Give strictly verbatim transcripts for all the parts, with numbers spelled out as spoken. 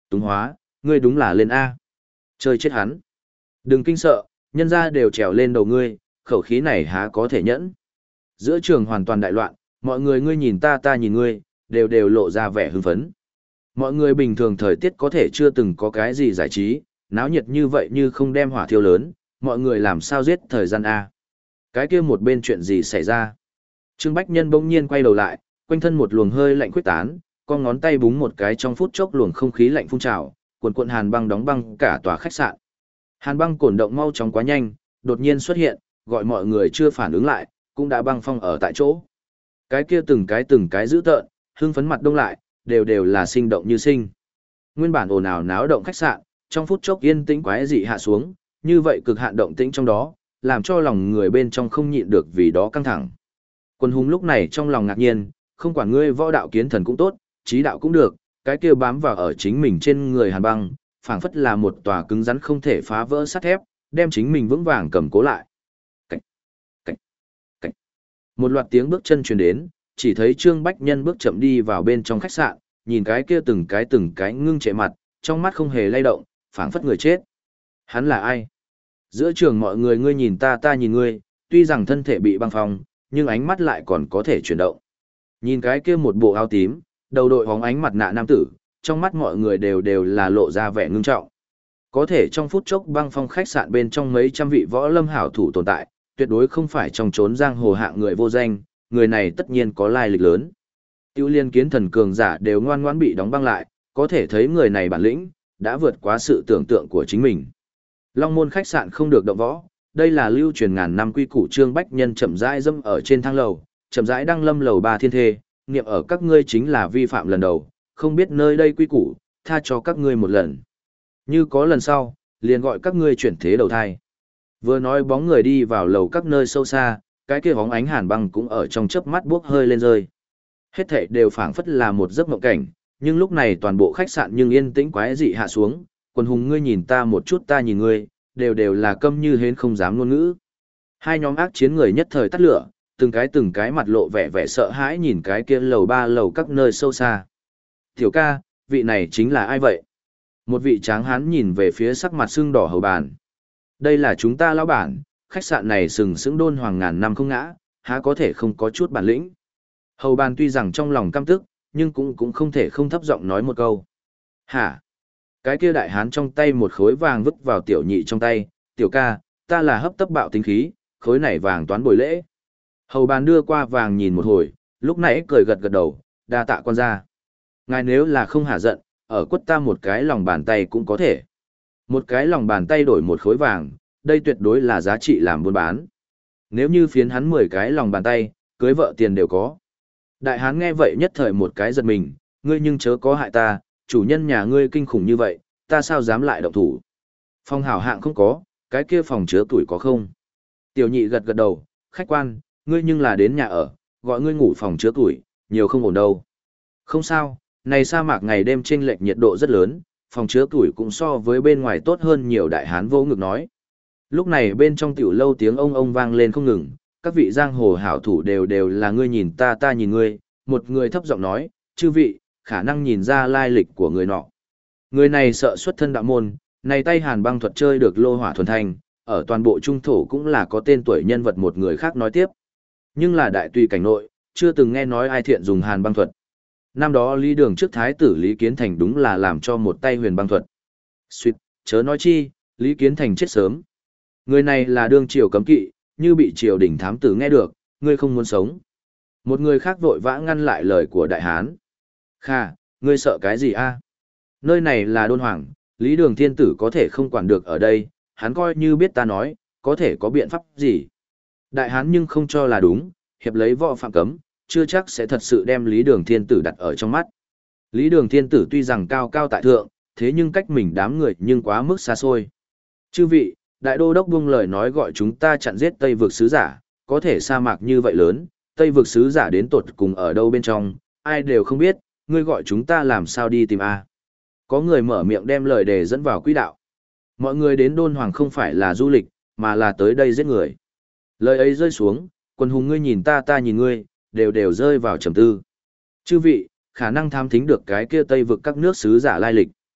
Túng hóa, ngươi đúng là lên A. Chơi chết hắn. Đừng kinh sợ, nhân ra đều trèo lên đầu ngươi, khẩu khí này há có thể nhẫn. Giữa trường hoàn toàn đại loạn, mọi người ngươi nhìn ta ta nhìn ngươi, đều đều lộ ra vẻ hưng phấn. Mọi người bình thường thời tiết có thể chưa từng có cái gì giải trí, náo nhiệt như vậy như không đem hỏa thiêu lớn, mọi người làm sao giết thời gian A. Cái kia một bên chuyện gì xảy ra? Trương Bách Nhân bỗng nhiên quay đầu lại, quanh thân một luồng hơi lạnh quyết tán, con ngón tay búng một cái trong phút chốc luồng không khí lạnh phun trào, cuồn cuộn hàn băng đóng băng cả tòa khách sạn. Hàn băng cổn động mau chóng quá nhanh, đột nhiên xuất hiện, gọi mọi người chưa phản ứng lại, cũng đã băng phong ở tại chỗ. Cái kia từng cái từng cái dữ tợn, hưng phấn mặt đông lại, đều đều là sinh động như sinh. Nguyên bản ồn ào náo động khách sạn, trong phút chốc yên tĩnh quái dị hạ xuống, như vậy cực hạn động tĩnh trong đó, làm cho lòng người bên trong không nhịn được vì đó căng thẳng. Quân hùng lúc này trong lòng ngạc nhiên, không quản ngươi võ đạo kiến thần cũng tốt, trí đạo cũng được, cái kia bám vào ở chính mình trên người hàn băng, phảng phất là một tòa cứng rắn không thể phá vỡ sắt thép, đem chính mình vững vàng cầm cố lại. Cảnh, cảnh, cảnh. Một loạt tiếng bước chân truyền đến, chỉ thấy Trương Bách Nhân bước chậm đi vào bên trong khách sạn, nhìn cái kia từng cái từng cái ngưng trệ mặt, trong mắt không hề lay động, phảng phất người chết. Hắn là ai? Giữa trường mọi người ngươi nhìn ta ta nhìn ngươi, tuy rằng thân thể bị băng phong, nhưng ánh mắt lại còn có thể chuyển động. Nhìn cái kia một bộ áo tím, đầu đội bóng ánh mặt nạ nam tử, trong mắt mọi người đều đều là lộ ra vẻ ngưng trọng. Có thể trong phút chốc băng phong khách sạn bên trong mấy trăm vị võ lâm hảo thủ tồn tại, tuyệt đối không phải trong chốn giang hồ hạng người vô danh, người này tất nhiên có lai lịch lớn. Tiêu liên kiến thần cường giả đều ngoan ngoãn bị đóng băng lại, có thể thấy người này bản lĩnh, đã vượt quá sự tưởng tượng của chính mình. Long môn khách sạn không được động võ, đây là lưu truyền ngàn năm quy củ. Trương Bách Nhân chậm rãi dâm ở trên thang lầu, chậm rãi đăng lâm lầu ba thiên thê, niệm ở các ngươi chính là vi phạm lần đầu, không biết nơi đây quy củ, tha cho các ngươi một lần. Như có lần sau, liền gọi các ngươi chuyển thế đầu thai. Vừa nói bóng người đi vào lầu các nơi sâu xa, cái kia bóng ánh hàn băng cũng ở trong chớp mắt buốc hơi lên rơi. Hết thảy đều phảng phất là một giấc mộng cảnh, nhưng lúc này toàn bộ khách sạn nhưng yên tĩnh quái dị hạ xuống, quần hùng ngươi nhìn ta một chút ta nhìn ngươi, đều đều là câm như hến không dám ngôn ngữ. Hai nhóm ác chiến người nhất thời tắt lửa, từng cái từng cái mặt lộ vẻ vẻ sợ hãi nhìn cái kia lầu ba lầu các nơi sâu xa. Tiểu ca, vị này chính là ai vậy? Một vị tráng hán nhìn về phía sắc mặt sưng đỏ hầu bàn. Đây là chúng ta lão bản, khách sạn này sừng sững đôn hoàng ngàn năm không ngã, há có thể không có chút bản lĩnh. Hầu bàn tuy rằng trong lòng căm tức, nhưng cũng cũng không thể không thấp giọng nói một câu. Hả? Cái kia đại hán trong tay một khối vàng vứt vào tiểu nhị trong tay, tiểu ca, ta là hấp tấp bạo tính khí, khối này vàng toán bồi lễ. Hầu bàn đưa qua vàng nhìn một hồi, lúc nãy cười gật gật đầu, đa tạ quan gia. Ngài nếu là không hả giận, ở quất ta một cái lòng bàn tay cũng có thể. Một cái lòng bàn tay đổi một khối vàng, đây tuyệt đối là giá trị làm buôn bán. Nếu như phiến hắn mười cái lòng bàn tay, cưới vợ tiền đều có. Đại hán nghe vậy nhất thời một cái giật mình, ngươi nhưng chớ có hại ta, chủ nhân nhà ngươi kinh khủng như vậy, ta sao dám lại động thủ. Phòng hảo hạng không có, cái kia phòng chứa tuổi có không? Tiểu nhị gật gật đầu, khách quan, ngươi nhưng là đến nhà ở, gọi ngươi ngủ phòng chứa tuổi, nhiều không ổn đâu. Không sao, này sa mạc ngày đêm chênh lệch nhiệt độ rất lớn, phòng chứa tuổi cũng so với bên ngoài tốt hơn nhiều. Đại hán vô ngực nói. Lúc này bên trong tiểu lâu tiếng ông ông vang lên không ngừng, các vị giang hồ hảo thủ đều đều là ngươi nhìn ta ta nhìn ngươi, một người thấp giọng nói, chư vị, khả năng nhìn ra lai lịch của người nọ. Người này sợ xuất thân đạo môn, này tay hàn băng thuật chơi được lô hỏa thuần thành, ở toàn bộ trung thổ cũng là có tên tuổi nhân vật. Một người khác nói tiếp. Nhưng là đại tùy cảnh nội, chưa từng nghe nói ai thiện dùng hàn băng thuật. Năm đó Lý Đường trước thái tử Lý Kiến Thành đúng là làm cho một tay huyền băng thuật. Xuyệt, chớ nói chi, Lý Kiến Thành chết sớm. Người này là đương triều cấm kỵ, như bị triều đình thám tử nghe được, ngươi không muốn sống. Một người khác vội vã ngăn lại lời của đại hán. Kha, ngươi sợ cái gì a? Nơi này là đôn hoàng, Lý Đường thiên tử có thể không quản được ở đây, hắn coi như biết ta nói, có thể có biện pháp gì. Đại hán nhưng không cho là đúng, hiệp lấy võ phạm cấm, chưa chắc sẽ thật sự đem Lý Đường thiên tử đặt ở trong mắt. Lý Đường thiên tử tuy rằng cao cao tại thượng, thế nhưng cách mình đám người nhưng quá mức xa xôi. Chư vị, đại đô đốc buông lời nói gọi chúng ta chặn giết Tây vực sứ giả, có thể sa mạc như vậy lớn, Tây vực sứ giả đến tột cùng ở đâu bên trong, ai đều không biết, ngươi gọi chúng ta làm sao đi tìm a? Có người mở miệng đem lời đề dẫn vào quỹ đạo. Mọi người đến đôn hoàng không phải là du lịch, mà là tới đây giết người. Lời ấy rơi xuống, quần hùng ngươi nhìn ta ta nhìn ngươi, đều đều rơi vào trầm tư. Chư vị, khả năng tham thính được cái kia Tây vực các nước sứ giả lai lịch.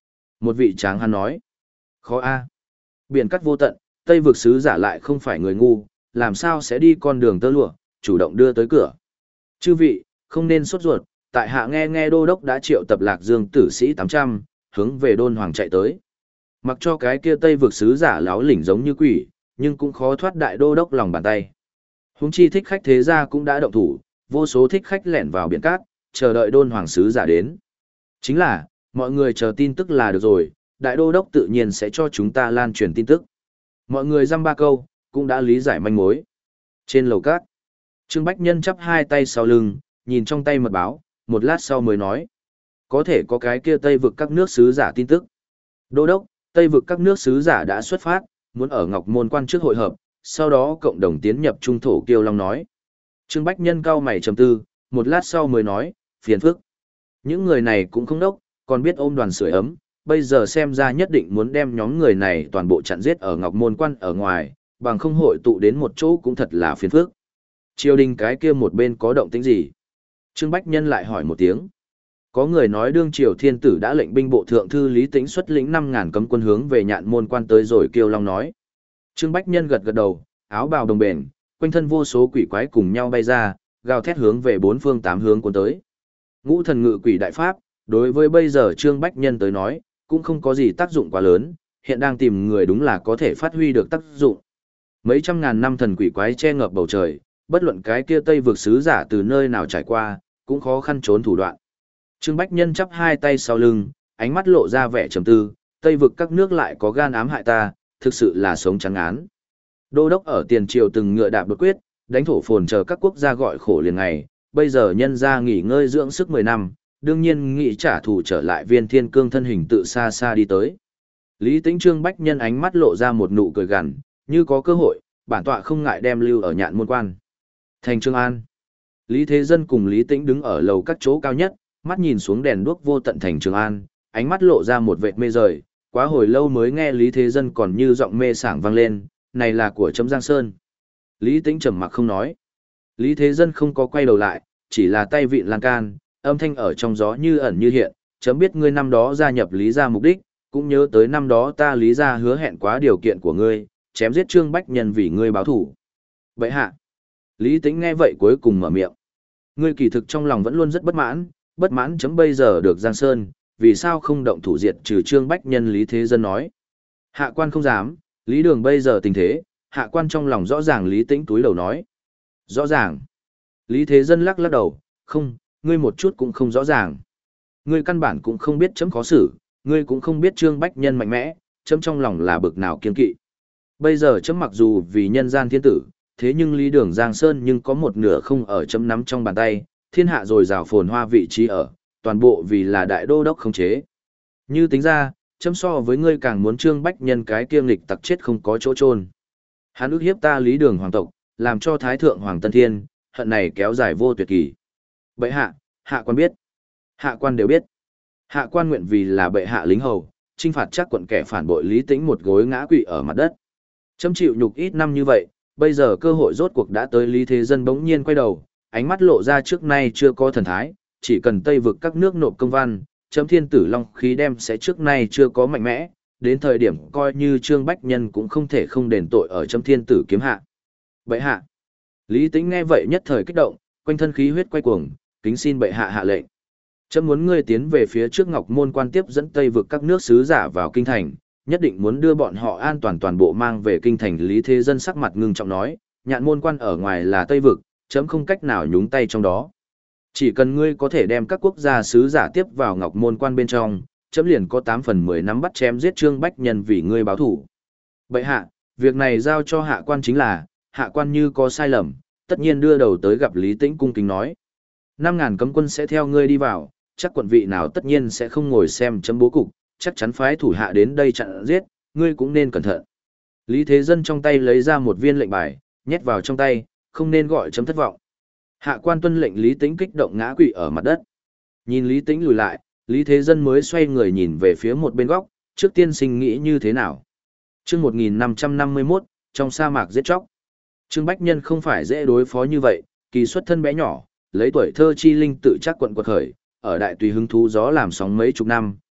Một vị tráng hắn nói. Khó a. Biển cắt vô tận, Tây vực sứ giả lại không phải người ngu, làm sao sẽ đi con đường tơ lụa, chủ động đưa tới cửa. Chư vị, không nên sốt ruột, tại hạ nghe nghe đô đốc đã triệu tập Lạc Dương tử sĩ tám trăm, hướng về đôn hoàng chạy tới. Mặc cho cái kia Tây vực sứ giả láo lỉnh giống như quỷ, nhưng cũng khó thoát đại đô đốc lòng bàn tay. Huống chi thích khách thế gia cũng đã động thủ, vô số thích khách lẻn vào biển cát, chờ đợi đôn hoàng sứ giả đến. Chính là, mọi người chờ tin tức là được rồi, đại đô đốc tự nhiên sẽ cho chúng ta lan truyền tin tức. Mọi người dăm ba câu, cũng đã lý giải manh mối. Trên lầu cát, Trương Bách Nhân chắp hai tay sau lưng, nhìn trong tay mật báo, một lát sau mới nói. Có thể có cái kia Tây vực các nước sứ giả tin tức. Đô đốc, Tây vực các nước sứ giả đã xuất phát, muốn ở Ngọc Môn Quan trước hội hợp, sau đó cộng đồng tiến nhập trung thổ Kiêu Long nói. Trương Bách Nhân cao mày trầm tư, một lát sau mới nói, phiền phức. Những người này cũng không đốc, còn biết ôm đoàn sưởi ấm, bây giờ xem ra nhất định muốn đem nhóm người này toàn bộ chặn giết ở Ngọc Môn Quan ở ngoài, bằng không hội tụ đến một chỗ cũng thật là phiền phức. Triều đình cái kia một bên có động tĩnh gì? Trương Bách Nhân lại hỏi một tiếng. Có người nói đương triều thiên tử đã lệnh binh bộ thượng thư Lý Tĩnh xuất lĩnh năm ngàn cấm quân hướng về Nhạn Môn Quan tới rồi Kiêu Long nói. Trương Bách Nhân gật gật đầu, áo bào đồng bền, quanh thân vô số quỷ quái cùng nhau bay ra, gào thét hướng về bốn phương tám hướng cuốn tới. Ngũ thần ngự quỷ đại pháp, đối với bây giờ Trương Bách Nhân tới nói, cũng không có gì tác dụng quá lớn, hiện đang tìm người đúng là có thể phát huy được tác dụng. Mấy trăm ngàn năm thần quỷ quái che ngập bầu trời, bất luận cái kia Tây vực sứ giả từ nơi nào trải qua, cũng khó khăn trốn thủ đoạn. Trương Bách Nhân chắp hai tay sau lưng, ánh mắt lộ ra vẻ trầm tư, Tây vực các nước lại có gan ám hại ta, thực sự là sống trắng án. Đô đốc ở tiền triều từng ngựa đạp đột quyết, đánh thổ phồn chờ các quốc gia gọi khổ liền ngày, bây giờ nhân ra nghỉ ngơi dưỡng sức mười năm, đương nhiên nghĩ trả thù trở lại viên thiên cương thân hình tự xa xa đi tới. Lý Tĩnh Trương Bách Nhân ánh mắt lộ ra một nụ cười gằn, như có cơ hội, bản tọa không ngại đem lưu ở Nhạn Môn Quan. Thành Trương An. Lý Thế Dân cùng Lý Tĩnh đứng ở lầu các chỗ cao nhất, mắt nhìn xuống đèn đuốc vô tận thành Trường An, ánh mắt lộ ra một vệt mê rời, quá hồi lâu mới nghe Lý Thế Dân còn như giọng mê sảng vang lên, này là của Trâm Giang Sơn. Lý Tĩnh trầm mặc không nói. Lý Thế Dân không có quay đầu lại, chỉ là tay vịn lan can, âm thanh ở trong gió như ẩn như hiện, chấm biết ngươi năm đó gia nhập Lý gia mục đích, cũng nhớ tới năm đó ta Lý gia hứa hẹn quá điều kiện của ngươi, chém giết Trương Bách Nhân vì ngươi báo thủ. Vậy hạ. Lý Tĩnh nghe vậy cuối cùng mở miệng. Ngươi kỳ thực trong lòng vẫn luôn rất bất mãn, bất mãn chấm bây giờ được Giang Sơn, vì sao không động thủ diệt trừ Trương Bách Nhân. Lý Thế Dân nói. Hạ quan không dám, Lý Đường bây giờ tình thế, hạ quan trong lòng rõ ràng. Lý Tĩnh túi đầu nói. Rõ ràng. Lý Thế Dân lắc lắc đầu, không, ngươi một chút cũng không rõ ràng. Ngươi căn bản cũng không biết chấm khó xử, ngươi cũng không biết Trương Bách Nhân mạnh mẽ, chấm trong lòng là bực nào kiên kỵ. Bây giờ chấm mặc dù vì nhân gian thiên tử, thế nhưng Lý Đường Giang Sơn nhưng có một nửa không ở chấm nắm trong bàn tay, thiên hạ rồi rào phồn hoa vị trí ở, toàn bộ vì là đại đô đốc khống chế. Như tính ra, chấm so với ngươi càng muốn Trương Bách Nhân cái kiêm lịch tặc chết không có chỗ chôn. Hắn ức hiếp ta Lý Đường hoàng tộc, làm cho Thái Thượng Hoàng Tân Thiên, hận này kéo dài vô tuyệt kỳ. Bệ hạ, hạ quan biết. Hạ quan đều biết. Hạ quan nguyện vì là bệ hạ lính hầu, trinh phạt chắc quận kẻ phản bội Lý Tĩnh một gối ngã quỵ ở mặt đất. Chấm chịu nhục ít năm như vậy, bây giờ cơ hội rốt cuộc đã tới. Lý Thế Dân bỗng nhiên quay đầu, ánh mắt lộ ra trước nay chưa có thần thái, chỉ cần Tây vực các nước nộp công văn, chấm thiên tử long khí đem sẽ trước nay chưa có mạnh mẽ, đến thời điểm coi như Trương Bách Nhân cũng không thể không đền tội ở chấm thiên tử kiếm hạ. Bệ hạ. Lý Tĩnh nghe vậy nhất thời kích động, quanh thân khí huyết quay cuồng, kính xin bệ hạ hạ lệnh. Chấm muốn ngươi tiến về phía trước Ngọc Môn Quan tiếp dẫn Tây vực các nước sứ giả vào kinh thành, nhất định muốn đưa bọn họ an toàn toàn bộ mang về kinh thành. Lý Thế Dân sắc mặt ngưng trọng nói, Nhạn Môn Quan ở ngoài là Tây vực, chấm không cách nào nhúng tay trong đó. Chỉ cần ngươi có thể đem các quốc gia sứ giả tiếp vào Ngọc Môn Quan bên trong, chấm liền có tám phần mười nắm bắt chém giết Trương Bách Nhân vì ngươi báo thủ. Bệ hạ, việc này giao cho hạ quan chính là, hạ quan như có sai lầm, tất nhiên đưa đầu tới gặp Lý Tĩnh cung kính nói. Năm ngàn cấm quân sẽ theo ngươi đi vào, chắc quận vị nào tất nhiên sẽ không ngồi xem chấm bố cục, chắc chắn phái thủ hạ đến đây chặn giết, ngươi cũng nên cẩn thận. Lý Thế Dân trong tay lấy ra một viên lệnh bài, nhét vào trong tay, không nên gọi chấm thất vọng. Hạ quan tuân lệnh. Lý Tĩnh kích động ngã quỵ ở mặt đất. Nhìn Lý Tĩnh lùi lại, Lý Thế Dân mới xoay người nhìn về phía một bên góc, trước tiên sinh nghĩ như thế nào. Chương một nghìn năm trăm năm mươi mốt, trong sa mạc giết chóc. Trương Bách Nhân không phải dễ đối phó như vậy, kỳ xuất thân bé nhỏ, lấy tuổi thơ chi linh tự chắc quận quật khởi, ở đại tùy hứng thú gió làm sóng mấy chục năm,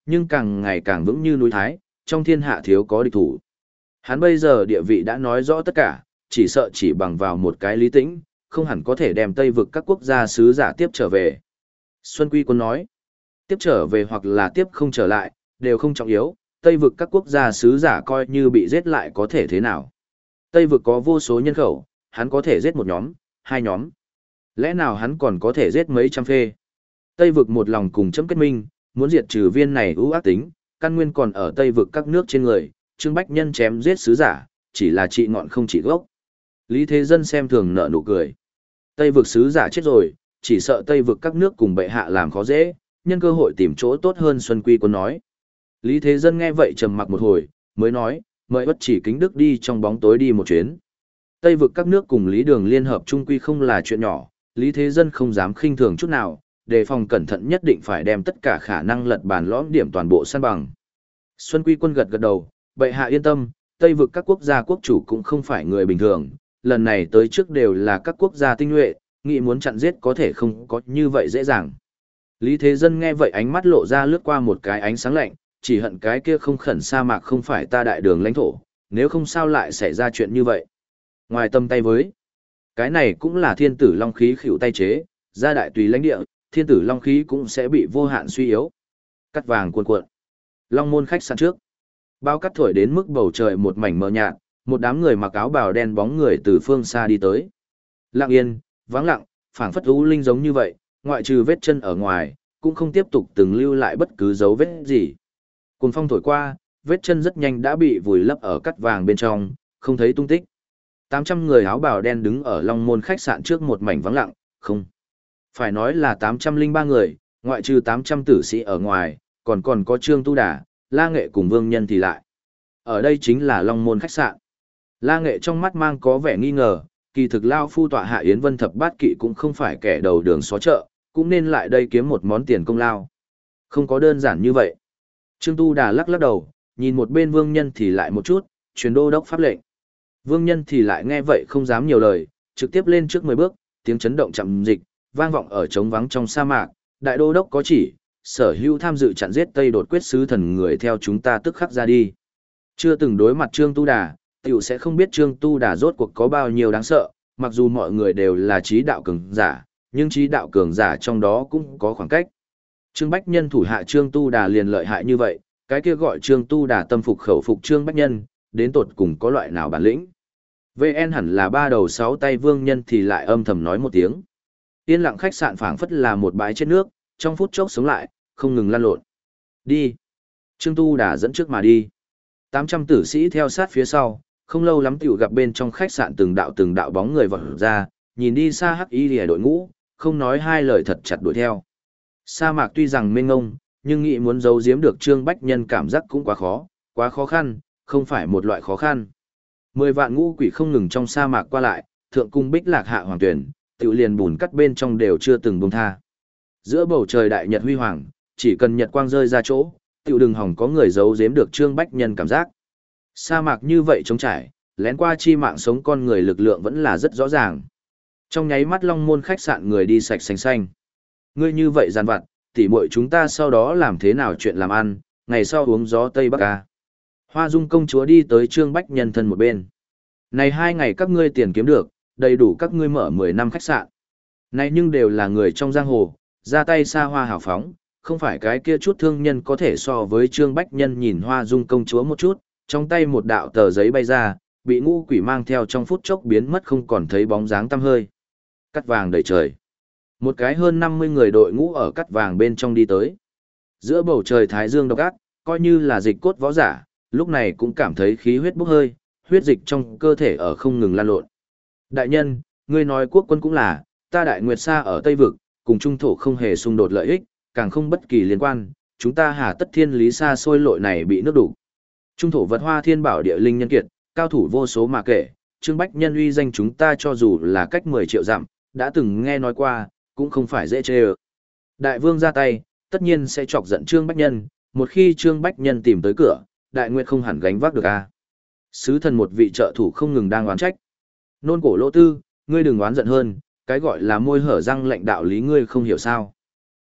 nhưng càng ngày càng vững như núi Thái, trong thiên hạ thiếu có địch thủ. Hắn bây giờ địa vị đã nói rõ tất cả, chỉ sợ chỉ bằng vào một cái Lý Tĩnh, không hẳn có thể đem Tây vực các quốc gia sứ giả tiếp trở về. Xuân Quy Quân nói, tiếp trở về hoặc là tiếp không trở lại, đều không trọng yếu, Tây vực các quốc gia sứ giả coi như bị giết lại có thể thế nào. Tây vực có vô số nhân khẩu, hắn có thể giết một nhóm, hai nhóm. Lẽ nào hắn còn có thể giết mấy trăm phê? Tây vực một lòng cùng chấm kết minh, muốn diệt trừ viên này ưu ác tính, căn nguyên còn ở Tây vực các nước trên người, Trương Bách Nhân chém giết sứ giả, chỉ là trị ngọn không trị gốc. Lý Thế Dân xem thường nở nụ cười. Tây vực sứ giả chết rồi, chỉ sợ Tây vực các nước cùng bệ hạ làm khó dễ, nhân cơ hội tìm chỗ tốt hơn. Xuân Quy Quân nói. Lý Thế Dân nghe vậy trầm mặc một hồi, mới nói, mời bất chỉ kính đức đi trong bóng tối đi một chuyến. Tây vực các nước cùng Lý Đường liên hợp trung quy không là chuyện nhỏ, Lý Thế Dân không dám khinh thường chút nào, đề phòng cẩn thận nhất định phải đem tất cả khả năng lật bàn lõm điểm toàn bộ săn bằng. Xuân Quy Quân gật gật đầu, bệ hạ yên tâm, Tây vực các quốc gia quốc chủ cũng không phải người bình thường, lần này tới trước đều là các quốc gia tinh nhuệ, nghĩ muốn chặn giết có thể không có như vậy dễ dàng. Lý Thế Dân nghe vậy ánh mắt lộ ra lướt qua một cái ánh sáng lạnh, chỉ hận cái kia không khẩn sa mạc không phải ta đại đường lãnh thổ, nếu không sao lại xảy ra chuyện như vậy. Ngoài tâm tay với, cái này cũng là thiên tử long khí khỉu tay chế, ra đại tùy lãnh địa, thiên tử long khí cũng sẽ bị vô hạn suy yếu. Cắt vàng cuồn cuộn. Long môn khách sạn trước. Bao cắt thổi đến mức bầu trời một mảnh mờ nhạt, một đám người mặc áo bào đen bóng người từ phương xa đi tới. Lặng yên, vắng lặng, phảng phất u linh giống như vậy, ngoại trừ vết chân ở ngoài, cũng không tiếp tục từng lưu lại bất cứ dấu vết gì. Cuồng phong thổi qua, vết chân rất nhanh đã bị vùi lấp ở cắt vàng bên trong, không thấy tung tích. tám trăm người áo bào đen đứng ở Long Môn khách sạn trước một mảnh vắng lặng, không. Phải nói là tám trăm lẻ ba người, ngoại trừ tám trăm tử sĩ ở ngoài, còn còn có Trương Tu Đà, La Nghệ cùng Vương Nhân thì lại. Ở đây chính là Long Môn khách sạn. La Nghệ trong mắt mang có vẻ nghi ngờ, kỳ thực Lao Phu tọa hạ Yến Vân Thập Bát Kỵ cũng không phải kẻ đầu đường xó chợ, cũng nên lại đây kiếm một món tiền công lao. Không có đơn giản như vậy. Trương Tu Đà lắc lắc đầu, nhìn một bên Vương Nhân thì lại một chút, truyền đô đốc pháp lệnh. Vương Nhân thì lại nghe vậy không dám nhiều lời, trực tiếp lên trước mười bước, tiếng chấn động chậm dịch, vang vọng ở trống vắng trong sa mạc, đại đô đốc có chỉ, sở hữu tham dự chặn giết Tây đột quyết sứ thần người theo chúng ta tức khắc ra đi. Chưa từng đối mặt Trương Tu Đà, tiểu sẽ không biết Trương Tu Đà rốt cuộc có bao nhiêu đáng sợ, mặc dù mọi người đều là trí đạo cường giả, nhưng trí đạo cường giả trong đó cũng có khoảng cách. Trương Bách Nhân thủ hạ Trương Tu Đà liền lợi hại như vậy, cái kia gọi Trương Tu Đà tâm phục khẩu phục Trương Bách Nhân, đến tột cùng có loại nào bản lĩnh. vê en hẳn là ba đầu sáu tay Vương Nhân thì lại âm thầm nói một tiếng. Yên lặng khách sạn phảng phất là một bãi trên nước, trong phút chốc sống lại, không ngừng lan lộn. Đi. Trương Tu Đà dẫn trước mà đi. tám trăm tử sĩ theo sát phía sau, không lâu lắm tiểu gặp bên trong khách sạn từng đạo từng đạo bóng người vọt ra, nhìn đi xa hắc y lìa đội ngũ, không nói hai lời thật chặt đuổi theo. Sa mạc tuy rằng mênh mông, nhưng nghĩ muốn giấu giếm được Trương Bách Nhân cảm giác cũng quá khó, quá khó khăn, không phải một loại khó khăn. Mười vạn ngũ quỷ không ngừng trong sa mạc qua lại, thượng cung bích lạc hạ hoàng tuyển, tiểu liền bùn cắt bên trong đều chưa từng buông tha. Giữa bầu trời đại nhật huy hoàng, chỉ cần nhật quang rơi ra chỗ, tiểu đừng hỏng có người giấu giếm được Trương Bách Nhân cảm giác. Sa mạc như vậy trống trải, lén qua chi mạng sống con người lực lượng vẫn là rất rõ ràng. Trong nháy mắt Long Môn khách sạn người đi sạch sành xanh. Ngươi như vậy giàn vặt, tỉ muội chúng ta sau đó làm thế nào chuyện làm ăn, ngày sau uống gió Tây Bắc ca. Hoa Dung công chúa đi tới Trương Bách Nhân thân một bên. Này hai ngày các ngươi tiền kiếm được, đầy đủ các ngươi mở mười năm khách sạn. Này nhưng đều là người trong giang hồ, ra tay xa hoa hào phóng, không phải cái kia chút thương nhân có thể so với Trương Bách Nhân nhìn Hoa Dung công chúa một chút, trong tay một đạo tờ giấy bay ra, bị ngũ quỷ mang theo trong phút chốc biến mất không còn thấy bóng dáng tăm hơi. Cắt vàng đầy trời. Một cái hơn năm mươi người đội ngũ ở cắt vàng bên trong đi tới. Giữa bầu trời thái dương độc ác, coi như là dịch cốt võ giả, lúc này cũng cảm thấy khí huyết bốc hơi, huyết dịch trong cơ thể ở không ngừng lan lộn. Đại nhân, ngươi nói quốc quân cũng là, ta Đại Nguyệt Sa ở Tây Vực, cùng Trung Thổ không hề xung đột lợi ích, càng không bất kỳ liên quan, chúng ta hà tất thiên lý xa xôi lội này bị nước đủ. Trung Thổ vật hoa thiên bảo địa linh nhân kiệt, cao thủ vô số mà kể, Trương Bách Nhân uy danh chúng ta cho dù là cách mười triệu dặm, đã từng nghe nói qua, cũng không phải dễ chê ơ. Đại vương ra tay, tất nhiên sẽ chọc giận Trương Bách Nhân, một khi Trương Bách Nhân tìm tới cửa, Đại Nguyệt không hẳn gánh vác được a. Sứ thần một vị trợ thủ không ngừng đang oán trách. Nôn cổ lỗ tư, ngươi đừng oán giận hơn, cái gọi là môi hở răng lệnh đạo lý ngươi không hiểu sao.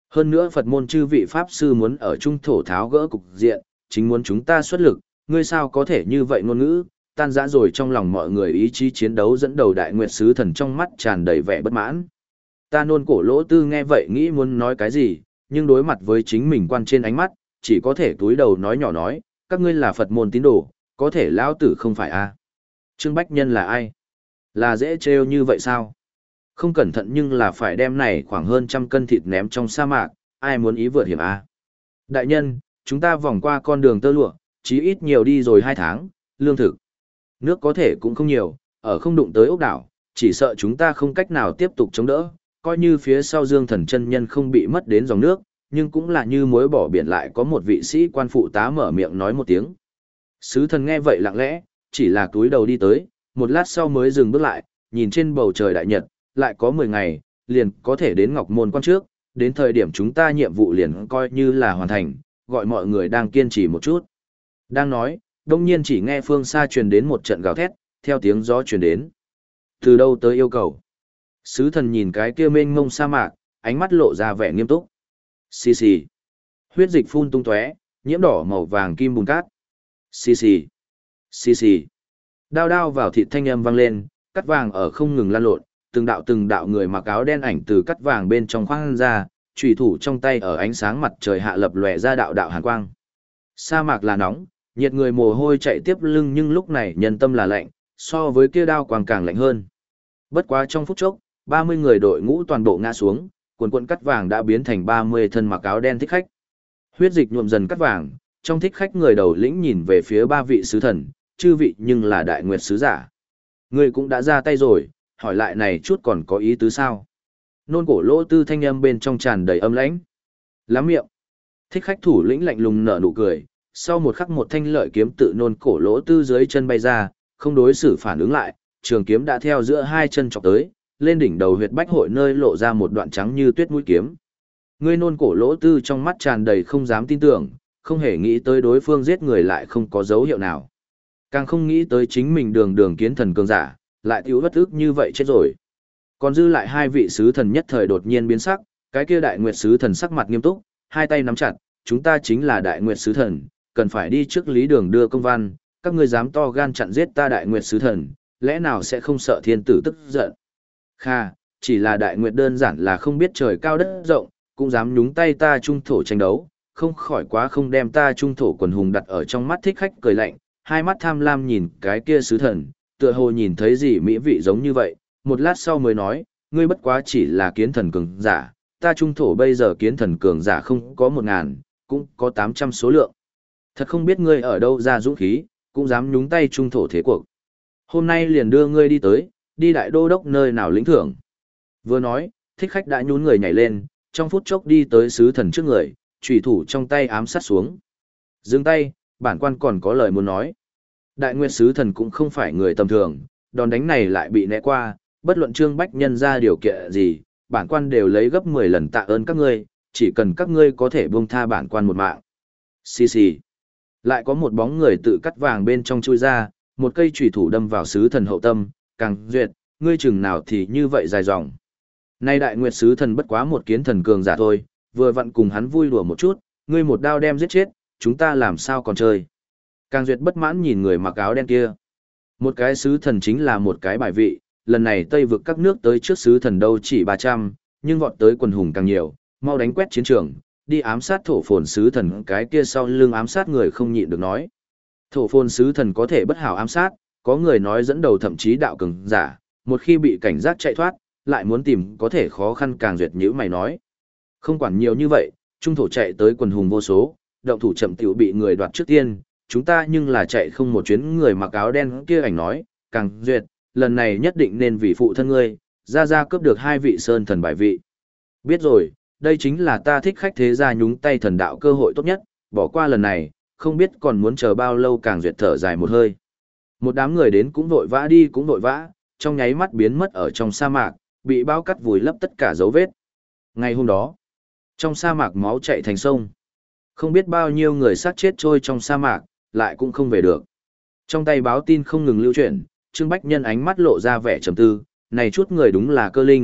Hơn nữa Phật môn chư vị Pháp sư muốn ở trung thổ tháo gỡ cục diện, chính muốn chúng ta xuất lực, ngươi sao có thể như vậy ngôn ngữ, tan rã rồi trong lòng mọi người ý chí chiến đấu dẫn đầu đại nguyệt sứ thần trong mắt tràn đầy vẻ bất mãn. Ta nôn cổ lỗ tư nghe vậy nghĩ muốn nói cái gì, nhưng đối mặt với chính mình quan trên ánh mắt, chỉ có thể túi đầu nói nhỏ nói, các ngươi là Phật môn tín đồ, có thể lão tử không phải a. Trương Bách Nhân là ai? Là dễ trêu như vậy sao? Không cẩn thận nhưng là phải đem này khoảng hơn trăm cân thịt ném trong sa mạc, ai muốn ý vượt hiểm a? Đại nhân, chúng ta vòng qua con đường tơ lụa, chí ít nhiều đi rồi hai tháng, lương thực. Nước có thể cũng không nhiều, ở không đụng tới ốc đảo, chỉ sợ chúng ta không cách nào tiếp tục chống đỡ, coi như phía sau Dương Thần chân nhân không bị mất đến dòng nước, nhưng cũng là như muối bỏ biển lại có một vị sĩ quan phụ tá mở miệng nói một tiếng. Sứ thần nghe vậy lặng lẽ, chỉ là túi đầu đi tới, một lát sau mới dừng bước lại, nhìn trên bầu trời đại nhật, lại có mười ngày, liền có thể đến Ngọc Môn quan trước, đến thời điểm chúng ta nhiệm vụ liền coi như là hoàn thành, gọi mọi người đang kiên trì một chút. Đang nói, đông nhiên chỉ nghe phương xa truyền đến một trận gào thét, theo tiếng gió truyền đến. Từ đâu tới yêu cầu? Sứ thần nhìn cái kia mênh mông sa mạc, ánh mắt lộ ra vẻ nghiêm túc. Xì xì. Huyết dịch phun tung tóe, nhiễm đỏ màu vàng kim bùn cát. Xì xì. Xì xì. Đao đao vào thịt thanh âm vang lên, cắt vàng ở không ngừng lan lộn, từng đạo từng đạo người mặc áo đen ảnh từ cắt vàng bên trong khoang ra, chủy thủ trong tay ở ánh sáng mặt trời hạ lập lòe ra đạo đạo hàn quang. Sa mạc là nóng, nhiệt người mồ hôi chạy tiếp lưng nhưng lúc này nhân tâm là lạnh, so với kia đao quang càng lạnh hơn. Bất quá trong phút chốc, ba mươi người đội ngũ toàn bộ ngã xuống, quần quần cắt vàng đã biến thành ba mươi thân mặc áo đen thích khách. Huyết dịch nhuộm dần cắt vàng, trong thích khách người đầu lĩnh nhìn về phía ba vị sứ thần, chư vị nhưng là đại nguyệt sứ giả. Người cũng đã ra tay rồi, hỏi lại này chút còn có ý tứ sao? Nôn cổ lỗ tư thanh âm bên trong tràn đầy âm lãnh. Lắm miệng. Thích khách thủ lĩnh lạnh lùng nở nụ cười, sau một khắc một thanh lợi kiếm tự nôn cổ lỗ tư dưới chân bay ra, không đối xử phản ứng lại, trường kiếm đã theo giữa hai chân chọc tới, lên đỉnh đầu huyệt bách hội nơi lộ ra một đoạn trắng như tuyết mũi kiếm. Ngươi nôn cổ lỗ tư trong mắt tràn đầy không dám tin tưởng, không hề nghĩ tới đối phương giết người lại không có dấu hiệu nào. Càng không nghĩ tới chính mình đường đường kiến thần cường giả, lại thiếu bất ức như vậy chết rồi. Còn dư lại hai vị sứ thần nhất thời đột nhiên biến sắc, cái kia đại nguyệt sứ thần sắc mặt nghiêm túc, hai tay nắm chặt, chúng ta chính là đại nguyệt sứ thần, cần phải đi trước lý đường đưa công văn, các ngươi dám to gan chặn giết ta đại nguyệt sứ thần, lẽ nào sẽ không sợ thiên tử tức giận? Kha, chỉ là đại nguyệt đơn giản là không biết trời cao đất rộng, cũng dám nhúng tay ta trung thổ tranh đấu, không khỏi quá không đem ta trung thổ quần hùng đặt ở trong mắt thích khách cười lạnh, hai mắt tham lam nhìn cái kia sứ thần, tựa hồ nhìn thấy gì mỹ vị giống như vậy, một lát sau mới nói, ngươi bất quá chỉ là kiến thần cường giả, ta trung thổ bây giờ kiến thần cường giả không có một ngàn, cũng có tám trăm số lượng. Thật không biết ngươi ở đâu ra dũng khí, cũng dám nhúng tay trung thổ thế cuộc. Hôm nay liền đưa ngươi đi tới, đi đại đô đốc nơi nào lĩnh thưởng. Vừa nói, thích khách đã nhún người nhảy lên, trong phút chốc đi tới sứ thần trước người, chủy thủ trong tay ám sát xuống. Dừng tay, bản quan còn có lời muốn nói. Đại nguyệt sứ thần cũng không phải người tầm thường, đòn đánh này lại bị né qua, bất luận Trương Bách Nhân ra điều kiện gì, bản quan đều lấy gấp mười lần tạ ơn các ngươi, chỉ cần các ngươi có thể buông tha bản quan một mạng. Xì xì. Lại có một bóng người tự cắt vàng bên trong chui ra, một cây chủy thủ đâm vào sứ thần hậu tâm, càng duyệt, ngươi chừng nào thì như vậy dài dòng. Nay đại nguyệt sứ thần bất quá một kiến thần cường giả thôi, vừa vặn cùng hắn vui đùa một chút, ngươi một đao đem giết chết, chúng ta làm sao còn chơi. Càng duyệt bất mãn nhìn người mặc áo đen kia. Một cái sứ thần chính là một cái bài vị, lần này Tây vực các nước tới trước sứ thần đâu chỉ ba trăm, nhưng vọt tới quần hùng càng nhiều, mau đánh quét chiến trường, đi ám sát thổ phồn sứ thần cái kia sau lưng ám sát người không nhịn được nói. Thổ phồn sứ thần có thể bất hảo ám sát, có người nói dẫn đầu thậm chí đạo cường giả, một khi bị cảnh giác chạy thoát, lại muốn tìm có thể khó khăn càng duyệt như mày nói. Không quản nhiều như vậy, trung thổ chạy tới quần hùng vô số, động thủ chậm tiểu bị người đoạt trước tiên, chúng ta nhưng là chạy không một chuyến người mặc áo đen kia ảnh nói, càng duyệt, lần này nhất định nên vì phụ thân ngươi, ra ra cướp được hai vị sơn thần bài vị. Biết rồi, đây chính là ta thích khách thế gia nhúng tay thần đạo cơ hội tốt nhất, bỏ qua lần này, không biết còn muốn chờ bao lâu càng duyệt thở dài một hơi. Một đám người đến cũng vội vã đi cũng vội vã, trong nháy mắt biến mất ở trong sa mạc, bị bao cắt vùi lấp tất cả dấu vết. Ngày hôm đó, trong sa mạc máu chảy thành sông. Không biết bao nhiêu người xác chết trôi trong sa mạc, lại cũng không về được. Trong tay báo tin không ngừng lưu chuyển, Trương Bách Nhân ánh mắt lộ ra vẻ trầm tư, này chút người đúng là cơ linh,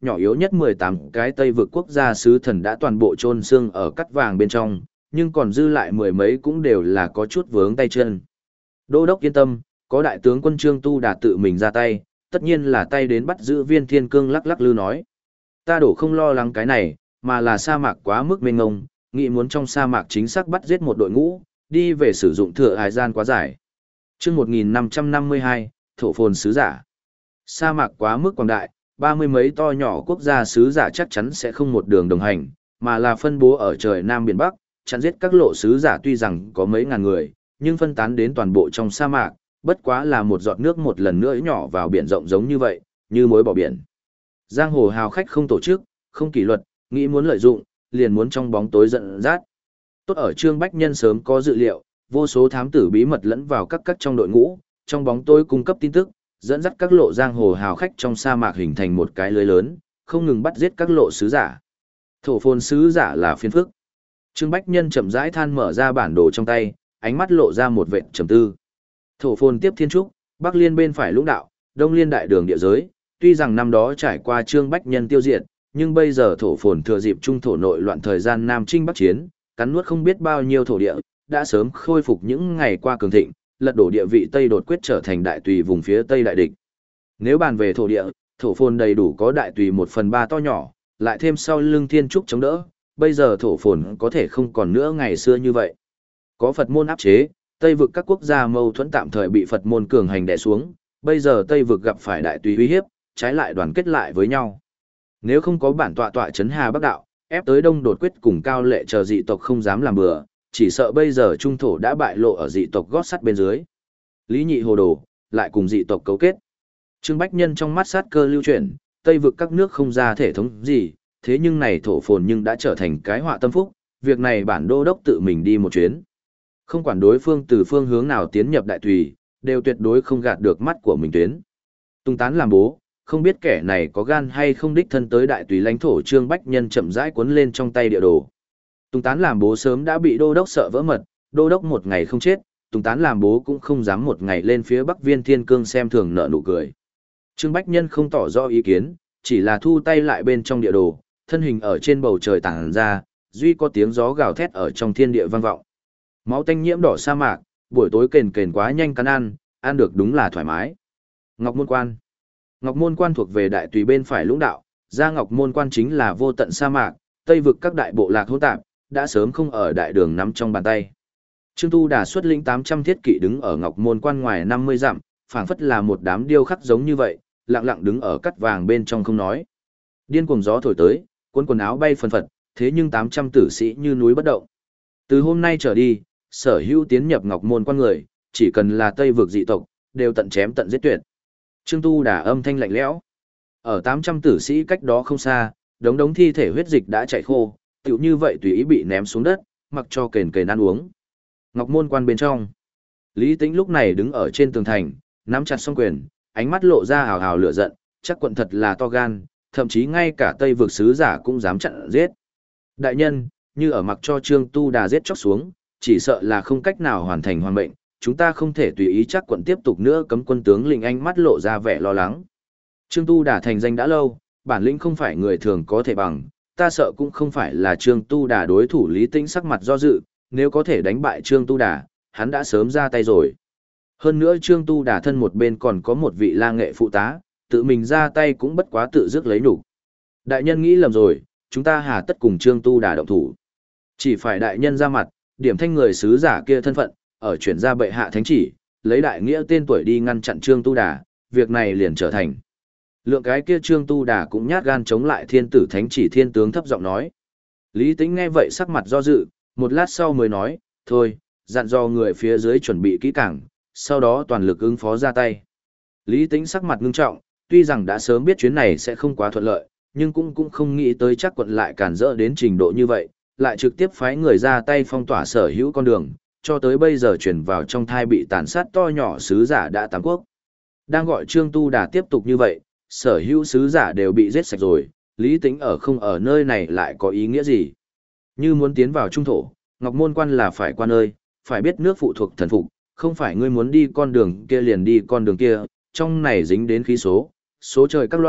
nhỏ yếu nhất mười tám cái Tây vực quốc gia sứ thần đã toàn bộ chôn xương ở cắt vàng bên trong, nhưng còn dư lại mười mấy cũng đều là có chút vướng tay chân. Đô đốc yên tâm, có đại tướng quân Trương Tu Đà tự mình ra tay, tất nhiên là tay đến bắt giữ Viên Thiên Cương lắc lắc lư nói. Ta đổ không lo lắng cái này, mà là sa mạc quá mức mênh mông, nghĩ muốn trong sa mạc chính xác bắt giết một đội ngũ, đi về sử dụng thừa hải gian quá dài. Chương một nghìn năm trăm năm mươi hai, thổ phồn sứ giả. Sa mạc quá mức quảng đại, ba mươi mấy to nhỏ quốc gia sứ giả chắc chắn sẽ không một đường đồng hành, mà là phân bố ở trời Nam Biển Bắc, chặn giết các lộ sứ giả tuy rằng có mấy ngàn người, nhưng phân tán đến toàn bộ trong sa mạc, bất quá là một giọt nước một lần nữa nhỏ vào biển rộng giống như vậy, như mối bỏ biển. Giang hồ hào khách không tổ chức, không kỷ luật, nghĩ muốn lợi dụng, liền muốn trong bóng tối giận dắt. Tốt ở Trương Bách Nhân sớm có dự liệu, vô số thám tử bí mật lẫn vào các các trong đội ngũ, trong bóng tối cung cấp tin tức, dẫn dắt các lộ giang hồ hào khách trong sa mạc hình thành một cái lưới lớn, không ngừng bắt giết các lộ sứ giả. Thổ phồn sứ giả là phiền phức. Trương Bách Nhân chậm rãi than mở ra bản đồ trong tay, ánh mắt lộ ra một vệt trầm tư. Thổ phồn tiếp thiên trúc, Bắc Liên bên phải lũng đạo, Đông Liên đại đường địa giới, tuy rằng năm đó trải qua Trương Bách Nhân tiêu diệt, nhưng bây giờ thổ phồn thừa dịp trung thổ nội loạn thời gian Nam Trinh Bắc chiến, cắn nuốt không biết bao nhiêu thổ địa, đã sớm khôi phục những ngày qua cường thịnh, lật đổ địa vị Tây đột quyết trở thành đại tùy vùng phía Tây đại địch. Nếu bàn về thổ địa, thổ phồn đầy đủ có đại tùy một phần ba to nhỏ, lại thêm sau lưng thiên trúc chống đỡ, bây giờ thổ phồn có thể không còn nữa ngày xưa như vậy. Có Phật môn áp chế, Tây vực các quốc gia mâu thuẫn tạm thời bị Phật môn cường hành đè xuống, bây giờ Tây vực gặp phải đại tùy uy hiếp, trái lại đoàn kết lại với nhau. Nếu không có bản tọa tọa chấn Hà Bắc đạo, ép tới Đông đột quyết cùng Cao Lệ chờ dị tộc không dám làm bừa, chỉ sợ bây giờ trung thổ đã bại lộ ở dị tộc gót sắt bên dưới. Lý Nhị hồ đồ, lại cùng dị tộc cấu kết. Trương Bách Nhân trong mắt sát cơ lưu chuyển, Tây vực các nước không ra thể thống gì, thế nhưng này thổ phồn nhưng đã trở thành cái họa tâm phúc, việc này bản đô đốc tự mình đi một chuyến. Không quản đối phương từ phương hướng nào tiến nhập đại tùy, đều tuyệt đối không gạt được mắt của mình tuyến. Tung tán làm bố, không biết kẻ này có gan hay không đích thân tới đại tùy lãnh thổ. Trương Bách Nhân chậm rãi cuốn lên trong tay địa đồ. Tung tán làm bố sớm đã bị đô đốc sợ vỡ mật, đô đốc một ngày không chết, tung tán làm bố cũng không dám một ngày lên phía Bắc Viên Thiên Cương xem thường nợ nụ cười. Trương Bách Nhân không tỏ rõ ý kiến, chỉ là thu tay lại bên trong địa đồ, thân hình ở trên bầu trời tản ra, duy có tiếng gió gào thét ở trong thiên địa vang vọng. Máu tanh nhiễm đỏ sa mạc, buổi tối kền kền quá nhanh cắn ăn, ăn được đúng là thoải mái. Ngọc Môn Quan. Ngọc Môn Quan thuộc về đại tùy bên phải lũng đạo, ra Ngọc Môn Quan chính là vô tận sa mạc, Tây vực các đại bộ lạc hỗn tạp, đã sớm không ở đại đường nắm trong bàn tay. Trương Tu Đà xuất lĩnh tám trăm thiết kỵ đứng ở Ngọc Môn Quan ngoài năm mươi dặm, phảng phất là một đám điêu khắc giống như vậy, lặng lặng đứng ở cắt vàng bên trong không nói. Điên cuồng gió thổi tới, cuốn quần áo bay phần phật, thế nhưng tám trăm tử sĩ như núi bất động. Từ hôm nay trở đi, sở hữu tiến nhập Ngọc Môn Quan người, chỉ cần là Tây vực dị tộc, đều tận chém tận giết tuyệt. Trương Tu Đà âm thanh lạnh lẽo. Ở tám trăm tử sĩ cách đó không xa, đống đống thi thể huyết dịch đã chảy khô, tựu như vậy tùy ý bị ném xuống đất, mặc cho kền kền ăn uống. Ngọc Môn Quan bên trong, Lý Tĩnh lúc này đứng ở trên tường thành, nắm chặt song quyền, ánh mắt lộ ra hào hào lửa giận, chắc quận thật là to gan, thậm chí ngay cả Tây vực sứ giả cũng dám chặn giết. Đại nhân, như ở mặc cho Trương Tu Đà giết chóc xuống, chỉ sợ là không cách nào hoàn thành hoàn mệnh, chúng ta không thể tùy ý chắc quận tiếp tục nữa. Cấm quân tướng lĩnh ánh mắt lộ ra vẻ lo lắng. Trương Tu Đà thành danh đã lâu, bản lĩnh không phải người thường có thể bằng, ta sợ cũng không phải là Trương Tu Đà đối thủ. Lý Tĩnh sắc mặt do dự, nếu có thể đánh bại Trương Tu Đà, hắn đã sớm ra tay rồi. Hơn nữa Trương Tu Đà thân một bên còn có một vị la nghệ phụ tá, tự mình ra tay cũng bất quá tự dứt lấy nhục. Đại nhân nghĩ lầm rồi, chúng ta hà tất cùng Trương Tu Đà động thủ. Chỉ phải đại nhân ra mặt, điểm thanh người sứ giả kia thân phận, ở chuyển ra bệ hạ thánh chỉ, lấy đại nghĩa tên tuổi đi ngăn chặn Trương Tu Đà, việc này liền trở thành. Lượng cái kia Trương Tu Đà cũng nhát gan chống lại thiên tử thánh chỉ. Thiên tướng thấp giọng nói. Lý Tĩnh nghe vậy sắc mặt do dự, một lát sau mới nói, thôi, dặn dò người phía dưới chuẩn bị kỹ càng, sau đó toàn lực ứng phó ra tay. Lý Tĩnh sắc mặt ngưng trọng, tuy rằng đã sớm biết chuyến này sẽ không quá thuận lợi, nhưng cũng cũng không nghĩ tới chắc quận lại cản rỡ đến trình độ như vậy, lại trực tiếp phái người ra tay phong tỏa sở hữu con đường, cho tới bây giờ chuyển vào trong thai bị tàn sát to nhỏ sứ giả đã tám quốc. Đang gọi Trương Tu Đà tiếp tục như vậy, sở hữu sứ giả đều bị giết sạch rồi, Lý Tĩnh ở không ở nơi này lại có ý nghĩa gì? Như muốn tiến vào trung thổ, Ngọc Môn Quan là phải qua nơi, phải biết nước phụ thuộc thần phục, không phải ngươi muốn đi con đường kia liền đi con đường kia, trong này dính đến khí số, số trời các loại,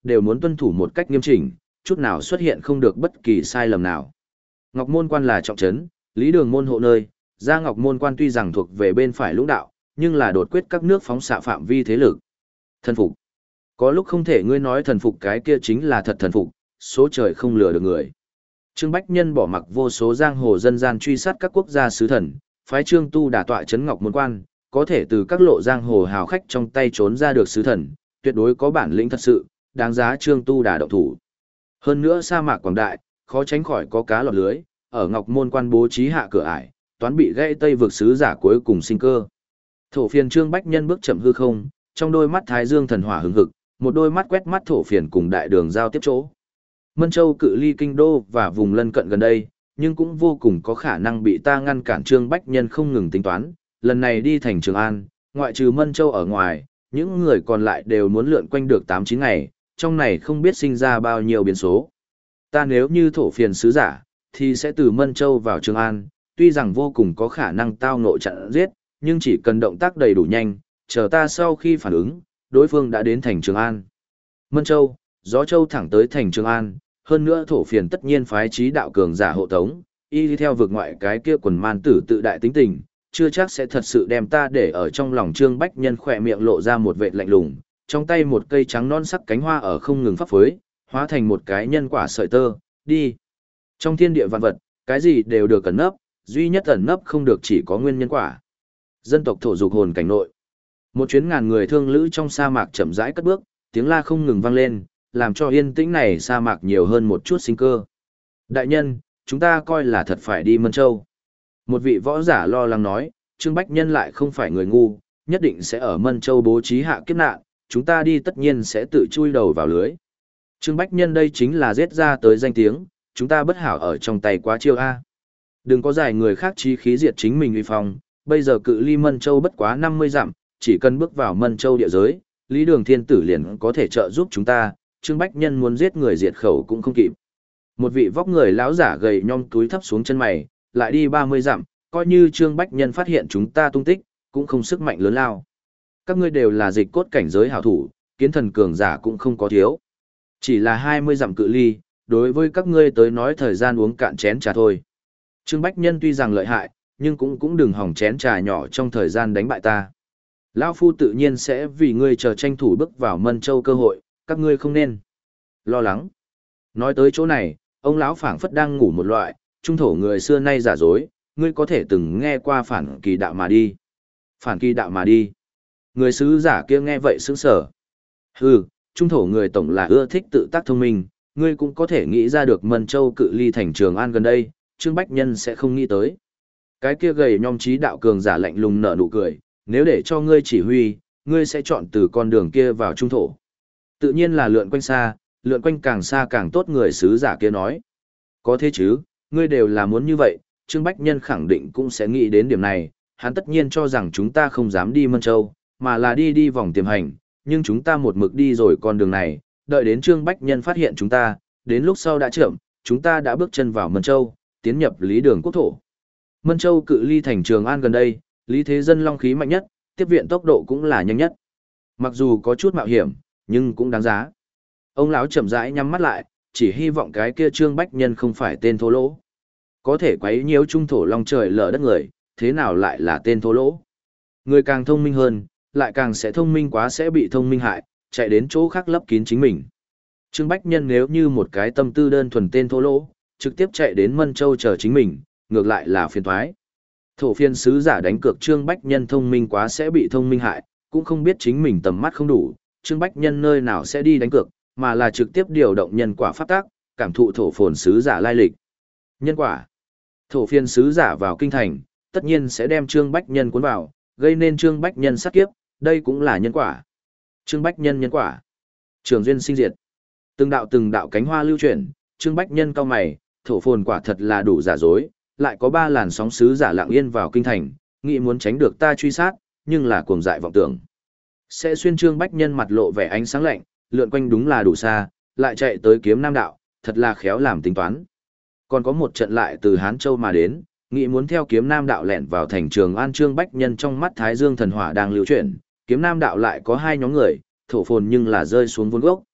đều muốn tuân thủ một cách nghiêm chỉnh, chút nào xuất hiện không được bất kỳ sai lầm nào. Ngọc Môn Quan là trọng trấn, Lý Đường môn hộ nơi, ra Ngọc Môn Quan tuy rằng thuộc về bên phải lũng đạo, nhưng là đột quyết các nước phóng xạ phạm vi thế lực. Thần phục. Có lúc không thể ngươi nói thần phục cái kia chính là thật thần phục, số trời không lừa được người. Trương Bách Nhân bỏ mặc vô số giang hồ dân gian truy sát các quốc gia sứ thần, phái Trương Tu đả tọa trấn Ngọc Môn Quan, có thể từ các lộ giang hồ hào khách trong tay trốn ra được sứ thần, tuyệt đối có bản lĩnh thật sự, đáng giá Trương Tu đả động thủ. Hơn nữa sa mạc quảng đại, khó tránh khỏi có cá lọt lưới, ở Ngọc Môn Quan bố trí hạ cửa ải, toán bị gãy tây vực sứ giả cuối cùng sinh cơ. Thổ phiền Trương Bách Nhân bước chậm hư không, trong đôi mắt Thái Dương thần hỏa hừng hực, một đôi mắt quét mắt thổ phiền cùng đại đường giao tiếp chỗ. Mân Châu cự ly kinh đô và vùng lân cận gần đây, nhưng cũng vô cùng có khả năng bị ta ngăn cản. Trương Bách Nhân không ngừng tính toán, lần này đi thành Trường An, ngoại trừ Mân Châu ở ngoài, những người còn lại đều muốn lượn quanh được tám chín ngày, trong này không biết sinh ra bao nhiêu biến số. Ta nếu như thổ phiền sứ giả, thì sẽ từ Mân Châu vào Trường An, tuy rằng vô cùng có khả năng tao ngộ chặn giết, nhưng chỉ cần động tác đầy đủ nhanh, chờ ta sau khi phản ứng, đối phương đã đến thành Trường An. Mân Châu, Gió Châu thẳng tới thành Trường An, hơn nữa thổ phiền tất nhiên phái trí đạo cường giả hộ tống, y đi theo vực ngoại cái kia quần man tử tự đại tính tình, chưa chắc sẽ thật sự đem ta để ở trong lòng. Trương Bách Nhân khỏe miệng lộ ra một vệt lạnh lùng, trong tay một cây trắng non sắc cánh hoa ở không ngừng phấp phới, hóa thành một cái nhân quả sợi tơ, đi. Trong thiên địa vạn vật, cái gì đều được ẩn nấp, duy nhất ẩn nấp không được chỉ có nguyên nhân quả. Dân tộc thổ dục hồn cảnh nội. Một chuyến ngàn người thương lữ trong sa mạc chậm rãi cất bước, tiếng la không ngừng vang lên, làm cho yên tĩnh này sa mạc nhiều hơn một chút sinh cơ. Đại nhân, chúng ta coi là thật phải đi Mân Châu. Một vị võ giả lo lắng nói, Trương Bách Nhân lại không phải người ngu, nhất định sẽ ở Mân Châu bố trí hạ kiếp nạn, chúng ta đi tất nhiên sẽ tự chui đầu vào lưới. Trương Bách Nhân đây chính là giết ra tới danh tiếng, chúng ta bất hảo ở trong tay quá chiêu A. Đừng có giải người khác chí khí diệt chính mình uy phong, bây giờ cự ly Mân Châu bất quá năm mươi dặm, chỉ cần bước vào Mân Châu địa giới, Lý Đường Thiên Tử liền có thể trợ giúp chúng ta, Trương Bách Nhân muốn giết người diệt khẩu cũng không kịp. Một vị vóc người lão giả gầy nhom túi thấp xuống chân mày, lại đi ba mươi dặm, coi như Trương Bách Nhân phát hiện chúng ta tung tích, cũng không sức mạnh lớn lao. Các ngươi đều là dịch cốt cảnh giới hảo thủ, kiến thần cường giả cũng không có thiếu. Chỉ là hai mươi dặm cự ly, đối với các ngươi tới nói thời gian uống cạn chén trà thôi. Trương Bách Nhân tuy rằng lợi hại, nhưng cũng cũng đừng hỏng chén trà nhỏ trong thời gian đánh bại ta. Lão Phu tự nhiên sẽ vì ngươi chờ tranh thủ bước vào Mân Châu cơ hội, các ngươi không nên lo lắng. Nói tới chỗ này, ông lão phảng phất đang ngủ một loại, trung thổ người xưa nay giả dối, ngươi có thể từng nghe qua phản kỳ đạo mà đi. Phản kỳ đạo mà đi. Người sứ giả kia nghe vậy sững sờ. Hừ, trung thổ người tổng là ưa thích tự tác thông minh, ngươi cũng có thể nghĩ ra được Mân Châu cự ly thành Trường An gần đây, Trương Bách Nhân sẽ không nghĩ tới. Cái kia gầy nhom trí đạo cường giả lạnh lùng nở nụ cười, nếu để cho ngươi chỉ huy, ngươi sẽ chọn từ con đường kia vào trung thổ. Tự nhiên là lượn quanh xa, lượn quanh càng xa càng tốt. Người sứ giả kia nói. Có thế chứ, ngươi đều là muốn như vậy, Trương Bách Nhân khẳng định cũng sẽ nghĩ đến điểm này, hắn tất nhiên cho rằng chúng ta không dám đi Mân Châu, mà là đi đi vòng tiềm hành, nhưng chúng ta một mực đi rồi con đường này, đợi đến Trương Bách Nhân phát hiện chúng ta, đến lúc sau đã chậm, chúng ta đã bước chân vào Mân Châu, tiến nhập Lý Đường quốc thổ. Mân Châu cự ly thành Trường An gần đây, Lý Thế Dân long khí mạnh nhất, tiếp viện tốc độ cũng là nhanh nhất. Mặc dù có chút mạo hiểm, nhưng cũng đáng giá. Ông lão chậm rãi nhắm mắt lại, chỉ hy vọng cái kia Trương Bách Nhân không phải tên thô lỗ. Có thể quấy nhiễu trung thổ long trời lở đất người, thế nào lại là tên thô lỗ? Người càng thông minh hơn, lại càng sẽ thông minh quá sẽ bị thông minh hại, chạy đến chỗ khác lấp kín chính mình. Trương Bách Nhân nếu như một cái tâm tư đơn thuần tên thô lỗ, trực tiếp chạy đến Mân Châu chờ chính mình, ngược lại là phiền toái. Thổ phiên sứ giả đánh cược Trương Bách Nhân thông minh quá sẽ bị thông minh hại, cũng không biết chính mình tầm mắt không đủ, Trương Bách Nhân nơi nào sẽ đi đánh cược, mà là trực tiếp điều động nhân quả pháp tác, cảm thụ thổ phồn sứ giả lai lịch. Nhân quả. Thổ phiên sứ giả vào kinh thành, tất nhiên sẽ đem Trương Bách Nhân cuốn vào, gây nên Trương Bách Nhân sát kiếp, đây cũng là nhân quả. Trương Bách Nhân nhân quả. Trường duyên sinh diệt. Từng đạo từng đạo cánh hoa lưu chuyển, Trương Bách Nhân cau mày, thổ phồn quả thật là đủ giả dối, lại có ba làn sóng sứ giả lặng yên vào kinh thành, nghĩ muốn tránh được ta truy sát, nhưng là cuồng dại vọng tưởng. Sẽ xuyên Trương Bách Nhân mặt lộ vẻ ánh sáng lạnh, lượn quanh đúng là đủ xa, lại chạy tới kiếm Nam đạo, thật là khéo làm tính toán. Còn có một trận lại từ Hán Châu mà đến, nghĩ muốn theo kiếm Nam đạo lẻn vào thành Trường An. Trương Bách Nhân trong mắt Thái Dương thần hỏa đang lưu chuyển, kiếm Nam đạo lại có hai nhóm người, thổ phồn nhưng là rơi xuống vốn gốc.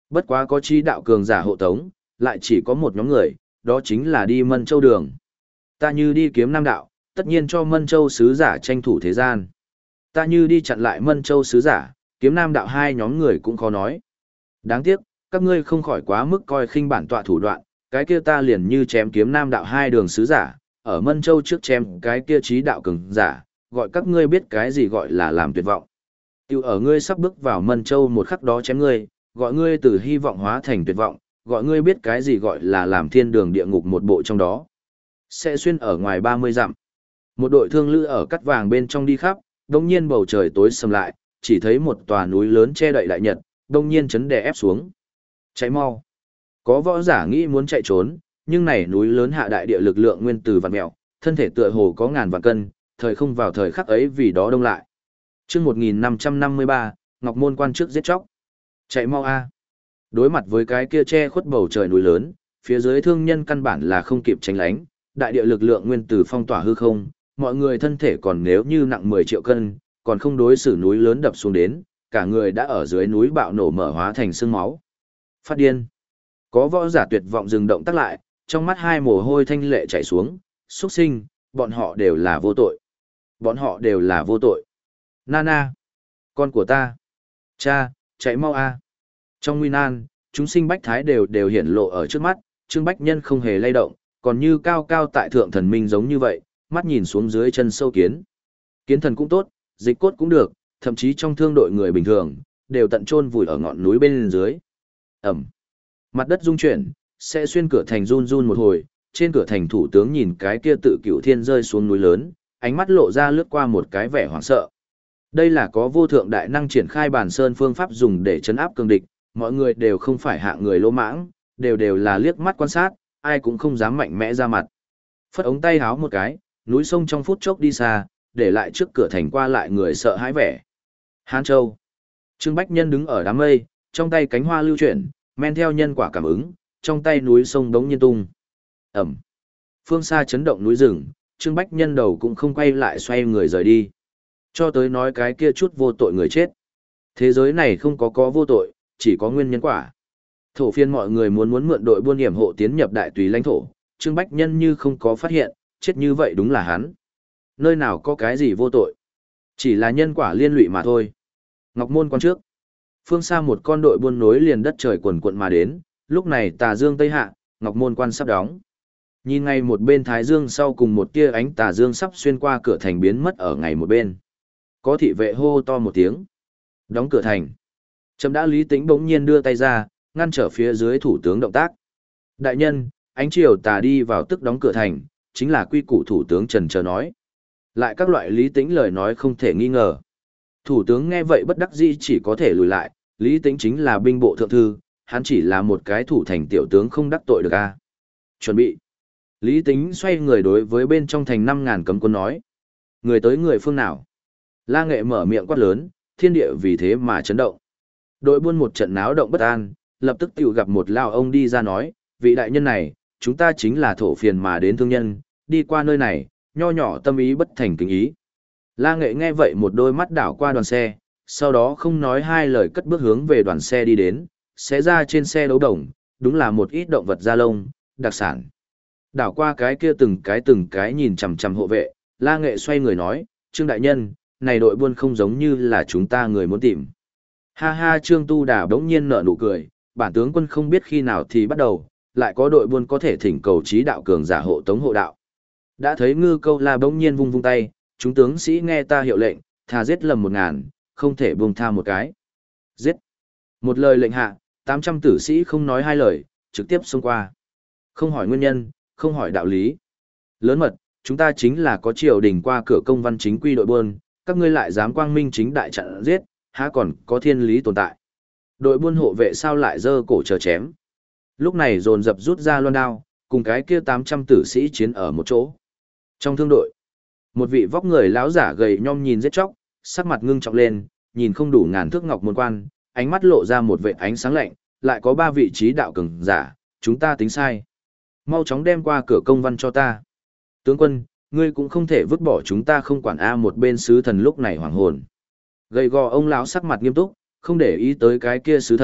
Bất quá có chi đạo cường giả hộ tống, lại chỉ có một nhóm người, đó chính là đi Mân Châu đường. Ta như đi kiếm Nam đạo, tất nhiên cho Mân Châu sứ giả tranh thủ thế gian. Ta như đi chặn lại Mân Châu sứ giả, kiếm Nam đạo hai nhóm người cũng khó nói. Đáng tiếc, các ngươi không khỏi quá mức coi khinh bản tọa thủ đoạn, cái kia ta liền như chém kiếm Nam đạo hai đường sứ giả, ở Mân Châu trước chém cái kia trí đạo cường giả, gọi các ngươi biết cái gì gọi là làm tuyệt vọng. Tiểu ở ngươi sắp bước vào Mân Châu một khắc đó chém ngươi, gọi ngươi từ hy vọng hóa thành tuyệt vọng, gọi ngươi biết cái gì gọi là làm thiên đường địa ngục một bộ trong đó. Sẽ xuyên ở ngoài ba mươi dặm. Một đội thương lữ ở cắt vàng bên trong đi khắp, đồng nhiên bầu trời tối sầm lại, chỉ thấy một tòa núi lớn che đậy đại nhật, đồng nhiên chấn đè ép xuống. Cháy mau. Có võ giả nghĩ muốn chạy trốn, nhưng này núi lớn hạ đại địa lực lượng nguyên từ vạn mèo, thân thể tựa hồ có ngàn vạn cân, thời không vào thời khắc ấy vì đó đông lại. Chương một nghìn năm trăm năm mươi ba, Ngọc Môn quan trước giết chóc. Chạy mau a. Đối mặt với cái kia che khuất bầu trời núi lớn, phía dưới thương nhân căn bản là không kịp tránh lánh, đại địa lực lượng nguyên từ phong tỏa hư không, mọi người thân thể còn nếu như nặng mười triệu cân, còn không đối xử núi lớn đập xuống đến, cả người đã ở dưới núi bạo nổ mở hóa thành xương máu. Phát điên. Có võ giả tuyệt vọng dừng động tác lại, trong mắt hai mồ hôi thanh lệ chảy xuống, xuất sinh, bọn họ đều là vô tội. Bọn họ đều là vô tội. Nana, con của ta. Cha, chạy mau a. Trong nguy nan, chúng sinh bách thái đều đều hiển lộ ở trước mắt, Trương Bách Nhân không hề lay động, còn như cao cao tại thượng thần minh giống như vậy, mắt nhìn xuống dưới chân sâu kiến. Kiến thần cũng tốt, dịch cốt cũng được, thậm chí trong thương đội người bình thường, đều tận chôn vùi ở ngọn núi bên dưới. Ẩm. Mặt đất rung chuyển, sẽ xuyên cửa thành run run một hồi, trên cửa thành thủ tướng nhìn cái kia tự cửu thiên rơi xuống núi lớn, ánh mắt lộ ra lướt qua một cái vẻ hoảng sợ. Đây là có vô thượng đại năng triển khai bản sơn phương pháp dùng để chấn áp cường địch, mọi người đều không phải hạng người lỗ mãng, đều đều là liếc mắt quan sát, ai cũng không dám mạnh mẽ ra mặt. Phất ống tay háo một cái, núi sông trong phút chốc đi xa, để lại trước cửa thành qua lại người sợ hãi vẻ. Hán Châu. Trương Bách Nhân đứng ở đám mây, trong tay cánh hoa lưu chuyển, men theo nhân quả cảm ứng, trong tay núi sông đống nhiên tung. Ẩm. Phương xa chấn động núi rừng, Trương Bách Nhân đầu cũng không quay lại xoay người rời đi. Cho tới nói cái kia chút vô tội người chết. Thế giới này không có có vô tội, chỉ có nguyên nhân quả. Thổ phiên mọi người muốn muốn mượn đội buôn hiểm hộ tiến nhập đại tùy lãnh thổ, Trương Bách Nhân như không có phát hiện, chết như vậy đúng là hắn. Nơi nào có cái gì vô tội? Chỉ là nhân quả liên lụy mà thôi. Ngọc Môn quan trước. Phương xa một con đội buôn nối liền đất trời quần quận mà đến, lúc này tà dương tây hạ, Ngọc Môn quan sắp đóng. Nhìn ngay một bên thái dương sau cùng một tia ánh tà dương sắp xuyên qua cửa thành biến mất ở ngay một bên. Có thị vệ hô to một tiếng. Đóng cửa thành. Trâm đã Lý Tĩnh bỗng nhiên đưa tay ra, ngăn trở phía dưới thủ tướng động tác. Đại nhân, ánh chiều tà đi vào tức đóng cửa thành, chính là quy củ thủ tướng trần chờ nói. Lại các loại Lý Tĩnh lời nói không thể nghi ngờ. Thủ tướng nghe vậy bất đắc dĩ chỉ có thể lùi lại, Lý Tĩnh chính là binh bộ thượng thư, hắn chỉ là một cái thủ thành tiểu tướng không đắc tội được a. Chuẩn bị. Lý Tĩnh xoay người đối với bên trong thành năm ngàn cấm quân nói. Người tới người phương nào? La Nghệ mở miệng quát lớn, thiên địa vì thế mà chấn động. Đội buôn một trận náo động bất an, lập tức tiểu gặp một lao ông đi ra nói, vị đại nhân này, chúng ta chính là thổ phiền mà đến thương nhân, đi qua nơi này, nho nhỏ tâm ý bất thành kính ý. La Nghệ nghe vậy một đôi mắt đảo qua đoàn xe, sau đó không nói hai lời cất bước hướng về đoàn xe đi đến, xé ra trên xe đấu đồng, đúng là một ít động vật da lông, đặc sản. Đảo qua cái kia từng cái từng cái nhìn chằm chằm hộ vệ, La Nghệ xoay người nói, Trương đại nhân, này đội buôn không giống như là chúng ta người muốn tìm. Ha ha, Trương Tu Đà đống nhiên nở nụ cười, bản tướng quân không biết khi nào thì bắt đầu, lại có đội buôn có thể thỉnh cầu trí đạo cường giả hộ tống hộ đạo. Đã thấy Ngư Câu La bỗng nhiên vung vung tay, chúng tướng sĩ nghe ta hiệu lệnh, thà giết lầm một ngàn, không thể buông tha một cái. Giết. Một lời lệnh hạ, tám trăm tử sĩ không nói hai lời, trực tiếp xông qua. Không hỏi nguyên nhân, không hỏi đạo lý. Lớn mật, chúng ta chính là có triều đình qua cửa công văn chính quy đội buôn, các ngươi lại dám quang minh chính đại chặn giết, há còn có thiên lý tồn tại. Đội buôn hộ vệ sao lại giơ cổ chờ chém. Lúc này dồn dập rút ra loan đao, cùng cái kia tám trăm tử sĩ chiến ở một chỗ. Trong thương đội, một vị vóc người lão giả gầy nhom nhìn giết chóc, sắc mặt ngưng trọng lên, nhìn không đủ ngàn thước ngọc môn quan, ánh mắt lộ ra một vệt ánh sáng lạnh, lại có ba vị trí đạo cường giả, chúng ta tính sai. Mau chóng đem qua cửa công văn cho ta. Tướng quân, ngươi cũng không thể vứt bỏ chúng ta không quản a. Một bên sứ thần lúc này hoảng hồn. Gầy gò ông lão sắc mặt nghiêm túc, không để ý tới cái kia sứ thần,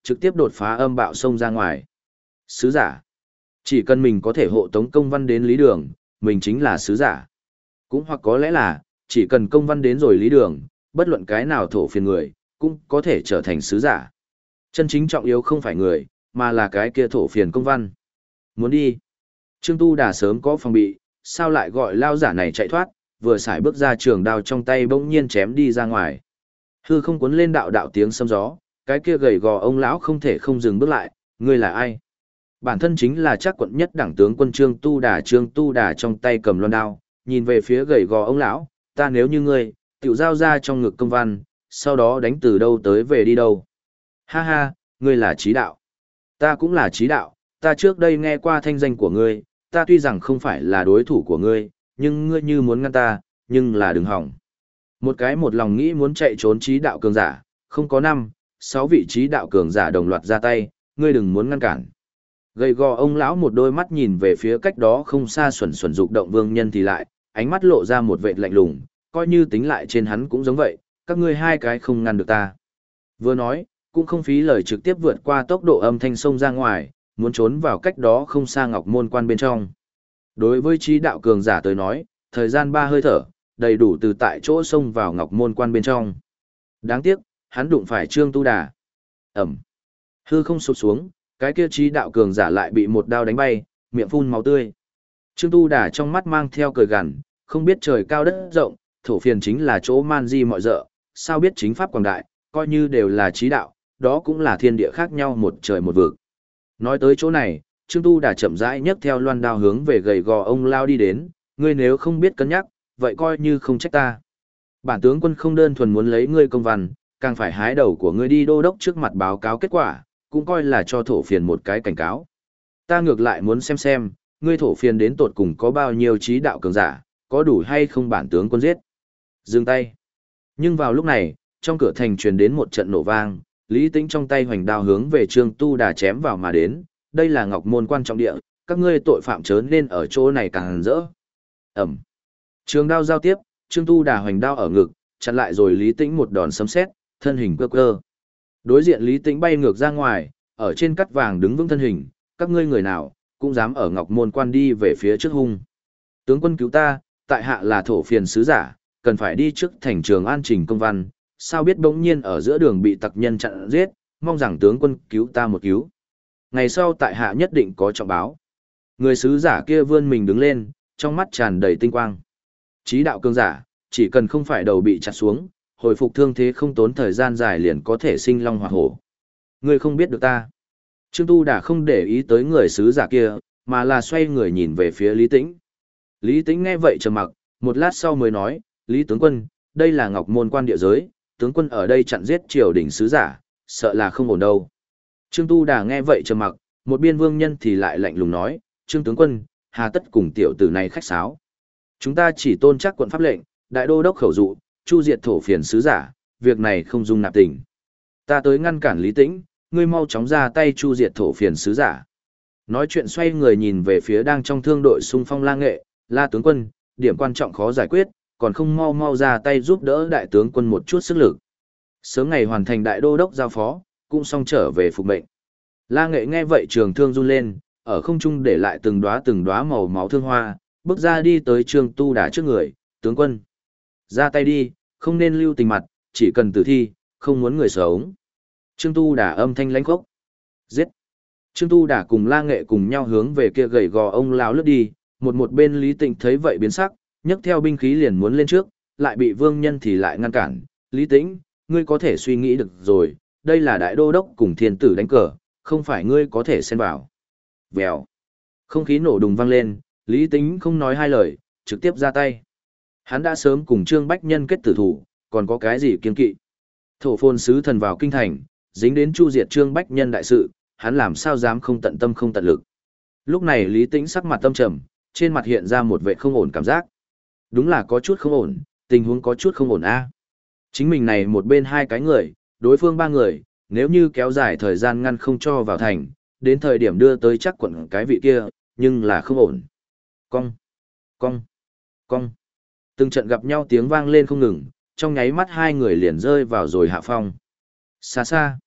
trực tiếp đột phá âm bạo sông ra ngoài. Sứ giả. Chỉ cần mình có thể hộ tống công văn đến lý đường, mình chính là sứ giả. Cũng hoặc có lẽ là, chỉ cần công văn đến rồi lý đường, bất luận cái nào thổ phiền người, cũng có thể trở thành sứ giả. Chân chính trọng yếu không phải người, mà là cái kia thổ phiền công văn. Muốn đi. Trương Tu Đà sớm có phòng bị, sao lại gọi lao giả này chạy thoát, vừa xài bước ra trường đao trong tay bỗng nhiên chém đi ra ngoài. Hư không cuốn lên đạo đạo tiếng sấm gió, cái kia gầy gò ông lão không thể không dừng bước lại, ngươi là ai? Bản thân chính là chắc quận nhất đảng tướng quân Trương Tu Đà. Trương Tu Đà trong tay cầm loan đao, nhìn về phía gầy gò ông lão, ta nếu như ngươi, tiểu giao ra trong ngực công văn, sau đó đánh từ đâu tới về đi đâu. Ha ha, ngươi là trí đạo. Ta cũng là trí đạo, ta trước đây nghe qua thanh danh của ngươi, ta tuy rằng không phải là đối thủ của ngươi, nhưng ngươi như muốn ngăn ta, nhưng là đừng hỏng. Một cái một lòng nghĩ muốn chạy trốn trí đạo cường giả, không có năm, sáu vị trí đạo cường giả đồng loạt ra tay, ngươi đừng muốn ngăn cản. Gầy gò ông lão một đôi mắt nhìn về phía cách đó không xa xuẩn xuẩn dục động vương nhân thì lại, ánh mắt lộ ra một vệt lạnh lùng, coi như tính lại trên hắn cũng giống vậy, các ngươi hai cái không ngăn được ta. Vừa nói, cũng không phí lời trực tiếp vượt qua tốc độ âm thanh sông ra ngoài, muốn trốn vào cách đó không xa ngọc môn quan bên trong. Đối với trí đạo cường giả tới nói, thời gian ba hơi thở, đầy đủ từ tại chỗ xông vào ngọc môn quan bên trong. Đáng tiếc, hắn đụng phải Trương Tu Đà. Ẩm. Hư không sụp xuống, cái kia trí đạo cường giả lại bị một đao đánh bay, miệng phun máu tươi. Trương Tu Đà trong mắt mang theo cười gằn, không biết trời cao đất rộng, thổ phiền chính là chỗ man di mọi dợ, sao biết chính pháp quảng đại, coi như đều là trí đạo, đó cũng là thiên địa khác nhau một trời một vực. Nói tới chỗ này, Trương Tu Đà chậm rãi nhấc theo loan đao hướng về gầy gò ông lao đi đến, ngươi nếu không biết cân nhắc, vậy coi như không trách ta. Bản tướng quân không đơn thuần muốn lấy ngươi công văn, càng phải hái đầu của ngươi đi đô đốc trước mặt báo cáo kết quả, cũng coi là cho thổ phiền một cái cảnh cáo. Ta ngược lại muốn xem xem, ngươi thổ phiền đến tột cùng có bao nhiêu trí đạo cường giả, có đủ hay không bản tướng quân giết. Dừng tay. Nhưng vào lúc này, trong cửa thành truyền đến một trận nổ vang, Lý Tĩnh trong tay hoành đao hướng về Trương Tu Đà chém vào mà đến, đây là ngọc môn quan trọng địa, các ngươi tội phạm chớ nên ở chỗ này càng rỡ. Ẩm. Trường đao giao tiếp, Trương Tu Đà hoành đao ở ngực, chặn lại rồi Lý Tĩnh một đòn sấm sét, thân hình cơ cơ. Đối diện Lý Tĩnh bay ngược ra ngoài, ở trên cắt vàng đứng vững thân hình, các ngươi người nào, cũng dám ở ngọc môn quan đi về phía trước hung. Tướng quân cứu ta, tại hạ là thổ phiền sứ giả, cần phải đi trước thành Trường An trình công văn, sao biết bỗng nhiên ở giữa đường bị tặc nhân chặn giết, mong rằng tướng quân cứu ta một cứu. Ngày sau tại hạ nhất định có trọng báo. Người sứ giả kia vươn mình đứng lên, trong mắt tràn đầy tinh quang. Chí đạo cường giả, chỉ cần không phải đầu bị chặt xuống, hồi phục thương thế không tốn thời gian dài liền có thể sinh long hỏa hổ. Ngươi không biết được ta. Trương Tu Đà không để ý tới người sứ giả kia, mà là xoay người nhìn về phía Lý Tĩnh. Lý Tĩnh nghe vậy trầm mặc, một lát sau mới nói, Lý tướng quân, đây là ngọc môn quan địa giới, tướng quân ở đây chặn giết triều đình sứ giả, sợ là không ổn đâu. Trương Tu Đà nghe vậy trầm mặc, một biên vương nhân thì lại lạnh lùng nói, Trương tướng quân, hà tất cùng tiểu tử này khách sáo. Chúng ta chỉ tôn chắc quận pháp lệnh, đại đô đốc khẩu dụ, chu diệt thổ phiền sứ giả, việc này không dung nạp tình. Ta tới ngăn cản Lý Tĩnh, ngươi mau chóng ra tay chu diệt thổ phiền sứ giả. Nói chuyện xoay người nhìn về phía đang trong thương đội xung phong La Nghệ, La tướng quân, điểm quan trọng khó giải quyết, còn không mau mau ra tay giúp đỡ đại tướng quân một chút sức lực. Sớm ngày hoàn thành đại đô đốc giao phó, cũng xong trở về phục mệnh. La Nghệ nghe vậy trường thương run lên, ở không trung để lại từng đóa từng đóa màu máu thương hoa, bước ra đi tới Trương Tu Đà trước người, tướng quân. Ra tay đi, không nên lưu tình mặt, chỉ cần tử thi, không muốn người sống. Trương Tu Đà âm thanh lãnh khốc. Giết. Trương Tu Đà cùng La Nghệ cùng nhau hướng về kia gầy gò ông lão lướt đi, một một bên Lý Tĩnh thấy vậy biến sắc, nhấc theo binh khí liền muốn lên trước, lại bị vương nhân thì lại ngăn cản. Lý Tĩnh, ngươi có thể suy nghĩ được rồi, đây là đại đô đốc cùng thiên tử đánh cờ, không phải ngươi có thể xen vào. Vèo. Không khí nổ đùng vang lên, Lý Tĩnh không nói hai lời, trực tiếp ra tay. Hắn đã sớm cùng Trương Bách Nhân kết tử thủ, còn có cái gì kiên kỵ. Thổ phồn sứ thần vào kinh thành, dính đến chu diệt Trương Bách Nhân đại sự, hắn làm sao dám không tận tâm không tận lực. Lúc này Lý Tĩnh sắc mặt tâm trầm, trên mặt hiện ra một vẻ không ổn cảm giác. Đúng là có chút không ổn, tình huống có chút không ổn a. Chính mình này một bên hai cái người, đối phương ba người, nếu như kéo dài thời gian ngăn không cho vào thành, đến thời điểm đưa tới chắc quận cái vị kia, nhưng là không ổn. Cong, cong, cong. Từng trận gặp nhau tiếng vang lên không ngừng, trong nháy mắt hai người liền rơi vào rồi hạ phong. Xa xa,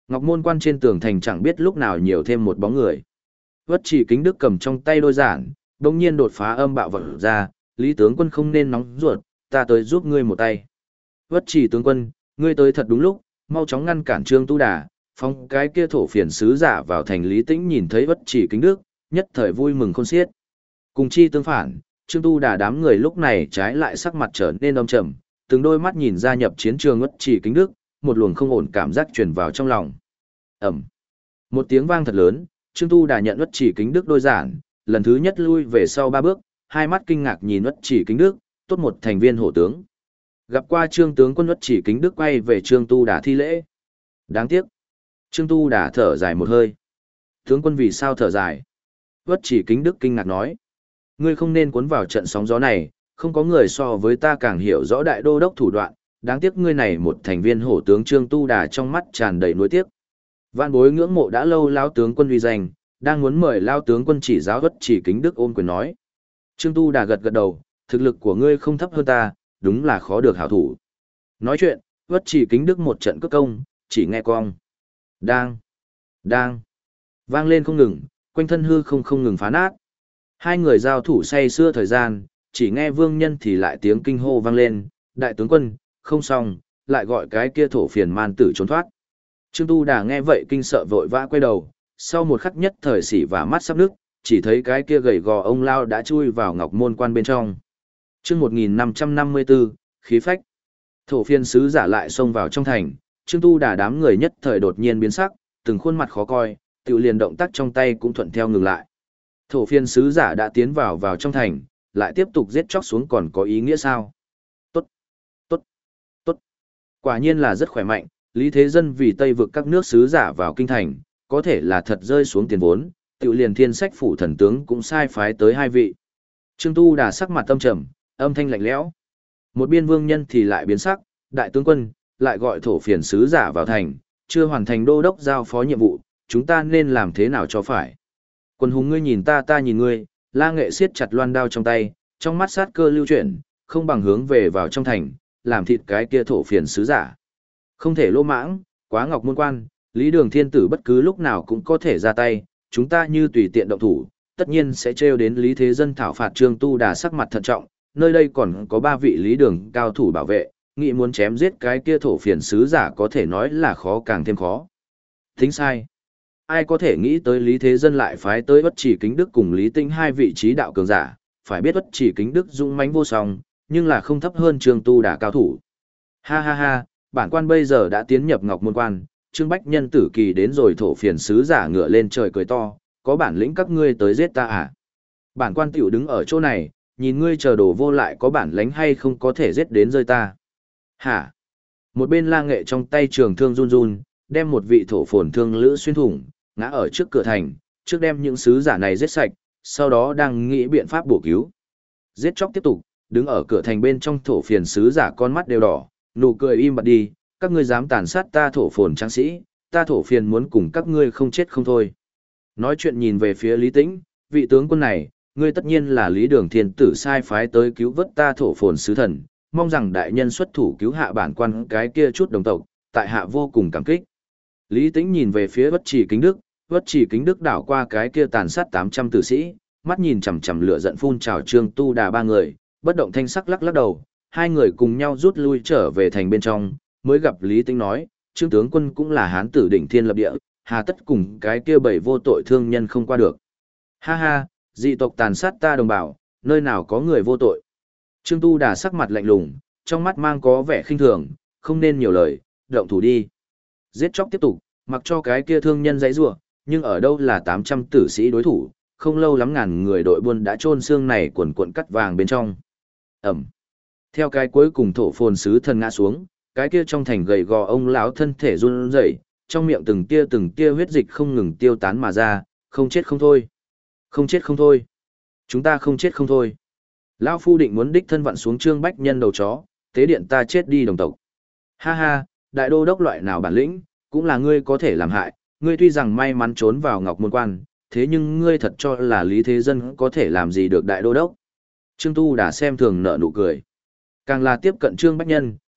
Ngọc Môn Quan trên tường thành chẳng biết lúc nào nhiều thêm một bóng người. Vất Chỉ Kính Đức cầm trong tay đôi giản, bỗng nhiên đột phá âm bạo vật ra, Lý tướng quân không nên nóng ruột, ta tới giúp ngươi một tay. Vất Chỉ tướng quân, ngươi tới thật đúng lúc, mau chóng ngăn cản Trương Tu Đà, phong cái kia thổ phiền sứ giả vào thành. Lý Tĩnh nhìn thấy Vất Chỉ Kính Đức, nhất thời vui mừng khôn xiết. Cùng chi tương phản, Trương Tu Đà đám người lúc này trái lại sắc mặt trở nên âm trầm, từng đôi mắt nhìn ra nhập chiến trường Vất Chỉ Kính Đức, một luồng không ổn cảm giác truyền vào trong lòng. Ầm. Một tiếng vang thật lớn, Trương Tu Đà nhận Vất Chỉ Kính Đức đôi giản, lần thứ nhất lui về sau ba bước, hai mắt kinh ngạc nhìn Vất Chỉ Kính Đức, tốt một thành viên hổ tướng. Gặp qua Trương tướng quân, Vất Chỉ Kính Đức quay về Trương Tu Đà thi lễ. Đáng tiếc. Trương Tu Đà thở dài một hơi. Tướng quân vì sao thở dài? Vất Chỉ Kính Đức kinh ngạc nói. Ngươi không nên cuốn vào trận sóng gió này, không có người so với ta càng hiểu rõ đại đô đốc thủ đoạn, đáng tiếc ngươi này một thành viên hổ tướng. Trương Tu Đà trong mắt tràn đầy nuối tiếc. Vạn bối ngưỡng mộ đã lâu lão tướng quân uy danh, đang muốn mời lão tướng quân chỉ giáo. Vất Chỉ Kính Đức ôm quyền nói. Trương Tu Đà gật gật đầu, thực lực của ngươi không thấp hơn ta, đúng là khó được hảo thủ. Nói chuyện, Vất Chỉ Kính Đức một trận cước công, chỉ nghe cong. Đang, đang, vang lên không ngừng, quanh thân hư không không ngừng phá nát. Hai người giao thủ say xưa thời gian, chỉ nghe Vương Nhân thì lại tiếng kinh hô vang lên, đại tướng quân, không xong, lại gọi cái kia thổ phiền man tử trốn thoát. Trương Tu Đà nghe vậy kinh sợ vội vã quay đầu, sau một khắc nhất thời xỉ và mắt sắp nước, chỉ thấy cái kia gầy gò ông lao đã chui vào Ngọc Môn Quan bên trong. Chương một nghìn năm trăm năm mươi tư, khí phách. Thổ phiền sứ giả lại xông vào trong thành, Trương Tu Đà đám người nhất thời đột nhiên biến sắc, từng khuôn mặt khó coi, tự liền động tác trong tay cũng thuận theo ngừng lại. Thổ phiền sứ giả đã tiến vào vào trong thành, lại tiếp tục giết chóc xuống còn có ý nghĩa sao? Tốt, tốt, tốt. Quả nhiên là rất khỏe mạnh, Lý Thế Dân vì Tây vực các nước sứ giả vào kinh thành, có thể là thật rơi xuống tiền vốn, tự liền thiên sách phủ thần tướng cũng sai phái tới hai vị. Trương Tu Đà sắc mặt tâm trầm, âm thanh lạnh lẽo. Một biên Vương Nhân thì lại biến sắc, đại tướng quân, lại gọi thổ phiền sứ giả vào thành, chưa hoàn thành đô đốc giao phó nhiệm vụ, chúng ta nên làm thế nào cho phải? Quân hùng ngươi nhìn ta ta nhìn ngươi, La Nghệ siết chặt loan đao trong tay, trong mắt sát cơ lưu chuyển, không bằng hướng về vào trong thành, làm thịt cái kia thổ phiền sứ giả. Không thể lô mãng, quá Ngọc Môn Quan, Lý Đường Thiên Tử bất cứ lúc nào cũng có thể ra tay, chúng ta như tùy tiện động thủ, tất nhiên sẽ trêu đến Lý Thế Dân thảo phạt. Trương Tu Đà sắc mặt thận trọng, nơi đây còn có ba vị Lý Đường cao thủ bảo vệ, nghĩ muốn chém giết cái kia thổ phiền sứ giả có thể nói là khó càng thêm khó. Thính sai. Ai có thể nghĩ tới Lý Thế Dân lại phái tới Vất Chỉ Kính Đức cùng Lý Tĩnh hai vị trí đạo cường giả, phải biết Vất Chỉ Kính Đức dũng mãnh vô song, nhưng là không thấp hơn Trương Tu Đà cao thủ. Ha ha ha, bản quan bây giờ đã tiến nhập Ngọc Môn Quan, Trương Bách Nhân tử kỳ đến rồi. Thổ phiền sứ giả ngựa lên trời cười to, có bản lĩnh các ngươi tới giết ta à? Bản quan tiểu đứng ở chỗ này, nhìn ngươi chờ đồ vô lại có bản lĩnh hay không có thể giết đến rơi ta. Hả? Một bên La Nghệ trong tay trường thương run run, đem một vị thổ phồn thương lữ xuyên thủng, ngã ở trước cửa thành, trước đem những sứ giả này giết sạch, sau đó đang nghĩ biện pháp bổ cứu. Giết chóc tiếp tục, đứng ở cửa thành bên trong thổ phiền sứ giả con mắt đều đỏ, nụ cười im bặt đi, các ngươi dám tàn sát ta thổ phồn tráng sĩ, ta thổ phiền muốn cùng các ngươi không chết không thôi. Nói chuyện nhìn về phía Lý Tĩnh, vị tướng quân này, ngươi tất nhiên là Lý Đường Thiên Tử sai phái tới cứu vớt ta thổ phồn sứ thần, mong rằng đại nhân xuất thủ cứu hạ bản quan cái kia chút đồng tộc, tại hạ vô cùng cảm kích. Lý Tĩnh nhìn về phía Vất Chỉ Kính Đức, Vất Chỉ Kính Đức đảo qua cái kia tàn sát tám trăm tử sĩ, mắt nhìn chằm chằm lửa giận phun trào Trương Tu Đà ba người, bất động thanh sắc lắc lắc đầu, hai người cùng nhau rút lui trở về thành bên trong, mới gặp Lý Tĩnh nói, Trương tướng quân cũng là hán tử đỉnh thiên lập địa, hà tất cùng cái kia bảy vô tội thương nhân không qua được. Ha ha, dị tộc tàn sát ta đồng bào, nơi nào có người vô tội. Trương Tu Đà sắc mặt lạnh lùng, trong mắt mang có vẻ khinh thường, không nên nhiều lời, động thủ đi. Giết chóc tiếp tục, mặc cho cái kia thương nhân giãy giụa, nhưng ở đâu là tám trăm tử sĩ đối thủ, không lâu lắm ngàn người đội buôn đã chôn xương này quần cuộn cắt vàng bên trong. Ẩm. Theo cái cuối cùng thổ phồn sứ thần ngã xuống, cái kia trong thành gầy gò ông lão thân thể run rẩy, trong miệng từng tia từng tia huyết dịch không ngừng tiêu tán mà ra, không chết không thôi. Không chết không thôi. Chúng ta không chết không thôi. Lão phu định muốn đích thân vặn xuống Trương Bách Nhân đầu chó, tế điện ta chết đi đồng tộc. Ha ha, đại đô đốc loại nào bản lĩnh, cũng là ngươi có thể làm hại, ngươi tuy rằng may mắn trốn vào Ngọc Môn Quan, thế nhưng ngươi thật cho là Lý Thế Dân có thể làm gì được đại đô đốc. Trương Tu Đà xem thường nở nụ cười. Càng là tiếp cận Trương Bách Nhân,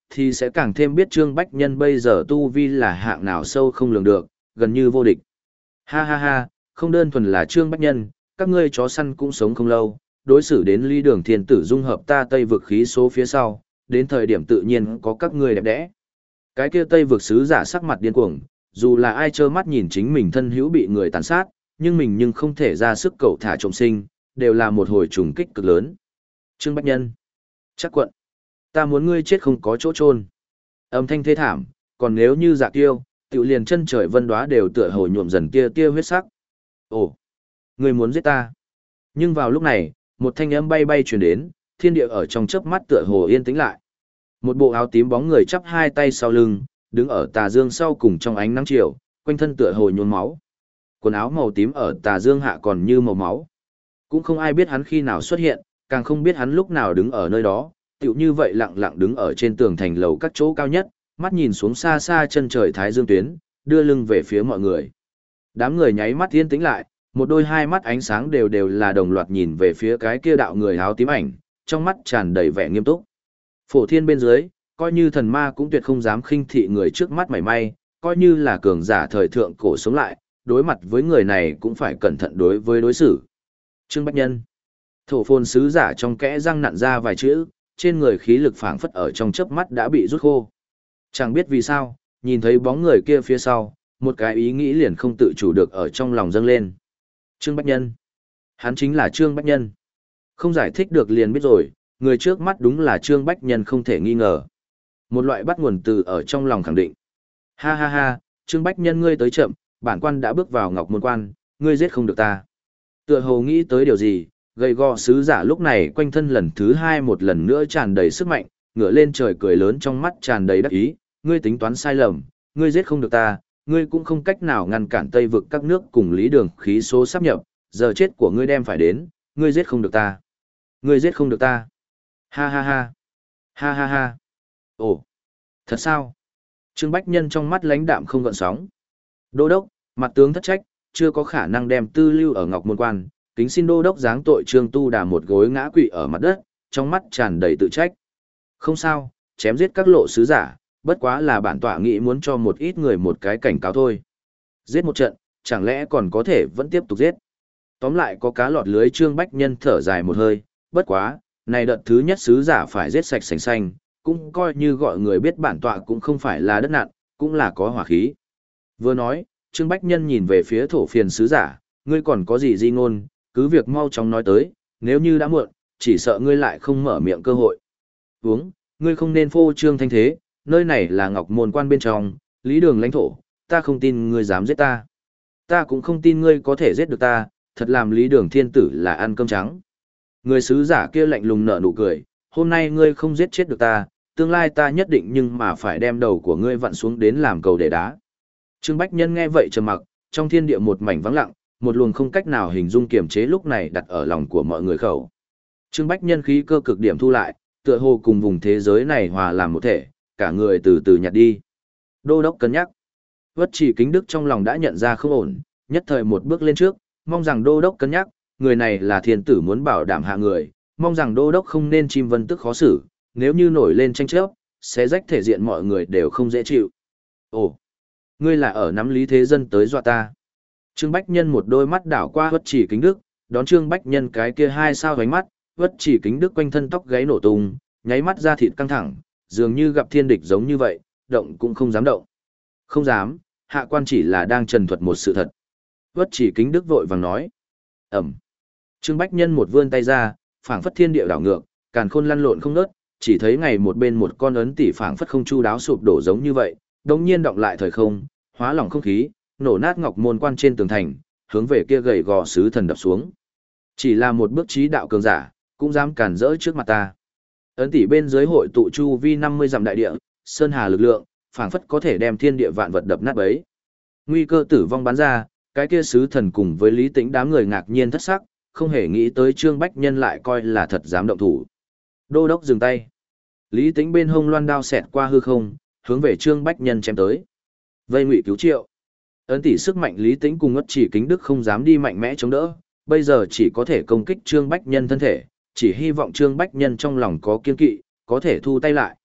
thì sẽ càng thêm biết Trương Bách Nhân bây giờ tu vi là hạng nào sâu không lường được, gần như vô địch. Ha ha ha, không đơn thuần là Trương Bách Nhân, các ngươi chó săn cũng sống không lâu, đối xử đến Lý Đường Thiên Tử dung hợp ta Tây vực khí số phía sau, đến thời điểm tự nhiên có các ngươi đẹp đẽ. Cái kia Tây vực sứ giả sắc mặt điên cuồng, dù là ai trơ mắt nhìn chính mình thân hữu bị người tàn sát, nhưng mình nhưng không thể ra sức cầu thả trộm sinh, đều là một hồi trùng kích cực lớn. Trương Bách Nhân, chắc quận, ta muốn ngươi chết không có chỗ chôn. Âm thanh thê thảm, còn nếu như Dạ Kiêu, tiểu liền chân trời vân đóa đều tựa hồ nhuộm dần tia tia huyết sắc. Ồ, ngươi muốn giết ta? Nhưng vào lúc này, một thanh âm bay bay truyền đến, thiên địa ở trong chớp mắt tựa hồ yên tĩnh lại. Một bộ áo tím bóng người chắp hai tay sau lưng, đứng ở tà dương sau cùng trong ánh nắng chiều, quanh thân tựa hồ nhuốm máu. Quần áo màu tím ở tà dương hạ còn như màu máu. Cũng không ai biết hắn khi nào xuất hiện, càng không biết hắn lúc nào đứng ở nơi đó, tựu như vậy lặng lặng đứng ở trên tường thành lầu các chỗ cao nhất, mắt nhìn xuống xa xa chân trời thái dương tuyến, đưa lưng về phía mọi người. Đám người nháy mắt yên tĩnh lại, một đôi hai mắt ánh sáng đều đều là đồng loạt nhìn về phía cái kia đạo người áo tím ảnh, trong mắt tràn đầy vẻ nghiêm túc. Phổ thiên bên dưới, coi như thần ma cũng tuyệt không dám khinh thị người trước mắt mảy may, coi như là cường giả thời thượng cổ sống lại, đối mặt với người này cũng phải cẩn thận đối với đối xử. Trương Bách Nhân, thổ phồn sứ giả trong kẽ răng nặn ra vài chữ, trên người khí lực phảng phất ở trong chớp mắt đã bị rút khô. Chẳng biết vì sao, nhìn thấy bóng người kia phía sau, một cái ý nghĩ liền không tự chủ được ở trong lòng dâng lên. Trương Bách Nhân, hắn chính là Trương Bách Nhân. Không giải thích được liền biết rồi, người trước mắt đúng là Trương Bách Nhân không thể nghi ngờ. Một loại bắt nguồn từ ở trong lòng khẳng định. Ha ha ha, Trương Bách Nhân ngươi tới chậm, bản quan đã bước vào Ngọc Môn Quan, ngươi giết không được ta. Tựa hồ nghĩ tới điều gì, gầy gò sứ giả lúc này quanh thân lần thứ hai một lần nữa tràn đầy sức mạnh, ngửa lên trời cười lớn trong mắt tràn đầy đắc ý, ngươi tính toán sai lầm, ngươi giết không được ta, ngươi cũng không cách nào ngăn cản Tây vực các nước cùng Lý Đường khí số sáp nhập, giờ chết của ngươi đem phải đến, ngươi giết không được ta. Ngươi giết không được ta. Ha ha ha. Ha ha ha. Ồ, thật sao? Trương Bách Nhân trong mắt lãnh đạm không gợn sóng. Đô đốc, mặt tướng thất trách, chưa có khả năng đem tư lưu ở Ngọc Môn Quan, kính xin đô đốc giáng tội Trương Tu Đà một gối ngã quỵ ở mặt đất, trong mắt tràn đầy tự trách. Không sao, chém giết các lộ sứ giả, bất quá là bản tọa nghĩ muốn cho một ít người một cái cảnh cáo thôi. Giết một trận, chẳng lẽ còn có thể vẫn tiếp tục giết. Tóm lại có cá lọt lưới. Trương Bách Nhân thở dài một hơi, bất quá, này đợt thứ nhất sứ giả phải giết sạch sành xanh, cũng coi như gọi người biết bản tọa cũng không phải là đất nạn, cũng là có hỏa khí. Vừa nói, Trương Bách Nhân nhìn về phía thổ phiền sứ giả, ngươi còn có gì di ngôn, cứ việc mau chóng nói tới, nếu như đã muộn, chỉ sợ ngươi lại không mở miệng cơ hội. Uống, ngươi không nên phô trương thanh thế, nơi này là Ngọc Môn Quan bên trong, Lý Đường lãnh thổ, ta không tin ngươi dám giết ta. Ta cũng không tin ngươi có thể giết được ta, thật làm Lý Đường Thiên Tử là ăn cơm trắng. Người sứ giả kia lạnh lùng nở nụ cười, hôm nay ngươi không giết chết được ta, tương lai ta nhất định nhưng mà phải đem đầu của ngươi vặn xuống đến làm cầu để đá. Trương Bách Nhân nghe vậy trầm mặc, trong thiên địa một mảnh vắng lặng, một luồng không cách nào hình dung kiềm chế lúc này đặt ở lòng của mọi người khẩu. Trương Bách Nhân khí cơ cực điểm thu lại, tựa hồ cùng vùng thế giới này hòa làm một thể, cả người từ từ nhạt đi. Đô đốc cân nhắc. Vất Chỉ Kính Đức trong lòng đã nhận ra không ổn, nhất thời một bước lên trước, mong rằng đô đốc cân nhắc, người này là thiên tử muốn bảo đảm hạ người, mong rằng đô đốc không nên chim vân tức khó xử, nếu như nổi lên tranh chấp, sẽ rách thể diện mọi người đều không dễ chịu. Ồ, ngươi là ở nắm Lý Thế Dân tới dọa ta. Trương Bách Nhân một đôi mắt đảo qua Vất Chỉ Kính Đức, đón Trương Bách Nhân cái kia hai sao ánh mắt, Vất Chỉ Kính Đức quanh thân tóc gáy nổ tung, nháy mắt ra thịt căng thẳng, dường như gặp thiên địch giống như vậy, động cũng không dám động. Không dám, hạ quan chỉ là đang trần thuật một sự thật. Vất Chỉ Kính Đức vội vàng nói. Ẩm. Trương Bách Nhân một vươn tay ra, phảng phất thiên địa đảo ngược, càn khôn lăn lộn không ngớt, chỉ thấy ngày một bên một con ấn tỷ phảng phất không chu đáo sụp đổ giống như vậy, đột nhiên động lại thời không, hóa lỏng không khí, nổ nát Ngọc Môn Quan trên tường thành, hướng về kia gầy gò sứ thần đập xuống. Chỉ là một bước trí đạo cường giả, cũng dám cản rỡ trước mặt ta. Ấn tỷ bên dưới hội tụ chu vi năm mươi dặm đại địa, sơn hà lực lượng, phảng phất có thể đem thiên địa vạn vật đập nát bấy. Nguy cơ tử vong bắn ra, cái kia sứ thần cùng với Lý Tĩnh đám người ngạc nhiên thất sắc, không hề nghĩ tới Trương Bách Nhân lại coi là thật dám động thủ. Đô đốc dừng tay. Lý Tĩnh bên hông loan đao xẹt qua hư không, hướng về Trương Bách Nhân chém tới. Vây Ngụy cứu Triệu. Ấn tỷ sức mạnh Lý Tĩnh cùng Ngất Chỉ Kính Đức không dám đi mạnh mẽ chống đỡ, bây giờ chỉ có thể công kích Trương Bách Nhân thân thể, chỉ hy vọng Trương Bách Nhân trong lòng có kiên kỵ, có thể thu tay lại.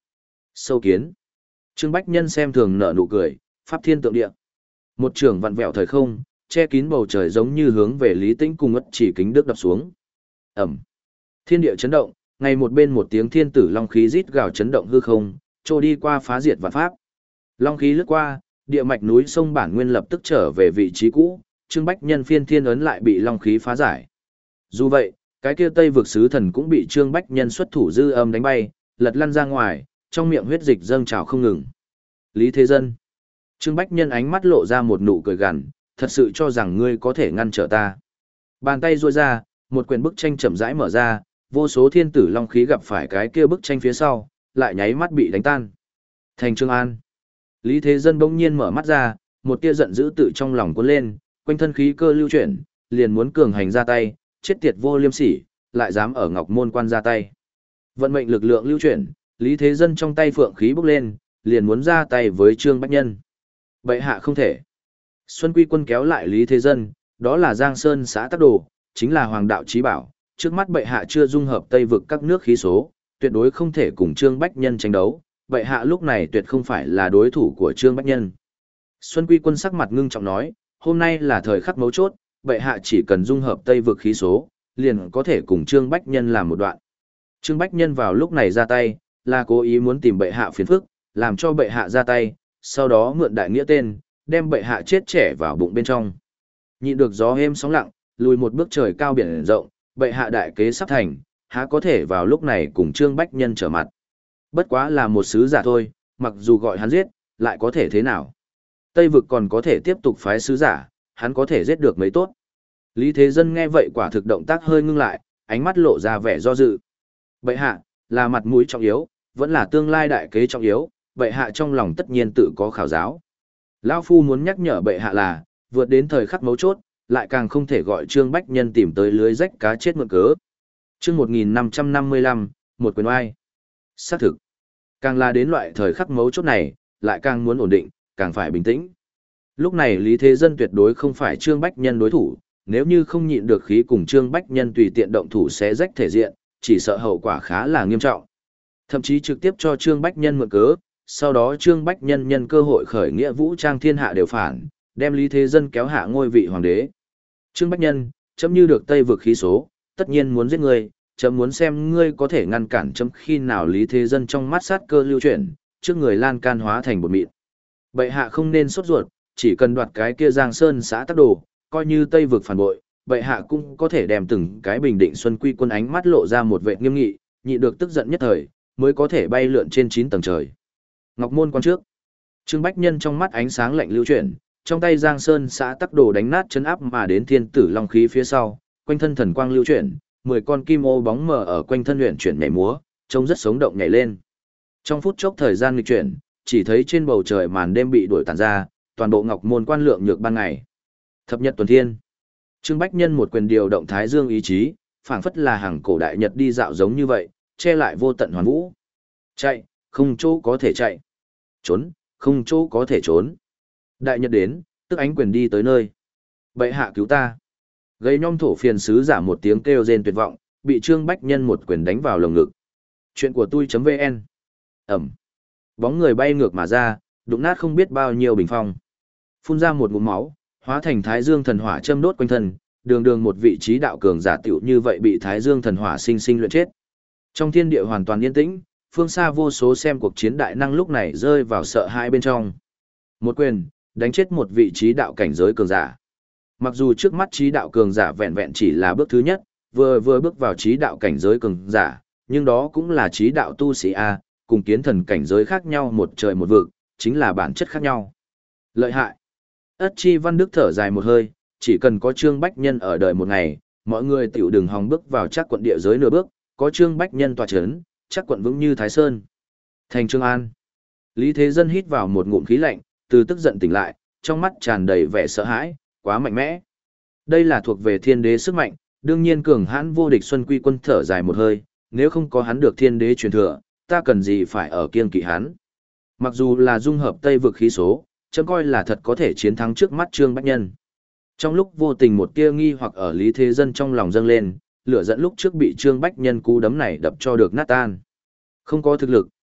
Sâu kiến. Trương Bách Nhân xem thường nở nụ cười, pháp thiên tượng địa. Một trường vặn vẹo thời không, che kín bầu trời giống như hướng về Lý Tĩnh cùng Ngất Chỉ Kính Đức đập xuống. Ầm. Thiên địa chấn động, ngay một bên một tiếng thiên tử long khí rít gào chấn động hư không, trôi đi qua phá diệt vạn pháp. Long khí lướt qua, địa mạch núi sông bản nguyên lập tức trở về vị trí cũ, Trương Bách Nhân phiên thiên ấn lại bị long khí phá giải. Dù vậy, cái kia Tây vực sứ thần cũng bị Trương Bách Nhân xuất thủ dư âm đánh bay, lật lăn ra ngoài, trong miệng huyết dịch dâng trào không ngừng. Lý Thế Dân. Trương Bách Nhân ánh mắt lộ ra một nụ cười gằn, thật sự cho rằng ngươi có thể ngăn trở ta. Bàn tay duỗi ra, một quyển bức tranh chậm rãi mở ra, vô số thiên tử long khí gặp phải cái kia bức tranh phía sau, lại nháy mắt bị đánh tan. Thành Trương An. Lý Thế Dân bỗng nhiên mở mắt ra, một tia giận dữ tự trong lòng cuốn lên, quanh thân khí cơ lưu chuyển, liền muốn cường hành ra tay, chết tiệt vô liêm sỉ, lại dám ở Ngọc Môn Quan ra tay. Vận mệnh lực lượng lưu chuyển, Lý Thế Dân trong tay phượng khí bốc lên, liền muốn ra tay với Trương Bách Nhân. Bệ hạ không thể. Xuân Quy Quân kéo lại Lý Thế Dân, đó là Giang Sơn xã Tắc Đồ, chính là Hoàng đạo chí bảo, trước mắt bệ hạ chưa dung hợp Tây vực các nước khí số, tuyệt đối không thể cùng Trương Bách Nhân tranh đấu, bệ hạ lúc này tuyệt không phải là đối thủ của Trương Bách Nhân. Xuân Quy Quân sắc mặt ngưng trọng nói, hôm nay là thời khắc mấu chốt, bệ hạ chỉ cần dung hợp Tây vực khí số, liền có thể cùng Trương Bách Nhân làm một đoạn. Trương Bách Nhân vào lúc này ra tay, là cố ý muốn tìm bệ hạ phiền phức, làm cho bệ hạ ra tay, sau đó mượn đại nghĩa tên, đem bệ hạ chết trẻ vào bụng bên trong. Nhịn được gió êm sóng lặng, lùi một bước trời cao biển rộng, bệ hạ đại kế sắp thành, há có thể vào lúc này cùng Trương Bách Nhân trở mặt. Bất quá là một sứ giả thôi, mặc dù gọi hắn giết, lại có thể thế nào. Tây vực còn có thể tiếp tục phái sứ giả, hắn có thể giết được mấy tốt. Lý Thế Dân nghe vậy quả thực động tác hơi ngưng lại, ánh mắt lộ ra vẻ do dự. Bệ hạ, là mặt mũi trọng yếu, vẫn là tương lai đại kế trọng yếu, bệ hạ trong lòng tất nhiên tự có khảo giáo. Lão Phu muốn nhắc nhở bệ hạ là, vượt đến thời khắc mấu chốt, lại càng không thể gọi Trương Bách Nhân tìm tới lưới rách cá chết mượn cớ. Chương một nghìn năm trăm năm mươi lăm, một quyền oai. Xác thực. Càng là đến loại thời khắc mấu chốt này, lại càng muốn ổn định, càng phải bình tĩnh. Lúc này Lý Thế Dân tuyệt đối không phải Trương Bách Nhân đối thủ, nếu như không nhịn được khí cùng Trương Bách Nhân tùy tiện động thủ sẽ rách thể diện, chỉ sợ hậu quả khá là nghiêm trọng. Thậm chí trực tiếp cho Trương Bách Nhân mượn cớ, sau đó Trương Bách Nhân nhân cơ hội khởi nghĩa vũ trang thiên hạ đều phản, đem Lý Thế Dân kéo hạ ngôi vị hoàng đế. Trương Bách Nhân, chấm như được Tây vực khí số, tất nhiên muốn giết ngươi, chấm muốn xem ngươi có thể ngăn cản chấm khi nào Lý Thế Dân trong mắt sát cơ lưu chuyển, trước người lan can hóa thành bột mịn. Bệ hạ không nên sốt ruột, chỉ cần đoạt cái kia Giang Sơn xã Tắc Đồ, coi như Tây vực phản bội, bệ hạ cũng có thể đem từng cái bình định Xuân Quy Quân ánh mắt lộ ra một vẻ nghiêm nghị, nhịn được tức giận nhất thời, mới có thể bay lượn trên chín tầng trời. Ngọc Môn Quan trước, Trương Bách Nhân trong mắt ánh sáng lạnh lưu chuyển, trong tay Giang Sơn xã Tắc Đồ đánh nát chấn áp mà đến thiên tử long khí phía sau, quanh thân thần quang lưu chuyển, mười con kim ô bóng mờ ở quanh thân luyện chuyển nhảy múa, trông rất sống động nhảy lên. Trong phút chốc thời gian nghịch chuyển, chỉ thấy trên bầu trời màn đêm bị đuổi tàn ra, toàn bộ Ngọc Môn Quan lượng nhược ban ngày. Thập nhật tuần thiên. Trương Bách Nhân một quyền điều động Thái Dương ý chí, phảng phất là hàng cổ đại nhật đi dạo giống như vậy, che lại vô tận hoàn vũ. Chạy, không chỗ có thể chạy. Trốn, không chỗ có thể trốn. Đại nhật đến, tức ánh quyền đi tới nơi. Bệ hạ cứu ta. Gây nhom thổ phiền sứ giả một tiếng kêu rên tuyệt vọng, bị Trương Bách Nhân một quyền đánh vào lồng ngực. Chuyện của tôi.vn. Ẩm. Bóng người bay ngược mà ra, đụng nát không biết bao nhiêu bình phong. Phun ra một ngụm máu, hóa thành Thái Dương thần hỏa châm đốt quanh thân, đường đường một vị trí đạo cường giả tiểu như vậy bị Thái Dương thần hỏa sinh sinh luyện chết. Trong thiên địa hoàn toàn yên tĩnh, phương xa vô số xem cuộc chiến đại năng lúc này rơi vào sợ hãi bên trong. Một quyền, đánh chết một vị trí đạo cảnh giới cường giả. Mặc dù trước mắt trí đạo cường giả vẹn vẹn chỉ là bước thứ nhất, vừa vừa bước vào trí đạo cảnh giới cường giả, nhưng đó cũng là trí đạo tu sĩ A, cùng kiến thần cảnh giới khác nhau một trời một vực, chính là bản chất khác nhau. Lợi hại. Ất Chi Văn Đức thở dài một hơi, chỉ cần có Trương Bách Nhân ở đời một ngày, mọi người tiểu đừng hòng bước vào chắc quận địa giới nửa bước, có Trương Bách Nhân tọa chấn, chắc quận vững như Thái Sơn. Thành Trương An. Lý Thế Dân hít vào một ngụm khí lạnh, từ tức giận tỉnh lại, trong mắt tràn đầy vẻ sợ hãi, quá mạnh mẽ. Đây là thuộc về thiên đế sức mạnh, đương nhiên cường hãn vô địch Xuân Quy Quân thở dài một hơi, nếu không có hắn được thiên đế truyền thừa, ta cần gì phải ở kiêng kỵ hắn. Mặc dù là dung hợp Tây vực khí số, chấm coi là thật có thể chiến thắng trước mắt Trương Bách Nhân. Trong lúc vô tình một tia nghi hoặc ở Lý Thế Dân trong lòng dâng lên, lửa dẫn lúc trước bị Trương Bách Nhân cú đấm này đập cho được nát tan. Không có thực lực,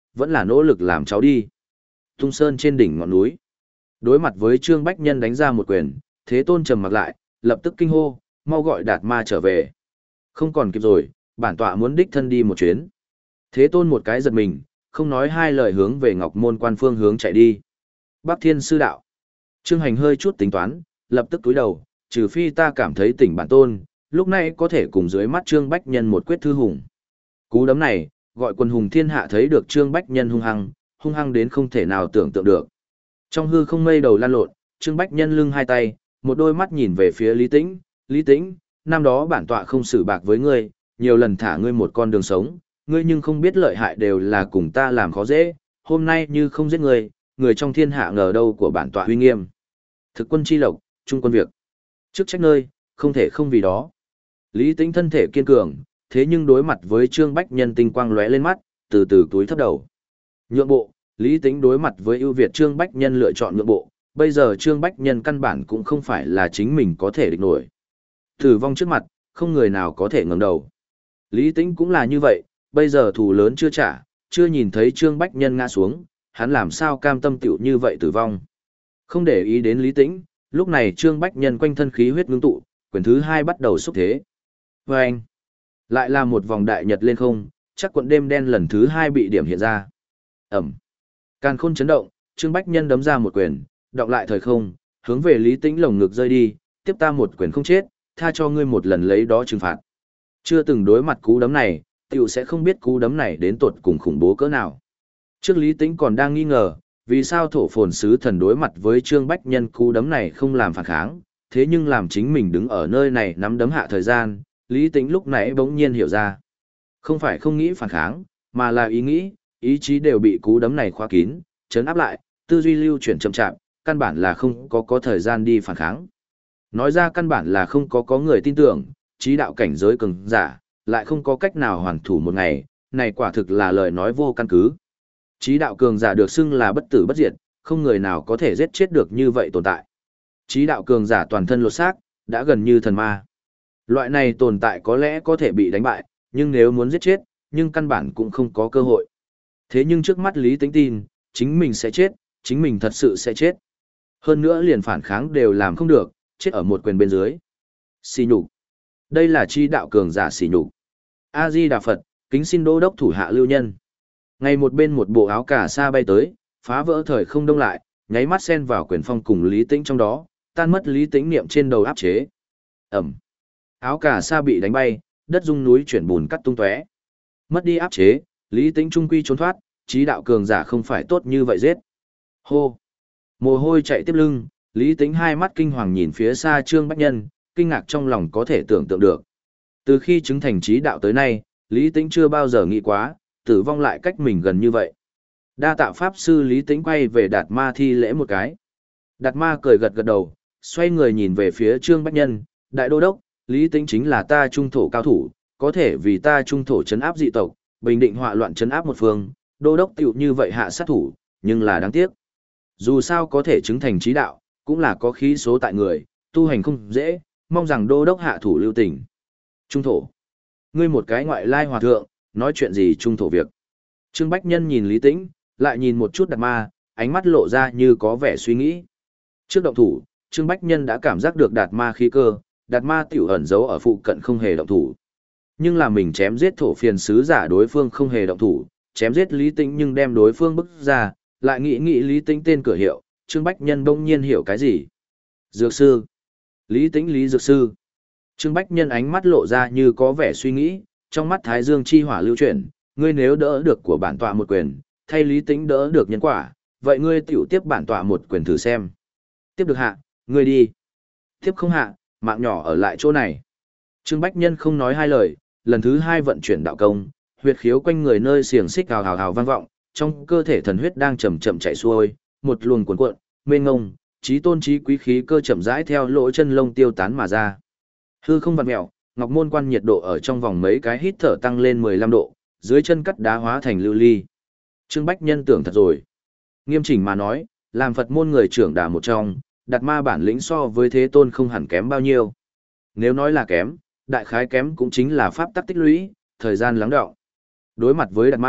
vẫn là nỗ lực làm cháu đi. Tung sơn trên đỉnh ngọn núi. Đối mặt với Trương Bách Nhân đánh ra một quyền, Thế Tôn trầm mặc lại, lập tức kinh hô, mau gọi Đạt Ma trở về. Không còn kịp rồi, bản tọa muốn đích thân đi một chuyến. Thế Tôn một cái giật mình, không nói hai lời hướng về Ngọc Môn Quan phương hướng chạy đi. Bắc Thiên sư đạo. Trương Hành hơi chút tính toán, lập tức cúi đầu, trừ phi ta cảm thấy tỉnh bản tôn, lúc này có thể cùng dưới mắt Trương Bách Nhân một quyết thư hùng. Cú đấm này, gọi quần hùng thiên hạ thấy được Trương Bách Nhân hung hăng, hung hăng đến không thể nào tưởng tượng được. Trong hư không mây đầu lan lộn, Trương Bách Nhân lưng hai tay, một đôi mắt nhìn về phía Lý Tĩnh, Lý Tĩnh, năm đó bản tọa không xử bạc với ngươi, nhiều lần thả ngươi một con đường sống, ngươi nhưng không biết lợi hại đều là cùng ta làm khó dễ, hôm nay như không giết ngươi, người trong thiên hạ ngờ đâu của bản tọa huy nghiêm. Thực quân chi lộc, trung quân việc. Chức trách nơi, không thể không vì đó. Lý Tĩnh thân thể kiên cường, thế nhưng đối mặt với Trương Bách Nhân tinh quang lóe lên mắt, từ từ túi thấp đầu. Nhượng bộ, Lý Tĩnh đối mặt với ưu việt Trương Bách Nhân lựa chọn nhượng bộ, bây giờ Trương Bách Nhân căn bản cũng không phải là chính mình có thể địch nổi. Tử vong trước mặt, không người nào có thể ngẩng đầu. Lý Tĩnh cũng là như vậy, bây giờ thù lớn chưa trả, chưa nhìn thấy Trương Bách Nhân ngã xuống, hắn làm sao cam tâm tiểu như vậy tử vong. Không để ý đến Lý Tĩnh, lúc này Trương Bách Nhân quanh thân khí huyết ngưng tụ, quyền thứ hai bắt đầu xúc thế. Và anh, lại là một vòng đại nhật lên không, chắc quận đêm đen lần thứ hai bị điểm hiện ra. Ẩm. Càn khôn chấn động, Trương Bách Nhân đấm ra một quyền, đọng lại thời không, hướng về Lý Tĩnh lồng ngực rơi đi, tiếp ta một quyền không chết, tha cho ngươi một lần lấy đó trừng phạt. Chưa từng đối mặt cú đấm này, tiểu sẽ không biết cú đấm này đến tột cùng khủng bố cỡ nào. Trước Lý Tĩnh còn đang nghi ngờ, vì sao thổ phồn sứ thần đối mặt với Trương Bách Nhân cú đấm này không làm phản kháng, thế nhưng làm chính mình đứng ở nơi này nắm đấm hạ thời gian, Lý Tĩnh lúc nãy bỗng nhiên hiểu ra. Không phải không nghĩ phản kháng, mà là ý nghĩ, ý chí đều bị cú đấm này khóa kín, chấn áp lại, tư duy lưu chuyển chậm chạp, căn bản là không có có thời gian đi phản kháng. Nói ra căn bản là không có có người tin tưởng, trí đạo cảnh giới cường giả, lại không có cách nào hoàn thủ một ngày, này quả thực là lời nói vô căn cứ. Trí đạo cường giả được xưng là bất tử bất diệt, không người nào có thể giết chết được như vậy tồn tại. Trí đạo cường giả toàn thân lột xác, đã gần như thần ma. Loại này tồn tại có lẽ có thể bị đánh bại, nhưng nếu muốn giết chết, nhưng căn bản cũng không có cơ hội. Thế nhưng trước mắt Lý Tĩnh tin, chính mình sẽ chết, chính mình thật sự sẽ chết. Hơn nữa liền phản kháng đều làm không được, chết ở một quyền bên dưới. Xỉ nhục. Đây là chi đạo cường giả xỉ nhục. A Di Đà Phật, kính xin đô đốc thủ hạ lưu nhân. Ngay một bên một bộ áo cà sa bay tới, phá vỡ thời không đông lại, nháy mắt xen vào quyền phong cùng Lý Tĩnh trong đó, tan mất Lý Tĩnh niệm trên đầu áp chế. Ẩm. Áo cà sa bị đánh bay, đất rung núi chuyển bùn cắt tung tóe. Mất đi áp chế, Lý Tĩnh trung quy trốn thoát, trí đạo cường giả không phải tốt như vậy giết. Hô. Mồ hôi chạy tiếp lưng, Lý Tĩnh hai mắt kinh hoàng nhìn phía xa Trương Bách Nhân, kinh ngạc trong lòng có thể tưởng tượng được. Từ khi chứng thành trí đạo tới nay, Lý Tĩnh chưa bao giờ nghĩ quá, tử vong lại cách mình gần như vậy. Đa tạ pháp sư Lý Tĩnh quay về Đạt Ma thi lễ một cái. Đạt Ma cười gật gật đầu, xoay người nhìn về phía Trương Bách Nhân, đại đô đốc, Lý Tĩnh chính là ta trung thổ cao thủ, có thể vì ta trung thổ trấn áp dị tộc, bình định họa loạn trấn áp một phương, đô đốc tiểu như vậy hạ sát thủ, nhưng là đáng tiếc. Dù sao có thể chứng thành trí đạo, cũng là có khí số tại người, tu hành không dễ, mong rằng đô đốc hạ thủ lưu tình. Trung thổ. Ngươi một cái ngoại lai hòa thượng, nói chuyện gì trung thổ việc. Trương Bách Nhân nhìn Lý Tĩnh, lại nhìn một chút Đạt Ma, ánh mắt lộ ra như có vẻ suy nghĩ. Trước động thủ, Trương Bách Nhân đã cảm giác được Đạt Ma khí cơ, Đạt Ma tiểu ẩn giấu ở phụ cận không hề động thủ. Nhưng là mình chém giết thổ phiền sứ giả đối phương không hề động thủ, chém giết Lý Tĩnh nhưng đem đối phương bức ra, lại nghĩ nghĩ Lý Tĩnh tên cửa hiệu, Trương Bách Nhân bỗng nhiên hiểu cái gì. Dược sư. Lý Tĩnh Lý Dược sư. Trương Bách Nhân ánh mắt lộ ra như có vẻ suy nghĩ, trong mắt Thái Dương chi hỏa lưu chuyển, ngươi nếu đỡ được của bản tọa một quyền, thay Lý Tĩnh đỡ được nhân quả, vậy ngươi tiểu tiếp bản tọa một quyền thử xem. Tiếp được hạ, ngươi đi. Tiếp không hạ, mạng nhỏ ở lại chỗ này. Trương Bách Nhân không nói hai lời, lần thứ hai vận chuyển đạo công, huyệt khiếu quanh người nơi xiềng xích hào hào hào vang vọng, trong cơ thể thần huyết đang chậm chậm chảy xuôi, một luồng cuồn cuộn, mênh ngông, chí tôn chí quý khí cơ chậm rãi theo lỗ chân lông tiêu tán mà ra. Hư không vặn mèo, Ngọc Môn Quan nhiệt độ ở trong vòng mấy cái hít thở tăng lên mười lăm độ, dưới chân cắt đá hóa thành lưu ly. Trương Bách Nhân tưởng thật rồi. Nghiêm chỉnh mà nói, làm Phật môn người trưởng đà một trong, Đạt Ma bản lĩnh so với Thế Tôn không hẳn kém bao nhiêu. Nếu nói là kém, đại khái kém cũng chính là pháp tắc tích lũy, thời gian lắng đọng. Đối mặt với Đạt Ma,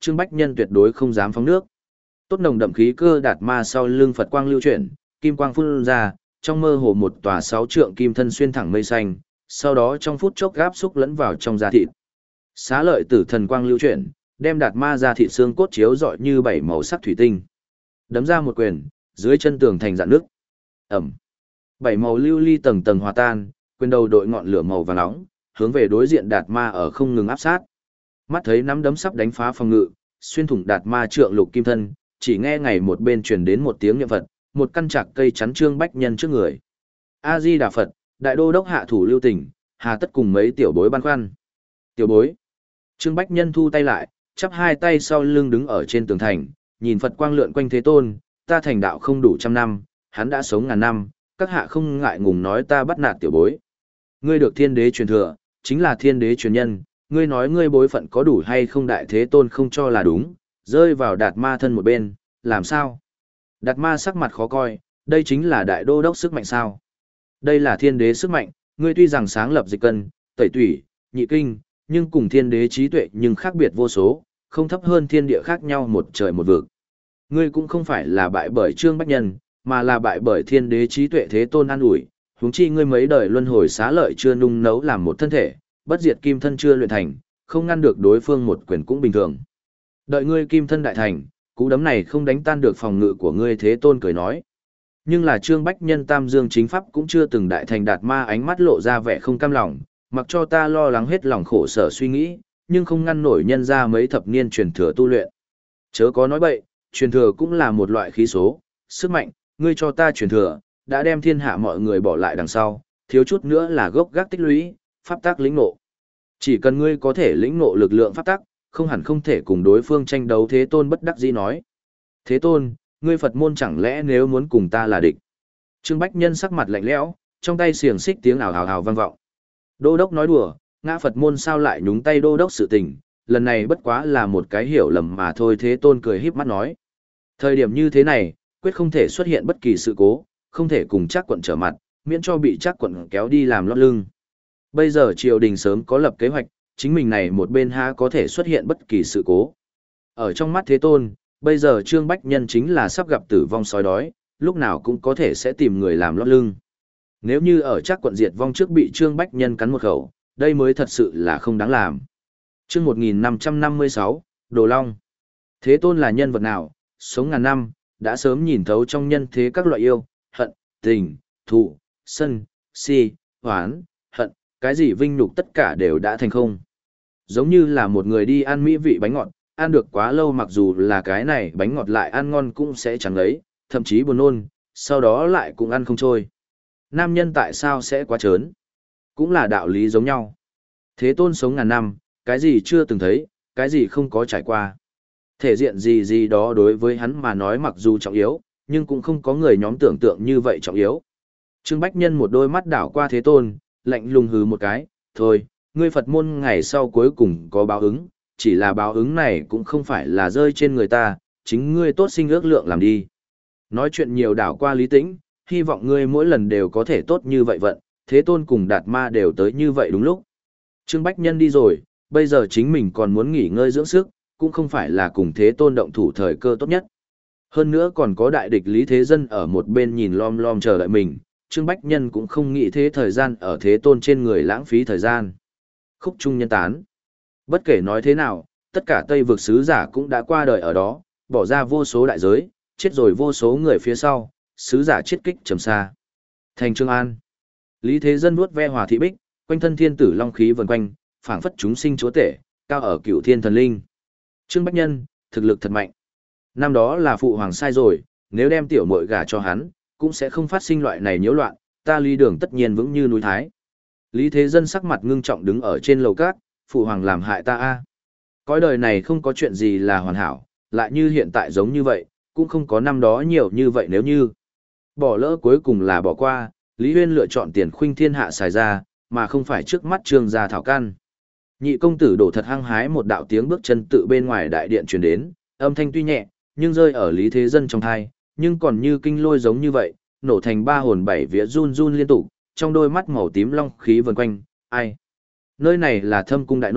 Trương Bách Nhân tuyệt đối không dám phóng nước. Tốt nồng đậm khí cơ đạt ma sau lưng Phật quang lưu chuyển, kim quang phun ra, trong mơ hồ một tòa sáu trượng kim thân xuyên thẳng mây xanh, sau đó trong phút chốc gáp xúc lẫn vào trong da thịt. Xá lợi tử thần quang lưu chuyển, đem đạt ma ra thịt xương cốt chiếu rọi như bảy màu sắc thủy tinh. Đấm ra một quyền, dưới chân tường thành dạn nước. Ẩm. Bảy màu lưu ly tầng tầng hòa tan, quyền đầu đội ngọn lửa màu vàng nóng, hướng về đối diện đạt ma ở không ngừng áp sát. Mắt thấy nắm đấm sắp đánh phá phòng ngự, xuyên thủng đạt ma trượng lục kim thân, chỉ nghe ngày một bên truyền đến một tiếng niệm Phật, một căn chạc cây chắn Trương Bách Nhân trước người. A Di Đà Phật, đại đô đốc hạ thủ lưu tình, hà tất cùng mấy tiểu bối băn khoăn. Tiểu bối. Trương Bách Nhân thu tay lại, chắp hai tay sau lưng đứng ở trên tường thành, nhìn Phật quang lượn quanh Thế Tôn, ta thành đạo không đủ trăm năm, hắn đã sống ngàn năm, các hạ không ngại ngùng nói ta bắt nạt tiểu bối. Ngươi được thiên đế truyền thừa, chính là thiên đế truyền nhân, ngươi nói ngươi bối phận có đủ hay không, đại Thế Tôn không cho là đúng, rơi vào đạt ma thân một bên, làm sao? Đạt ma sắc mặt khó coi, đây chính là đại đô đốc sức mạnh sao? Đây là thiên đế sức mạnh, ngươi tuy rằng sáng lập dịch cân, tẩy tủy, nhị kinh, nhưng cùng thiên đế trí tuệ nhưng khác biệt vô số, không thấp hơn thiên địa khác nhau một trời một vực. Ngươi cũng không phải là bại bởi Trương Bách Nhân, mà là bại bởi thiên đế trí tuệ Thế Tôn an ủi, huống chi ngươi mấy đời luân hồi xá lợi chưa nung nấu làm một thân thể, bất diệt kim thân chưa luyện thành, không ngăn được đối phương một quyền cũng bình thường. Đợi ngươi kim thân đại thành, cú đấm này không đánh tan được phòng ngự của ngươi, Thế Tôn cười nói. Nhưng là Trương Bách Nhân tam dương chính pháp cũng chưa từng đại thành đạt ma, ánh mắt lộ ra vẻ không cam lòng, mặc cho ta lo lắng hết lòng khổ sở suy nghĩ, nhưng không ngăn nổi nhân ra mấy thập niên truyền thừa tu luyện. Chớ có nói bậy, truyền thừa cũng là một loại khí số, sức mạnh, ngươi cho ta truyền thừa, đã đem thiên hạ mọi người bỏ lại đằng sau, thiếu chút nữa là gốc gác tích lũy, pháp tắc lĩnh ngộ. Chỉ cần ngươi có thể lĩnh ngộ lực lượng pháp tắc, không hẳn không thể cùng đối phương tranh đấu, Thế Tôn bất đắc dĩ nói. Thế Tôn, ngươi Phật môn chẳng lẽ nếu muốn cùng ta là địch? Trương Bách Nhân sắc mặt lạnh lẽo, trong tay xiềng xích tiếng ảo hào hào vang vọng. Đô đốc nói đùa, ngã Phật môn sao lại nhúng tay đô đốc sự tình, lần này bất quá là một cái hiểu lầm mà thôi, Thế Tôn cười híp mắt nói. Thời điểm như thế này, quyết không thể xuất hiện bất kỳ sự cố, không thể cùng Trác quận trở mặt, miễn cho bị Trác quận kéo đi làm lót lưng. Bây giờ triều đình sớm có lập kế hoạch, chính mình này một bên ha có thể xuất hiện bất kỳ sự cố. Ở trong mắt Thế Tôn, bây giờ Trương Bách Nhân chính là sắp gặp tử vong sói đói, lúc nào cũng có thể sẽ tìm người làm lót lưng. Nếu như ở Trác quận diệt vong trước bị Trương Bách Nhân cắn một khẩu, đây mới thật sự là không đáng làm. Chương một nghìn năm trăm năm mươi sáu, Đồ Long. Thế Tôn là nhân vật nào, sống ngàn năm, đã sớm nhìn thấu trong nhân thế các loại yêu, hận, tình, thù, sân, si, hoán, hận, cái gì vinh nhục tất cả đều đã thành không. Giống như là một người đi ăn mỹ vị bánh ngọt, ăn được quá lâu mặc dù là cái này bánh ngọt lại ăn ngon cũng sẽ chẳng lấy, thậm chí buồn nôn, sau đó lại cũng ăn không trôi. Nam nhân tại sao sẽ quá trớn? Cũng là đạo lý giống nhau. Thế Tôn sống ngàn năm, cái gì chưa từng thấy, cái gì không có trải qua. Thể diện gì gì đó đối với hắn mà nói mặc dù trọng yếu, nhưng cũng không có người nhóm tưởng tượng như vậy trọng yếu. Trương Bách Nhân một đôi mắt đảo qua Thế Tôn, lạnh lùng hừ một cái, thôi, ngươi Phật môn ngày sau cuối cùng có báo ứng, chỉ là báo ứng này cũng không phải là rơi trên người ta, chính ngươi tốt sinh ước lượng làm đi. Nói chuyện nhiều đảo qua lý tĩnh, hy vọng ngươi mỗi lần đều có thể tốt như vậy vận, Thế Tôn cùng Đạt Ma đều tới như vậy đúng lúc. Trương Bách Nhân đi rồi, bây giờ chính mình còn muốn nghỉ ngơi dưỡng sức, cũng không phải là cùng Thế Tôn động thủ thời cơ tốt nhất. Hơn nữa còn có đại địch Lý Thế Dân ở một bên nhìn lom lom chờ đợi mình, Trương Bách Nhân cũng không nghĩ thế thời gian ở Thế Tôn trên người lãng phí thời gian. Khúc trung nhân tán. Bất kể nói thế nào, tất cả Tây vực sứ giả cũng đã qua đời ở đó, bỏ ra vô số đại giới, chết rồi vô số người phía sau, sứ giả chết kích trầm xa. Thành Trương An. Lý Thế Dân vuốt ve Hòa Thị Bích, quanh thân thiên tử long khí vần quanh, phảng phất chúng sinh chúa tể, cao ở cửu thiên thần linh. Trương Bách Nhân, thực lực thật mạnh. Năm đó là phụ hoàng sai rồi, nếu đem tiểu muội gả cho hắn, cũng sẽ không phát sinh loại này nhiễu loạn, ta Lý Đường tất nhiên vững như núi Thái. Lý Thế Dân sắc mặt ngưng trọng đứng ở trên lầu cát, phụ hoàng làm hại ta a. Cõi đời này không có chuyện gì là hoàn hảo, lại như hiện tại giống như vậy, cũng không có năm đó nhiều như vậy nếu như. Bỏ lỡ cuối cùng là bỏ qua, Lý Huyên lựa chọn tiền khuynh thiên hạ xài ra, mà không phải trước mắt Trương gia thảo căn. Nhị công tử đổ thật hăng hái, một đạo tiếng bước chân tự bên ngoài đại điện truyền đến, âm thanh tuy nhẹ, nhưng rơi ở Lý Thế Dân trong tai, nhưng còn như kinh lôi giống như vậy, nổ thành ba hồn bảy vía run run liên tục, trong đôi mắt màu tím long khí vần quanh, ai? Nơi này là Thâm cung đại nội,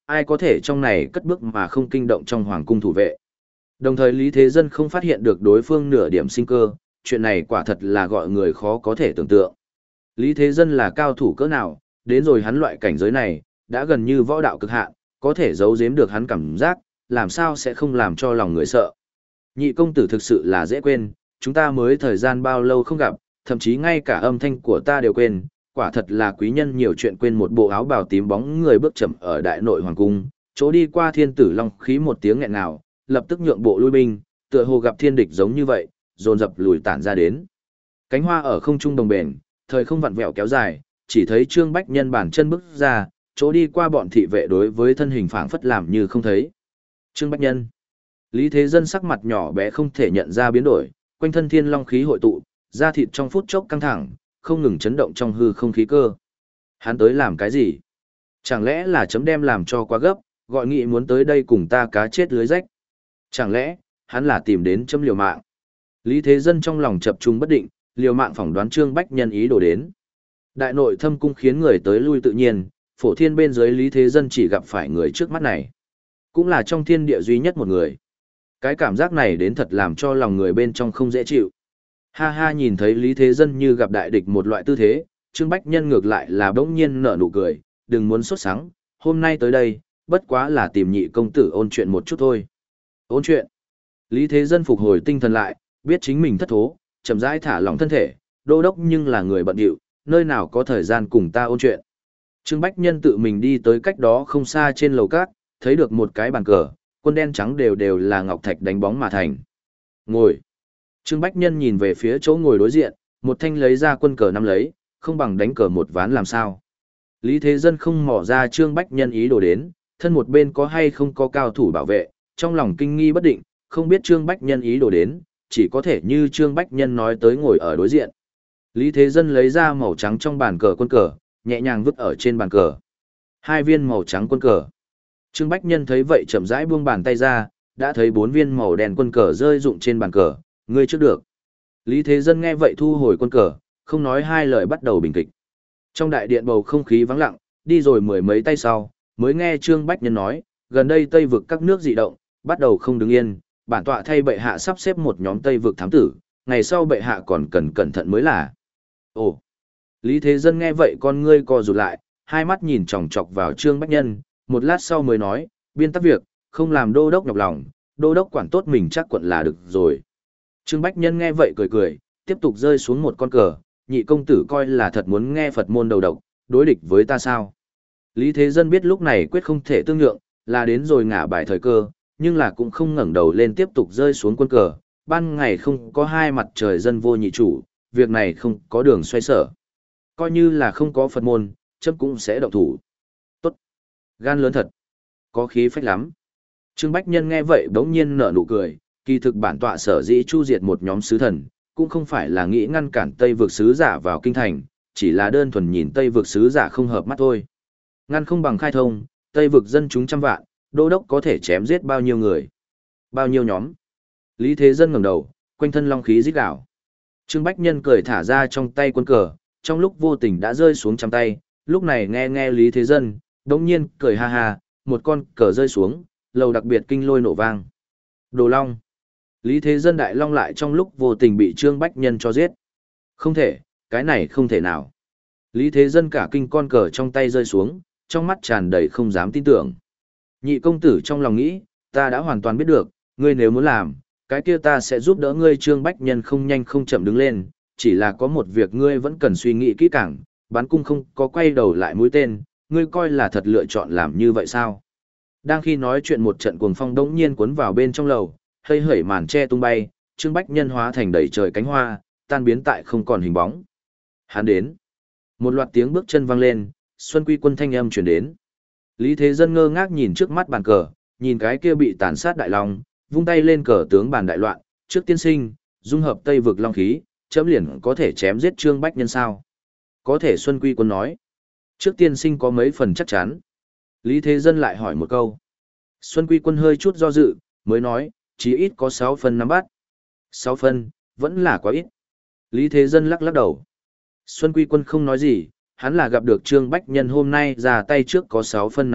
ai có thể trong này cất bước mà không kinh động trong hoàng cung thủ vệ. Đồng thời Lý Thế Dân không phát hiện được đối phương nửa điểm sinh cơ, chuyện này quả thật là gọi người khó có thể tưởng tượng. Lý Thế Dân là cao thủ cỡ nào, đến rồi hắn loại cảnh giới này, đã gần như võ đạo cực hạn, có thể giấu giếm được hắn cảm giác, làm sao sẽ không làm cho lòng người sợ. Nhị công tử thực sự là dễ quên, chúng ta mới thời gian bao lâu không gặp, thậm chí ngay cả âm thanh của ta đều quên, quả thật là quý nhân nhiều chuyện quên. Một bộ áo bào tím bóng người bước chậm ở đại nội hoàng cung, chỗ đi qua thiên tử long khí một tiếng nghẹn nào, lập tức nhượng bộ lui binh, tựa hồ gặp thiên địch giống như vậy, dồn dập lùi tản ra đến. Cánh hoa ở không trung đồng bền, thời không vặn vẹo kéo dài, chỉ thấy Trương Bách Nhân bản chân bước ra, chỗ đi qua bọn thị vệ đối với thân hình phảng phất làm như không thấy. Trương Bách Nhân. Lý Thế Dân sắc mặt nhỏ bé không thể nhận ra biến đổi, quanh thân thiên long khí hội tụ, da thịt trong phút chốc căng thẳng, không ngừng chấn động trong hư không khí cơ. Hắn tới làm cái gì? Chẳng lẽ là chấm đem làm cho quá gấp, gọi nghị muốn tới đây cùng ta cá chết lưới rách? Chẳng lẽ, hắn là tìm đến chấm liều mạng? Lý Thế Dân trong lòng chập trung bất định, liều mạng phỏng đoán Trương Bách Nhân ý đồ đến. Đại nội thâm cung khiến người tới lui tự nhiên, phổ thiên bên dưới Lý Thế Dân chỉ gặp phải người trước mắt này. Cũng là trong thiên địa duy nhất một người. Cái cảm giác này đến thật làm cho lòng người bên trong không dễ chịu. Ha ha, nhìn thấy Lý Thế Dân như gặp đại địch một loại tư thế, Trương Bách Nhân ngược lại là bỗng nhiên nở nụ cười, đừng muốn sốt sắng, hôm nay tới đây, bất quá là tìm nhị công tử ôn chuyện một chút thôi. Ôn chuyện. Lý Thế Dân phục hồi tinh thần lại, biết chính mình thất thố, chậm rãi thả lỏng thân thể, đô đốc nhưng là người bận rộn, nơi nào có thời gian cùng ta ôn chuyện. Trương Bách Nhân tự mình đi tới cách đó không xa trên lầu cát, thấy được một cái bàn cờ, quân đen trắng đều đều là ngọc thạch đánh bóng mà thành. Ngồi. Trương Bách Nhân nhìn về phía chỗ ngồi đối diện, một thanh lấy ra quân cờ nắm lấy, không bằng đánh cờ một ván làm sao. Lý Thế Dân không mò ra Trương Bách Nhân ý đồ đến, thân một bên có hay không có cao thủ bảo vệ, trong lòng kinh nghi bất định, không biết Trương Bách Nhân ý đồ đến, chỉ có thể như Trương Bách Nhân nói tới ngồi ở đối diện. Lý Thế Dân lấy ra màu trắng trong bàn cờ quân cờ, nhẹ nhàng vứt ở trên bàn cờ. Hai viên màu trắng quân cờ. Trương Bách Nhân thấy vậy chậm rãi buông bàn tay ra, đã thấy bốn viên màu đen quân cờ rơi rụng trên bàn cờ, ngươi trước được. Lý Thế Dân nghe vậy thu hồi quân cờ, không nói hai lời bắt đầu bình kịch. Trong đại điện bầu không khí vắng lặng, đi rồi mười mấy tay sau, mới nghe Trương Bách Nhân nói, gần đây Tây vực các nước dị động, bắt đầu không đứng yên, bản tọa thay bệ hạ sắp xếp một nhóm Tây vực thám tử, ngày sau bệ hạ còn cần cẩn thận mới là. Ồ. Lý Thế Dân nghe vậy con ngươi co rụt lại, hai mắt nhìn chòng chọc vào Trương Bách Nhân, một lát sau mới nói, biên tắc việc, không làm đô đốc nhọc lòng, đô đốc quản tốt mình chắc quận là được rồi. Trương Bách Nhân nghe vậy cười cười, tiếp tục rơi xuống một con cờ, nhị công tử coi là thật muốn nghe Phật môn đầu độc, đối địch với ta sao. Lý Thế Dân biết lúc này quyết không thể tương nhượng, là đến rồi ngả bài thời cơ, nhưng là cũng không ngẩng đầu lên tiếp tục rơi xuống quân cờ, ban ngày không có hai mặt trời dân vô nhị chủ, việc này không có đường xoay sở. Coi như là không có Phật môn, chấm cũng sẽ động thủ. Tốt. Gan lớn thật. Có khí phách lắm. Trương Bách Nhân nghe vậy bỗng nhiên nở nụ cười, kỳ thực bản tọa sở dĩ chu diệt một nhóm sứ thần, cũng không phải là nghĩ ngăn cản Tây vực sứ giả vào kinh thành, chỉ là đơn thuần nhìn Tây vực sứ giả không hợp mắt thôi. Ngăn không bằng khai thông, Tây vực dân chúng trăm vạn, đô đốc có thể chém giết bao nhiêu người, bao nhiêu nhóm. Lý Thế Dân ngẩng đầu, quanh thân long khí rít gào. Trương Bách Nhân cười thả ra trong tay quân cờ, trong lúc vô tình đã rơi xuống trong tay, lúc này nghe nghe Lý Thế Dân, đống nhiên cười ha ha, một con cờ rơi xuống, lầu đặc biệt kinh lôi nổ vang. Đồ Long. Lý Thế Dân đại long lại trong lúc vô tình bị Trương Bách Nhân cho giết. Không thể, cái này không thể nào. Lý Thế Dân cả kinh con cờ trong tay rơi xuống, trong mắt tràn đầy không dám tin tưởng. Nhị công tử trong lòng nghĩ, ta đã hoàn toàn biết được, ngươi nếu muốn làm, cái kia ta sẽ giúp đỡ ngươi. Trương Bách Nhân không nhanh không chậm đứng lên, chỉ là có một việc ngươi vẫn cần suy nghĩ kỹ càng, bắn cung không có quay đầu lại mũi tên, ngươi coi là thật lựa chọn làm như vậy sao? Đang khi nói chuyện một trận cuồng phong đống nhiên cuốn vào bên trong lầu, hơi hởi màn che tung bay, Trương Bách Nhân hóa thành đầy trời cánh hoa, tan biến tại không còn hình bóng. Hắn đến. Một loạt tiếng bước chân vang lên, Xuân Quy Quân thanh âm truyền đến. Lý Thế Dân ngơ ngác nhìn trước mắt bàn cờ, nhìn cái kia bị tàn sát đại long, vung tay lên cờ tướng bàn đại loạn, trước tiên sinh, dung hợp Tây vực long khí, chấm liền có thể chém giết Trương Bách Nhân sao? Có thể. Xuân Quy Quân nói. Trước tiên sinh có mấy phần chắc chắn. Lý Thế Dân lại hỏi một câu. Xuân Quy Quân hơi chút do dự, mới nói, chí ít có sáu phần nắm bắt. sáu phần, vẫn là quá ít. Lý Thế Dân lắc lắc đầu. Xuân Quy Quân không nói gì, hắn là gặp được Trương Bách Nhân hôm nay ra tay trước có sáu phân nắm bắt,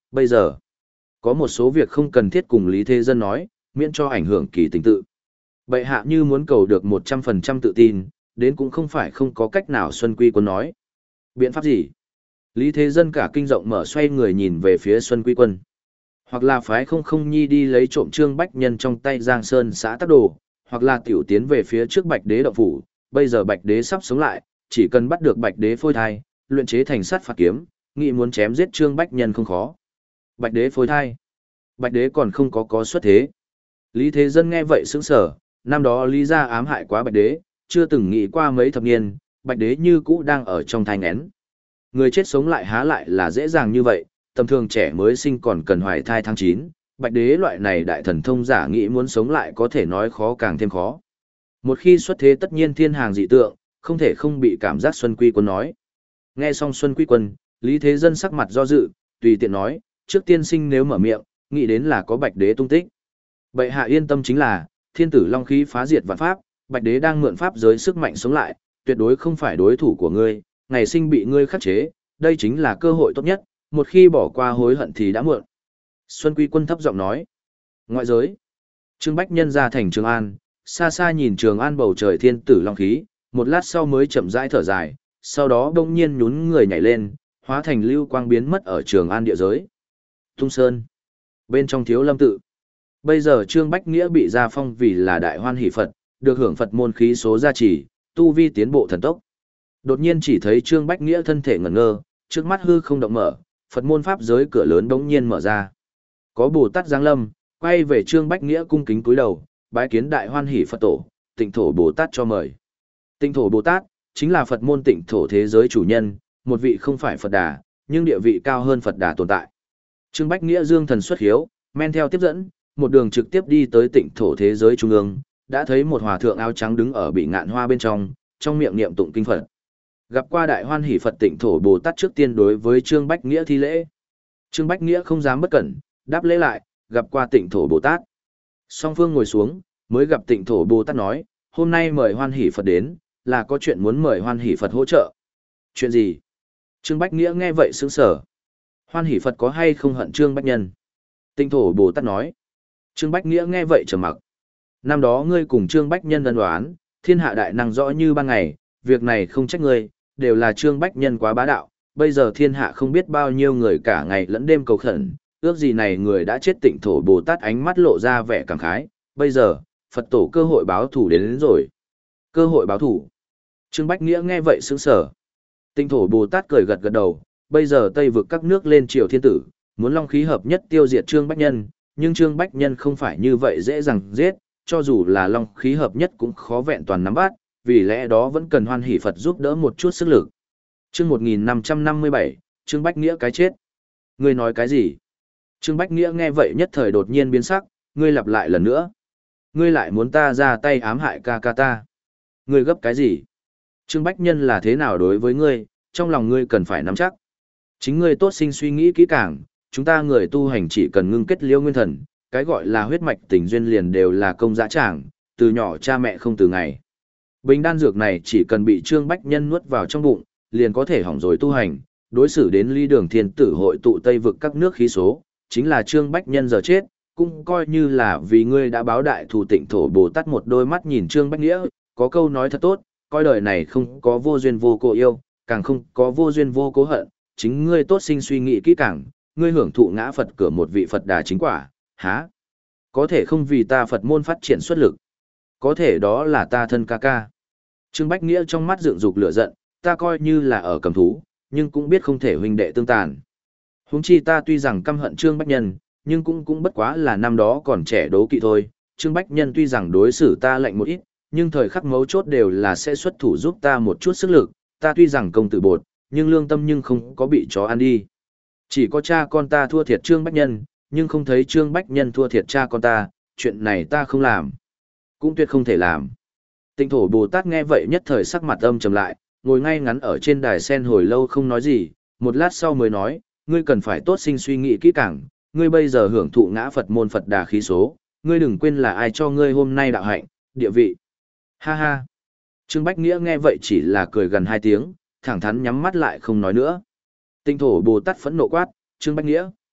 Bây giờ, có một số việc không cần thiết cùng Lý Thế Dân nói, miễn cho ảnh hưởng kỳ tình tự. Bệ hạ như muốn cầu được một trăm phần trăm tự tin, đến cũng không phải không có cách nào Xuân Quy Quân nói. Biện pháp gì? Lý Thế Dân cả kinh rộng mở xoay người nhìn về phía Xuân Quy Quân. Hoặc là phái không không nhi đi lấy trộm Trương Bách Nhân trong tay Giang Sơn xã tắc đồ, hoặc là tiểu tiến về phía trước Bạch Đế động phủ, bây giờ Bạch Đế sắp sống lại, chỉ cần bắt được Bạch Đế phôi thai, luyện chế thành sát phạt kiếm, nghĩ muốn chém giết Trương Bách Nhân không khó. Bạch Đế phôi thai. Bạch Đế còn không có có xuất thế. Lý Thế Dân nghe vậy sững sờ, năm đó Lý gia ám hại quá Bạch Đế, chưa từng nghĩ qua mấy thập niên, Bạch Đế như cũ đang ở trong thai nghén. Người chết sống lại há lại là dễ dàng như vậy, tầm thường trẻ mới sinh còn cần hoài thai tháng chín, Bạch Đế loại này đại thần thông giả nghĩ muốn sống lại có thể nói khó càng thêm khó. Một khi xuất thế tất nhiên thiên hàng dị tượng, không thể không bị cảm giác Xuân Quy Quân nói. Nghe xong Xuân Quy Quân, Lý Thế Dân sắc mặt do dự, tùy tiện nói, trước tiên sinh nếu mở miệng, nghĩ đến là có Bạch Đế tung tích. Bệ hạ yên tâm chính là, thiên tử long khí phá diệt vạn pháp, Bạch Đế đang mượn pháp giới sức mạnh sống lại, tuyệt đối không phải đối thủ của ngươi, ngày sinh bị ngươi khắc chế, đây chính là cơ hội tốt nhất, một khi bỏ qua hối hận thì đã muộn. Xuân Quy Quân thấp giọng nói. Ngoại giới. Trương Bách Nhân ra thành Trường An, xa xa nhìn Trường An bầu trời thiên tử long khí, một lát sau mới chậm rãi thở dài, sau đó đông nhiên nhún người nhảy lên, hóa thành lưu quang biến mất ở Trường An địa giới. Tung Sơn. Bên trong Thiếu Lâm tự. Bây giờ Trương Bách Nghĩa bị gia phong vì là đại hoan hỷ Phật, được hưởng Phật môn khí số gia trì, tu vi tiến bộ thần tốc. Đột nhiên chỉ thấy Trương Bách Nghĩa thân thể ngẩn ngơ, trước mắt hư không động mở, Phật môn pháp giới cửa lớn đống nhiên mở ra. Có Bồ Tát giáng lâm, quay về Trương Bách Nghĩa cung kính cúi đầu, bái kiến đại hoan hỷ Phật tổ, Tịnh thổ Bồ Tát cho mời. Tịnh thổ Bồ Tát chính là Phật môn Tịnh thổ thế giới chủ nhân, một vị không phải Phật Đà, nhưng địa vị cao hơn Phật Đà tồn tại. Trương Bách Nghĩa dương thần xuất hiếu, men theo tiếp dẫn, một đường trực tiếp đi tới Tịnh thổ thế giới trung ương, đã thấy một hòa thượng áo trắng đứng ở bị ngạn hoa bên trong, trong miệng niệm tụng kinh Phật. Gặp qua đại hoan hỷ Phật Tịnh thổ Bồ Tát trước tiên đối với Trương Bách Nghĩa thi lễ. Trương Bách Nghĩa không dám bất cẩn, đáp lễ lại, gặp qua Tịnh thổ Bồ Tát. Song phương ngồi xuống, mới gặp Tịnh thổ Bồ Tát nói, hôm nay mời hoan hỷ Phật đến, là có chuyện muốn mời hoan hỷ Phật hỗ trợ. Chuyện gì? Trương Bách Nghĩa nghe vậy sững sờ. Hoan hỷ Phật có hay không hận Trương Bách Nhân? Tịnh thổ Bồ Tát nói. Trương Bách Nghĩa nghe vậy trầm mặc. Năm đó ngươi cùng Trương Bách Nhân ân oán, thiên hạ đại năng rõ như ban ngày, việc này không trách ngươi, đều là Trương Bách Nhân quá bá đạo, bây giờ thiên hạ không biết bao nhiêu người cả ngày lẫn đêm cầu khẩn, ước gì này người đã chết. Tịnh thổ Bồ Tát ánh mắt lộ ra vẻ cảm khái, bây giờ, Phật tổ cơ hội báo thủ đến, đến rồi. Cơ hội báo thủ. Trương Bách Nghĩa nghe vậy sững sờ. Tịnh thổ Bồ Tát cười gật gật đầu, bây giờ Tây vực các nước lên triều thiên tử, muốn long khí hợp nhất tiêu diệt Trương Bách Nhân, nhưng Trương Bách Nhân không phải như vậy dễ dàng giết, cho dù là long khí hợp nhất cũng khó vẹn toàn nắm bắt, vì lẽ đó vẫn cần hoan hỷ Phật giúp đỡ một chút sức lực. Chương một nghìn năm trăm năm mươi bảy, Trương Bách Nghĩa cái chết. Ngươi nói cái gì? Trương Bách Nghĩa nghe vậy nhất thời đột nhiên biến sắc, ngươi lặp lại lần nữa. Ngươi lại muốn ta ra tay ám hại ca ca ta. Ngươi gấp cái gì? Trương Bách Nhân là thế nào đối với ngươi, trong lòng ngươi cần phải nắm chắc. Chính ngươi tốt sinh suy nghĩ kỹ càng, chúng ta người tu hành chỉ cần ngưng kết liêu nguyên thần, cái gọi là huyết mạch tình duyên liền đều là công dã tràng, từ nhỏ cha mẹ không từ ngày. Bình đan dược này chỉ cần bị Trương Bách Nhân nuốt vào trong bụng, liền có thể hỏng rồi tu hành, đối xử đến ly đường thiên tử hội tụ Tây vực các nước khí số, chính là Trương Bách Nhân giờ chết, cũng coi như là vì ngươi đã báo đại thù. Tịnh thổ Bồ Tát một đôi mắt nhìn Trương Bách Nghĩa, có câu nói thật tốt, coi đời này không có vô duyên vô cố yêu, càng không có vô duyên vô cố hận, chính ngươi tốt sinh suy nghĩ kỹ càng, ngươi hưởng thụ ngã Phật cửa một vị Phật Đà chính quả, há? Có thể không vì ta Phật môn phát triển xuất lực, có thể đó là ta thân ca ca. Trương Bách Nghĩa trong mắt dựng dục lửa giận, ta coi như là ở cầm thú, nhưng cũng biết không thể huynh đệ tương tàn. Huống chi ta tuy rằng căm hận Trương Bách Nhân, nhưng cũng cũng bất quá là năm đó còn trẻ đố kỵ thôi. Trương Bách Nhân tuy rằng đối xử ta lạnh một ít, nhưng thời khắc mấu chốt đều là sẽ xuất thủ giúp ta một chút sức lực. Ta tuy rằng công tử bột, nhưng lương tâm nhưng không có bị chó ăn đi. Chỉ có cha con ta thua thiệt Trương Bách Nhân, nhưng không thấy Trương Bách Nhân thua thiệt cha con ta, chuyện này ta không làm. Cũng tuyệt không thể làm. Tịnh thổ Bồ Tát nghe vậy nhất thời sắc mặt âm trầm lại, ngồi ngay ngắn ở trên đài sen hồi lâu không nói gì, một lát sau mới nói, ngươi cần phải tốt sinh suy nghĩ kỹ càng, ngươi bây giờ hưởng thụ ngã Phật môn Phật Đà khí số, ngươi đừng quên là ai cho ngươi hôm nay đạo hạnh, địa vị. Ha ha. Trương Bách Nghĩa nghe vậy chỉ là cười gần hai tiếng, thẳng thắn nhắm mắt lại không nói nữa. Tịnh thổ Bồ Tát phẫn nộ quát, Trương Bách Nghĩa,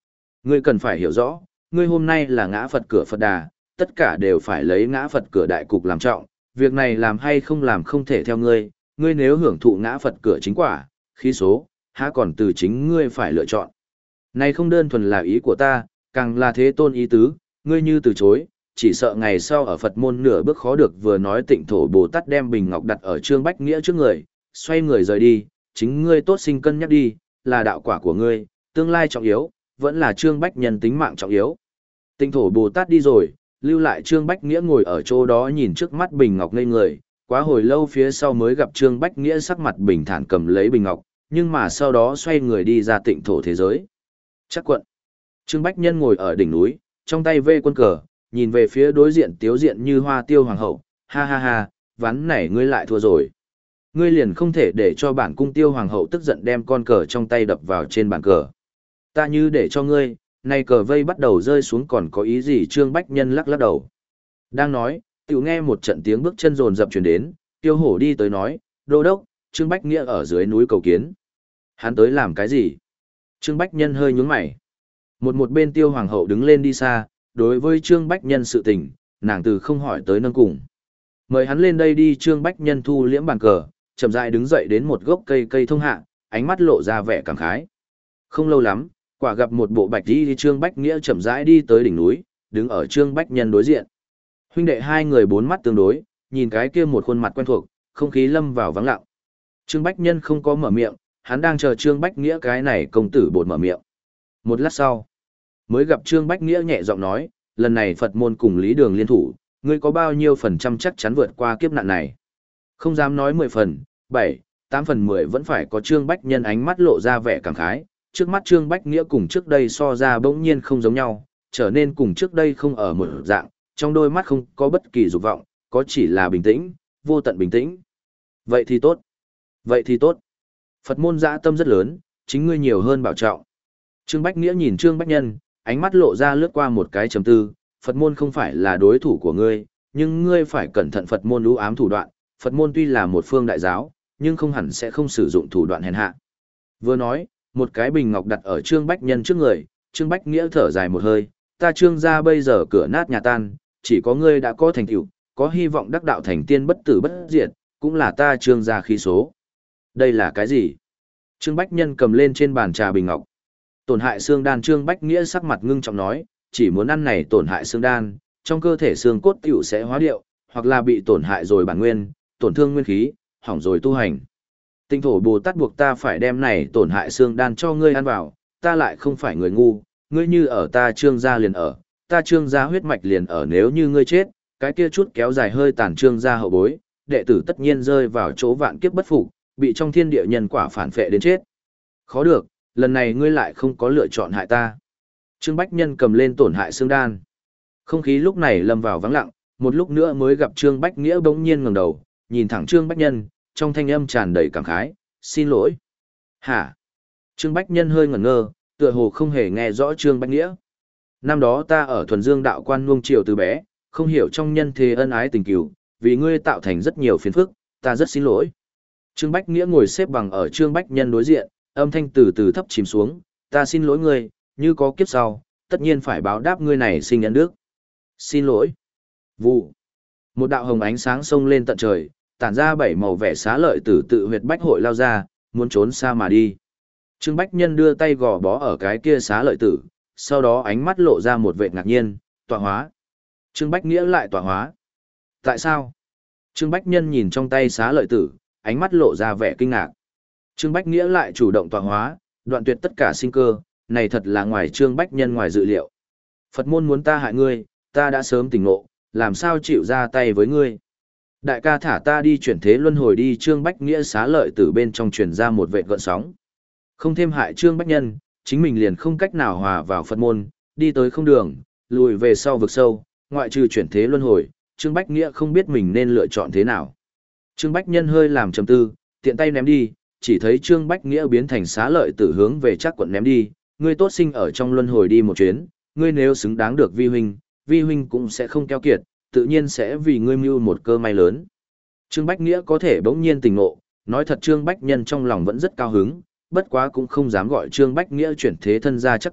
Ngươi cần phải hiểu rõ, ngươi hôm nay là ngã Phật cửa Phật Đà, tất cả đều phải lấy ngã Phật cửa đại cục làm trọng, việc này làm hay không làm không thể theo ngươi, ngươi nếu hưởng thụ ngã Phật cửa chính quả, khí số, há còn từ chính ngươi phải lựa chọn. Này không đơn thuần là ý của ta, càng là thế tôn ý tứ, ngươi như từ chối, chỉ sợ ngày sau ở Phật môn nửa bước khó được. Vừa nói Tịnh Thổ Bồ Tát đem bình ngọc đặt ở Trương Bách Nghĩa trước người, xoay người rời đi, chính ngươi tốt sinh cân nhắc đi, là đạo quả của ngươi, tương lai trọng yếu, vẫn là Trương Bách Nhân tính mạng trọng yếu. Tịnh Thổ Bồ Tát đi rồi, lưu lại Trương Bách Nghĩa ngồi ở chỗ đó nhìn trước mắt bình ngọc ngây người, quá hồi lâu phía sau mới gặp Trương Bách Nghĩa sắc mặt bình thản cầm lấy bình ngọc, nhưng mà sau đó xoay người đi ra Tịnh Thổ thế giới. Chắc quận. Trương Bách Nhân ngồi ở đỉnh núi, trong tay vê quân cờ, nhìn về phía đối diện tiếu diện như hoa tiêu hoàng hậu, ha ha ha, ván này ngươi lại thua rồi. Ngươi liền không thể để cho bản cung tiêu hoàng hậu tức giận đem con cờ trong tay đập vào trên bàn cờ. Ta như để cho ngươi, nay cờ vây bắt đầu rơi xuống còn có ý gì? Trương Bách Nhân lắc lắc đầu. Đang nói, tiểu nghe một trận tiếng bước chân rồn rập truyền đến, tiêu hổ đi tới nói, đô đốc, Trương Bách Nghĩa ở dưới núi cầu kiến. Hắn tới làm cái gì? Trương Bách Nhân hơi nhướng mày. Một một bên tiêu hoàng hậu đứng lên đi xa, đối với Trương Bách Nhân sự tình, nàng từ không hỏi tới nâng cùng. Mời hắn lên đây đi. Trương Bách Nhân thu liễm bàn cờ, chậm rãi đứng dậy đến một gốc cây cây thông hạ, ánh mắt lộ ra vẻ cảm khái. Không lâu lắm, quả gặp một bộ bạch y Trương Bách Nghĩa chậm rãi đi tới đỉnh núi, đứng ở Trương Bách Nhân đối diện. Huynh đệ hai người bốn mắt tương đối, nhìn cái kia một khuôn mặt quen thuộc, không khí lâm vào vắng lặng. Trương Bách Nhân không có mở miệng, hắn đang chờ Trương Bách Nghĩa cái này công tử bột mở miệng. Một lát sau, mới gặp Trương Bách Nghĩa nhẹ giọng nói, lần này Phật môn cùng Lý Đường liên thủ, ngươi có bao nhiêu phần trăm chắc chắn vượt qua kiếp nạn này? Không dám nói mười phần, bảy, tám phần mười vẫn phải có. Trương Bách Nhân ánh mắt lộ ra vẻ cảm khái, trước mắt Trương Bách Nghĩa cùng trước đây so ra bỗng nhiên không giống nhau, trở nên cùng trước đây không ở một dạng, trong đôi mắt không có bất kỳ dục vọng, có chỉ là bình tĩnh, vô tận bình tĩnh. Vậy thì tốt. Vậy thì tốt. Phật môn dã tâm rất lớn, chính ngươi nhiều hơn bảo trọng. Trương Bách Nghĩa nhìn Trương Bách Nhân, ánh mắt lộ ra lướt qua một cái trầm tư, Phật môn không phải là đối thủ của ngươi, nhưng ngươi phải cẩn thận Phật môn lũ ám thủ đoạn, Phật môn tuy là một phương đại giáo, nhưng không hẳn sẽ không sử dụng thủ đoạn hèn hạ. Vừa nói, một cái bình ngọc đặt ở Trương Bách Nhân trước người, Trương Bách Nghĩa thở dài một hơi, ta Trương gia bây giờ cửa nát nhà tan, chỉ có ngươi đã có thành tựu, có hy vọng đắc đạo thành tiên bất tử bất diệt, cũng là ta Trương gia khí số. Đây là cái gì? Trương Bách Nhân cầm lên trên bàn trà bình ngọc. Tổn hại xương đan. Trương Bách Nghĩa sắc mặt ngưng trọng nói, chỉ muốn ăn này tổn hại xương đan, trong cơ thể xương cốt tiểu sẽ hóa điệu, hoặc là bị tổn hại rồi bản nguyên, tổn thương nguyên khí, hỏng rồi tu hành. Tịnh Thổ Bồ Tát buộc ta phải đem này tổn hại xương đan cho ngươi ăn vào, ta lại không phải người ngu, ngươi như ở ta Trương gia liền ở, ta Trương gia huyết mạch liền ở, nếu như ngươi chết, cái kia chút kéo dài hơi tàn Trương gia hậu bối, đệ tử tất nhiên rơi vào chỗ vạn kiếp bất phục, bị trong thiên địa nhân quả phản phệ đến chết. Khó được, lần này ngươi lại không có lựa chọn hại ta. Trương Bách Nhân cầm lên tổn hại xương đan. Không khí lúc này lâm vào vắng lặng, một lúc nữa mới gặp Trương Bách Nghĩa bỗng nhiên ngẩng đầu, nhìn thẳng Trương Bách Nhân, trong thanh âm tràn đầy cảm khái, xin lỗi. Hả? Trương Bách Nhân hơi ngẩn ngơ, tựa hồ không hề nghe rõ Trương Bách Nghĩa. Năm đó ta ở thuần dương đạo quan nuông chiều từ bé, không hiểu trong nhân thế ân ái tình cừu, vì ngươi tạo thành rất nhiều phiền phức, ta rất xin lỗi. Trương Bách Nghĩa ngồi xếp bằng ở Trương Bách Nhân đối diện, âm thanh từ từ thấp chìm xuống, ta xin lỗi ngươi, như có kiếp sau, tất nhiên phải báo đáp ngươi này sinh nhân đức. Xin lỗi. Vụ. Một đạo hồng ánh sáng xông lên tận trời, tản ra bảy màu vẻ xá lợi tử tự huyệt bách hội lao ra, muốn trốn xa mà đi. Trương Bách Nhân đưa tay gò bó ở cái kia xá lợi tử, sau đó ánh mắt lộ ra một vẻ ngạc nhiên, tọa hóa. Trương Bách Nghĩa lại tọa hóa. Tại sao? Trương Bách Nhân nhìn trong tay xá lợi tử, ánh mắt lộ ra vẻ kinh ngạc. Trương Bách Nghĩa lại chủ động tọa hóa, đoạn tuyệt tất cả sinh cơ, này thật là ngoài Trương Bách Nhân ngoài dự liệu. Phật môn muốn ta hại ngươi, ta đã sớm tỉnh ngộ, làm sao chịu ra tay với ngươi. Đại ca thả ta đi chuyển thế luân hồi đi. Trương Bách Nghĩa xá lợi từ bên trong truyền ra một vệt gợn sóng. Không thêm hại Trương Bách Nhân, chính mình liền không cách nào hòa vào Phật môn, đi tới không đường, lùi về sau vực sâu, ngoại trừ chuyển thế luân hồi, Trương Bách Nghĩa không biết mình nên lựa chọn thế nào. Trương Bách Nhân hơi làm trầm tư, tiện tay ném đi, chỉ thấy Trương Bách Nghĩa biến thành xá lợi tử hướng về Trác Quận ném đi, ngươi tốt sinh ở trong luân hồi đi một chuyến, ngươi nếu xứng đáng được vi huynh, vi huynh cũng sẽ không keo kiệt, tự nhiên sẽ vì ngươi mưu một cơ may lớn. Trương Bách Nghĩa có thể bỗng nhiên tỉnh ngộ, nói thật Trương Bách Nhân trong lòng vẫn rất cao hứng, bất quá cũng không dám gọi Trương Bách Nghĩa chuyển thế thân ra Trác Quận,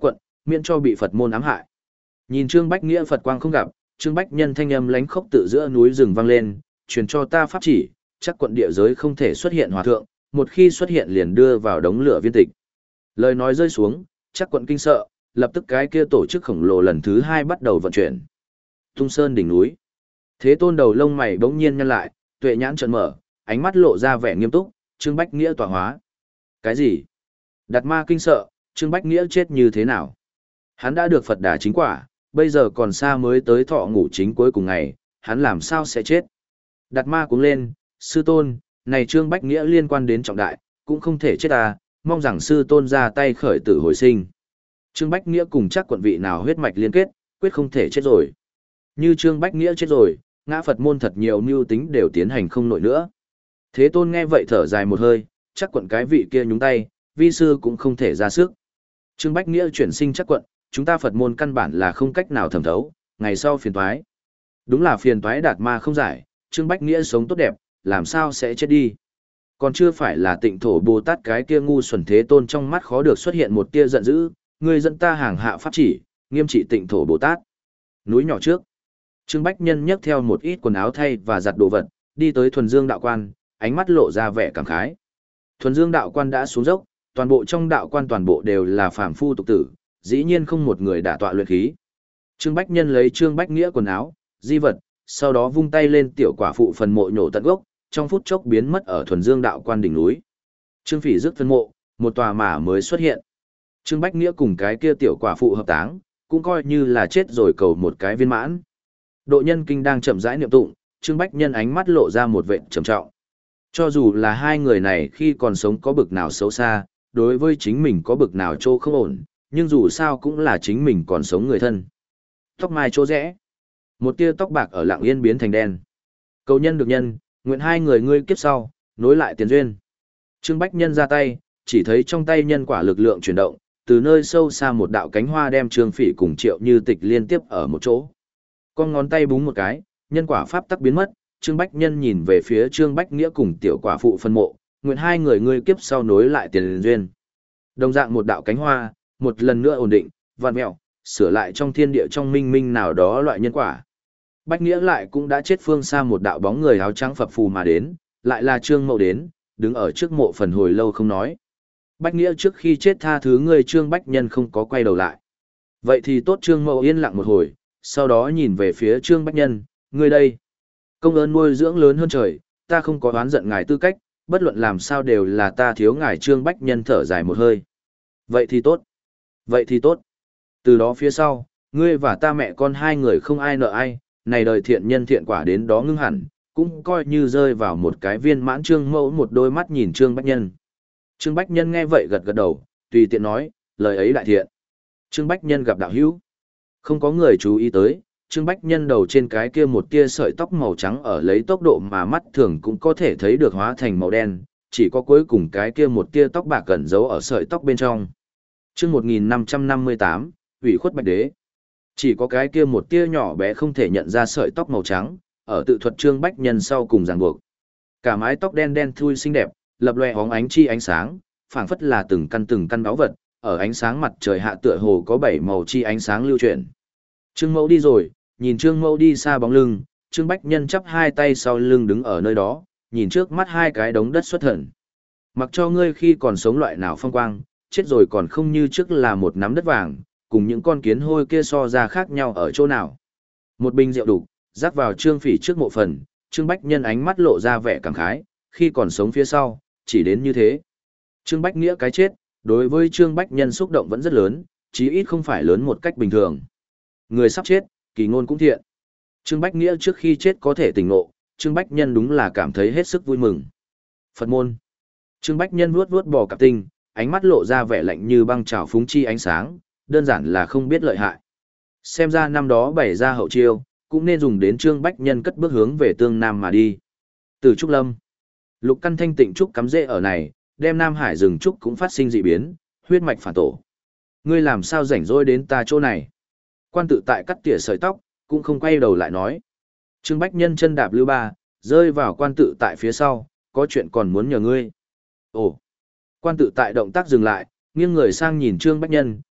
miễn cho bị Phật môn ám hại. Nhìn Trương Bách Nghĩa Phật quang không gặp, Trương Bách Nhân thanh âm lánh khốc tự giữa núi rừng vang lên, truyền cho ta pháp chỉ, chắc quận địa giới không thể xuất hiện hòa thượng, một khi xuất hiện liền đưa vào đống lửa viên tịch. Lời nói rơi xuống, chắc quận kinh sợ, lập tức cái kia tổ chức khổng lồ lần thứ hai bắt đầu vận chuyển. Tung Sơn đỉnh núi. Thế Tôn đầu lông mày bỗng nhiên nhăn lại, tuệ nhãn trợn mở, ánh mắt lộ ra vẻ nghiêm túc, Trương Bách Nghĩa tọa hóa. Cái gì? Đạt ma kinh sợ, Trương Bách Nghĩa chết như thế nào? Hắn đã được Phật đà chính quả, bây giờ còn xa mới tới thọ ngủ chính cuối cùng ngày, hắn làm sao sẽ chết? Đạt ma cuống lên, sư tôn, này Trương Bách Nghĩa liên quan đến trọng đại, cũng không thể chết à, mong rằng sư tôn ra tay khởi tử hồi sinh. Trương Bách Nghĩa cùng chắc quận vị nào huyết mạch liên kết, quyết không thể chết rồi. Như Trương Bách Nghĩa chết rồi, ngã Phật môn thật nhiều mưu tính đều tiến hành không nổi nữa. Thế Tôn nghe vậy thở dài một hơi, chắc quận cái vị kia nhúng tay, vi sư cũng không thể ra sức. Trương Bách Nghĩa chuyển sinh chắc quận, chúng ta Phật môn căn bản là không cách nào thẩm thấu, ngày sau phiền toái. Đúng là phiền toái đạt ma không giải, Trương Bách Nghĩa sống tốt đẹp, làm sao sẽ chết đi. Còn chưa phải là Tịnh Thổ Bồ Tát cái kia ngu xuẩn Thế Tôn trong mắt khó được xuất hiện một tia giận dữ, người dẫn ta hàng hạ pháp chỉ, nghiêm trị Tịnh Thổ Bồ Tát. Núi nhỏ trước, Trương Bách Nhân nhấc theo một ít quần áo thay và giặt đồ vật, đi tới Thuần Dương đạo quan, ánh mắt lộ ra vẻ cảm khái. Thuần Dương đạo quan đã xuống dốc, toàn bộ trong đạo quan toàn bộ đều là phàm phu tục tử, dĩ nhiên không một người đả tọa luyện khí. Trương Bách Nhân lấy Trương Bách Nghĩa quần áo, di vật, sau đó vung tay lên tiểu quả phụ phần mộ nhổ tận gốc, trong phút chốc biến mất ở Thuần Dương đạo quan đỉnh núi. Trương Phỉ rước phân mộ, một tòa mả mới xuất hiện. Trương Bách Nghĩa cùng cái kia tiểu quả phụ hợp táng, cũng coi như là chết rồi cầu một cái viên mãn. Độ Nhân Kinh đang chậm rãi niệm tụng, Trương Bách Nhân ánh mắt lộ ra một vẻ trầm trọng. Cho dù là hai người này khi còn sống có bực nào xấu xa, đối với chính mình có bực nào chỗ không ổn, nhưng dù sao cũng là chính mình còn sống người thân. Tóc mai chỗ rẽ, một tia tóc bạc ở lặng yên biến thành đen. Cầu nhân được nhân, nguyện hai người ngươi kiếp sau, nối lại tiền duyên. Trương Bách Nhân ra tay, chỉ thấy trong tay nhân quả lực lượng chuyển động, từ nơi sâu xa một đạo cánh hoa đem Trương Phỉ cùng Triệu Như Tịch liên tiếp ở một chỗ. Con ngón tay búng một cái, nhân quả pháp tắc biến mất, Trương Bách Nhân nhìn về phía Trương Bách Nghĩa cùng tiểu quả phụ phân mộ, nguyện hai người ngươi kiếp sau nối lại tiền duyên. Đồng dạng một đạo cánh hoa, một lần nữa ổn định, vặn mẹo, sửa lại trong thiên địa trong minh minh nào đó loại nhân quả. Bách Nghĩa lại cũng đã chết phương xa một đạo bóng người áo trắng phập phù mà đến, lại là Trương Mậu đến, đứng ở trước mộ phần hồi lâu không nói. Bách Nghĩa trước khi chết tha thứ ngươi Trương Bách Nhân không có quay đầu lại. Vậy thì tốt. Trương Mậu yên lặng một hồi, sau đó nhìn về phía Trương Bách Nhân, ngươi đây. Công ơn nuôi dưỡng lớn hơn trời, ta không có oán giận ngài tư cách, bất luận làm sao đều là ta thiếu ngài. Trương Bách Nhân thở dài một hơi. Vậy thì tốt. Vậy thì tốt. Từ đó phía sau, ngươi và ta mẹ con hai người không ai nợ ai, này đời thiện nhân thiện quả đến đó ngưng hẳn, cũng coi như rơi vào một cái viên mãn. Trương Mẫu một đôi mắt nhìn Trương Bách Nhân. Trương Bách Nhân nghe vậy gật gật đầu, tùy tiện nói, lời ấy đại thiện. Trương Bách Nhân gặp đạo hữu. Không có người chú ý tới, Trương Bách Nhân đầu trên cái kia một tia sợi tóc màu trắng ở lấy tốc độ mà mắt thường cũng có thể thấy được hóa thành màu đen, chỉ có cuối cùng cái kia một tia tóc bạc cẩn giấu ở sợi tóc bên trong. Chương một nghìn năm trăm năm mươi tám, ủy khuất Bạch Đế. Chỉ có cái kia một tia nhỏ bé không thể nhận ra sợi tóc màu trắng, ở tự thuật Trương Bách Nhân sau cùng ràng buộc. Cả mái tóc đen đen thui xinh đẹp, lập loè hóng ánh chi ánh sáng, phảng phất là từng căn từng căn báu vật, ở ánh sáng mặt trời hạ tựa hồ có bảy màu chi ánh sáng lưu chuyển. Trương Mẫu đi rồi, nhìn Trương Mẫu đi xa bóng lưng, Trương Bách Nhân chắp hai tay sau lưng đứng ở nơi đó, nhìn trước mắt hai cái đống đất xuất thần. Mặc cho ngươi khi còn sống loại nào phong quang, chết rồi còn không như trước là một nắm đất vàng, cùng những con kiến hôi kia so ra khác nhau ở chỗ nào. Một bình rượu đục, rắc vào Trương Phỉ trước mộ phần, Trương Bách Nhân ánh mắt lộ ra vẻ cảm khái, khi còn sống phía sau, chỉ đến như thế. Trương Bách Nghĩa cái chết, đối với Trương Bách Nhân xúc động vẫn rất lớn, chí ít không phải lớn một cách bình thường. Người sắp chết, kỳ ngôn cũng thiện. Trương Bách Nghĩa trước khi chết có thể tỉnh ngộ, Trương Bách Nhân đúng là cảm thấy hết sức vui mừng. Phật môn. Trương Bách Nhân vuốt vuốt bò cạp tinh, ánh mắt lộ ra vẻ lạnh như băng trào phúng chi ánh sáng, đơn giản là không biết lợi hại. Xem ra năm đó bày ra hậu chiêu, cũng nên dùng đến Trương Bách Nhân cất bước hướng về tương nam mà đi. Từ Trúc Lâm, lục căn thanh tịnh trúc cắm rễ ở này, đem Nam Hải rừng trúc cũng phát sinh dị biến, huyết mạch phản tổ. Ngươi làm sao rảnh rỗi đến ta chỗ này? Quan tự tại cắt tỉa sợi tóc, cũng không quay đầu lại nói. Trương Bách Nhân chân đạp lưu ba, rơi vào quan tự tại phía sau, có chuyện còn muốn nhờ ngươi. Ồ! Quan tự tại động tác dừng lại, nghiêng người sang nhìn Trương Bách Nhân,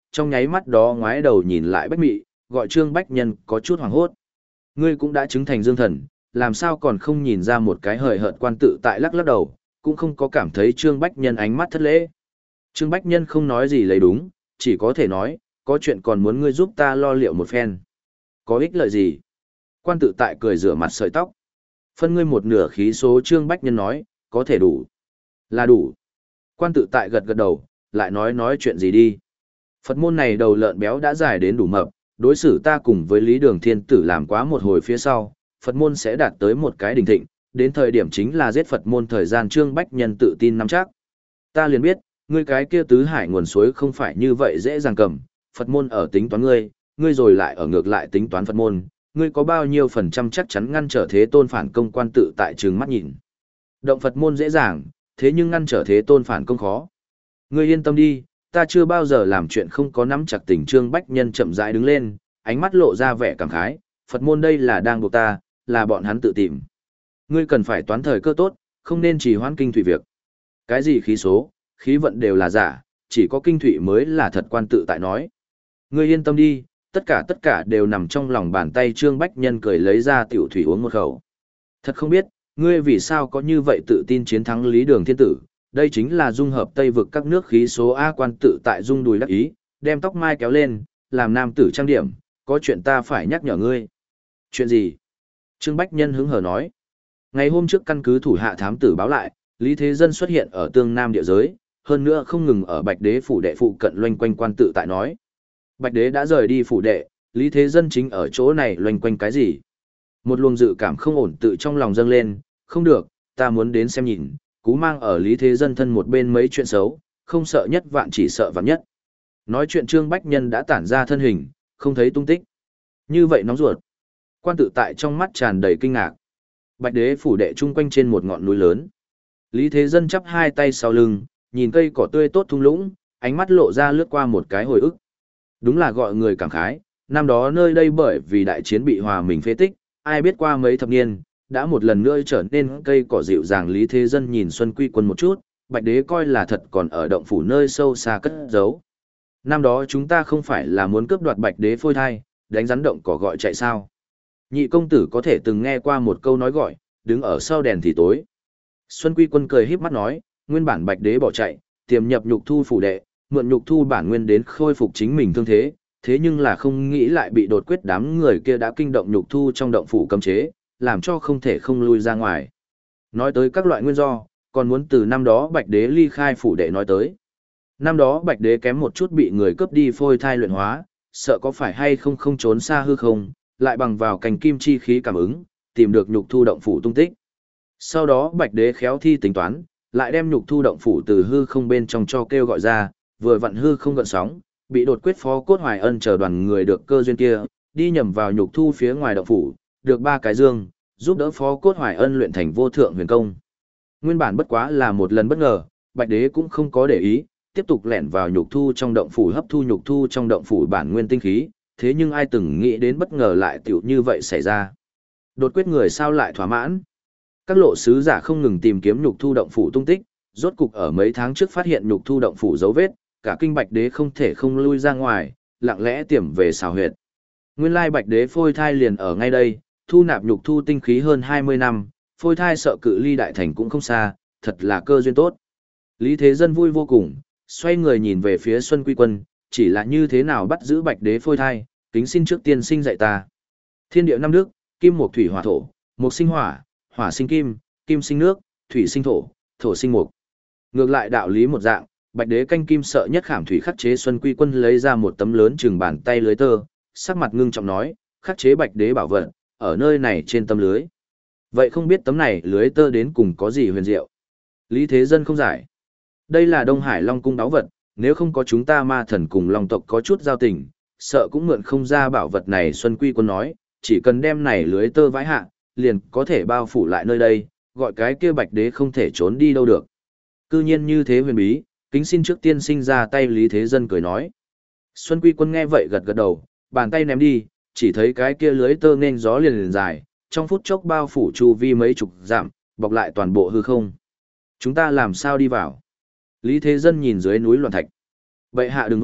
trong nháy mắt đó ngoái đầu nhìn lại Bách Mị, gọi Trương Bách Nhân có chút hoảng hốt. Ngươi cũng đã chứng thành dương thần, làm sao còn không nhìn ra một cái hời hợt quan tự tại lắc lắc đầu, cũng không có cảm thấy Trương Bách Nhân ánh mắt thất lễ. Trương Bách Nhân không nói gì lấy đúng, chỉ có thể nói, có chuyện còn muốn ngươi giúp ta lo liệu một phen. Có ích lợi gì? Quan tự tại cười rửa mặt sợi tóc. Phân ngươi một nửa khí số, Trương Bách Nhân nói, có thể đủ. Là đủ. Quan tự tại gật gật đầu, lại nói nói chuyện gì đi. Phật môn này đầu lợn béo đã dài đến đủ mập, đối xử ta cùng với Lý Đường Thiên Tử làm quá một hồi phía sau, Phật môn sẽ đạt tới một cái đỉnh thịnh, đến thời điểm chính là giết Phật môn thời gian. Trương Bách Nhân tự tin nắm chắc. Ta liền biết, ngươi cái kia tứ hải nguồn suối không phải như vậy dễ dàng cầm, Phật môn ở tính toán ngươi, ngươi rồi lại ở ngược lại tính toán Phật môn, ngươi có bao nhiêu phần trăm chắc chắn ngăn trở Thế Tôn phản công? Quan tự tại trừng mắt nhìn. Động Phật môn dễ dàng, thế nhưng ngăn trở Thế Tôn phản công khó. Ngươi yên tâm đi, ta chưa bao giờ làm chuyện không có nắm chặt tình. Trương Bách Nhân chậm rãi đứng lên, ánh mắt lộ ra vẻ cảm khái, Phật môn đây là đang buộc ta, là bọn hắn tự tìm. Ngươi cần phải toán thời cơ tốt, không nên trì hoãn kinh thủy việc. Cái gì khí số, khí vận đều là giả, chỉ có kinh thủy mới là thật. Quan tự tại nói. Ngươi yên tâm đi, tất cả tất cả đều nằm trong lòng bàn tay. Trương Bách Nhân cười lấy ra tiểu thủy uống một khẩu. Thật không biết, ngươi vì sao có như vậy tự tin chiến thắng Lý Đường Thiên Tử, đây chính là dung hợp Tây vực các nước khí số A. Quan tự tại rung đùi đắc ý, đem tóc mai kéo lên, làm nam tử trang điểm, có chuyện ta phải nhắc nhở ngươi. Chuyện gì? Trương Bách Nhân hứng hờ nói. Ngày hôm trước căn cứ thủ hạ thám tử báo lại, Lý Thế Dân xuất hiện ở tương nam địa giới, hơn nữa không ngừng ở Bạch Đế phủ đệ phụ cận loanh quanh. Quan tự tại nói. Bạch Đế đã rời đi phủ đệ, Lý Thế Dân chính ở chỗ này loanh quanh cái gì? Một luồng dự cảm không ổn tự trong lòng dâng lên, không được, ta muốn đến xem nhìn, cú mang ở Lý Thế Dân thân một bên mấy chuyện xấu, không sợ nhất vạn chỉ sợ vạn nhất. Nói chuyện Trương Bách Nhân đã tản ra thân hình, không thấy tung tích. Như vậy nóng ruột. Quan tự tại trong mắt tràn đầy kinh ngạc. Bạch Đế phủ đệ chung quanh trên một ngọn núi lớn. Lý Thế Dân chắp hai tay sau lưng, nhìn cây cỏ tươi tốt thung lũng, ánh mắt lộ ra lướt qua một cái hồi ức. Đúng là gọi người cảm khái, năm đó nơi đây bởi vì đại chiến bị hòa mình phế tích, ai biết qua mấy thập niên, đã một lần nữa trở nên cây cỏ dịu dàng. Lý Thế Dân nhìn Xuân Quy Quân một chút, Bạch Đế coi là thật còn ở động phủ nơi sâu xa cất giấu. Năm đó chúng ta không phải là muốn cướp đoạt Bạch Đế phôi thai, đánh rắn động cỏ gọi chạy sao? Nhị công tử có thể từng nghe qua một câu nói gọi, đứng ở sau đèn thì tối. Xuân Quy Quân cười híp mắt nói, nguyên bản Bạch Đế bỏ chạy, tiềm nhập nhục thu phủ đệ, mượn nhục thu bản nguyên đến khôi phục chính mình thương thế, thế nhưng là không nghĩ lại bị đột quyết đám người kia đã kinh động nhục thu trong động phủ cấm chế, làm cho không thể không lui ra ngoài. Nói tới các loại nguyên do, còn muốn từ năm đó Bạch Đế ly khai phủ đệ nói tới. Năm đó Bạch Đế kém một chút bị người cướp đi phôi thai luyện hóa, sợ có phải hay không không trốn xa hư không, lại bằng vào cành kim chi khí cảm ứng, tìm được nhục thu động phủ tung tích. Sau đó Bạch Đế khéo thi tính toán, lại đem nhục thu động phủ từ hư không bên trong cho kêu gọi ra, vừa vặn hư không gợn sóng, bị đột quyết phó cốt Hoài Ân chờ đoàn người được cơ duyên kia, đi nhầm vào nhục thu phía ngoài động phủ, được ba cái dương, giúp đỡ phó cốt Hoài Ân luyện thành vô thượng huyền công. Nguyên bản bất quá là một lần bất ngờ, Bạch Đế cũng không có để ý, tiếp tục lẻn vào nhục thu trong động phủ hấp thu nhục thu trong động phủ bản nguyên tinh khí, thế nhưng ai từng nghĩ đến bất ngờ lại tiểu như vậy xảy ra. Đột quyết người sao lại thỏa mãn? Các lộ sứ giả không ngừng tìm kiếm nhục thu động phủ tung tích, rốt cục ở mấy tháng trước phát hiện nhục thu động phủ dấu vết, cả kinh Bạch Đế không thể không lui ra ngoài, lặng lẽ tiềm về xào huyệt. Nguyên lai Bạch Đế phôi thai liền ở ngay đây, thu nạp nhục thu tinh khí hơn hai mươi năm, phôi thai sợ cự ly đại thành cũng không xa, thật là cơ duyên tốt. Lý Thế Dân vui vô cùng, xoay người nhìn về phía Xuân Quy Quân, chỉ là như thế nào bắt giữ Bạch Đế phôi thai, kính xin trước tiên sinh dạy ta. Thiên địa năm đức, kim mộc thủy hỏa thổ, mộc sinh hỏa, hỏa sinh kim, kim sinh nước, thủy sinh thổ, thổ sinh mộc. Ngược lại đạo lý một dạng, Bạch Đế canh kim sợ nhất khảm thủy khắc chế. Xuân Quy Quân lấy ra một tấm lớn chừng bàn tay lưới tơ, sắc mặt ngưng trọng nói, khắc chế Bạch Đế bảo vật, ở nơi này trên tấm lưới. Vậy không biết tấm này lưới tơ đến cùng có gì huyền diệu? Lý Thế Dân không giải. Đây là Đông Hải Long cung báu vật, nếu không có chúng ta ma thần cùng Long tộc có chút giao tình, sợ cũng mượn không ra bảo vật này. Xuân Quy Quân nói, chỉ cần đem này lưới tơ vãi hạ, liền có thể bao phủ lại nơi đây, gọi cái kia Bạch Đế không thể trốn đi đâu được. Cư nhiên như thế huyền bí, kính xin trước tiên sinh ra tay. Lý Thế Dân cười nói. Xuân Quy Quân nghe vậy gật gật đầu, bàn tay ném đi, chỉ thấy cái kia lưới tơ nên gió liền liền dài, trong phút chốc bao phủ chu vi mấy chục dặm, bọc lại toàn bộ hư không. Chúng ta làm sao đi vào? Lý Thế Dân nhìn dưới núi loạn thạch. Bệ hạ đừng nội,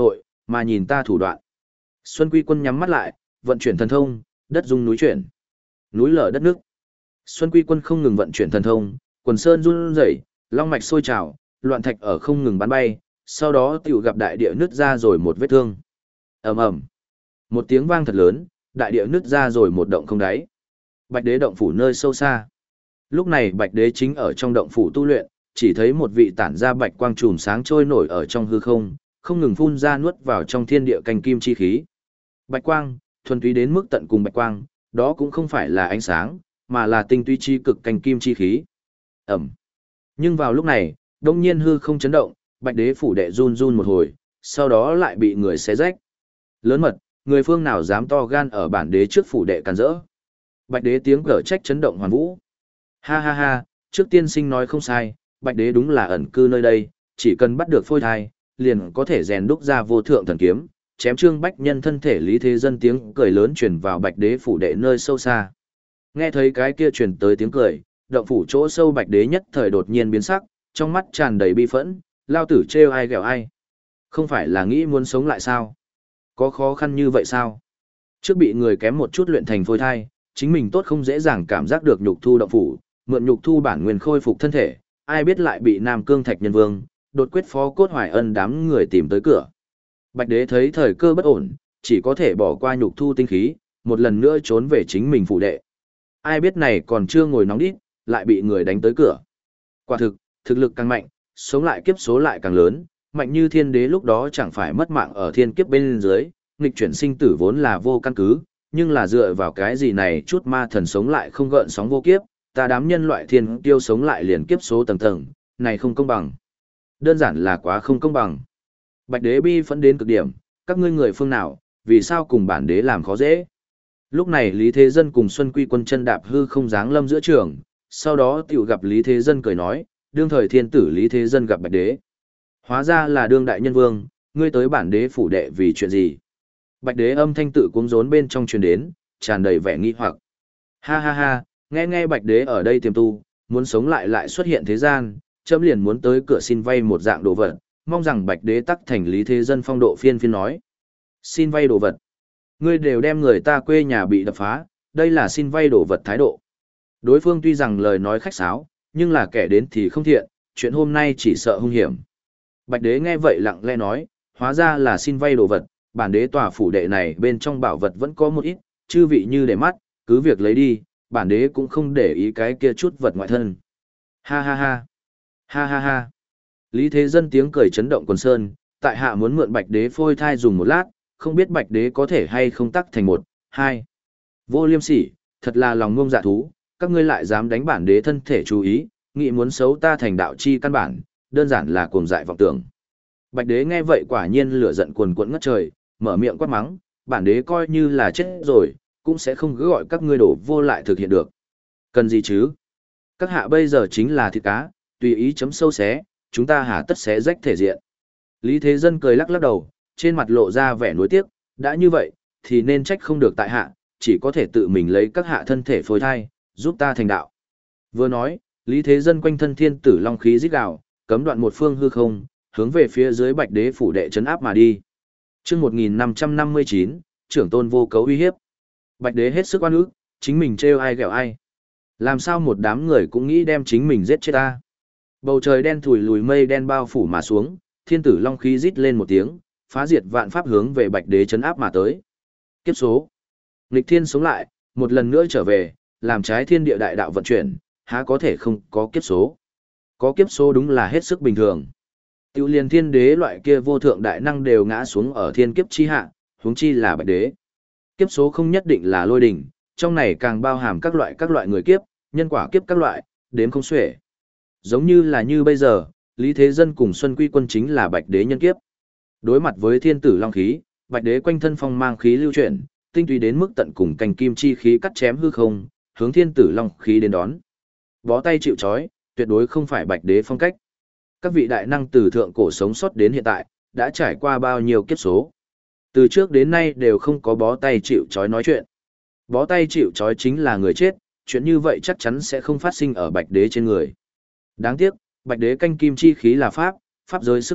mà nhìn ta thủ đoạn. Xuân Quy Quân nhắm mắt lại, vận chuyển thần thông, đất rung núi chuyển, núi lở đất nước. Xuân Quy Quân không ngừng vận chuyển thần thông, quần sơn run rẩy, long mạch sôi trào, loạn thạch ở không ngừng bắn bay, sau đó tiểu gặp đại địa nứt ra rồi một vết thương. Ầm ầm. Một tiếng vang thật lớn, đại địa nứt ra rồi một động không đáy. Bạch Đế động phủ nơi sâu xa. Lúc này Bạch Đế chính ở trong động phủ tu luyện, chỉ thấy một vị tản ra bạch quang chùm sáng trôi nổi ở trong hư không, không ngừng phun ra nuốt vào trong thiên địa canh kim chi khí. Bạch quang, thuần túy đến mức tận cùng bạch quang, đó cũng không phải là ánh sáng, mà là tinh túy chi cực canh kim chi khí. Ẩm. Nhưng vào lúc này, đông nhiên hư không chấn động, Bạch Đế phủ đệ run run một hồi, sau đó lại bị người xé rách. Lớn mật, người phương nào dám to gan ở bản đế trước phủ đệ càn rỡ. Bạch Đế tiếng cở trách chấn động hoàn vũ. Ha ha ha, trước tiên sinh nói không sai, Bạch Đế đúng là ẩn cư nơi đây, chỉ cần bắt được phôi thai, liền có thể rèn đúc ra vô thượng thần kiếm, chém trương bách nhân thân thể. Lý Thế Dân tiếng cười lớn truyền vào Bạch Đế phủ đệ nơi sâu xa. Nghe thấy cái kia truyền tới tiếng cười, động phủ chỗ sâu Bạch Đế nhất thời đột nhiên biến sắc, trong mắt tràn đầy bi phẫn, lao tử trêu ai ghẹo ai. Không phải là nghĩ muốn sống lại sao? Có khó khăn như vậy sao? Trước bị người kém một chút luyện thành phôi thai, chính mình tốt không dễ dàng cảm giác được nhục thu động phủ, mượn nhục thu bản nguyên khôi phục thân thể, ai biết lại bị Nam Cương Thạch Nhân Vương, đột quyết phó cốt hoài ân đám người tìm tới cửa. Bạch Đế thấy thời cơ bất ổn, chỉ có thể bỏ qua nhục thu tinh khí, một lần nữa trốn về chính mình phủ đệ. Ai biết này còn chưa ngồi nóng đít, lại bị người đánh tới cửa. Quả thực, thực lực càng mạnh, sống lại kiếp số lại càng lớn, mạnh như thiên đế lúc đó chẳng phải mất mạng ở thiên kiếp bên dưới, nghịch chuyển sinh tử vốn là vô căn cứ, nhưng là dựa vào cái gì này chút ma thần sống lại không gợn sóng vô kiếp, ta đám nhân loại thiên tiêu sống lại liền kiếp số tầng tầng, này không công bằng. Đơn giản là quá không công bằng. Bạch Đế bi phẫn đến cực điểm, các ngươi người phương nào, vì sao cùng bản đế làm khó dễ. Lúc này Lý Thế Dân cùng Xuân Quy Quân chân đạp hư không dáng lâm giữa trường, sau đó tiểu gặp Lý Thế Dân cười nói, đương thời thiên tử Lý Thế Dân gặp Bạch Đế. Hóa ra là đương đại nhân vương, ngươi tới bản đế phủ đệ vì chuyện gì? Bạch Đế âm thanh tự cuống rốn bên trong truyền đến, tràn đầy vẻ nghi hoặc. Ha ha ha, nghe nghe Bạch Đế ở đây tiềm tu, muốn sống lại lại xuất hiện thế gian, chấm liền muốn tới cửa xin vay một dạng đồ vật, mong rằng Bạch Đế tắc thành Lý Thế Dân phong độ phiên phiên nói. Xin vay đồ vật. Ngươi đều đem người ta quê nhà bị đập phá, đây là xin vay đồ vật thái độ. Đối phương tuy rằng lời nói khách sáo, nhưng là kẻ đến thì không thiện, chuyện hôm nay chỉ sợ hung hiểm. Bạch Đế nghe vậy lặng lẽ nói, hóa ra là xin vay đồ vật, bản đế tòa phủ đệ này bên trong bảo vật vẫn có một ít, chư vị như để mắt, cứ việc lấy đi, bản đế cũng không để ý cái kia chút vật ngoại thân. Ha ha ha, ha ha ha. Lý Thế Dân tiếng cười chấn động quần sơn, tại hạ muốn mượn Bạch Đế phôi thai dùng một lát, không biết Bạch Đế có thể hay không tắc thành một, hai. Vô liêm sỉ, thật là lòng ngông dạ thú, các ngươi lại dám đánh bản đế thân thể chú ý, nghĩ muốn xấu ta thành đạo chi căn bản, đơn giản là cuồng dại vọng tưởng. Bạch Đế nghe vậy quả nhiên lửa giận cuồn cuộn ngất trời, mở miệng quát mắng, bản đế coi như là chết rồi, cũng sẽ không cứ gọi các ngươi đổ vô lại thực hiện được. Cần gì chứ? Các hạ bây giờ chính là thịt cá, tùy ý chấm sâu xé, chúng ta hả tất xé rách thể diện. Lý Thế Dân cười lắc lắc đầu, trên mặt lộ ra vẻ nuối tiếc, đã như vậy, thì nên trách không được tại hạ, chỉ có thể tự mình lấy các hạ thân thể phôi thai, giúp ta thành đạo. Vừa nói, Lý Thế Dân quanh thân thiên tử long khí rít gào, cấm đoạn một phương hư không, hướng về phía dưới Bạch Đế phủ đệ trấn áp mà đi. Chương một nghìn năm trăm năm mươi chín, trưởng tôn vô cấu uy hiếp. Bạch Đế hết sức oan ức, chính mình trêu ai ghẹo ai. Làm sao một đám người cũng nghĩ đem chính mình giết chết ta. Bầu trời đen thủi lùi mây đen bao phủ mà xuống, thiên tử long khí rít lên một tiếng, phá diệt vạn pháp hướng về Bạch Đế trấn áp mà tới. Kiếp số. Nghịch thiên sống lại, một lần nữa trở về, làm trái thiên địa đại đạo vận chuyển, há có thể không có kiếp số. Có kiếp số đúng là hết sức bình thường. Tiểu liền thiên đế loại kia vô thượng đại năng đều ngã xuống ở thiên kiếp chi hạ, huống chi là Bạch Đế. Kiếp số không nhất định là lôi đỉnh, trong này càng bao hàm các loại các loại người kiếp, nhân quả kiếp các loại, đếm không xuể. Giống như là như bây giờ, Lý Thế Dân cùng Xuân Quy Quân chính là Bạch Đế nhân kiếp. Đối mặt với thiên tử long khí, Bạch Đế quanh thân phong mang khí lưu chuyển, tinh túy đến mức tận cùng cành kim chi khí cắt chém hư không, hướng thiên tử long khí đến đón. Bó tay chịu trói, tuyệt đối không phải Bạch Đế phong cách. Các vị đại năng từ thượng cổ sống sót đến hiện tại, đã trải qua bao nhiêu kiếp số. Từ trước đến nay đều không có bó tay chịu trói nói chuyện. Bó tay chịu trói chính là người chết, chuyện như vậy chắc chắn sẽ không phát sinh ở Bạch Đế trên người. Đáng tiếc, Bạch Đế canh kim chi khí là pháp, pháp giới sức mạnh,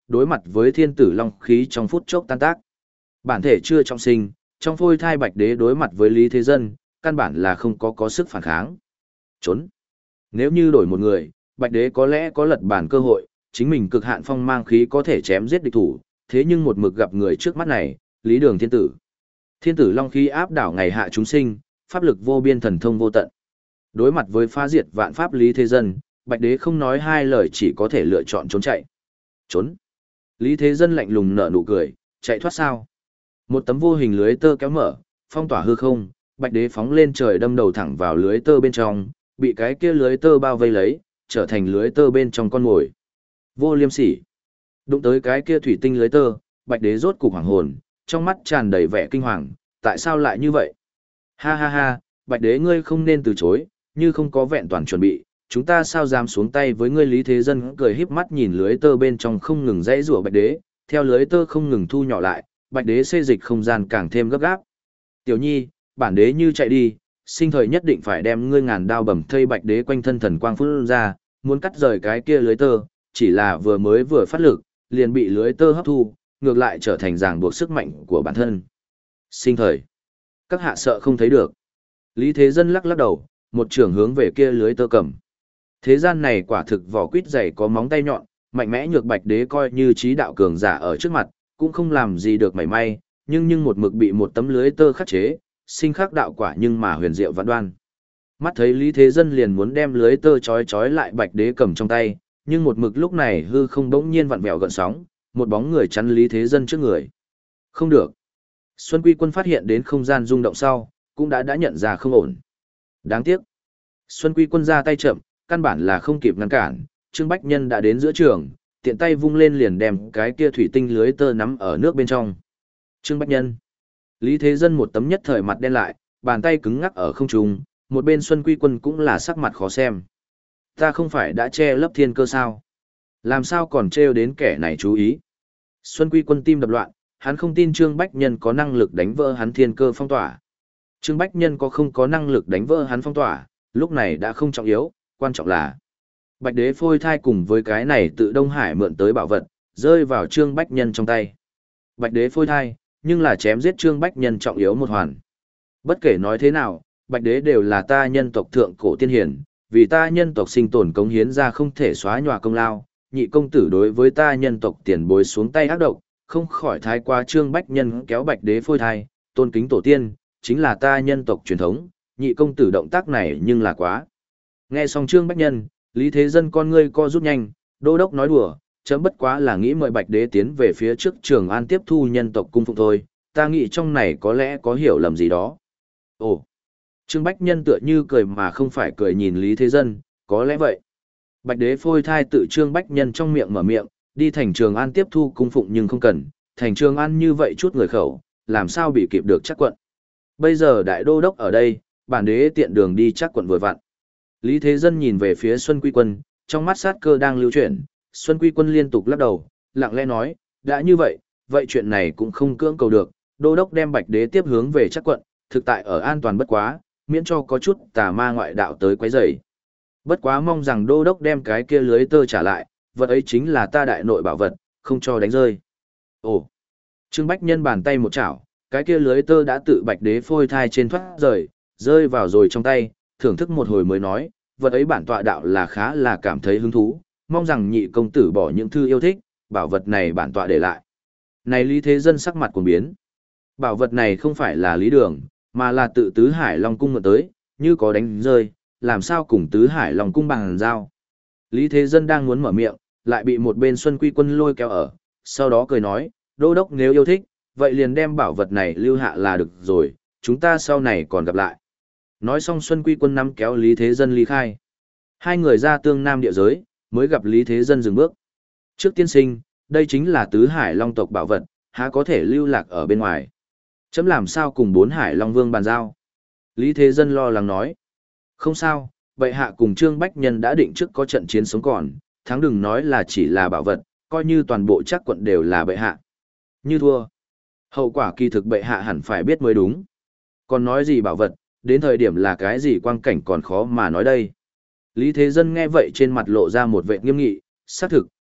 đối mặt với thiên tử long khí trong phút chốc tan tác. Bản thể chưa trọng sinh, trong phôi thai Bạch Đế đối mặt với Lý Thế Dân, căn bản là không có có sức phản kháng. Trốn. Nếu như đổi một người, Bạch Đế có lẽ có lật bản cơ hội, chính mình cực hạn phong mang khí có thể chém giết địch thủ, thế nhưng một mực gặp người trước mắt này, Lý Đường Thiên Tử. Thiên tử long khí áp đảo ngày hạ chúng sinh, pháp lực vô biên thần thông vô tận. Đối mặt với phá diệt vạn pháp Lý Thế Dân, Bạch Đế không nói hai lời chỉ có thể lựa chọn trốn chạy. Trốn. Lý Thế Dân lạnh lùng nở nụ cười, chạy thoát sao? Một tấm vô hình lưới tơ kéo mở, phong tỏa hư không, Bạch Đế phóng lên trời đâm đầu thẳng vào lưới tơ bên trong, bị cái kia lưới tơ bao vây lấy, trở thành lưới tơ bên trong con mồi. Vô liêm sỉ. Đụng tới cái kia thủy tinh lưới tơ, Bạch Đế rốt cục hoảng hồn, trong mắt tràn đầy vẻ kinh hoàng, tại sao lại như vậy? Ha ha ha, Bạch Đế ngươi không nên từ chối, như không có vẹn toàn chuẩn bị, chúng ta sao dám xuống tay với ngươi. Lý Thế Dân cười híp mắt nhìn lưới tơ bên trong không ngừng dãy rủa Bạch Đế, theo lưới tơ không ngừng thu nhỏ lại, Bạch Đế xê dịch không gian càng thêm gấp gáp. Tiểu Nhi, bản đế như chạy đi, sinh thời nhất định phải đem ngươi ngàn đao bầm thây. Bạch Đế quanh thân thần quang phun ra, muốn cắt rời cái kia lưới tơ, chỉ là vừa mới vừa phát lực, liền bị lưới tơ hấp thu, ngược lại trở thành ràng buộc sức mạnh của bản thân. Sinh thời, các hạ sợ không thấy được. Lý Thế Dân lắc lắc đầu, một trường hướng về kia lưới tơ cầm. Thế gian này quả thực vỏ quýt dày có móng tay nhọn, mạnh mẽ nhược Bạch Đế coi như trí đạo cường giả ở trước mặt, cũng không làm gì được mảy may, nhưng nhưng một mực bị một tấm lưới tơ khắc chế, sinh khắc đạo quả nhưng mà huyền diệu vạn đoan. Mắt thấy Lý Thế Dân liền muốn đem lưới tơ chói chói lại Bạch Đế cầm trong tay, nhưng một mực lúc này hư không bỗng nhiên vặn vẹo gợn sóng, một bóng người chắn Lý Thế Dân trước người. Không được. Xuân Quy Quân phát hiện đến không gian rung động sau, cũng đã đã nhận ra không ổn. Đáng tiếc. Xuân Quy Quân ra tay chậm, căn bản là không kịp ngăn cản, Trương Bách Nhân đã đến giữa trường, tiện tay vung lên liền đem cái kia thủy tinh lưới tơ nắm ở nước bên trong. Trương Bách Nhân. Lý Thế Dân một tấm nhất thời mặt đen lại, bàn tay cứng ngắc ở không trung, một bên Xuân Quy Quân cũng là sắc mặt khó xem. Ta không phải đã che lấp thiên cơ sao? Làm sao còn trêu đến kẻ này chú ý? Xuân Quy Quân tim đập loạn, hắn không tin Trương Bách Nhân có năng lực đánh vỡ hắn thiên cơ phong tỏa. Trương Bách Nhân có không có năng lực đánh vỡ hắn phong tỏa, lúc này đã không trọng yếu, quan trọng là Bạch Đế phôi thai cùng với cái này tự Đông Hải mượn tới bảo vật, rơi vào Trương Bách Nhân trong tay. Bạch Đế phôi thai, nhưng là chém giết Trương Bách Nhân trọng yếu một hoàn. Bất kể nói thế nào, Bạch Đế đều là ta nhân tộc thượng cổ tiên hiển, vì ta nhân tộc sinh tồn cống hiến ra không thể xóa nhòa công lao, nhị công tử đối với ta nhân tộc tiền bối xuống tay ác độc, không khỏi thái qua. Trương Bách Nhân kéo Bạch Đế phôi thai, tôn kính tổ tiên, chính là ta nhân tộc truyền thống, nhị công tử động tác này nhưng là quá. Nghe xong Trương Bách Nhân, Lý Thế Dân con ngươi co rút nhanh, đô đốc nói đùa, chấm bất quá là nghĩ mời Bạch Đế tiến về phía trước Trường An tiếp thu nhân tộc cung phụng thôi, ta nghĩ trong này có lẽ có hiểu lầm gì đó. Ồ, Trương Bách Nhân tựa như cười mà không phải cười nhìn Lý Thế Dân, có lẽ vậy. Bạch Đế phôi thai tự Trương Bách Nhân trong miệng mở miệng, đi thành Trường An tiếp thu cung phụng nhưng không cần, thành Trường An như vậy chút người khẩu, làm sao bị kịp được chắc quận. Bây giờ đại đô đốc ở đây, bản đế tiện đường đi chắc quận vừa vặn. Lý Thế Dân nhìn về phía Xuân Quy Quân, trong mắt sát cơ đang lưu chuyển, Xuân Quy Quân liên tục lắc đầu, lặng lẽ nói, đã như vậy, vậy chuyện này cũng không cưỡng cầu được, đô đốc đem Bạch Đế tiếp hướng về chắc quận, thực tại ở an toàn bất quá, miễn cho có chút tà ma ngoại đạo tới quấy rầy. Bất quá mong rằng đô đốc đem cái kia lưới tơ trả lại, vật ấy chính là ta đại nội bảo vật, không cho đánh rơi. Ồ, Trương Bách Nhân bàn tay một chảo, cái kia lưới tơ đã tự Bạch Đế phôi thai trên thoát rời, rơi vào rồi trong tay, thưởng thức một hồi mới nói, vật ấy bản tọa đạo là khá là cảm thấy hứng thú, mong rằng nhị công tử bỏ những thư yêu thích, bảo vật này bản tọa để lại. Này Lý Thế Dân sắc mặt cuồng biến. Bảo vật này không phải là Lý Đường, mà là tự Tứ Hải Long Cung mượn tới, như có đánh rơi, làm sao cùng Tứ Hải Long Cung bằng giao. Lý Thế Dân đang muốn mở miệng, lại bị một bên Xuân Quy Quân lôi kéo ở, sau đó cười nói, đô đốc nếu yêu thích, vậy liền đem bảo vật này lưu hạ là được rồi, chúng ta sau này còn gặp lại. Nói xong Xuân Quy Quân nắm kéo Lý Thế Dân ly khai. Hai người ra tương nam địa giới, mới gặp Lý Thế Dân dừng bước. Trước tiên sinh, đây chính là Tứ Hải Long tộc bảo vật, há có thể lưu lạc ở bên ngoài. Chấm làm sao cùng bốn Hải Long Vương bàn giao. Lý Thế Dân lo lắng nói. Không sao, bệ hạ cùng Trương Bách Nhân đã định trước có trận chiến sống còn, thắng đừng nói là chỉ là bảo vật, coi như toàn bộ chắc quận đều là bệ hạ. Như thua, hậu quả kỳ thực bệ hạ hẳn phải biết mới đúng. Còn nói gì bảo vật, đến thời điểm là cái gì quang cảnh còn khó mà nói đây. Lý Thế Dân nghe vậy trên mặt lộ ra một vẻ nghiêm nghị, xác thực,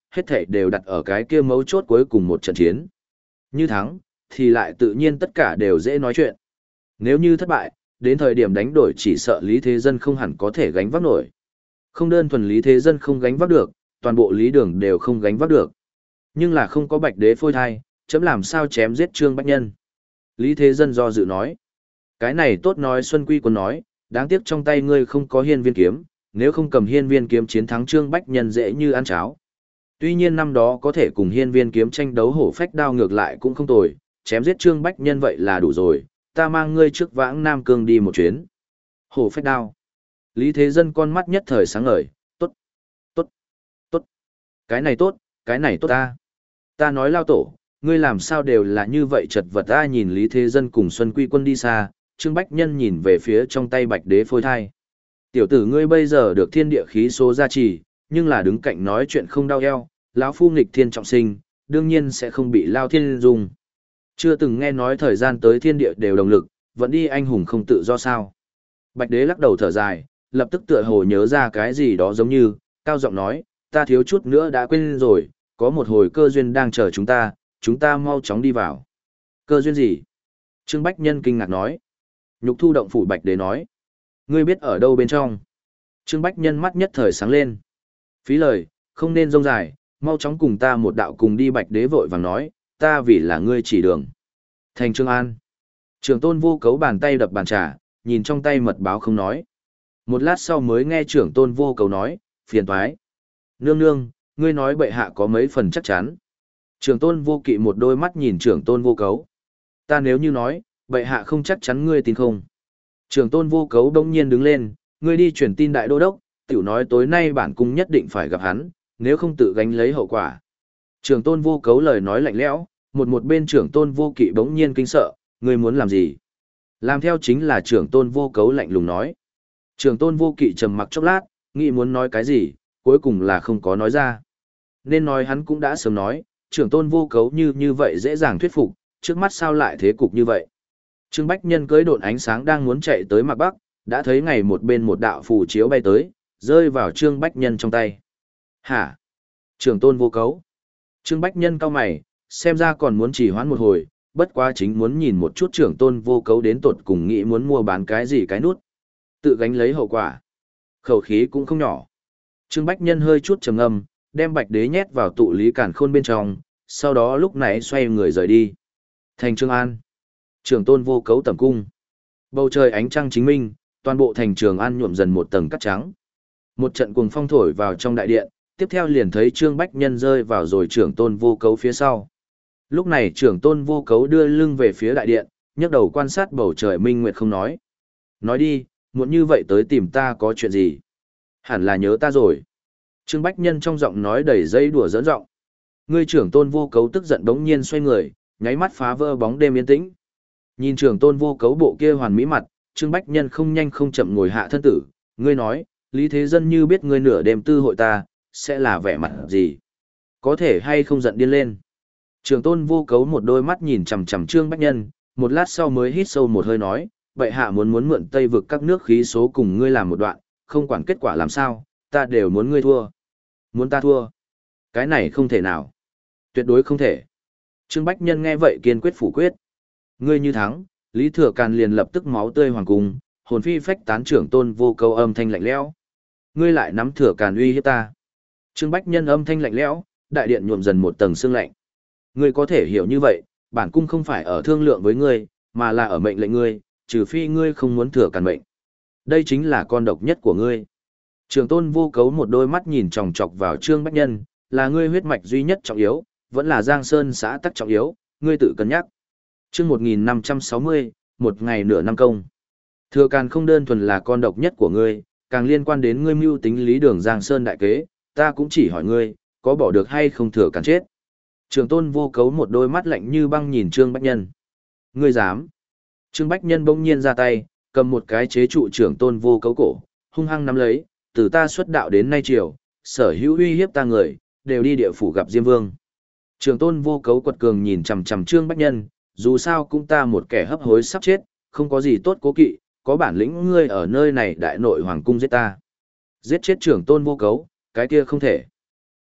hết thảy đều đặt ở cái kia mấu chốt cuối cùng một trận chiến. Như thắng, thì lại tự nhiên tất cả đều dễ nói chuyện. Nếu như thất bại, đến thời điểm đánh đổi chỉ sợ Lý Thế Dân không hẳn có thể gánh vác nổi. Không đơn thuần Lý Thế Dân không gánh vác được, toàn bộ Lý Đường đều không gánh vác được. Nhưng là không có Bạch Đế phôi thai, chấm làm sao chém giết Trương Bách Nhân. Lý Thế Dân do dự nói. Cái này tốt nói Xuân Quy Quân nói, đáng tiếc trong tay ngươi không có hiên viên kiếm, nếu không cầm hiên viên kiếm chiến thắng Trương Bách Nhân dễ như ăn cháo. Tuy nhiên năm đó có thể cùng hiên viên kiếm tranh đấu hổ phách đao ngược lại cũng không tồi, chém giết Trương Bách Nhân vậy là đủ rồi, ta mang ngươi trước vãng Nam Cương đi một chuyến. Hổ phách đao. Lý Thế Dân con mắt nhất thời sáng ngời, tốt, tốt, tốt. Cái này tốt, cái này tốt ta. Ta nói lao tổ, ngươi làm sao đều là như vậy chật vật ta nhìn Lý Thế Dân cùng Xuân Quy Quân đi xa, Trương Bách Nhân nhìn về phía trong tay Bạch Đế phôi thai. Tiểu tử ngươi bây giờ được thiên địa khí số gia trì, nhưng là đứng cạnh nói chuyện không đau eo, lão phu nghịch thiên trọng sinh, đương nhiên sẽ không bị lao thiên dùng. Chưa từng nghe nói thời gian tới thiên địa đều đồng lực, vẫn đi anh hùng không tự do sao. Bạch Đế lắc đầu thở dài, lập tức tựa hồ nhớ ra cái gì đó giống như, cao giọng nói, ta thiếu chút nữa đã quên rồi, có một hồi cơ duyên đang chờ chúng ta, chúng ta mau chóng đi vào. Cơ duyên gì? Trương Bách Nhân kinh ngạc nói. Nhục thu động phủ Bạch Đế nói. Ngươi biết ở đâu bên trong? Trương Bách Nhân mắt nhất thời sáng lên. Phí lời, không nên rông dài, mau chóng cùng ta một đạo cùng đi. Bạch Đế vội vàng nói, ta vì là ngươi chỉ đường. Thành Trương An. Trưởng tôn vô cấu bàn tay đập bàn trà, nhìn trong tay mật báo không nói. Một lát sau mới nghe trưởng tôn vô cấu nói, phiền toái. Nương nương, ngươi nói bệ hạ có mấy phần chắc chắn. Trưởng tôn vô kỵ một đôi mắt nhìn trưởng tôn vô cấu. Ta nếu như nói, bệ hạ không chắc chắn ngươi tin không. Trưởng tôn vô cấu đông nhiên đứng lên, ngươi đi truyền tin đại đô đốc, tiểu nói tối nay bản cung nhất định phải gặp hắn, nếu không tự gánh lấy hậu quả. Trưởng tôn vô cấu lời nói lạnh lẽo, một một bên trưởng tôn vô kỵ bỗng nhiên kinh sợ, ngươi muốn làm gì? Làm theo chính là trưởng tôn vô cấu lạnh lùng nói. Trưởng tôn vô kỵ trầm mặc chốc lát, nghĩ muốn nói cái gì, cuối cùng là không có nói ra. Nên nói hắn cũng đã sớm nói, trưởng tôn vô cấu như như vậy dễ dàng thuyết phục, trước mắt sao lại thế cục như vậy. Trương Bách Nhân cưỡi độn ánh sáng đang muốn chạy tới Mạc Bắc, đã thấy ngày một bên một đạo phù chiếu bay tới, rơi vào Trương Bách Nhân trong tay. Hả? Trưởng tôn vô cấu. Trương Bách Nhân cau mày, xem ra còn muốn trì hoãn một hồi, bất quá chính muốn nhìn một chút trưởng tôn vô cấu đến tột cùng nghĩ muốn mua bán cái gì cái nút. Tự gánh lấy hậu quả. Khẩu khí cũng không nhỏ. Trương Bách Nhân hơi chút trầm ngâm, đem Bạch Đế nhét vào tụ lý cản khôn bên trong, sau đó lúc này xoay người rời đi. Thành Trường An. Trưởng tôn vô cấu tẩm cung. Bầu trời ánh trăng chính minh, toàn bộ thành Trường An nhuộm dần một tầng cát trắng. Một trận cuồng phong thổi vào trong đại điện, tiếp theo liền thấy Trương Bách Nhân rơi vào rồi trưởng tôn vô cấu phía sau. Lúc này trưởng tôn vô cấu đưa lưng về phía đại điện, nhấc đầu quan sát bầu trời minh nguyệt không nói. Nói đi, muộn như vậy tới tìm ta có chuyện gì? Hẳn là nhớ ta rồi. Trương Bách Nhân trong giọng nói đầy dây đùa giỡn giọng. Ngươi trưởng tôn vô cấu tức giận đống nhiên xoay người, nháy mắt phá vỡ bóng đêm yên tĩnh. Nhìn trưởng tôn vô cấu bộ kia hoàn mỹ mặt, Trương Bách Nhân không nhanh không chậm ngồi hạ thân tử. Ngươi nói, Lý Thế Dân như biết ngươi nửa đêm tư hội ta, sẽ là vẻ mặt gì? Có thể hay không giận điên lên? Trưởng tôn vô cấu một đôi mắt nhìn chằm chằm Trương Bách Nhân, một lát sau mới hít sâu một hơi nói, vậy hạ muốn muốn mượn Tây vực các nước khí số cùng ngươi làm một đoạn, không quản kết quả làm sao, ta đều muốn ngươi thua. Muốn ta thua? Cái này không thể nào. Tuyệt đối không thể. Trương Bách Nhân nghe vậy kiên quyết phủ quyết. Ngươi như thắng, Lý Thừa Càn liền lập tức máu tươi hoàng cung, hồn phi phách tán trưởng tôn vô cấu âm thanh lạnh lẽo. Ngươi lại nắm Thừa Càn uy hiếp ta. Trương Bách Nhân âm thanh lạnh lẽo, đại điện nhuộm dần một tầng sương lạnh. Ngươi có thể hiểu như vậy, bản cung không phải ở thương lượng với ngươi, mà là ở mệnh lệnh ngươi, trừ phi ngươi không muốn Thừa Càn mệnh. Đây chính là con độc nhất của ngươi. Trường tôn vô cấu một đôi mắt nhìn chòng chọc vào Trương Bách Nhân, là ngươi huyết mạch duy nhất trọng yếu, vẫn là Giang Sơn xã tắc trọng yếu, ngươi tự cân nhắc. Chương một nghìn năm trăm sáu mươi, một ngày nửa năm công. Thừa Càn không đơn thuần là con độc nhất của ngươi, càng liên quan đến ngươi mưu tính lý đường Giang Sơn đại kế, ta cũng chỉ hỏi ngươi, có bỏ được hay không Thừa Càn chết. Trường tôn vô cấu một đôi mắt lạnh như băng nhìn Trương Bách Nhân. Ngươi dám? Trương Bách Nhân bỗng nhiên ra tay, cầm một cái chế trụ trưởng tôn vô cấu cổ, hung hăng nắm lấy, từ ta xuất đạo đến nay chiều, sở hữu uy hiếp ta người, đều đi địa phủ gặp Diêm Vương. Trưởng tôn vô cấu quật cường nhìn chằm chằm Trương Bách Nhân, dù sao cũng ta một kẻ hấp hối sắp chết, không có gì tốt cố kỵ, có bản lĩnh ngươi ở nơi này đại nội hoàng cung giết ta. Giết chết trưởng tôn vô cấu, cái kia không thể.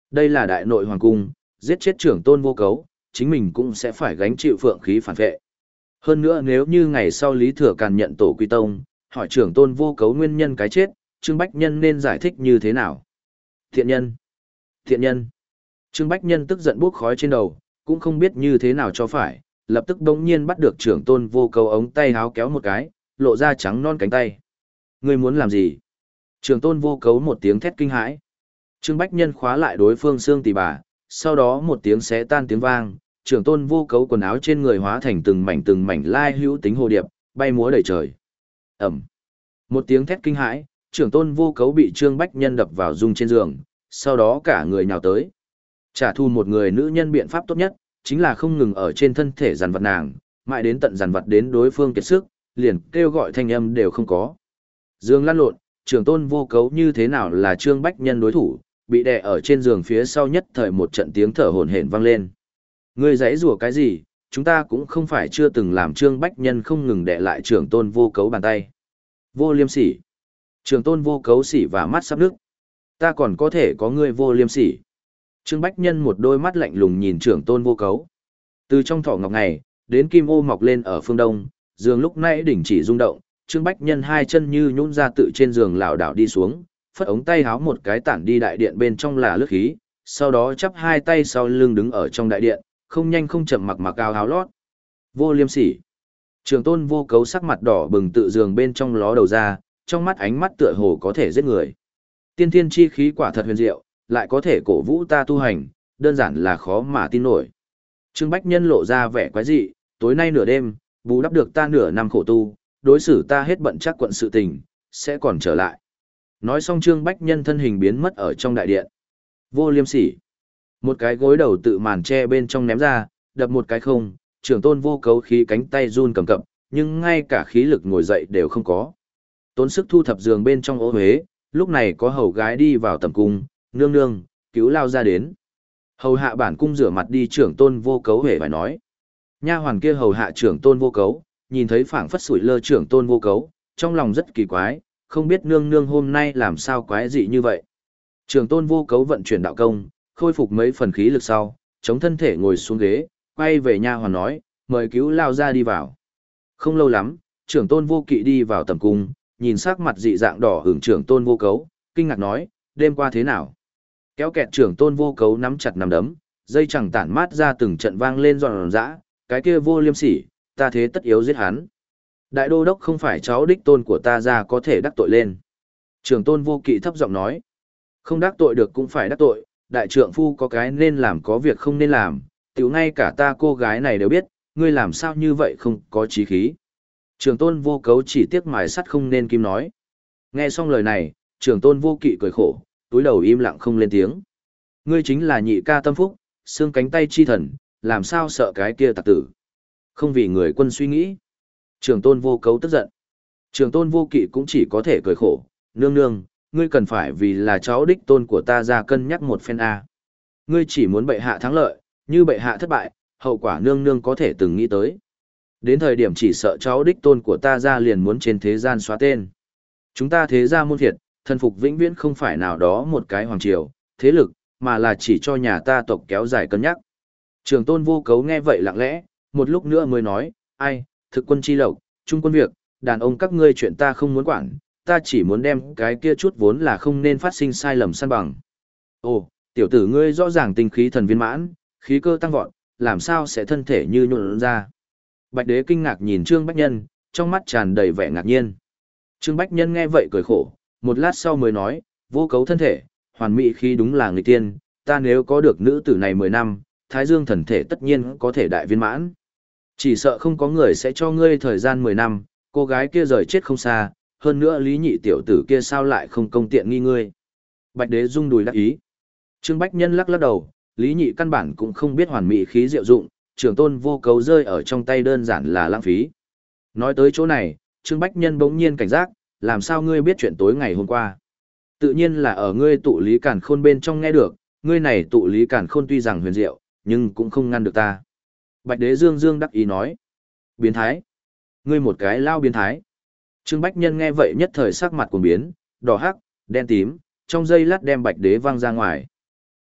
Đây là đại nội hoàng cung, giết chết trưởng tôn vô cấu, chính mình cũng sẽ phải gánh chịu phượng khí phản vệ. Hơn nữa nếu như ngày sau Lý Thừa Càn nhận tổ quy tông, hỏi trưởng tôn vô cấu nguyên nhân cái chết, Trương Bách Nhân nên giải thích như thế nào? Thiện nhân! Thiện nhân! Trương Bách Nhân tức giận bốc khói trên đầu, cũng không biết như thế nào cho phải, lập tức đống nhiên bắt được trưởng tôn vô cấu ống tay háo kéo một cái, lộ ra trắng non cánh tay. Ngươi muốn làm gì? Trưởng tôn vô cấu một tiếng thét kinh hãi. Trương Bách Nhân khóa lại đối phương xương tỳ bà, sau đó một tiếng xé tan tiếng vang, trưởng tôn vô cấu quần áo trên người hóa thành từng mảnh từng mảnh lai hữu tính hồ điệp, bay múa đầy trời. Ẩm. Một tiếng thét kinh hãi, trưởng tôn vô cấu bị Trương Bách Nhân đập vào rung trên giường, sau đó cả người nhào tới. Trả thù một người nữ nhân biện pháp tốt nhất, chính là không ngừng ở trên thân thể giàn vật nàng, mãi đến tận giàn vật đến đối phương kiệt sức, liền kêu gọi thanh âm đều không có. Dương lăn lộn, trưởng tôn vô cấu như thế nào là Trương Bách Nhân đối thủ, bị đè ở trên giường phía sau nhất thời một trận tiếng thở hổn hển vang lên. Ngươi giãy rủa cái gì, chúng ta cũng không phải chưa từng làm Trương Bách Nhân không ngừng đè lại trưởng tôn vô cấu bàn tay. Vô liêm sỉ. Trưởng tôn vô cấu sỉ và mắt sắp nước. Ta còn có thể có ngươi vô liêm sỉ. Trương Bách Nhân một đôi mắt lạnh lùng nhìn trưởng tôn vô cấu. Từ trong thỏ ngọc này, đến kim ô mọc lên ở phương đông, giường lúc nãy đỉnh chỉ rung động, Trương Bách Nhân hai chân như nhũn ra tự trên giường lảo đảo đi xuống, phất ống tay háo một cái tản đi đại điện bên trong là lướt khí, sau đó chắp hai tay sau lưng đứng ở trong đại điện, không nhanh không chậm mặc mặc áo áo lót. Vô liêm sỉ. Trường tôn vô cấu sắc mặt đỏ bừng tự giường bên trong ló đầu ra, trong mắt ánh mắt tựa hồ có thể giết người. Tiên thiên chi khí quả thật huyền diệu, lại có thể cổ vũ ta tu hành, đơn giản là khó mà tin nổi. Trương Bách Nhân lộ ra vẻ quái dị, tối nay nửa đêm, bù đắp được ta nửa năm khổ tu, đối xử ta hết bận chắc quận sự tình, sẽ còn trở lại. Nói xong Trương Bách Nhân thân hình biến mất ở trong đại điện. Vô liêm sỉ. Một cái gối đầu tự màn che bên trong ném ra, đập một cái không, trưởng tôn vô cấu khí cánh tay run cầm cập, nhưng ngay cả khí lực ngồi dậy đều không có. Tốn sức thu thập giường bên trong ô huế, lúc này có hầu gái đi vào tầm cung, nương nương, cứu lao ra đến. Hầu hạ bản cung rửa mặt đi trưởng tôn vô cấu hề phải nói. Nha hoàn kia hầu hạ trưởng tôn vô cấu, nhìn thấy phảng phất sủi lơ trưởng tôn vô cấu, trong lòng rất kỳ quái, không biết nương nương hôm nay làm sao quái dị như vậy. Trưởng tôn vô cấu vận chuyển đạo công, khôi phục mấy phần khí lực sau, chống thân thể ngồi xuống ghế, quay về nha hoàn nói, mời cứu lao ra đi vào. Không lâu lắm, trưởng tôn vô kỵ đi vào tầm cung, nhìn sắc mặt dị dạng đỏ hưởng trưởng tôn vô cấu, kinh ngạc nói, đêm qua thế nào? Kéo kẹt trưởng tôn vô cấu nắm chặt nắm đấm, dây chẳng tản mát ra từng trận vang lên giòn giã, cái kia vô liêm sỉ, ta thế tất yếu giết hắn. Đại đô đốc không phải cháu đích tôn của ta ra có thể đắc tội lên. Trưởng tôn vô kỵ thấp giọng nói, không đắc tội được cũng phải đắc tội, đại trượng phu có cái nên làm có việc không nên làm, tiểu ngay cả ta cô gái này đều biết, ngươi làm sao như vậy không có chí khí. Trưởng tôn vô cấu chỉ tiếc mài sắt không nên kim nói. Nghe xong lời này, trưởng tôn vô kỵ cười khổ, túi đầu im lặng không lên tiếng. Ngươi chính là nhị ca tâm phúc, xương cánh tay chi thần, làm sao sợ cái kia tặc tử. Không vì người quân suy nghĩ. Trưởng tôn vô cấu tức giận. Trưởng tôn vô kỵ cũng chỉ có thể cười khổ, nương nương, ngươi cần phải vì là cháu đích tôn của ta ra cân nhắc một phen A. Ngươi chỉ muốn bệ hạ thắng lợi, như bệ hạ thất bại, hậu quả nương nương có thể từng nghĩ tới. Đến thời điểm chỉ sợ cháu đích tôn của ta ra liền muốn trên thế gian xóa tên. Chúng ta thế gia môn thiệt, thần phục vĩnh viễn không phải nào đó một cái hoàng triều, thế lực, mà là chỉ cho nhà ta tộc kéo dài cân nhắc. Trường tôn vô cấu nghe vậy lặng lẽ, một lúc nữa mới nói, ai, thực quân chi lộc, trung quân việc, đàn ông các ngươi chuyện ta không muốn quản, ta chỉ muốn đem cái kia chút vốn là không nên phát sinh sai lầm săn bằng. Ồ, tiểu tử ngươi rõ ràng tinh khí thần viên mãn, khí cơ tăng vọt, làm sao sẽ thân thể như nhuộn ra. Bạch đế kinh ngạc nhìn Trương Bách Nhân, trong mắt tràn đầy vẻ ngạc nhiên. Trương Bách Nhân nghe vậy cười khổ, một lát sau mới nói, vô cấu thân thể, hoàn mỹ khí đúng là người tiên, ta nếu có được nữ tử này mười năm, Thái Dương thần thể tất nhiên có thể đại viên mãn. Chỉ sợ không có người sẽ cho ngươi thời gian mười năm, cô gái kia rời chết không xa, hơn nữa lý nhị tiểu tử kia sao lại không công tiện nghi ngươi. Bạch đế rung đùi đắc ý. Trương Bách Nhân lắc lắc đầu, lý nhị căn bản cũng không biết hoàn mỹ khí diệu dụng, trưởng tôn vô cấu rơi ở trong tay đơn giản là lãng phí. Nói tới chỗ này, Trương Bách Nhân bỗng nhiên cảnh giác, làm sao ngươi biết chuyện tối ngày hôm qua? Tự nhiên là ở ngươi tụ lý càn khôn bên trong nghe được, ngươi này tụ lý càn khôn tuy rằng huyền diệu, nhưng cũng không ngăn được ta. Bạch đế dương dương đắc ý nói. Biến thái. Ngươi một cái lao biến thái. Trương Bách Nhân nghe vậy nhất thời sắc mặt cuồng biến, đỏ hắc, đen tím, trong giây lát đem bạch đế văng ra ngoài.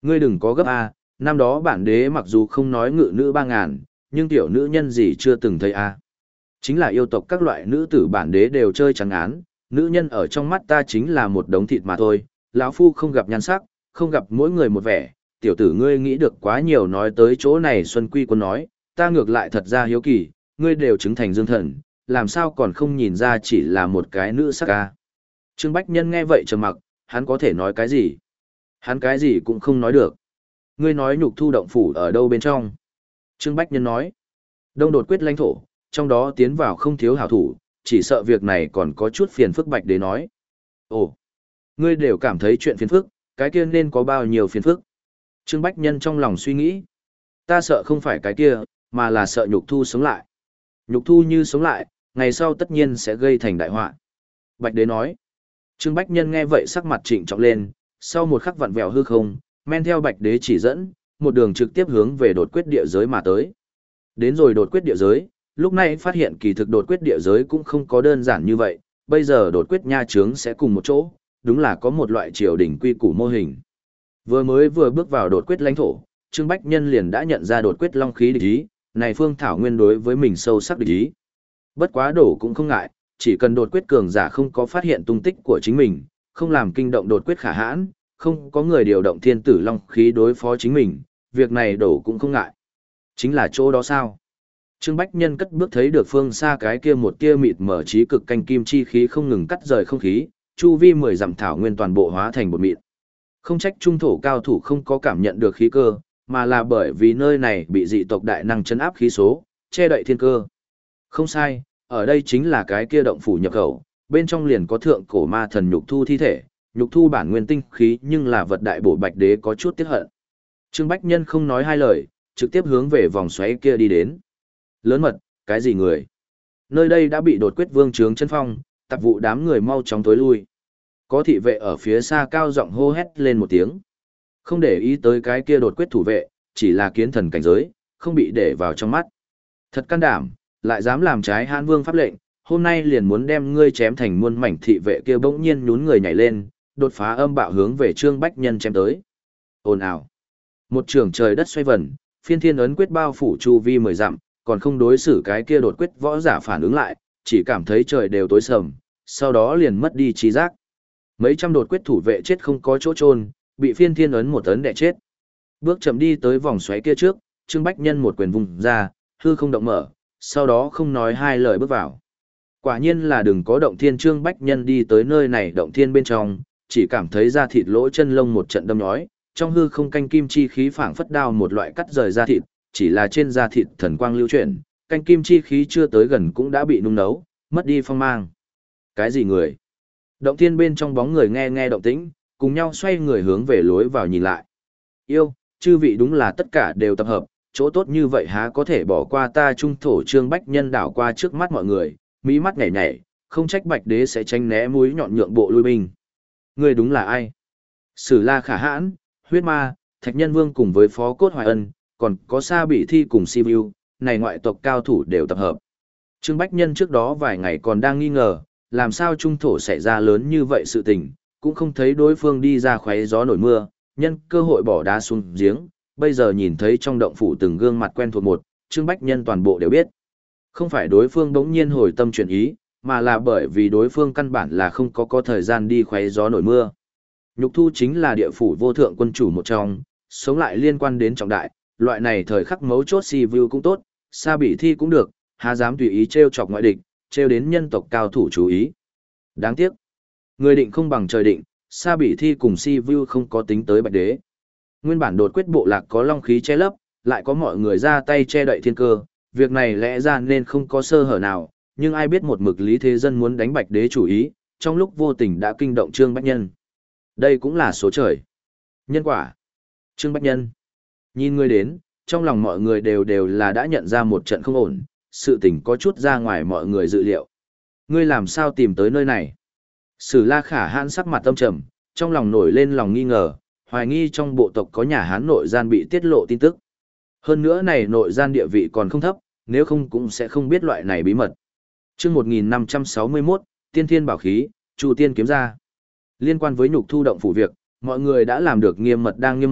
Ngươi đừng có gấp a, năm đó bản đế mặc dù không nói ngự nữ ba ngàn, nhưng tiểu nữ nhân gì chưa từng thấy a. Chính là yêu tộc các loại nữ tử bản đế đều chơi trắng án, nữ nhân ở trong mắt ta chính là một đống thịt mà thôi, lão phu không gặp nhan sắc, không gặp mỗi người một vẻ, tiểu tử ngươi nghĩ được quá nhiều. Nói tới chỗ này Xuân Quy Quân nói, ta ngược lại thật ra hiếu kỳ, ngươi đều chứng thành dương thần, làm sao còn không nhìn ra chỉ là một cái nữ sắc ca. Trương Bách Nhân nghe vậy trầm mặc, hắn có thể nói cái gì? Hắn cái gì cũng không nói được. Ngươi nói nhục thu động phủ ở đâu bên trong? Trương Bách Nhân nói, đông đột quyết lãnh thổ, trong đó tiến vào không thiếu hảo thủ, chỉ sợ việc này còn có chút phiền phức. Bạch Đế nói. Ồ, ngươi đều cảm thấy chuyện phiền phức, cái kia nên có bao nhiêu phiền phức? Trương Bách Nhân trong lòng suy nghĩ. Ta sợ không phải cái kia, mà là sợ nhục thu sống lại. Nhục thu như sống lại, ngày sau tất nhiên sẽ gây thành đại họa. Bạch Đế nói. Trương Bách Nhân nghe vậy sắc mặt trịnh trọng lên, sau một khắc vặn vẹo hư không, men theo Bạch Đế chỉ dẫn, một đường trực tiếp hướng về đột quyết địa giới mà tới. Đến rồi đột quyết địa giới, lúc này phát hiện kỳ thực đột quyết địa giới cũng không có đơn giản như vậy, bây giờ đột quyết nha trướng sẽ cùng một chỗ, đúng là có một loại triều đình quy củ mô hình. Vừa mới vừa bước vào đột quyết lãnh thổ, Trương Bách Nhân liền đã nhận ra đột quyết long khí địch ý, này Phương Thảo Nguyên đối với mình sâu sắc địch ý. Bất quá đổ cũng không ngại, chỉ cần đột quyết cường giả không có phát hiện tung tích của chính mình, không làm kinh động đột quyết khả hãn, không có người điều động thiên tử long khí đối phó chính mình, việc này đổ cũng không ngại. Chính là chỗ đó sao? Trương Bách Nhân cất bước thấy được phương xa cái kia một tia mịt mở trí cực canh kim chi khí không ngừng cắt rời không khí, chu vi mười dặm thảo nguyên toàn bộ hóa thành bột mịn. Không trách trung thổ cao thủ không có cảm nhận được khí cơ, mà là bởi vì nơi này bị dị tộc đại năng chấn áp khí số, che đậy thiên cơ. Không sai, ở đây chính là cái kia động phủ nhập khẩu, bên trong liền có thượng cổ ma thần nhục thu thi thể, nhục thu bản nguyên tinh khí nhưng là vật đại bổ. Bạch Đế có chút tiếc hận. Trương Bách Nhân không nói hai lời, trực tiếp hướng về vòng xoáy kia đi đến. Lớn mật, cái gì người? Nơi đây đã bị đột quyết vương trướng chân phong, tạp vụ đám người mau chóng tối lui. Có thị vệ ở phía xa cao giọng hô hét lên một tiếng. Không để ý tới cái kia đột quyết thủ vệ, chỉ là kiến thần cảnh giới, không bị để vào trong mắt. Thật can đảm, lại dám làm trái Hán Vương pháp lệnh, hôm nay liền muốn đem ngươi chém thành muôn mảnh. Thị vệ kia bỗng nhiên nhún người nhảy lên, đột phá âm bạo hướng về Trương Bách Nhân chém tới. Ồn ào. Một trường trời đất xoay vần, phiên thiên ấn quyết bao phủ chu vi mười dặm, còn không đối xử cái kia đột quyết võ giả phản ứng lại, chỉ cảm thấy trời đều tối sầm, sau đó liền mất đi trí giác. Mấy trăm đột quyết thủ vệ chết không có chỗ chôn, bị phiên thiên ấn một ấn đè chết. Bước chậm đi tới vòng xoáy kia trước, Trương Bách Nhân một quyền vùng ra, hư không động mở, sau đó không nói hai lời bước vào. Quả nhiên là đừng có động thiên. Trương Bách Nhân đi tới nơi này động thiên bên trong, chỉ cảm thấy da thịt lỗ chân lông một trận đâm nhói, trong hư không canh kim chi khí phảng phất đao một loại cắt rời da thịt, chỉ là trên da thịt thần quang lưu chuyển, canh kim chi khí chưa tới gần cũng đã bị nung nấu, mất đi phong mang. Cái gì người? Động thiên bên trong bóng người nghe nghe động tĩnh, cùng nhau xoay người hướng về lối vào nhìn lại. Yêu, chư vị đúng là tất cả đều tập hợp, chỗ tốt như vậy há có thể bỏ qua ta trung thổ. Trương Bách Nhân đảo qua trước mắt mọi người, mỹ mắt nhảy nhảy, không trách Bạch Đế sẽ tránh né mũi nhọn nhượng bộ lui binh. Người đúng là ai? Sử La Khả Hãn, Huyết Ma, Thạch Nhân Vương cùng với Phó Cốt Hoài Ân, còn có Sa Bị Thi cùng Sibiu, này ngoại tộc cao thủ đều tập hợp. Trương Bách Nhân trước đó vài ngày còn đang nghi ngờ, làm sao trung thổ xảy ra lớn như vậy sự tình, cũng không thấy đối phương đi ra khoáy gió nổi mưa, nhân cơ hội bỏ đá xuống giếng, bây giờ nhìn thấy trong động phủ từng gương mặt quen thuộc một, Trương Bách Nhân toàn bộ đều biết. Không phải đối phương đống nhiên hồi tâm chuyển ý, mà là bởi vì đối phương căn bản là không có có thời gian đi khoáy gió nổi mưa. Nhục thu chính là địa phủ vô thượng quân chủ một trong, sống lại liên quan đến trọng đại, loại này thời khắc mấu chốt si view cũng tốt, Sa Bị Thi cũng được, há dám tùy ý trêu chọc ngoại địch, trêu đến nhân tộc cao thủ chú ý. Đáng tiếc, người định không bằng trời định, Sa Bị Thi cùng Si Vu không có tính tới Bạch Đế. Nguyên bản đột quyết bộ lạc có long khí che lấp, lại có mọi người ra tay che đậy thiên cơ, việc này lẽ ra nên không có sơ hở nào, nhưng ai biết một mực Lý Thế Dân muốn đánh Bạch Đế chủ ý, trong lúc vô tình đã kinh động Trương Bách Nhân. Đây cũng là số trời. Nhân quả. Trương Bách Nhân. Nhìn ngươi đến, trong lòng mọi người đều đều là đã nhận ra một trận không ổn, sự tình có chút ra ngoài mọi người dự liệu. Ngươi làm sao tìm tới nơi này? Sử La Khả Hãn sắc mặt tâm trầm, trong lòng nổi lên lòng nghi ngờ, hoài nghi trong bộ tộc có nhà Hán nội gian bị tiết lộ tin tức. Hơn nữa này nội gian địa vị còn không thấp, nếu không cũng sẽ không biết loại này bí mật. Chương một nghìn năm trăm sáu mươi mốt, Tiên Thiên Bảo Khí, Chu Tiên kiếm ra. Liên quan với nhục thu động phủ việc, mọi người đã làm được nghiêm mật đang nghiêm mật,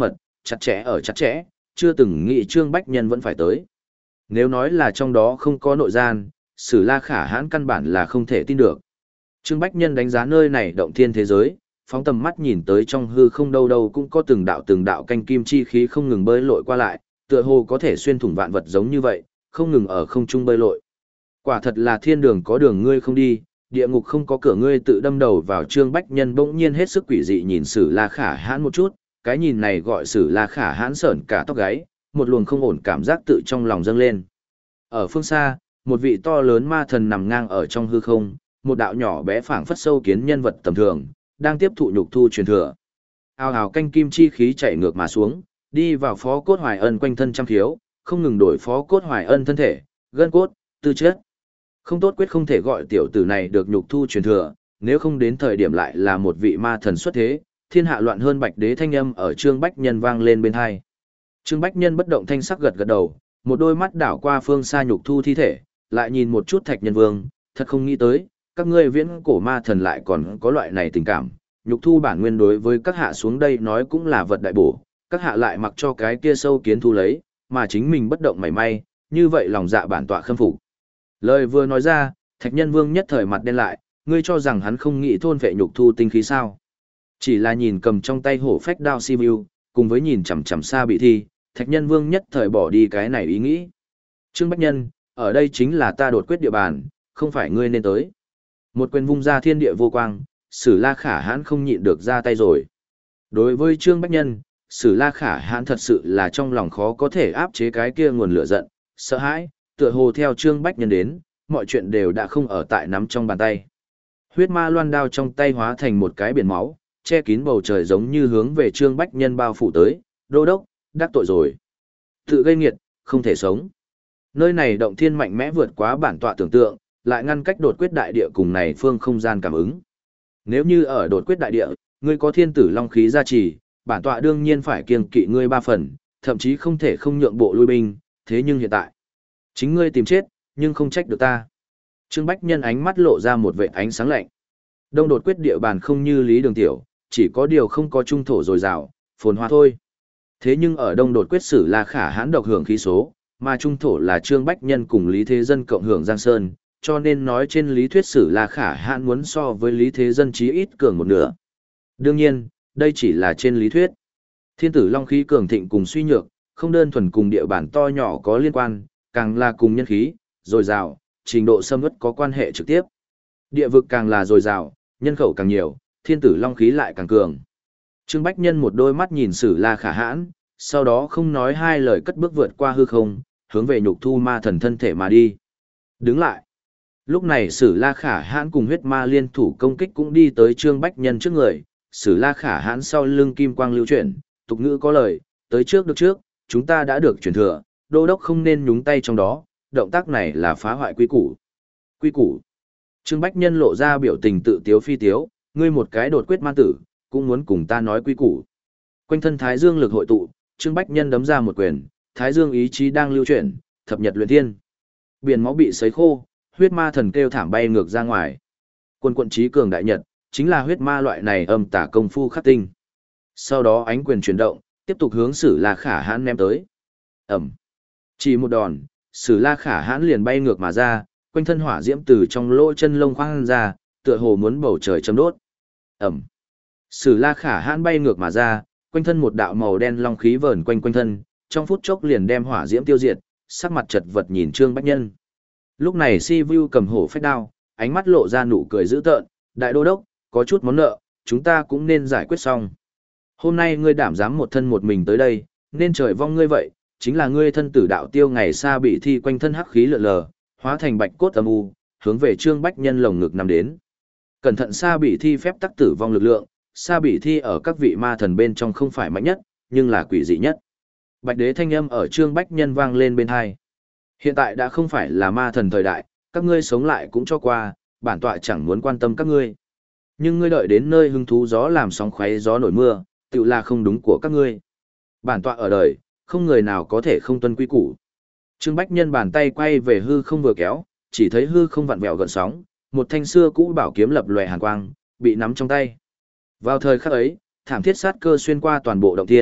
chặt chẽ ở chặt chẽ, chưa từng nghĩ Trương Bách Nhân vẫn phải tới. Nếu nói là trong đó không có nội gian, Sử La Khả Hãn căn bản là không thể tin được. Trương Bách Nhân đánh giá nơi này động thiên thế giới, phóng tầm mắt nhìn tới trong hư không đâu đâu cũng có từng đạo từng đạo canh kim chi khí không ngừng bơi lội qua lại, tựa hồ có thể xuyên thủng vạn vật giống như vậy, không ngừng ở không trung bơi lội. Quả thật là thiên đường có đường ngươi không đi, địa ngục không có cửa ngươi tự đâm đầu vào. Trương Bách Nhân bỗng nhiên hết sức quỷ dị nhìn Sử La Khả Hãn một chút, cái nhìn này gọi Sử La Khả Hãn sởn cả tóc gáy, một luồng không ổn cảm giác tự trong lòng dâng lên. Ở phương xa, một vị to lớn ma thần nằm ngang ở trong hư không, một đạo nhỏ bé phảng phất sâu kiến nhân vật tầm thường, đang tiếp thụ nhục thu truyền thừa. Ào ào canh kim chi khí chạy ngược mà xuống, đi vào Phó Cốt Hoài Ân quanh thân trăm khiếu, không ngừng đổi Phó Cốt Hoài Ân thân thể, gân cốt, tư chất. Không tốt quyết không thể gọi tiểu tử này được nhục thu truyền thừa, nếu không đến thời điểm lại là một vị ma thần xuất thế, thiên hạ loạn hơn. Bạch đế thanh âm ở Trương Bách Nhân vang lên bên hai. Trương Bách Nhân bất động thanh sắc gật gật đầu, một đôi mắt đảo qua phương xa nhục thu thi thể, lại nhìn một chút Thạch Nhân Vương, thật không nghĩ tới, các ngươi viễn cổ ma thần lại còn có loại này tình cảm. Nhục thu bản nguyên đối với các hạ xuống đây nói cũng là vật đại bổ, các hạ lại mặc cho cái kia sâu kiến thu lấy, mà chính mình bất động mảy may, như vậy lòng dạ bản tọa khâm phục. Lời vừa nói ra, Thạch Nhân Vương nhất thời mặt đen lại, ngươi cho rằng hắn không nghĩ thôn vệ nhục thu tinh khí sao? Chỉ là nhìn cầm trong tay hổ phách đao Sibiu, cùng với nhìn chằm chằm xa bị thi, Thạch Nhân Vương nhất thời bỏ đi cái này ý nghĩ. Trương Bách Nhân, ở đây chính là ta đột quyết địa bàn, không phải ngươi nên tới. Một quyền vung ra thiên địa vô quang, Sử La Khả Hãn không nhịn được ra tay rồi. Đối với Trương Bách Nhân, Sử La Khả Hãn thật sự là trong lòng khó có thể áp chế cái kia nguồn lửa giận, sợ hãi, tựa hồ theo Trương Bách Nhân đến, mọi chuyện đều đã không ở tại nắm trong bàn tay. Huyết ma loan đao trong tay hóa thành một cái biển máu, che kín bầu trời giống như hướng về Trương Bách Nhân bao phủ tới, đô đốc, đắc tội rồi. Tự gây nghiệt, không thể sống. Nơi này động thiên mạnh mẽ vượt quá bản tọa tưởng tượng, lại ngăn cách đột quyết đại địa cùng này phương không gian cảm ứng. Nếu như ở đột quyết đại địa, ngươi có thiên tử long khí gia trì, bản tọa đương nhiên phải kiêng kỵ ngươi ba phần, thậm chí không thể không nhượng bộ lui binh, thế nhưng hiện tại, chính ngươi tìm chết, nhưng không trách được ta. Trương Bách Nhân ánh mắt lộ ra một vệt ánh sáng lạnh. Đông đột quyết địa bàn không như Lý Đường Tiểu, chỉ có điều không có trung thổ dồi dào, phồn hoa thôi. Thế nhưng ở Đông đột quyết Sử La Khả Hãn độc hưởng khí số, mà trung thổ là Trương Bách Nhân cùng Lý Thế Dân cộng hưởng Giang Sơn, cho nên nói trên lý thuyết Sử La Khả Hãn muốn so với Lý Thế Dân chí ít cường một nửa. Đương nhiên, đây chỉ là trên lý thuyết. Thiên tử long khí cường thịnh cùng suy nhược, không đơn thuần cùng địa bàn to nhỏ có liên quan, càng là cùng nhân khí, dồi dào, trình độ xâm uất có quan hệ trực tiếp. Địa vực càng là dồi dào, nhân khẩu càng nhiều, thiên tử long khí lại càng cường. Trương Bách Nhân một đôi mắt nhìn Sử La Khả Hãn, sau đó không nói hai lời cất bước vượt qua hư không, hướng về nhục thu ma thần thân thể mà đi. Đứng lại. Lúc này Sử La Khả Hãn cùng huyết ma liên thủ công kích cũng đi tới Trương Bách Nhân trước người, Sử La Khả Hãn sau lưng kim quang lưu chuyển, tục ngữ có lời, tới trước được trước, chúng ta đã được truyền thừa, đô đốc không nên nhúng tay trong đó, động tác này là phá hoại quy củ. Quy củ. Trương Bách Nhân lộ ra biểu tình tự tiếu phi tiếu, ngươi một cái đột quyết man tử, cũng muốn cùng ta nói quy củ. Quanh thân Thái Dương lực hội tụ, Trương Bách Nhân đấm ra một quyền, Thái Dương ý chí đang lưu chuyển, thập nhật luyện thiên. Biển máu bị sấy khô, huyết ma thần kêu thảm bay ngược ra ngoài. Quân quận trí cường đại nhật, chính là huyết ma loại này âm tả công phu khắc tinh. Sau đó ánh quyền chuyển động, tiếp tục hướng Sử La Khả Hãn ném tới. Ẩm. Chỉ một đòn, Sử La Khả Hãn liền bay ngược mà ra, quanh thân hỏa diễm từ trong lỗ chân lông khoang ra, tựa hồ muốn bầu trời châm đốt. Ẩm. Sử La Khả Hãn bay ngược mà ra, quanh thân một đạo màu đen long khí vờn quanh quanh thân, trong phút chốc liền đem hỏa diễm tiêu diệt, sắc mặt chật vật nhìn Trương Bách Nhân. Lúc này Si Vu cầm hổ phách đao, ánh mắt lộ ra nụ cười dữ tợn, đại đô đốc, có chút món nợ, chúng ta cũng nên giải quyết xong. Hôm nay ngươi đảm dám một thân một mình tới đây, nên trời vong ngươi vậy, chính là ngươi thân tử đạo tiêu ngày xa bị thi quanh thân hắc khí lượn lờ, hóa thành bạch cốt âm u, hướng về Trương Bách Nhân lồng ngực nằm đến. Cẩn thận xa bị thi phép tắc tử vong lực lượng, xa bị thi ở các vị ma thần bên trong không phải mạnh nhất, nhưng là quỷ dị nhất. Bạch đế thanh âm ở Trương Bách Nhân vang lên bên hai. Hiện tại đã không phải là ma thần thời đại, các ngươi sống lại cũng cho qua, bản tọa chẳng muốn quan tâm các ngươi. Nhưng ngươi đợi đến nơi hứng thú gió làm sóng khoáy gió nổi mưa, tự là không đúng của các ngươi. Bản tọa ở đời, không người nào có thể không tuân quy củ. Trương Bách Nhân bàn tay quay về hư không vừa kéo, chỉ thấy hư không vặn vẹo gợn sóng, một thanh xưa cũ bảo kiếm lập lòe hàn quang, bị nắm trong tay. Vào thời khắc ấy, thảm thiết sát cơ xuyên qua toàn bộ động thiên,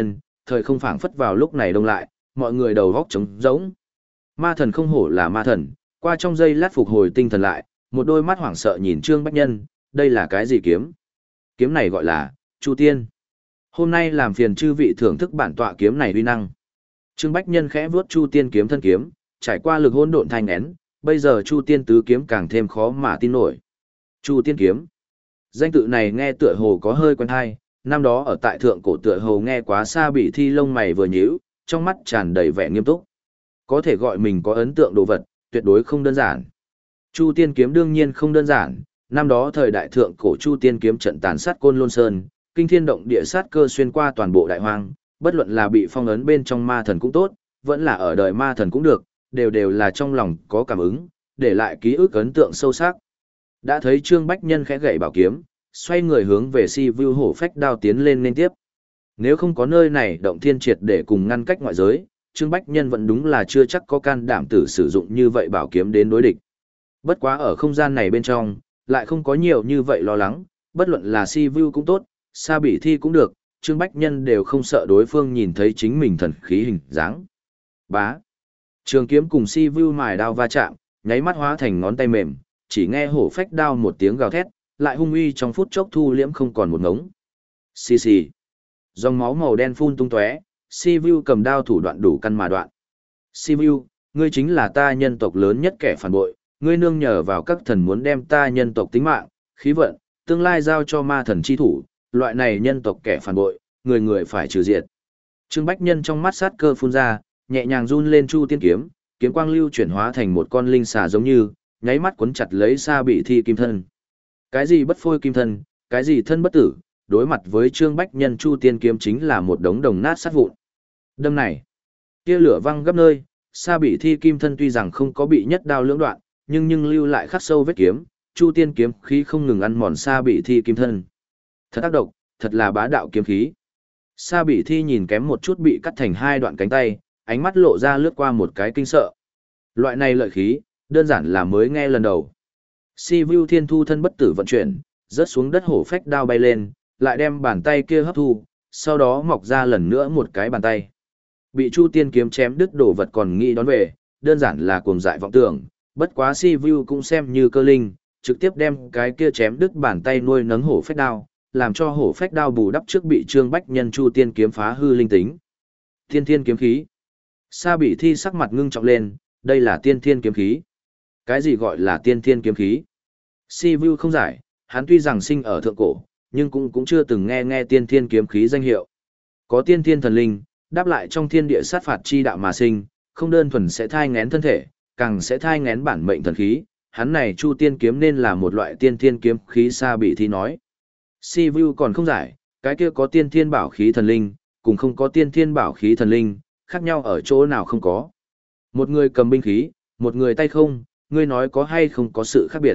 thời không phảng phất vào lúc này đông lại, mọi người đầu góc trống rỗng. Ma thần không hổ là ma thần, qua trong giây lát phục hồi tinh thần lại, một đôi mắt hoảng sợ nhìn Trương Bách Nhân, đây là cái gì kiếm? Kiếm này gọi là Chu Tiên. Hôm nay làm phiền chư vị thưởng thức bản tọa kiếm này uy năng. Trương Bách Nhân khẽ vuốt Chu Tiên kiếm thân kiếm, trải qua lực hỗn độn thanh nén, bây giờ Chu Tiên tứ kiếm càng thêm khó mà tin nổi. Chu Tiên kiếm. Danh tự này nghe tựa hồ có hơi quen tai, năm đó ở tại thượng cổ tựa hồ nghe quá xa bị thi lông mày vừa nhíu, trong mắt tràn đầy vẻ nghiêm túc. Có thể gọi mình có ấn tượng đồ vật, tuyệt đối không đơn giản. Chu Tiên kiếm đương nhiên không đơn giản, năm đó thời đại thượng cổ Chu Tiên kiếm trận tàn sát Côn Lôn Sơn, kinh thiên động địa sát cơ xuyên qua toàn bộ đại hoang, bất luận là bị phong ấn bên trong ma thần cũng tốt, vẫn là ở đời ma thần cũng được, đều đều là trong lòng có cảm ứng, để lại ký ức ấn tượng sâu sắc. Đã thấy Trương Bách Nhân khẽ gậy bảo kiếm, xoay người hướng về Si Vu hổ phách đao tiến lên liên tiếp. Nếu không có nơi này động thiên triệt để cùng ngăn cách ngoại giới, Trương Bách Nhân vẫn đúng là chưa chắc có can đảm tử sử dụng như vậy bảo kiếm đến đối địch. Bất quá ở không gian này bên trong, lại không có nhiều như vậy lo lắng, bất luận là Si Vu cũng tốt, Sa Bỉ Thi cũng được, Trương Bách Nhân đều không sợ đối phương nhìn thấy chính mình thần khí hình dáng. Bá. Trường kiếm cùng Si Vu mài đao va chạm, nháy mắt hóa thành ngón tay mềm, chỉ nghe hổ phách đao một tiếng gào thét, lại hung uy trong phút chốc thu liễm không còn một ngống. Xì xì. Dòng máu màu đen phun tung tóe, Si Vu cầm đao thủ đoạn đủ căn mà đoạn. Si Vu, ngươi chính là ta nhân tộc lớn nhất kẻ phản bội, ngươi nương nhờ vào các thần muốn đem ta nhân tộc tính mạng, khí vận, tương lai giao cho ma thần chi thủ, loại này nhân tộc kẻ phản bội, người người phải trừ diệt. Trương Bách Nhân trong mắt sát cơ phun ra, nhẹ nhàng run lên Chu Tiên kiếm, kiếm quang lưu chuyển hóa thành một con linh xà giống như, nháy mắt cuốn chặt lấy Sa Bỉ Thi kim thân. Cái gì bất phôi kim thân, cái gì thân bất tử, đối mặt với Trương Bách Nhân Chu Tiên kiếm chính là một đống đồng nát sát vụn. Đâm này, kia lửa văng gấp nơi, Sa Bỉ Thi kim thân tuy rằng không có bị nhất đao lưỡng đoạn, nhưng nhưng lưu lại khắc sâu vết kiếm, Chu Tiên kiếm khí không ngừng ăn mòn Sa Bỉ Thi kim thân. Thật ác độc, thật là bá đạo kiếm khí. Sa Bỉ Thi nhìn kém một chút bị cắt thành hai đoạn cánh tay, ánh mắt lộ ra lướt qua một cái kinh sợ. Loại này lợi khí, đơn giản là mới nghe lần đầu. Si Vu Thiên Thu thân bất tử vận chuyển, rớt xuống đất hổ phách đao bay lên, lại đem bàn tay kia hấp thu, sau đó mọc ra lần nữa một cái bàn tay. Bị Chu Tiên kiếm chém đứt đổ vật còn nghĩ đón về, đơn giản là cuồng dại vọng tưởng, bất quá Si Vu cũng xem như cơ linh, trực tiếp đem cái kia chém đứt bàn tay nuôi nấng hổ phách đao, làm cho hổ phách đao bù đắp trước bị Trương Bách Nhân Chu Tiên kiếm phá hư linh tính. Tiên thiên kiếm khí. Sa Bỉ Thi sắc mặt ngưng trọng lên, đây là tiên thiên kiếm khí. Cái gì gọi là tiên thiên kiếm khí? Si Vu không giải, hắn tuy rằng sinh ở thượng cổ, nhưng cũng cũng chưa từng nghe nghe tiên thiên kiếm khí danh hiệu. Có tiên thiên thần linh, đáp lại trong thiên địa sát phạt chi đạo mà sinh, không đơn thuần sẽ thai ngén thân thể, càng sẽ thai ngén bản mệnh thần khí. Hắn này Chu Tiên kiếm nên là một loại tiên thiên kiếm khí. Sa Bỉ Thi nói. Si Vu còn không giải, cái kia có tiên thiên bảo khí thần linh, cùng không có tiên thiên bảo khí thần linh, khác nhau ở chỗ nào không có. Một người cầm binh khí, một người tay không, ngươi nói có hay không có sự khác biệt.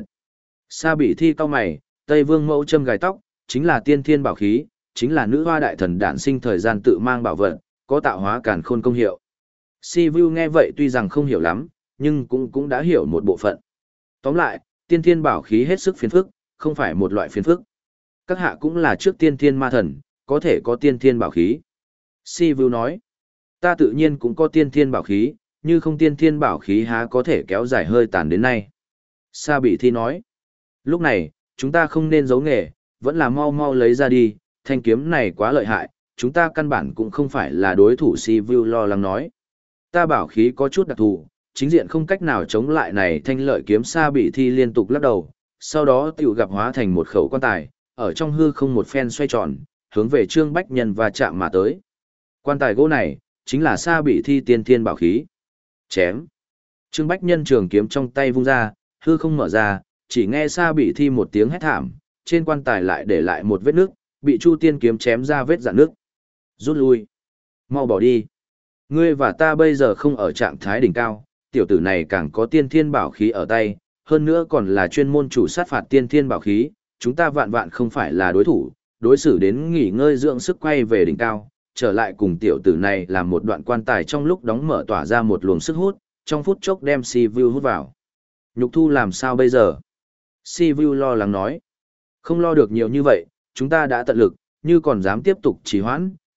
Sa Bỉ Thi cau mày, Tây Vương mẫu châm gài tóc, chính là tiên thiên bảo khí, chính là nữ hoa đại thần đản sinh thời gian tự mang bảo vật, có tạo hóa càn khôn công hiệu. Si Vu nghe vậy tuy rằng không hiểu lắm, nhưng cũng cũng đã hiểu một bộ phận. Tóm lại, tiên thiên bảo khí hết sức phiền phức, không phải một loại phiền phức. Các hạ cũng là trước tiên thiên ma thần, có thể có tiên thiên bảo khí. Si Vu nói, ta tự nhiên cũng có tiên thiên bảo khí, như không tiên thiên bảo khí há có thể kéo dài hơi tàn đến nay. Sa Bỉ Thi nói, lúc này, chúng ta không nên giấu nghề, vẫn là mau mau lấy ra đi, thanh kiếm này quá lợi hại, chúng ta căn bản cũng không phải là đối thủ. Si Vu lo lắng nói, ta bảo khí có chút đặc thù, chính diện không cách nào chống lại này thanh lợi kiếm. Sa Bỉ Thi liên tục lắc đầu, sau đó tiểu gặp hóa thành một khẩu quan tài, ở trong hư không một phen xoay tròn, hướng về Trương Bách Nhân và chạm mà tới. Quan tài gỗ này, chính là Sa Bỉ Thi tiên thiên bảo khí. Chém. Trương Bách Nhân trường kiếm trong tay vung ra, hư không mở ra, chỉ nghe Sa Bỉ Thi một tiếng hét thảm, trên quan tài lại để lại một vết nước, bị Chu Tiên kiếm chém ra vết rạn nước. Rút lui. Mau bỏ đi. Ngươi và ta bây giờ không ở trạng thái đỉnh cao, tiểu tử này càng có tiên thiên bảo khí ở tay, hơn nữa còn là chuyên môn chủ sát phạt tiên thiên bảo khí, chúng ta vạn vạn không phải là đối thủ, đối xử đến nghỉ ngơi dưỡng sức quay về đỉnh cao, trở lại cùng tiểu tử này làm một đoạn quan tài trong lúc đóng mở tỏa ra một luồng sức hút, trong phút chốc đem Si Vu hút vào. Nhục thu làm sao bây giờ? Si Vu lo lắng nói. Không lo được nhiều như vậy, chúng ta đã tận lực, như còn dám tiếp tục trì hoãn,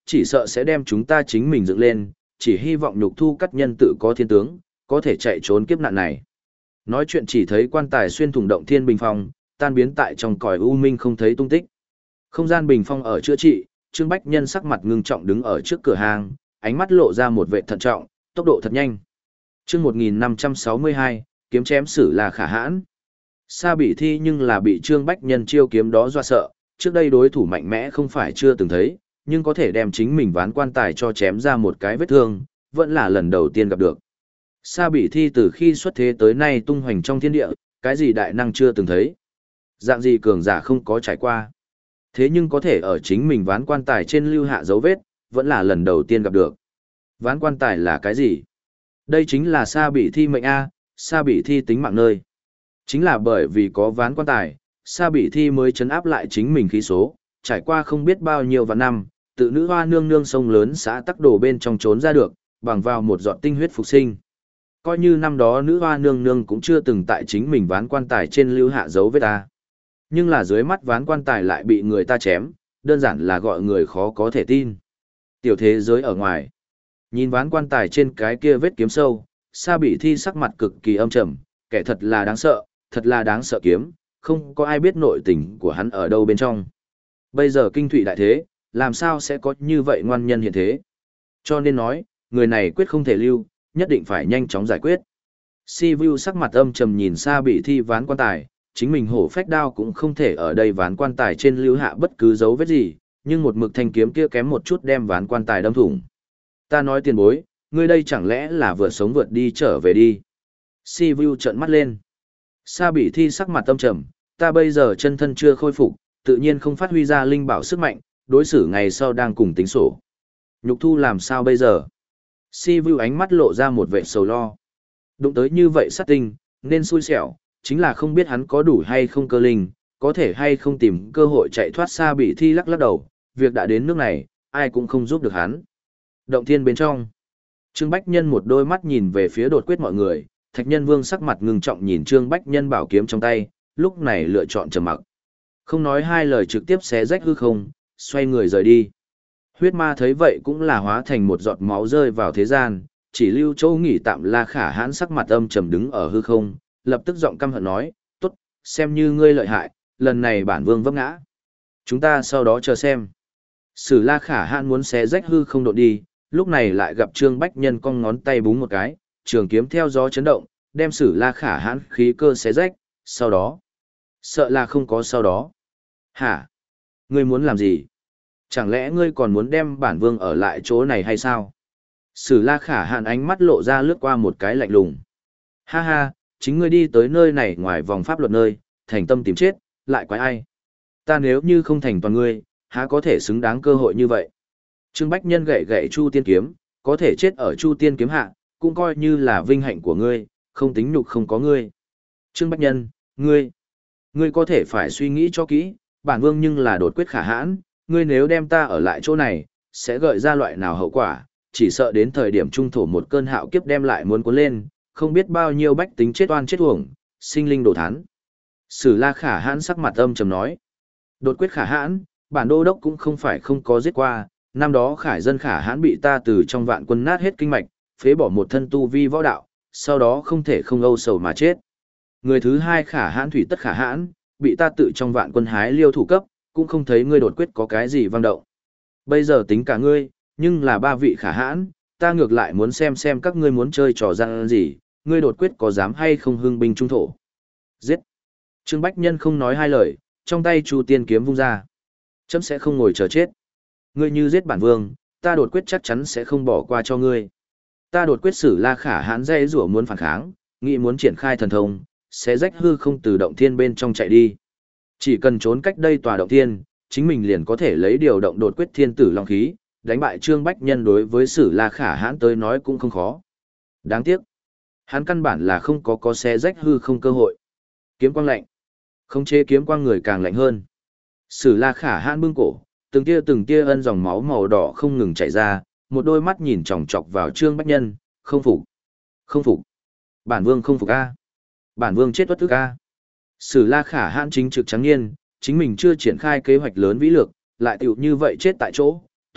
chỉ sợ sẽ đem chúng ta chính mình dựng lên, chỉ hy vọng nhục thu cắt nhân tự có thiên tướng, có thể chạy trốn kiếp nạn này. Nói chuyện chỉ thấy quan tài xuyên thủng động thiên bình phong, tan biến tại trong cõi u minh không thấy tung tích. Không gian bình phong ở chữa trị, Trương Bách Nhân sắc mặt ngưng trọng đứng ở trước cửa hàng, ánh mắt lộ ra một vẻ thận trọng, tốc độ thật nhanh. Chương một nghìn năm trăm sáu mươi hai, kiếm chém Sử La Khả Hãn. Sa Bị Thi nhưng là bị Trương Bách Nhân chiêu kiếm đó dọa sợ, trước đây đối thủ mạnh mẽ không phải chưa từng thấy, nhưng có thể đem chính mình ván quan tài cho chém ra một cái vết thương, vẫn là lần đầu tiên gặp được. Sa Bị Thi từ khi xuất thế tới nay tung hoành trong thiên địa, cái gì đại năng chưa từng thấy. Dạng gì cường giả không có trải qua. Thế nhưng có thể ở chính mình ván quan tài trên lưu hạ dấu vết, vẫn là lần đầu tiên gặp được. Ván quan tài là cái gì? Đây chính là Sa Bị Thi mệnh A, Sa Bị Thi tính mạng nơi. Chính là bởi vì có ván quan tài, Sa Bị Thi mới chấn áp lại chính mình khí số, trải qua không biết bao nhiêu vạn năm, tự nữ hoa nương nương sông lớn xã tắc đồ bên trong trốn ra được, bằng vào một giọt tinh huyết phục sinh. Coi như năm đó nữ hoa nương nương cũng chưa từng tại chính mình ván quan tài trên lưu hạ dấu vết ta. Nhưng là dưới mắt ván quan tài lại bị người ta chém, đơn giản là gọi người khó có thể tin. Tiểu thế giới ở ngoài. Nhìn ván quan tài trên cái kia vết kiếm sâu, Sa Bị Thi sắc mặt cực kỳ âm trầm, kẻ thật là đáng sợ, thật là đáng sợ kiếm, không có ai biết nội tình của hắn ở đâu bên trong. Bây giờ kinh thụy đại thế, làm sao sẽ có như vậy ngoan nhân hiện thế? Cho nên nói, người này quyết không thể lưu, nhất định phải nhanh chóng giải quyết. Si Vu sắc mặt âm trầm nhìn Sa Bị Thi ván quan tài, chính mình hổ phách đao cũng không thể ở đây ván quan tài trên lưu hạ bất cứ dấu vết gì, nhưng một mực thanh kiếm kia kém một chút đem ván quan tài đâm thủng. Ta nói tiền bối, ngươi đây chẳng lẽ là vượt sống vượt đi trở về đi. Si Vu trợn mắt lên. Sa Bị Thi sắc mặt âm trầm, ta bây giờ chân thân chưa khôi phục, tự nhiên không phát huy ra linh bảo sức mạnh, đối xử ngày sau đang cùng tính sổ. Nhục thu làm sao bây giờ? Si Vu ánh mắt lộ ra một vẻ sầu lo. Đụng tới như vậy sát tinh, nên xui xẻo, chính là không biết hắn có đủ hay không cơ linh, có thể hay không tìm cơ hội chạy thoát. Sa Bị Thi lắc lắc đầu, việc đã đến nước này, ai cũng không giúp được hắn. Động thiên bên trong, Trương Bách Nhân một đôi mắt nhìn về phía đột quyết mọi người, Thạch Nhân Vương sắc mặt ngưng trọng nhìn Trương Bách Nhân bảo kiếm trong tay, lúc này lựa chọn trầm mặc. Không nói hai lời trực tiếp xé rách hư không, xoay người rời đi. Huyết ma thấy vậy cũng là hóa thành một giọt máu rơi vào thế gian, chỉ lưu Châu nghỉ tạm La Khả Hãn sắc mặt âm trầm đứng ở hư không, lập tức giọng căm hận nói, tốt, xem như ngươi lợi hại, lần này bản vương vấp ngã. Chúng ta sau đó chờ xem. Sử La Khả Hãn muốn xé rách hư không đột đi, lúc này lại gặp Trương Bách Nhân cong ngón tay búng một cái, trường kiếm theo gió chấn động, đem Sử La Khả Hãn khí cơ xé rách, sau đó. Sợ là không có sau đó. Hả? Ngươi muốn làm gì? Chẳng lẽ ngươi còn muốn đem bản vương ở lại chỗ này hay sao? Sử La Khả Hãn ánh mắt lộ ra lướt qua một cái lạnh lùng. Ha ha, chính ngươi đi tới nơi này ngoài vòng pháp luật nơi, thành tâm tìm chết, lại quái ai? Ta nếu như không thành toàn ngươi, há có thể xứng đáng cơ hội như vậy? Trương Bách Nhân gậy gậy Chu Tiên kiếm, có thể chết ở Chu Tiên kiếm hạ, cũng coi như là vinh hạnh của ngươi, không tính nhục không có ngươi. Trương Bách Nhân, ngươi, ngươi có thể phải suy nghĩ cho kỹ, bản vương nhưng là đột quyết Khả Hãn, ngươi nếu đem ta ở lại chỗ này, sẽ gợi ra loại nào hậu quả, chỉ sợ đến thời điểm trung thổ một cơn hạo kiếp đem lại muốn cuốn lên, không biết bao nhiêu bách tính chết oan chết uổng, sinh linh đổ thán. Sử La Khả Hãn sắc mặt âm trầm nói, đột quyết Khả Hãn, bản đô đốc cũng không phải không có giết qua, năm đó khải dân Khả Hãn bị ta từ trong vạn quân nát hết kinh mạch, phế bỏ một thân tu vi võ đạo, sau đó không thể không âu sầu mà chết. Người thứ hai Khả Hãn Thủy Tất Khả Hãn, bị ta tự trong vạn quân hái liêu thủ cấp, cũng không thấy ngươi đột quyết có cái gì vang động. Bây giờ tính cả ngươi, nhưng là ba vị Khả Hãn, ta ngược lại muốn xem xem các ngươi muốn chơi trò gian gì, ngươi đột quyết có dám hay không hưng binh trung thổ. Giết! Trương Bách Nhân không nói hai lời, trong tay Chu Tiên kiếm vung ra. Chấm sẽ không ngồi chờ chết. Ngươi như giết bản vương, ta đột quyết chắc chắn sẽ không bỏ qua cho ngươi. Ta đột quyết Sử La Khả Hãn dây rủa muốn phản kháng, nghĩ muốn triển khai thần thông, sẽ rách hư không từ động thiên bên trong chạy đi. Chỉ cần trốn cách đây tòa động thiên, chính mình liền có thể lấy điều động đột quyết thiên tử long khí, đánh bại Trương Bách Nhân. Đối với Sử La Khả Hãn tới nói cũng không khó. Đáng tiếc, hắn căn bản là không có có xé rách hư không cơ hội. Kiếm quang lạnh, không chế kiếm quang người càng lạnh hơn. Sử La Khả Hãn bưng cổ, từng tia từng tia ân dòng máu màu đỏ không ngừng chảy ra, một đôi mắt nhìn chòng chọc vào Trương Bách Nhân, không phục, không phục, bản vương không phục a, bản vương chết uất ức a. Sử La Khả Hãn chính trực trắng nhiên, chính mình chưa triển khai kế hoạch lớn vĩ lược, lại tiểu như vậy chết tại chỗ,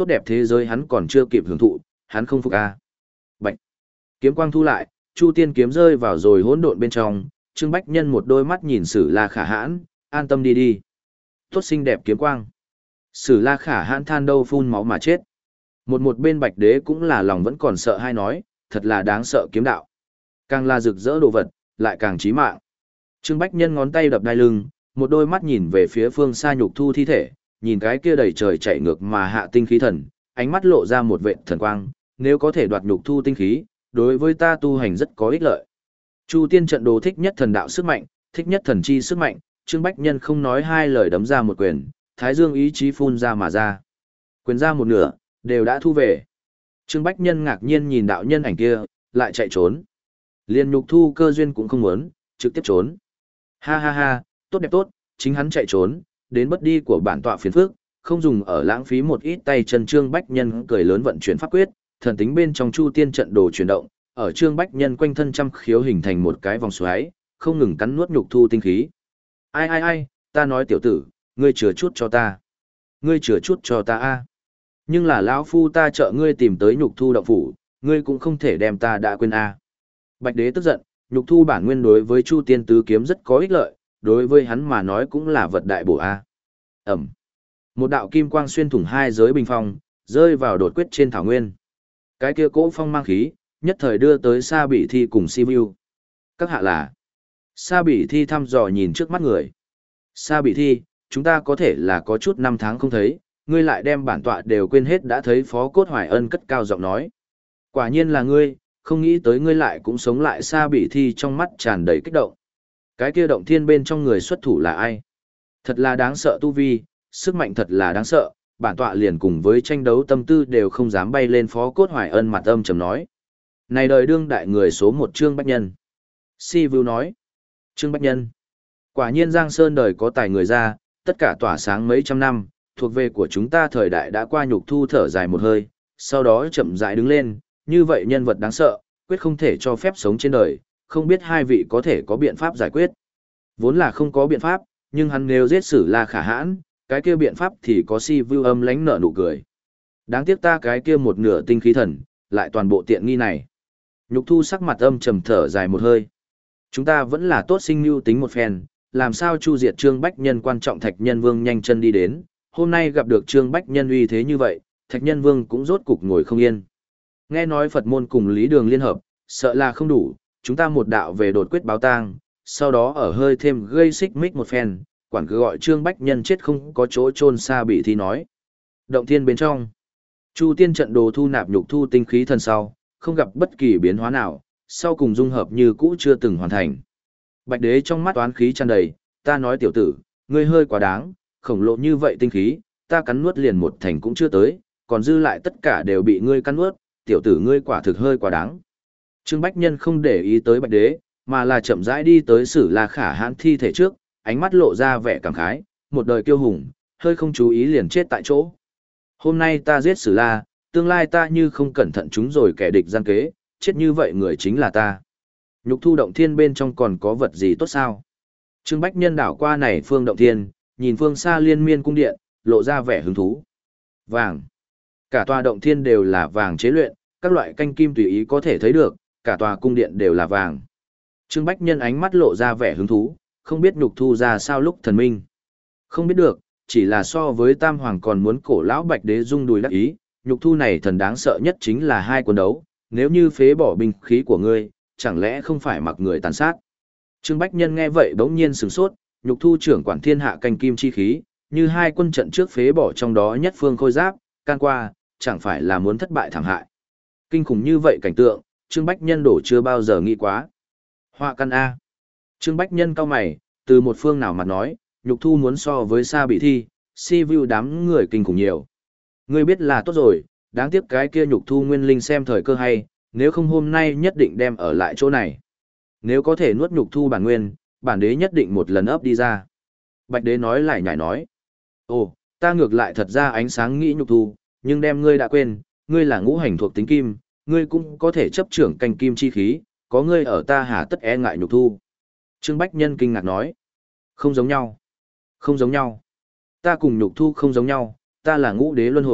tốt đẹp thế giới hắn còn chưa kịp hưởng thụ, hắn không phục a. Bạch. Kiếm quang thu lại, Chu Tiên kiếm rơi vào rồi hỗn độn bên trong, Trương Bách Nhân một đôi mắt nhìn Sử La Khả Hãn, an tâm đi đi. Tốt xinh đẹp kiếm quang. Sử La Khả Hãn than đâu phun máu mà chết. Một một bên Bạch Đế cũng là lòng vẫn còn sợ hay nói, thật là đáng sợ kiếm đạo. Càng là rực rỡ đồ vật, lại càng chí mạng. Trương Bách Nhân ngón tay đập đai lưng, một đôi mắt nhìn về phía phương xa Nhục Thu thi thể, nhìn cái kia đầy trời chạy ngược mà hạ tinh khí thần, ánh mắt lộ ra một vệt thần quang, nếu có thể đoạt Nhục Thu tinh khí, đối với ta tu hành rất có ích lợi. Chu Tiên trận đồ thích nhất thần đạo sức mạnh, thích nhất thần chi sức mạnh, Trương Bách Nhân không nói hai lời đấm ra một quyền, Thái Dương ý chí phun ra mà ra. Quyền ra một nửa, đều đã thu về. Trương Bách Nhân ngạc nhiên nhìn đạo nhân ảnh kia, lại chạy trốn. Liên Nhục Thu cơ duyên cũng không muốn, trực tiếp trốn. Ha ha ha, tốt đẹp tốt, chính hắn chạy trốn, đến bất đi của bản tọa phiền phước, không dùng ở lãng phí một ít tay chân. Trương Bách Nhân cười lớn vận chuyển pháp quyết, thần tính bên trong Chu Tiên trận đồ chuyển động, ở Trương Bách Nhân quanh thân trăm khiếu hình thành một cái vòng xoáy, không ngừng cắn nuốt Nhục Thu tinh khí. Ai ai ai, ta nói tiểu tử, ngươi chừa chút cho ta. Ngươi chừa chút cho ta a. Nhưng là lão phu ta trợ ngươi tìm tới Nhục Thu động phủ, ngươi cũng không thể đem ta đã quên a. Bạch Đế tức giận, Nhục Thu bản nguyên đối với Chu Tiên tứ kiếm rất có ích lợi, đối với hắn mà nói cũng là vật đại bổ a. Ẩm. Một đạo kim quang xuyên thủng hai giới bình phong, rơi vào đột quyết trên thảo nguyên. Cái kia cỗ phong mang khí, nhất thời đưa tới Sa Bỉ Thi cùng Si Vu. Các hạ là. Sa Bỉ Thi thăm dò nhìn trước mắt người. Sa Bỉ Thi, chúng ta có thể là có chút năm tháng không thấy, ngươi lại đem bản tọa đều quên hết. Đã thấy Phó Cốt Hoài Ân cất cao giọng nói. Quả nhiên là ngươi, không nghĩ tới ngươi lại cũng sống lại. Sa Bỉ Thi trong mắt tràn đầy kích động. Cái kia động thiên bên trong người xuất thủ là ai? Thật là đáng sợ tu vi, sức mạnh thật là đáng sợ, bản tọa liền cùng với tranh đấu tâm tư đều không dám bay lên. Phó Cốt Hoài Ân mặt âm trầm nói. Này đời đương đại người số một Trương Bách Nhân. Si Vu nói. Trương Bách Nhân. Quả nhiên Giang Sơn đời có tài người ra, tất cả tỏa sáng mấy trăm năm, thuộc về của chúng ta thời đại đã qua. Nhục Thu thở dài một hơi, sau đó chậm rãi đứng lên, như vậy nhân vật đáng sợ, quyết không thể cho phép sống trên đời, không biết hai vị có thể có biện pháp giải quyết. Vốn là không có biện pháp, nhưng hắn nếu giết Sử La Khả Hãn, cái kia biện pháp thì có. Si Vu âm lánh nở nụ cười. Đáng tiếc ta cái kia một nửa tinh khí thần, lại toàn bộ tiện nghi này. Nhục Thu sắc mặt âm trầm thở dài một hơi. Chúng ta vẫn là tốt sinh mưu tính một phen, làm sao chu diệt Trương Bách Nhân. Quan trọng Thạch Nhân Vương nhanh chân đi đến, hôm nay gặp được Trương Bách Nhân uy thế như vậy, Thạch Nhân Vương cũng rốt cục ngồi không yên. Nghe nói Phật môn cùng Lý Đường liên hợp, sợ là không đủ, chúng ta một đạo về đột quyết báo tang, sau đó ở hơi thêm gây xích mích một phen, quản cứ gọi Trương Bách Nhân chết không có chỗ chôn. Sa Bỉ Thi nói. Động thiên bên trong, Chu Tiên trận đồ thu nạp Nhục Thu tinh khí thần sau, không gặp bất kỳ biến hóa nào, sau cùng dung hợp như cũ chưa từng hoàn thành. Bạch Đế trong mắt oán khí tràn đầy, ta nói tiểu tử, ngươi hơi quá đáng, khổng lồ như vậy tinh khí, ta cắn nuốt liền một thành cũng chưa tới, còn dư lại tất cả đều bị ngươi cắn nuốt, tiểu tử ngươi quả thực hơi quá đáng. Trương Bách Nhân không để ý tới Bạch Đế, mà là chậm rãi đi tới Sử La Khả Hãn thi thể trước, ánh mắt lộ ra vẻ cảm khái, một đời kiêu hùng, hơi không chú ý liền chết tại chỗ. Hôm nay ta giết Sử La, tương lai ta như không cẩn thận chúng rồi kẻ địch gian kế, chết như vậy người chính là ta. Nhục Thu động thiên bên trong còn có vật gì tốt sao? Trương Bách Nhân đảo qua này phương động thiên, nhìn phương xa liên miên cung điện, lộ ra vẻ hứng thú. Vàng. Cả tòa động thiên đều là vàng chế luyện, các loại canh kim tùy ý có thể thấy được, cả tòa cung điện đều là vàng. Trương Bách Nhân ánh mắt lộ ra vẻ hứng thú, không biết Nhục Thu ra sao lúc thần minh. Không biết được, chỉ là so với Tam Hoàng còn muốn cổ lão Bạch Đế rung đùi đắc ý, Nhục Thu này thần đáng sợ nhất chính là hai quân đấu, nếu như phế bỏ binh khí của ngươi, chẳng lẽ không phải mặc người tàn sát. Trương Bách Nhân nghe vậy bỗng nhiên sửng sốt, Nhục Thu trưởng quản thiên hạ canh kim chi khí, như hai quân trận trước phế bỏ trong đó nhất phương khôi giáp, can qua, chẳng phải là muốn thất bại thảm hại. Kinh khủng như vậy cảnh tượng, Trương Bách Nhân đổ chưa bao giờ nghĩ quá. Họa căn A. Trương Bách Nhân cau mày, từ một phương nào mà nói, Nhục Thu muốn so với Sa Bỉ Thi, Si Vu đám người kinh khủng nhiều. Ngươi biết là tốt rồi, đáng tiếc cái kia Nhục Thu nguyên linh xem thời cơ hay, nếu không hôm nay nhất định đem ở lại chỗ này. Nếu có thể nuốt Nhục Thu bản nguyên, bản đế nhất định một lần ấp đi ra. Bạch Đế nói lại nhảy nói. Ồ, ta ngược lại thật ra ánh sáng nghĩ Nhục Thu, nhưng đem ngươi đã quên, ngươi là ngũ hành thuộc tính kim, ngươi cũng có thể chấp trưởng canh kim chi khí, có ngươi ở ta hà tất e ngại Nhục Thu. Trương Bách Nhân kinh ngạc nói. Không giống nhau. Không giống nhau. Ta cùng Nhục Thu không giống nhau, ta là ngũ đế luân hồi,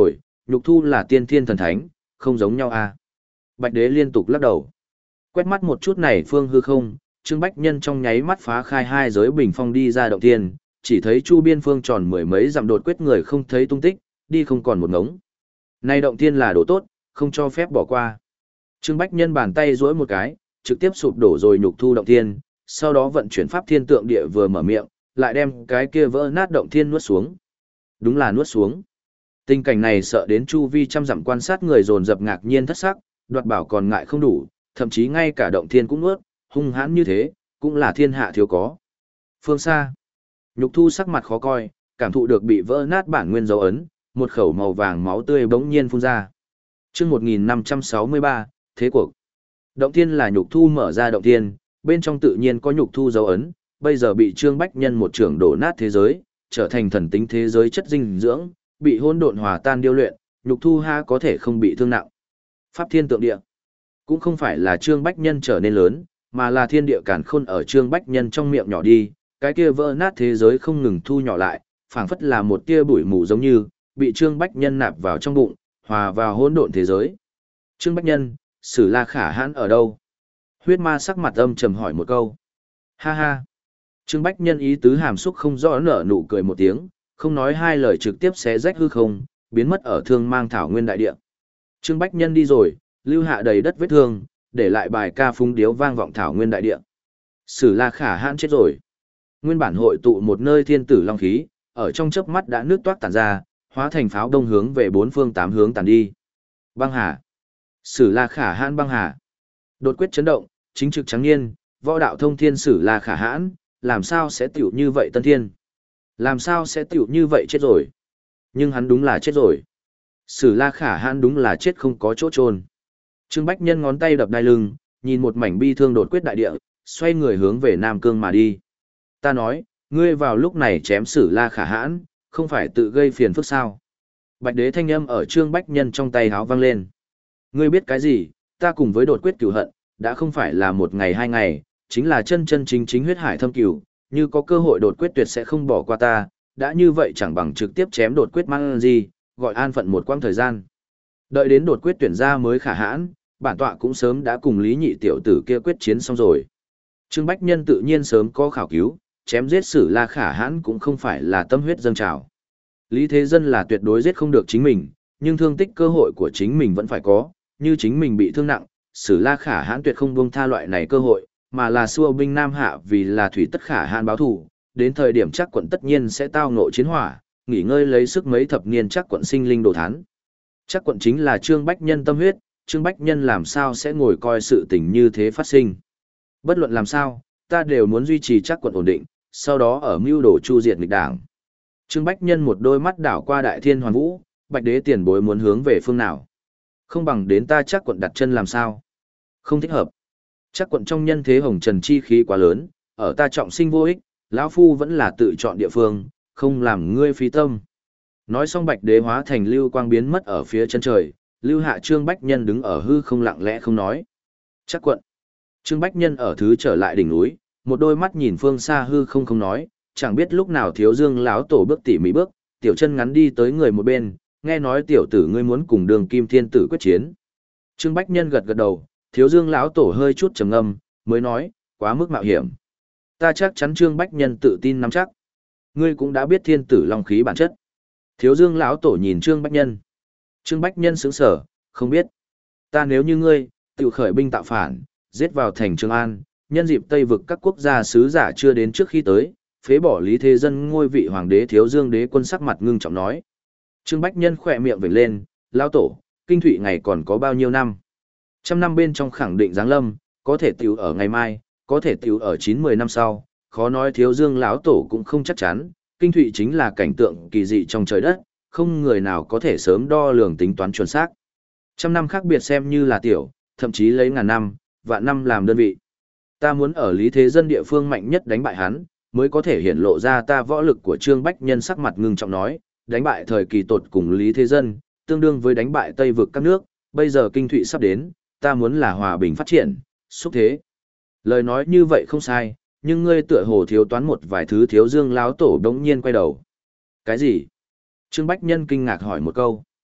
nhục thu là tiên thiên thần thánh, không giống nhau à. Bạch đế liên tục lắc đầu. Quét mắt một chút này phương hư không, Trương Bách Nhân trong nháy mắt phá khai hai giới bình phong đi ra động thiên, chỉ thấy chu biên phương tròn mười mấy dặm đột quyết người không thấy tung tích, đi không còn một ngống. Này động thiên là đồ tốt, không cho phép bỏ qua. Trương Bách Nhân bàn tay duỗi một cái, trực tiếp sụp đổ rồi nhục thu động thiên, sau đó vận chuyển pháp thiên tượng địa vừa mở miệng, lại đem cái kia vỡ nát động thiên nuốt xuống. Đúng là nuốt xuống. Tình cảnh này sợ đến chu vi trăm dặm quan sát người dồn dập ngạc nhiên thất sắc, đoạt bảo còn ngại không đủ, thậm chí ngay cả động thiên cũng nuốt, hung hãn như thế, cũng là thiên hạ thiếu có. Phương xa, nhục thu sắc mặt khó coi, cảm thụ được bị vỡ nát bản nguyên dấu ấn, một khẩu màu vàng máu tươi bỗng nhiên phun ra. Chương một nghìn năm trăm sáu mươi ba, thế cuộc. Động thiên là nhục thu mở ra động thiên, bên trong tự nhiên có nhục thu dấu ấn, bây giờ bị Trương Bách Nhân một trường đổ nát thế giới, trở thành thần tính thế giới chất dinh dưỡng, bị hỗn độn hòa tan điêu luyện, nhục thu ha có thể không bị thương nặng. Pháp thiên tượng địa, cũng không phải là Trương Bách Nhân trở nên lớn, mà là thiên địa càn khôn ở Trương Bách Nhân trong miệng nhỏ đi, cái kia vỡ nát thế giới không ngừng thu nhỏ lại, phảng phất là một tia bụi mù giống như bị Trương Bách Nhân nạp vào trong bụng, hòa vào hỗn độn thế giới. Trương Bách Nhân, Sử La Khả Hãn ở đâu? Huyết ma sắc mặt âm trầm hỏi một câu. Ha ha. Trương Bách Nhân ý tứ hàm xúc không rõ nở nụ cười một tiếng, không nói hai lời trực tiếp xé rách hư không, biến mất ở thương mang thảo nguyên đại địa. Trương Bách Nhân đi rồi, lưu hạ đầy đất vết thương, để lại bài ca phúng điếu vang vọng thảo nguyên đại địa. Sử La Khả Hãn chết rồi. Nguyên bản hội tụ một nơi thiên tử long khí, ở trong chớp mắt đã nước toát tản ra, hóa thành pháo đông hướng về bốn phương tám hướng tản đi. Băng hà. Sử La Khả Hãn băng hà. Đột quyết chấn động, chính trực trắng niên, võ đạo thông thiên Sử La Khả Hãn, làm sao sẽ tiểu như vậy tân thiên? Làm sao sẽ tiểu như vậy chết rồi? Nhưng hắn đúng là chết rồi. Sử La Khả Hãn đúng là chết không có chỗ chôn. Trương Bách Nhân ngón tay đập đai lưng, nhìn một mảnh bi thương đột quyết đại địa, xoay người hướng về Nam Cương mà đi. Ta nói, ngươi vào lúc này chém Sử La Khả Hãn, không phải tự gây phiền phức sao? Bạch đế thanh âm ở Trương Bách Nhân trong tay háo vang lên. Ngươi biết cái gì, ta cùng với đột quyết cửu hận, đã không phải là một ngày hai ngày, chính là chân chân chính chính huyết hải thâm cửu, như có cơ hội đột quyết tuyệt sẽ không bỏ qua ta, đã như vậy chẳng bằng trực tiếp chém đột quyết mang gì, gọi an phận một quãng thời gian. Đợi đến đột quyết tuyển ra mới Khả Hãn, bản tọa cũng sớm đã cùng Lý Nhị tiểu tử kia quyết chiến xong rồi. Trương Bách Nhân tự nhiên sớm có khảo cứu, chém giết Sử La Khả Hãn cũng không phải là tâm huyết dâng trào. Lý Thế Dân là tuyệt đối giết không được chính mình, nhưng thương tích cơ hội của chính mình vẫn phải có, như chính mình bị thương nặng, Sử La Khả Hãn tuyệt không buông tha loại này cơ hội, mà là xua binh Nam Hạ vì là thủy tất Khả Hãn báo thù, đến thời điểm chắc quận tất nhiên sẽ tao ngộ chiến hỏa, nghỉ ngơi lấy sức mấy thập niên chắc quận sinh linh đồ thán. Chắc quận chính là Trương Bách Nhân tâm huyết, Trương Bách Nhân làm sao sẽ ngồi coi sự tình như thế phát sinh. Bất luận làm sao, ta đều muốn duy trì chắc quận ổn định, sau đó ở mưu đồ chu diệt nghịch đảng. Trương Bách Nhân một đôi mắt đảo qua đại thiên hoàn vũ, Bạch đế tiền bối muốn hướng về phương nào? Không bằng đến ta chắc quận đặt chân làm sao? Không thích hợp. Chắc quận trong nhân thế hồng trần chi khí quá lớn, ở ta trọng sinh vô ích, lão phu vẫn là tự chọn địa phương, không làm ngươi phí tâm. Nói xong Bạch đế hóa thành lưu quang biến mất ở phía chân trời, lưu hạ Trương Bách Nhân đứng ở hư không lặng lẽ không nói. Chắc quận. Trương Bách Nhân ở thứ trở lại đỉnh núi, một đôi mắt nhìn phương xa hư không không nói, chẳng biết lúc nào Thiếu Dương lão tổ bước tỉ mỉ bước, tiểu chân ngắn đi tới người một bên, nghe nói tiểu tử ngươi muốn cùng Đường Kim Thiên tử quyết chiến. Trương Bách Nhân gật gật đầu, Thiếu Dương lão tổ hơi chút trầm ngâm, mới nói, quá mức mạo hiểm. Ta chắc chắn Trương Bách Nhân tự tin nắm chắc. Ngươi cũng đã biết thiên tử long khí bản chất. Thiếu Dương lão tổ nhìn Trương Bách Nhân. Trương Bách Nhân sững sờ, không biết. Ta nếu như ngươi, tự khởi binh tạo phản, giết vào thành Trường An, nhân dịp Tây vực các quốc gia sứ giả chưa đến trước khi tới, phế bỏ Lý Thế Dân ngôi vị hoàng đế. Thiếu Dương đế quân sắc mặt ngưng trọng nói. Trương Bách Nhân khỏe miệng vểnh lên, lão tổ, kinh thụy ngày còn có bao nhiêu năm? Trăm năm bên trong khẳng định giáng lâm, có thể tiểu ở ngày mai, có thể tiểu ở chín mười năm sau, khó nói. Thiếu Dương lão tổ cũng không chắc chắn, kinh thụy chính là cảnh tượng kỳ dị trong trời đất, không người nào có thể sớm đo lường tính toán chuẩn xác. Trăm năm khác biệt xem như là tiểu, thậm chí lấy ngàn năm, vạn năm làm đơn vị. Ta muốn ở Lý Thế Dân địa phương mạnh nhất đánh bại hắn, mới có thể hiển lộ ra ta võ lực của Trương Bách Nhân. Sắc mặt ngưng trọng nói, đánh bại thời kỳ tột cùng Lý Thế Dân, tương đương với đánh bại Tây vực các nước, bây giờ kinh thụy sắp đến, ta muốn là hòa bình phát triển, xúc thế. Lời nói như vậy không sai, nhưng ngươi tựa hồ thiếu toán một vài thứ. Thiếu Dương lão tổ đống nhiên quay đầu. Cái gì? Trương Bách Nhân kinh ngạc hỏi một câu.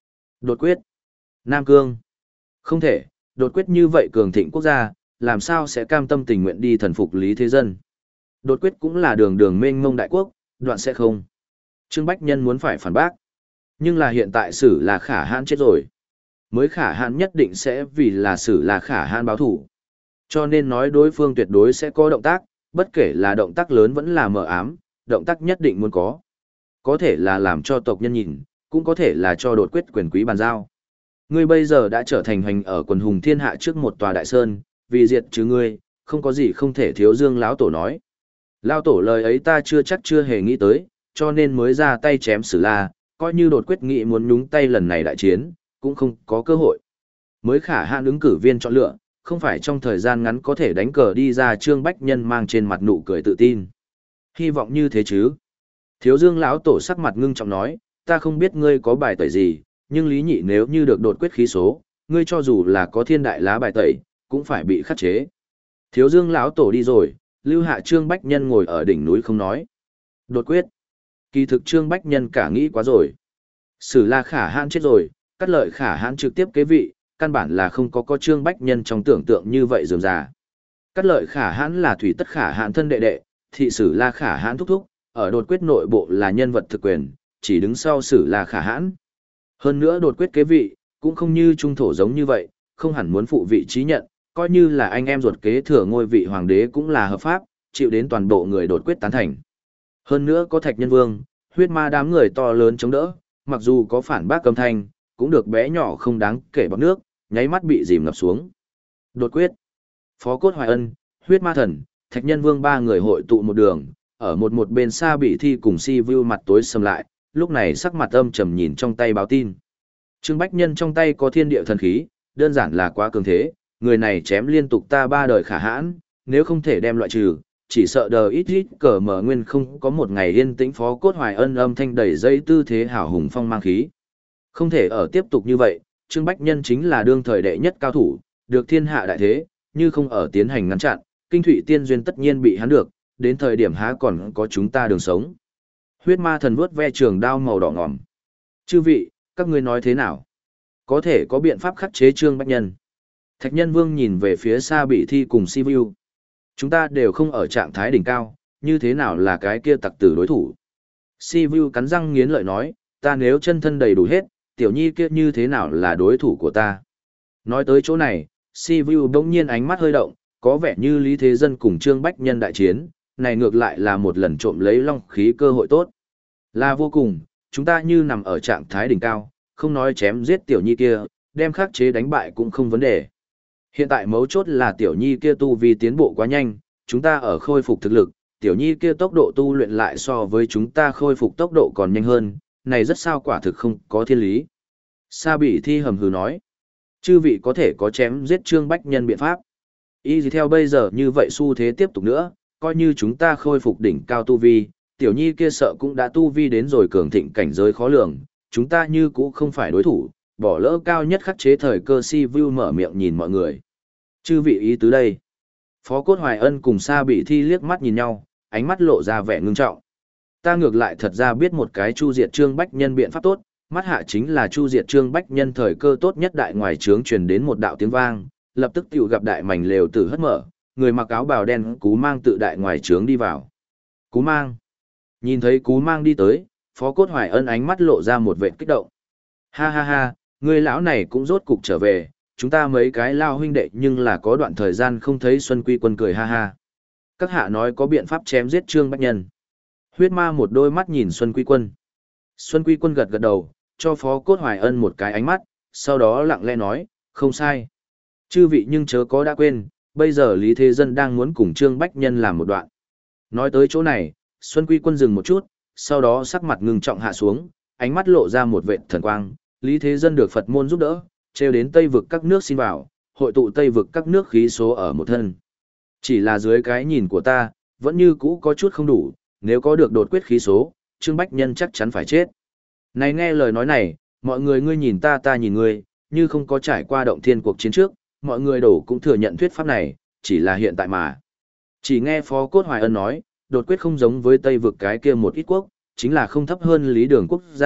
Đột quyết. Nam Cương. Không thể, đột quyết như vậy cường thịnh quốc gia, làm sao sẽ cam tâm tình nguyện đi thần phục Lý Thế Dân. Đột quyết cũng là đường đường mênh mông đại quốc, đoạn sẽ không. Trương Bách Nhân muốn phải phản bác. Nhưng là hiện tại Sử là Khả Hãn chết rồi. Mới Khả Hãn nhất định sẽ vì là Sử là Khả Hãn báo thủ. Cho nên nói đối phương tuyệt đối sẽ có động tác, bất kể là động tác lớn vẫn là mờ ám, động tác nhất định muốn có. Có thể là làm cho tộc nhân nhìn, cũng có thể là cho đột quyết quyền quý bàn giao. Ngươi bây giờ đã trở thành hành ở quần hùng thiên hạ trước một tòa đại sơn, vì diệt trừ ngươi, không có gì không thể thiếu Dương lão tổ nói. Lão tổ lời ấy ta chưa chắc chưa hề nghĩ tới, cho nên mới ra tay chém Sử La, coi như đột quyết nghị muốn nhúng tay lần này đại chiến, cũng không có cơ hội. Mới Khả Hãn ứng cử viên chọn lựa, không phải trong thời gian ngắn có thể đánh cờ đi ra. Trương Bách Nhân mang trên mặt nụ cười tự tin. Hy vọng như thế chứ. Thiếu Dương lão tổ sắc mặt ngưng trọng nói, ta không biết ngươi có bài tẩy gì, nhưng Lý Nhị nếu như được đột quyết khí số, ngươi cho dù là có thiên đại lá bài tẩy, cũng phải bị khắc chế. Thiếu Dương lão tổ đi rồi, lưu hạ Trương Bách Nhân ngồi ở đỉnh núi không nói. Đột quyết. Kỳ thực Trương Bách Nhân cả nghĩ quá rồi. Sử La Khả Hãn chết rồi, Cát Lợi Khả Hãn trực tiếp kế vị, căn bản là không có có Trương Bách Nhân trong tưởng tượng như vậy dườm già. Cát Lợi Khả Hãn là Thủy Tất Khả Hãn thân đệ đệ, thị Sử La Khả Hãn thúc thúc, ở đột quyết nội bộ là nhân vật thực quyền, chỉ đứng sau Sử La Khả Hãn. Hơn nữa đột quyết kế vị, cũng không như trung thổ giống như vậy, không hẳn muốn phụ vị trí nhận, coi như là anh em ruột kế thừa ngôi vị hoàng đế cũng là hợp pháp, chịu đến toàn bộ người đột quyết tán thành. Hơn nữa có Thạch Nhân Vương, huyết ma đám người to lớn chống đỡ, mặc dù có phản bác âm thanh, cũng được bé nhỏ không đáng kể bọt nước, nháy mắt bị dìm ngập xuống. Đột quyết, Phó Cốt Hoài Ân, huyết ma thần, Thạch Nhân Vương ba người hội tụ một đường, ở một một bên xa bị thi cùng si view mặt tối sầm lại, lúc này sắc mặt âm trầm nhìn trong tay báo tin. Trương Bách Nhân trong tay có thiên địa thần khí, đơn giản là quá cường thế, người này chém liên tục ta ba đời Khả Hãn, nếu không thể đem loại trừ, chỉ sợ đờ ít ít cờ mở nguyên không có một ngày yên tĩnh. Phó Cốt Hoài Ân âm thanh đầy dây tư thế hảo hùng phong mang khí. Không thể ở tiếp tục như vậy, Trương Bách Nhân chính là đương thời đệ nhất cao thủ, được thiên hạ đại thế, như không ở tiến hành ngăn chặn, Kinh Thụy Tiên duyên tất nhiên bị hắn được, đến thời điểm há còn có chúng ta đường sống. Huyết ma thần vuốt ve trường đao màu đỏ ngòm. Chư vị, các ngươi nói thế nào? Có thể có biện pháp khắc chế Trương Bách Nhân. Thạch Nhân Vương nhìn về phía xa bị thi cùng si view. Chúng ta đều không ở trạng thái đỉnh cao, như thế nào là cái kia tặc tử đối thủ? Si view cắn răng nghiến lợi nói, ta nếu chân thân đầy đủ hết, tiểu nhi kia như thế nào là đối thủ của ta? Nói tới chỗ này, si view bỗng nhiên ánh mắt hơi động, có vẻ như Lý Thế Dân cùng Trương Bách Nhân đại chiến, này ngược lại là một lần trộm lấy long khí cơ hội tốt. Là vô cùng, chúng ta như nằm ở trạng thái đỉnh cao, không nói chém giết tiểu nhi kia, đem khắc chế đánh bại cũng không vấn đề. Hiện tại mấu chốt là tiểu nhi kia tu vi tiến bộ quá nhanh, chúng ta ở khôi phục thực lực, tiểu nhi kia tốc độ tu luyện lại so với chúng ta khôi phục tốc độ còn nhanh hơn, này rất sao quả thực không có thiên lý. Sa Bỉ Thi hầm hừ nói, chư vị có thể có chém giết Trương Bách Nhân biện pháp. Y gì theo bây giờ như vậy xu thế tiếp tục nữa, coi như chúng ta khôi phục đỉnh cao tu vi, tiểu nhi kia sợ cũng đã tu vi đến rồi cường thịnh cảnh giới khó lường, chúng ta như cũ không phải đối thủ, bỏ lỡ cao nhất khắc chế thời cơ. Si Vu mở miệng nhìn mọi người. Chư vị ý tứ đây. Phó Cốt Hoài Ân cùng Sa Bị Thi liếc mắt nhìn nhau, ánh mắt lộ ra vẻ ngưng trọng. Ta ngược lại thật ra biết một cái chu diệt Trương Bách Nhân biện pháp tốt, mắt hạ chính là chu diệt Trương Bách Nhân thời cơ tốt nhất. Đại ngoài trướng truyền đến một đạo tiếng vang, lập tức tiểu gặp đại mảnh lều tử hất mở, người mặc áo bào đen Cú Mang tự đại ngoài trướng đi vào. Cú Mang. Nhìn thấy Cú Mang đi tới, Phó Cốt Hoài Ân ánh mắt lộ ra một vẻ kích động. Ha ha ha, người lão này cũng rốt cục trở về, chúng ta mấy cái lao huynh đệ nhưng là có đoạn thời gian không thấy. Xuân Quy Quân cười ha ha. Các hạ nói có biện pháp chém giết Trương Bách Nhân. Huyết ma một đôi mắt nhìn Xuân Quy Quân. Xuân Quy Quân gật gật đầu, cho Phó Cốt Hoài Ân một cái ánh mắt, sau đó lặng lẽ nói, không sai. Chư vị nhưng chớ có đã quên, bây giờ Lý Thế Dân đang muốn cùng Trương Bách Nhân làm một đoạn. Nói tới chỗ này, Xuân Quy Quân dừng một chút, sau đó sắc mặt ngưng trọng hạ xuống, ánh mắt lộ ra một vệt thần quang. Lý Thế Dân được Phật môn giúp đỡ, treo đến Tây vực các nước xin vào, hội tụ Tây vực các nước khí số ở một thân. Chỉ là dưới cái nhìn của ta, vẫn như cũ có chút không đủ, nếu có được đột quyết khí số, Trương Bách Nhân chắc chắn phải chết. Này nghe lời nói này, mọi người ngươi nhìn ta ta nhìn ngươi, như không có trải qua động thiên cuộc chiến trước, mọi người đổ cũng thừa nhận thuyết pháp này, chỉ là hiện tại mà. Chỉ nghe Phó Cốt Hoài Ân nói, đột quyết không giống với Tây vực cái kia một ít quốc, chính là không thấp hơn Lý Đường quốc gia,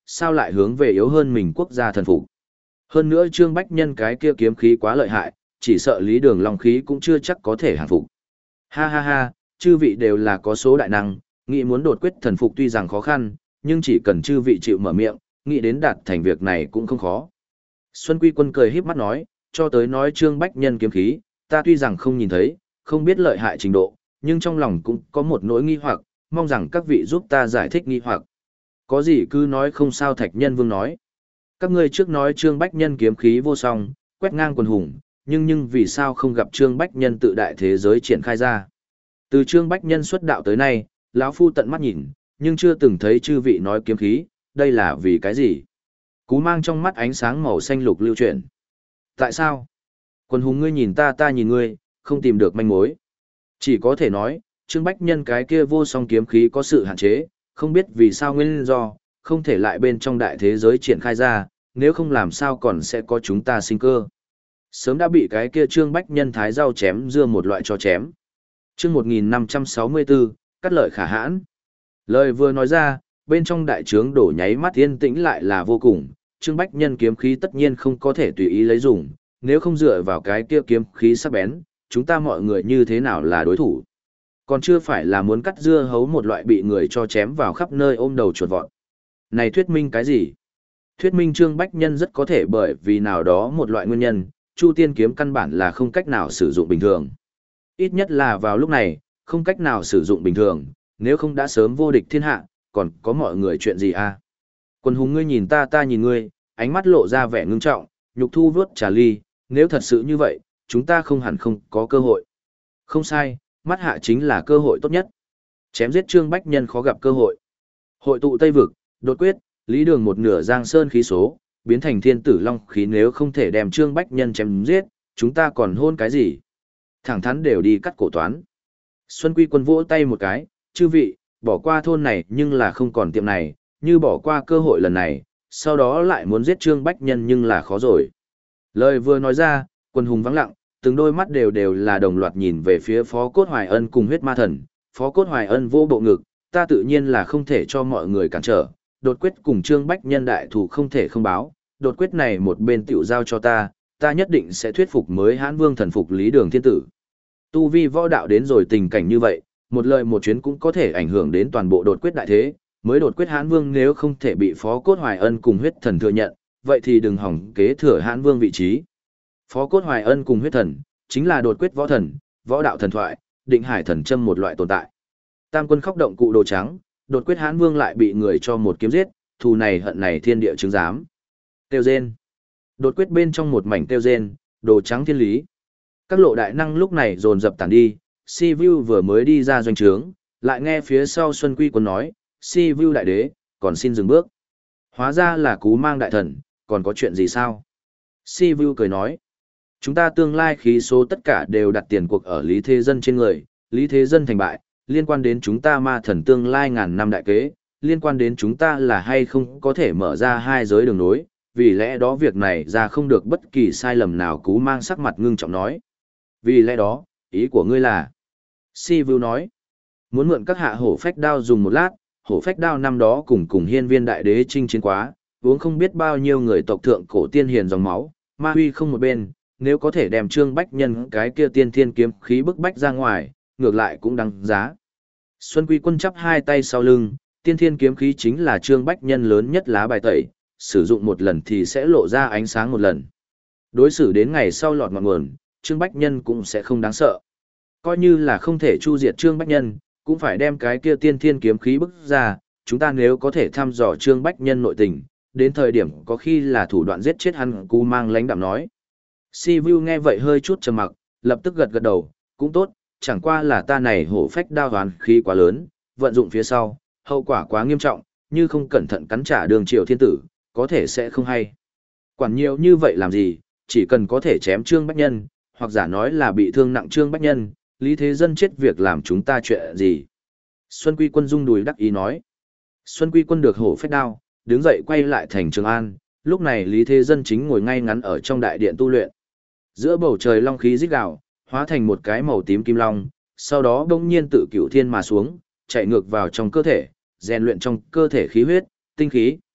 sao lại hướng về yếu hơn mình quốc gia thần phục. Hơn nữa Trương Bách Nhân cái kia kiếm khí quá lợi hại, chỉ sợ Lý Đường Long khí cũng chưa chắc có thể hàng phục. Ha ha ha, chư vị đều là có số đại năng, nghĩ muốn đột quyết thần phục tuy rằng khó khăn, nhưng chỉ cần chư vị chịu mở miệng, nghĩ đến đạt thành việc này cũng không khó. Xuân Quy Quân cười híp mắt nói, cho tới nói Trương Bách Nhân kiếm khí, ta tuy rằng không nhìn thấy, không biết lợi hại trình độ, nhưng trong lòng cũng có một nỗi nghi hoặc, mong rằng các vị giúp ta giải thích nghi hoặc. Có gì cứ nói không sao. Thạch Nhân Vương nói. Các ngươi trước nói Trương Bách Nhân kiếm khí vô song, quét ngang quần hùng, nhưng nhưng vì sao không gặp Trương Bách Nhân tự đại thế giới triển khai ra. Từ Trương Bách Nhân xuất đạo tới nay, lão phu tận mắt nhìn, nhưng chưa từng thấy chư vị nói kiếm khí, đây là vì cái gì? Cú mang trong mắt ánh sáng màu xanh lục lưu chuyển. Tại sao? Quần hùng ngươi nhìn ta ta nhìn ngươi, không tìm được manh mối. Chỉ có thể nói, Trương Bách Nhân cái kia vô song kiếm khí có sự hạn chế, không biết vì sao nguyên do, không thể lại bên trong đại thế giới triển khai ra, nếu không làm sao còn sẽ có chúng ta sinh cơ. Sớm đã bị cái kia Trương Bách Nhân thái rau chém dưa một loại cho chém. Chương một nghìn năm trăm sáu mươi bốn, cắt lợi khả hãn. Lời vừa nói ra, bên trong đại trướng đổ nháy mắt yên tĩnh lại là vô cùng, Trương Bách Nhân kiếm khí tất nhiên không có thể tùy ý lấy dùng, nếu không dựa vào cái kia kiếm khí sắc bén, chúng ta mọi người như thế nào là đối thủ. Còn chưa phải là muốn cắt dưa hấu một loại bị người cho chém vào khắp nơi ôm đầu chuột vọt. Này thuyết minh cái gì? Thuyết minh Trương Bách Nhân rất có thể bởi vì nào đó một loại nguyên nhân, Chu Tiên kiếm căn bản là không cách nào sử dụng bình thường. Ít nhất là vào lúc này, không cách nào sử dụng bình thường, nếu không đã sớm vô địch thiên hạ, còn có mọi người chuyện gì à? Quần hùng ngươi nhìn ta ta nhìn ngươi, ánh mắt lộ ra vẻ ngưng trọng, nhục thu vớt trà ly, nếu thật sự như vậy, chúng ta không hẳn không có cơ hội. Không sai, mắt hạ chính là cơ hội tốt nhất. Chém giết Trương Bách Nhân khó gặp cơ hội. Hội tụ Tây Vực, đột quyết, lý đường một nửa giang sơn khí số, biến thành thiên tử long khí, nếu không thể đem Trương Bách Nhân chém giết, chúng ta còn hôn cái gì? Thẳng thắn đều đi cắt cổ toán. Xuân Quy Quân vỗ tay một cái, chư vị, bỏ qua thôn này nhưng là không còn tiệm này, như bỏ qua cơ hội lần này, sau đó lại muốn giết Trương Bách Nhân nhưng là khó rồi. Lời vừa nói ra, quân hùng vắng lặng, từng đôi mắt đều đều là đồng loạt nhìn về phía Phó Cốt Hoài Ân cùng huyết ma thần. Phó Cốt Hoài Ân vô bộ ngực, ta tự nhiên là không thể cho mọi người cản trở, đột quyết cùng Trương Bách Nhân đại thủ không thể không báo, đột quyết này một bên tiểu giao cho ta, ta nhất định sẽ thuyết phục mới Hãn Vương thần phục Lý Đường Thiên Tử. Tu vi võ đạo đến rồi tình cảnh như vậy, một lời một chuyến cũng có thể ảnh hưởng đến toàn bộ đột quyết đại thế, mới đột quyết Hãn Vương nếu không thể bị Phó Cốt Hoài Ân cùng huyết thần thừa nhận, vậy thì đừng hỏng kế thừa Hãn Vương vị trí. Phó Cốt Hoài Ân cùng huyết thần, chính là đột quyết võ thần, võ đạo thần thoại, định hải thần châm một loại tồn tại. Tam quân khóc động cụ đồ trắng, đột quyết Hãn Vương lại bị người cho một kiếm giết, thù này hận này thiên địa chứng giám. Tiêu rên. Đột quyết bên trong một mảnh tiêu rên, đồ trắng thiên lý. Các lộ đại năng lúc này dồn dập tản đi, Si Vu vừa mới đi ra doanh trướng, lại nghe phía sau Xuân Quy Quân nói, Si Vu đại đế, còn xin dừng bước. Hóa ra là Cú Mang đại thần, còn có chuyện gì sao? Si Vu cười nói, chúng ta tương lai khí số tất cả đều đặt tiền cuộc ở Lý Thế Dân trên người, Lý Thế Dân thành bại, liên quan đến chúng ta ma thần tương lai ngàn năm đại kế, liên quan đến chúng ta là hay không có thể mở ra hai giới đường nối, vì lẽ đó việc này ra không được bất kỳ sai lầm nào. Cú Mang sắc mặt ngưng trọng nói. Vì lẽ đó, ý của ngươi là, Si Vu nói, muốn mượn các hạ hổ phách đao dùng một lát, hổ phách đao năm đó cùng cùng hiên viên đại đế chinh chiến quá, uống không biết bao nhiêu người tộc thượng cổ tiên hiền dòng máu, ma huy không một bên, nếu có thể đem Trương Bách Nhân cái kia tiên thiên kiếm khí bức bách ra ngoài, ngược lại cũng đáng giá. Xuân Quy Quân chắp hai tay sau lưng, tiên thiên kiếm khí chính là Trương Bách Nhân lớn nhất lá bài tẩy, sử dụng một lần thì sẽ lộ ra ánh sáng một lần. Đối xử đến ngày sau lọt ngọn nguồn, Trương Bách Nhân cũng sẽ không đáng sợ. Coi như là không thể chu diệt Trương Bách Nhân, cũng phải đem cái kia tiên thiên kiếm khí bức ra, chúng ta nếu có thể thăm dò Trương Bách Nhân nội tình, đến thời điểm có khi là thủ đoạn giết chết hắn. Cú Mang lãnh đạm nói. Si Vu nghe vậy hơi chút trầm mặc, lập tức gật gật đầu, cũng tốt, chẳng qua là ta này hổ phách đao hoàn khí quá lớn, vận dụng phía sau, hậu quả quá nghiêm trọng, như không cẩn thận cắn trả đường triều thiên tử, có thể sẽ không hay. Quản nhiều như vậy làm gì, chỉ cần có thể chém Trương Bách Nhân, hoặc giả nói là bị thương nặng Trương Bách Nhân, Lý Thế Dân chết việc làm chúng ta chuyện gì. Xuân Quy Quân rung đùi đắc ý nói. Xuân Quy Quân được hổ phách đao, đứng dậy quay lại thành Trường An, lúc này Lý Thế Dân chính ngồi ngay ngắn ở trong đại điện tu luyện. Giữa bầu trời long khí rít gào, hóa thành một cái màu tím kim long, sau đó bỗng nhiên tự cửu thiên mà xuống, chạy ngược vào trong cơ thể, rèn luyện trong cơ thể khí huyết, tinh khí.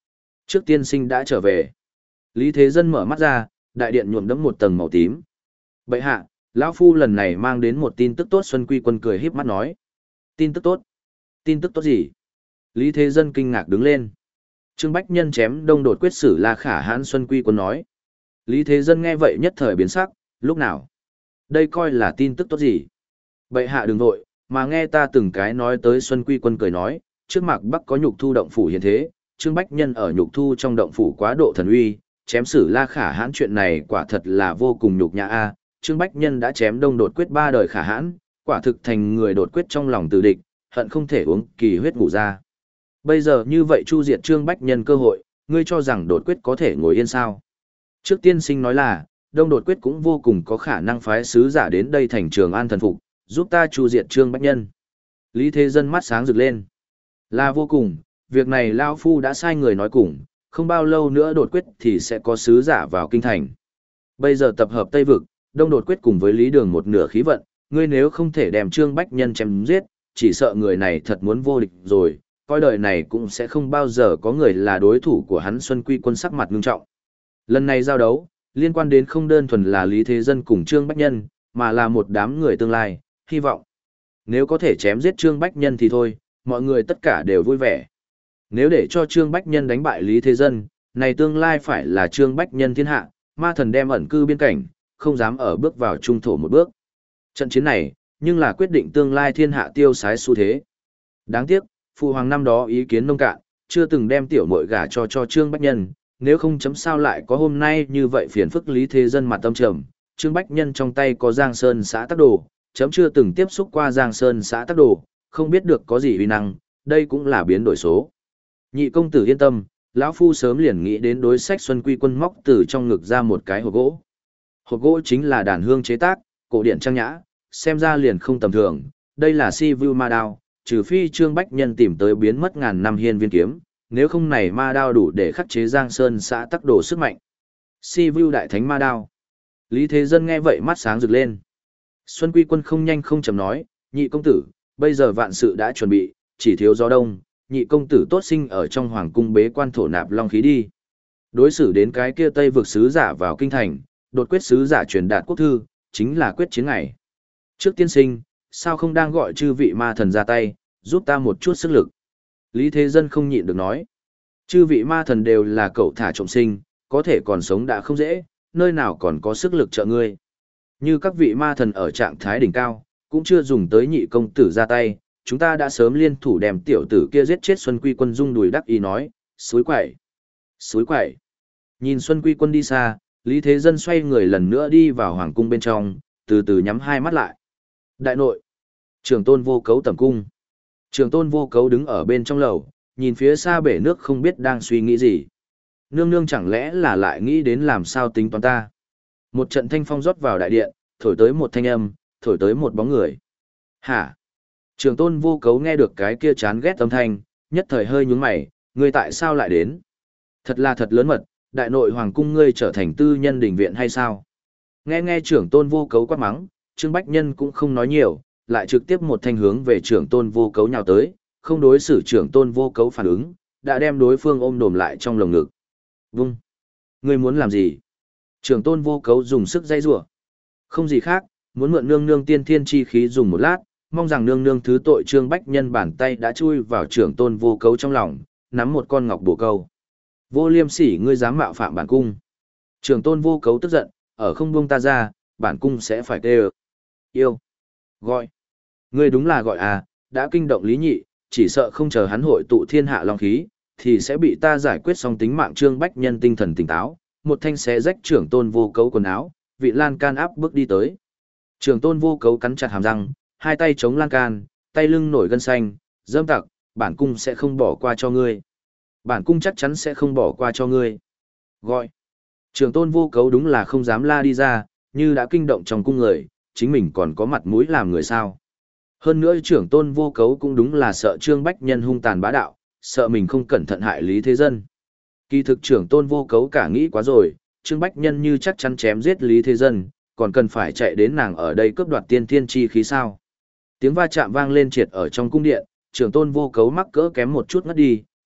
Trước tiên sinh đã trở về. Lý Thế Dân mở mắt ra, đại điện nhuộm đẫm một tầng màu tím. Bệ hạ, lão phu lần này mang đến một tin tức tốt. Xuân Quy Quân cười híp mắt nói. Tin tức tốt? Tin tức tốt gì? Lý Thế Dân kinh ngạc đứng lên. Trương Bách Nhân chém Đông Đột quyết sử La Khả Hãn. Xuân Quy Quân nói. Lý Thế Dân nghe vậy nhất thời biến sắc, lúc nào? Đây coi là tin tức tốt gì? Bệ hạ đừng vội, mà nghe ta từng cái nói tới. Xuân Quy Quân cười nói, trước Mạc Bắc có Nhục Thu động phủ hiện thế, Trương Bách Nhân ở Nhục Thu trong động phủ quá độ thần uy, chém sử La Khả Hãn, chuyện này quả thật là vô cùng nhục nhã a. Trương Bách Nhân đã chém Đông Đột quyết ba đời Khả Hãn, quả thực thành người đột quyết trong lòng từ địch, hận không thể uống kỳ huyết ngủ ra. Bây giờ như vậy chu diệt Trương Bách Nhân cơ hội, ngươi cho rằng đột quyết có thể ngồi yên sao? Trước tiên sinh nói là, Đông Đột quyết cũng vô cùng có khả năng phái sứ giả đến đây thành Trường An thần phục, giúp ta chu diệt Trương Bách Nhân. Lý Thế Dân mắt sáng rực lên. Là vô cùng, việc này Lao Phu đã sai người nói cùng, không bao lâu nữa đột quyết thì sẽ có sứ giả vào kinh thành. Bây giờ tập hợp Tây Vực, Đông Đột quyết cùng với Lý Đường một nửa khí vận, ngươi nếu không thể đem Trương Bách Nhân chém giết, chỉ sợ người này thật muốn vô địch rồi, coi đời này cũng sẽ không bao giờ có người là đối thủ của hắn. Xuân Quy Quân sắc mặt ngưng trọng. Lần này giao đấu, liên quan đến không đơn thuần là Lý Thế Dân cùng Trương Bách Nhân, mà là một đám người tương lai, hy vọng. Nếu có thể chém giết Trương Bách Nhân thì thôi, mọi người tất cả đều vui vẻ. Nếu để cho Trương Bách Nhân đánh bại Lý Thế Dân, này tương lai phải là Trương Bách Nhân thiên hạ, ma thần đem ẩn cư biên cảnh, không dám ở bước vào trung thổ một bước. Trận chiến này, nhưng là quyết định tương lai thiên hạ tiêu sái xu thế. Đáng tiếc, phụ hoàng năm đó ý kiến nông cạn, chưa từng đem tiểu muội gả cho cho Trương Bách Nhân, nếu không chấm sao lại có hôm nay như vậy. Phiền phức Lý Thế Dân mặt tâm trầm, Trương Bách Nhân trong tay có Giang Sơn xã tắc đồ, chấm chưa từng tiếp xúc qua Giang Sơn xã tắc đồ, không biết được có gì uy năng, đây cũng là biến đổi số. Nhị công tử yên tâm, lão phu sớm liền nghĩ đến đối sách. Xuân Quy Quân móc từ trong ngực ra một cái hộp gỗ. Hộp gỗ chính là đàn hương chế tác, cổ điển trang nhã, xem ra liền không tầm thường. Đây là si vu ma đao, trừ phi Trương Bách Nhân tìm tới biến mất ngàn năm hiên viên kiếm, nếu không này ma đao đủ để khắc chế Giang Sơn xã tắc đồ sức mạnh. Si vu đại thánh ma đao. Lý Thế Dân nghe vậy mắt sáng rực lên. Xuân Quy Quân không nhanh không chậm nói, nhị công tử, bây giờ vạn sự đã chuẩn bị, chỉ thiếu gió đông, nhị công tử tốt sinh ở trong hoàng cung bế quan thổ nạp long khí đi. Đối xử đến cái kia Tây vực sứ giả vào kinh thành, đột quyết sứ giả truyền đạt quốc thư, chính là quyết chiến ngày. Trước tiên sinh, sao không đang gọi chư vị ma thần ra tay, giúp ta một chút sức lực. Lý Thế Dân không nhịn được nói. Chư vị ma thần đều là cậu thả trọng sinh, có thể còn sống đã không dễ, nơi nào còn có sức lực trợ ngươi. Như các vị ma thần ở trạng thái đỉnh cao, cũng chưa dùng tới nhị công tử ra tay, chúng ta đã sớm liên thủ đem tiểu tử kia giết chết. Xuân Quy Quân rung đùi đắc ý nói, suối quậy, suối quậy. Nhìn Xuân Quy Quân đi xa, Lý Thế Dân xoay người lần nữa đi vào hoàng cung bên trong, từ từ nhắm hai mắt lại. Đại nội, Trường Tôn Vô Cấu tẩm cung. Trường Tôn Vô Cấu đứng ở bên trong lầu, nhìn phía xa bể nước không biết đang suy nghĩ gì. Nương nương chẳng lẽ là lại nghĩ đến làm sao tính toán ta. Một trận thanh phong rót vào đại điện, thổi tới một thanh âm, thổi tới một bóng người. Hả? Trường Tôn Vô Cấu nghe được cái kia chán ghét âm thanh, nhất thời hơi nhướng mày, ngươi tại sao lại đến? Thật là thật lớn mật, đại nội hoàng cung ngươi trở thành tư nhân đình viện hay sao? Nghe nghe Trưởng Tôn Vô Cấu quát mắng, Trương Bách Nhân cũng không nói nhiều, lại trực tiếp một thanh hướng về Trưởng Tôn Vô Cấu nhào tới, không đối xử Trưởng Tôn Vô Cấu phản ứng, đã đem đối phương ôm đồm lại trong lồng ngực. Vung! Ngươi muốn làm gì? Trưởng Tôn Vô Cấu dùng sức dây rủa. Không gì khác, muốn mượn nương nương tiên thiên chi khí dùng một lát, mong rằng nương nương thứ tội. Trương Bách Nhân bàn tay đã chui vào Trưởng Tôn Vô Cấu trong lòng, nắm một con ngọc bổ câu. Vô liêm sỉ, ngươi dám mạo phạm bản cung. Trưởng Tôn Vô Cấu tức giận, ở không buông ta ra, bản cung sẽ phải tê ơ. Yêu. Gọi. Ngươi đúng là gọi à, đã kinh động Lý Nhị, chỉ sợ không chờ hắn hội tụ thiên hạ long khí, thì sẽ bị ta giải quyết xong tính mạng. Trương Bách Nhân tinh thần tỉnh táo, một thanh xé rách Trưởng Tôn Vô Cấu quần áo, vị lan can áp bước đi tới. Trưởng Tôn Vô Cấu cắn chặt hàm răng, hai tay chống lan can, tay lưng nổi gân xanh, dâm tặc, bản cung sẽ không bỏ qua cho ngươi. Bản cung chắc chắn sẽ không bỏ qua cho ngươi. Gọi. Trưởng Tôn Vô Cấu đúng là không dám la đi ra, như đã kinh động trong cung người, chính mình còn có mặt mũi làm người sao. Hơn nữa Trưởng Tôn Vô Cấu cũng đúng là sợ Trương Bách Nhân hung tàn bá đạo, sợ mình không cẩn thận hại Lý Thế Dân. Kỳ thực Trưởng Tôn Vô Cấu cả nghĩ quá rồi, Trương Bách Nhân như chắc chắn chém giết Lý Thế Dân, còn cần phải chạy đến nàng ở đây cướp đoạt tiên thiên chi khí sao. Tiếng va chạm vang lên triệt ở trong cung điện, Trưởng Tôn Vô Cấu mắc cỡ kém một chút ngất đi,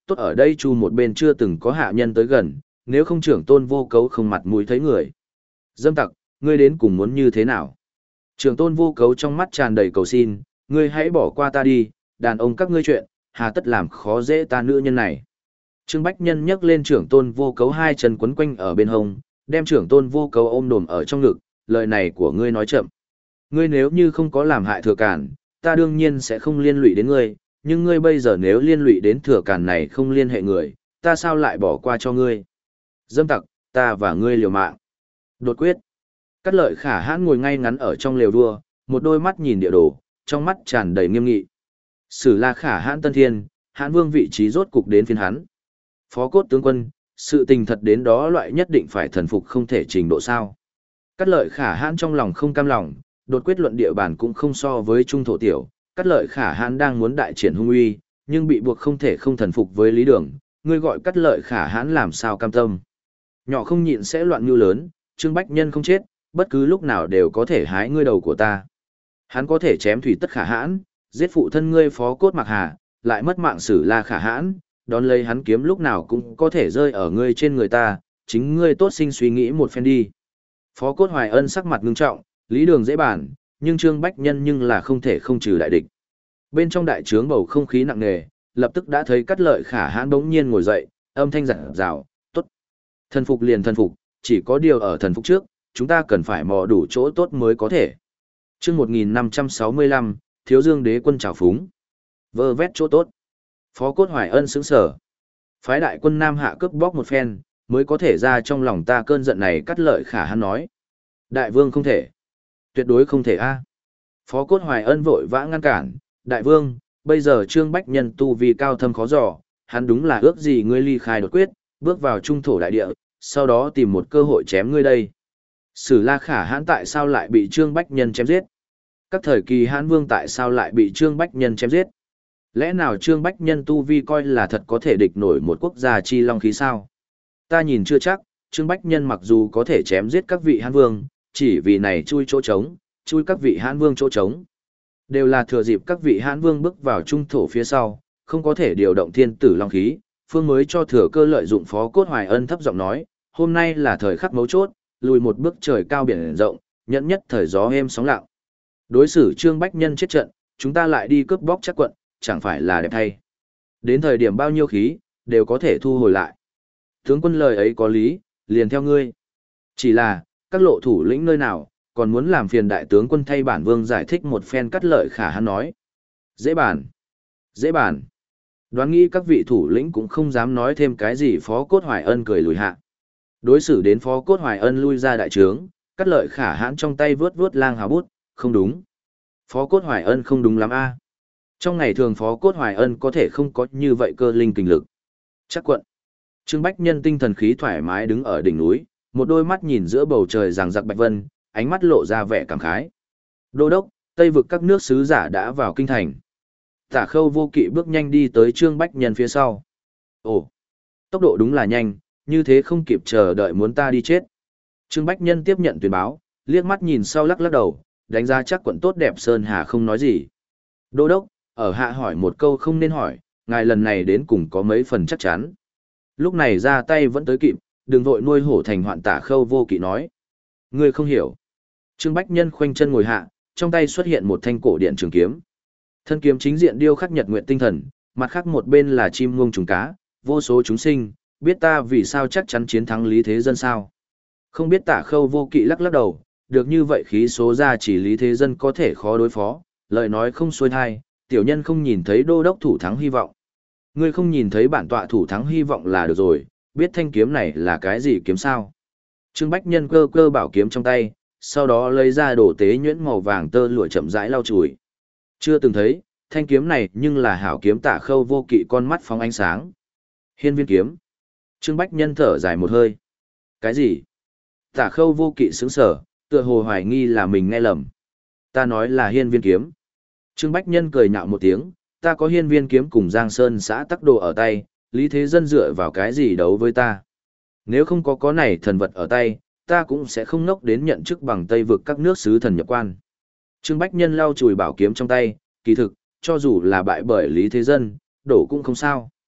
tốt ở đây chu một bên chưa từng có hạ nhân tới gần, nếu không trưởng tôn vô cấu không mặt mũi thấy người. Dâm tặc, ngươi đến cùng muốn như thế nào? Trưởng tôn vô cấu trong mắt tràn đầy cầu xin, ngươi hãy bỏ qua ta đi, đàn ông các ngươi chuyện, hà tất làm khó dễ ta nữ nhân này. Trương Bách Nhân nhấc lên trưởng tôn vô cấu hai chân quấn quanh ở bên hông, đem trưởng tôn vô cấu ôm đồm ở trong ngực, lời này của ngươi nói chậm. Ngươi nếu như không có làm hại thừa cản, ta đương nhiên sẽ không liên lụy đến ngươi, nhưng ngươi bây giờ nếu liên lụy đến thừa cản này không liên hệ người, ta sao lại bỏ qua cho ngươi? Dâm tặc, ta và ngươi liều mạng. Đột quyết. Cát Lợi Khả Hãn ngồi ngay ngắn ở trong lều đua, một đôi mắt nhìn địa đồ, trong mắt tràn đầy nghiêm nghị. Sử La Khả Hãn Tân Thiên, Hãn Vương vị trí rốt cục đến phiên hắn. Phó cốt tướng quân, sự tình thật đến đó loại nhất định phải thần phục không thể trình độ sao? Cát Lợi Khả Hãn trong lòng không cam lòng, đột quyết luận địa bàn cũng không so với trung thổ tiểu, Cát Lợi Khả Hãn đang muốn đại triển hung uy, nhưng bị buộc không thể không thần phục với Lý Đường, ngươi gọi Cát Lợi Khả Hãn làm sao cam tâm? Nhỏ không nhịn sẽ loạn mưu lớn, Trương Bách Nhân không chết, bất cứ lúc nào đều có thể hái ngươi đầu của ta. Hắn có thể chém thủy tất Khả Hãn, giết phụ thân ngươi Phó Cốt Mạc Hà, lại mất mạng Sử La Khả Hãn, đón lấy hắn kiếm lúc nào cũng có thể rơi ở ngươi trên người ta, chính ngươi tốt sinh suy nghĩ một phen đi. Phó Cốt Hoài Ân sắc mặt ngưng trọng, Lý Đường dễ bàn, nhưng Trương Bách Nhân nhưng là không thể không trừ đại địch. Bên trong đại trướng bầu không khí nặng nề, lập tức đã thấy Cát Lợi Khả Hãn bỗng nhiên ngồi dậy, âm thanh rạng rào, tốt. Thần phục liền thần phục, chỉ có điều ở thần phục trước, chúng ta cần phải mò đủ chỗ tốt mới có thể. Chương một nghìn năm trăm sáu mươi lăm, Thiếu Dương Đế quân trào phúng. Vơ vét chỗ tốt. Phó Cốt Hoài Ân sững sờ. Phái đại quân Nam Hạ cướp bóc một phen, mới có thể ra trong lòng ta cơn giận này. Cát Lợi Khả Hãn nói. Đại vương không thể. Tuyệt đối không thể a. Phó Cốt Hoài Ân vội vã ngăn cản. Đại vương, bây giờ Trương Bách Nhân tu vi cao thâm khó dò, hắn đúng là ước gì ngươi ly khai đột quyết, bước vào trung thổ đại địa, sau đó tìm một cơ hội chém ngươi đây. Sử La Khả Hãn tại sao lại bị Trương Bách Nhân chém giết? Các thời kỳ Hãn Vương tại sao lại bị Trương Bách Nhân chém giết? Lẽ nào Trương Bách Nhân tu vi coi là thật có thể địch nổi một quốc gia chi long khí sao? Ta nhìn chưa chắc, Trương Bách Nhân mặc dù có thể chém giết các vị Hãn Vương, chỉ vì này chui chỗ trống, chui các vị Hãn Vương chỗ trống. Đều là thừa dịp các vị Hãn Vương bước vào trung thổ phía sau, không có thể điều động thiên tử long khí, phương mới cho thừa cơ lợi dụng. Phó Cốt Hoài Ân thấp giọng nói, hôm nay là thời khắc mấu chốt, lùi một bước trời cao biển rộng, nhẫn nhất thời gió êm sóng lặng. Đối xử Trương Bách Nhân chết trận, chúng ta lại đi cướp bóc chắc quận, chẳng phải là đẹp thay. Đến thời điểm bao nhiêu khí, đều có thể thu hồi lại. Tướng quân lời ấy có lý, liền theo ngươi. Chỉ là, các lộ thủ lĩnh nơi nào, còn muốn làm phiền đại tướng quân thay bản vương giải thích một phen. Cát Lợi Khả Hãn nói. Dễ bàn. Dễ bàn. Đoán nghĩ các vị thủ lĩnh cũng không dám nói thêm cái gì. Phó Cốt Hoài Ân cười lùi hạ. Đối xử đến Phó Cốt Hoài Ân lui ra đại trướng, Cát Lợi Khả Hãn trong tay vướt vướt lang hào bút, không đúng. Phó Cốt Hoài Ân không đúng lắm a. Trong ngày thường Phó Cốt Hoài Ân có thể không có như vậy cơ linh kinh lực. Chắc quận. Trương Bách Nhân tinh thần khí thoải mái đứng ở đỉnh núi, một đôi mắt nhìn giữa bầu trời rạng rạc bạch vân, ánh mắt lộ ra vẻ cảm khái. Đô đốc, Tây vực các nước sứ giả đã vào kinh thành. Tả Khâu Vô Kỵ bước nhanh đi tới Trương Bách Nhân phía sau. Ồ, tốc độ đúng là nhanh, như thế không kịp chờ đợi muốn ta đi chết. Trương Bách Nhân tiếp nhận tuyên báo, liếc mắt nhìn sau lắc lắc đầu, đánh giá chắc quận tốt đẹp Sơn Hà không nói gì. Đô đốc, ở hạ hỏi một câu không nên hỏi, ngài lần này đến cùng có mấy phần chắc chắn. Lúc này ra tay vẫn tới kịp, đừng vội nuôi hổ thành hoạn. Tả Khâu Vô Kỵ nói. Ngươi không hiểu. Trương Bách Nhân khoanh chân ngồi hạ, trong tay xuất hiện một thanh cổ điện trường kiếm. Thân kiếm chính diện điêu khắc nhật nguyện tinh thần, mặt khác một bên là chim muông trùng cá, vô số chúng sinh, biết ta vì sao chắc chắn chiến thắng Lý Thế Dân sao? Không biết. Tả Khâu Vô Kỵ lắc lắc đầu, được như vậy khí số ra chỉ Lý Thế Dân có thể khó đối phó, lời nói không xuôi thai, tiểu nhân không nhìn thấy đô đốc thủ thắng hy vọng. Ngươi không nhìn thấy bản tọa thủ thắng hy vọng là được rồi, biết thanh kiếm này là cái gì kiếm sao? Trương Bách Nhân cơ cơ bảo kiếm trong tay, sau đó lấy ra đồ tế nhuyễn màu vàng tơ lụa chậm rãi lau chùi. Chưa từng thấy, thanh kiếm này nhưng là hảo kiếm. Tả Khâu Vô Kỵ con mắt phóng ánh sáng. Hiên viên kiếm. Trương Bách Nhân thở dài một hơi. Cái gì? Tả Khâu Vô Kỵ sững sờ, tựa hồ hoài nghi là mình nghe lầm. Ta nói là hiên viên kiếm. Trương Bách Nhân cười nhạo một tiếng, ta có hiên viên kiếm cùng Giang Sơn xã tắc đồ ở tay, Lý Thế Dân dựa vào cái gì đấu với ta? Nếu không có có này thần vật ở tay, ta cũng sẽ không ngốc đến nhận chức bằng Tây vực các nước sứ thần nhập quan. Trương Bách Nhân lau chùi bảo kiếm trong tay, kỳ thực, cho dù là bại bởi Lý Thế Dân, đổ cũng không sao.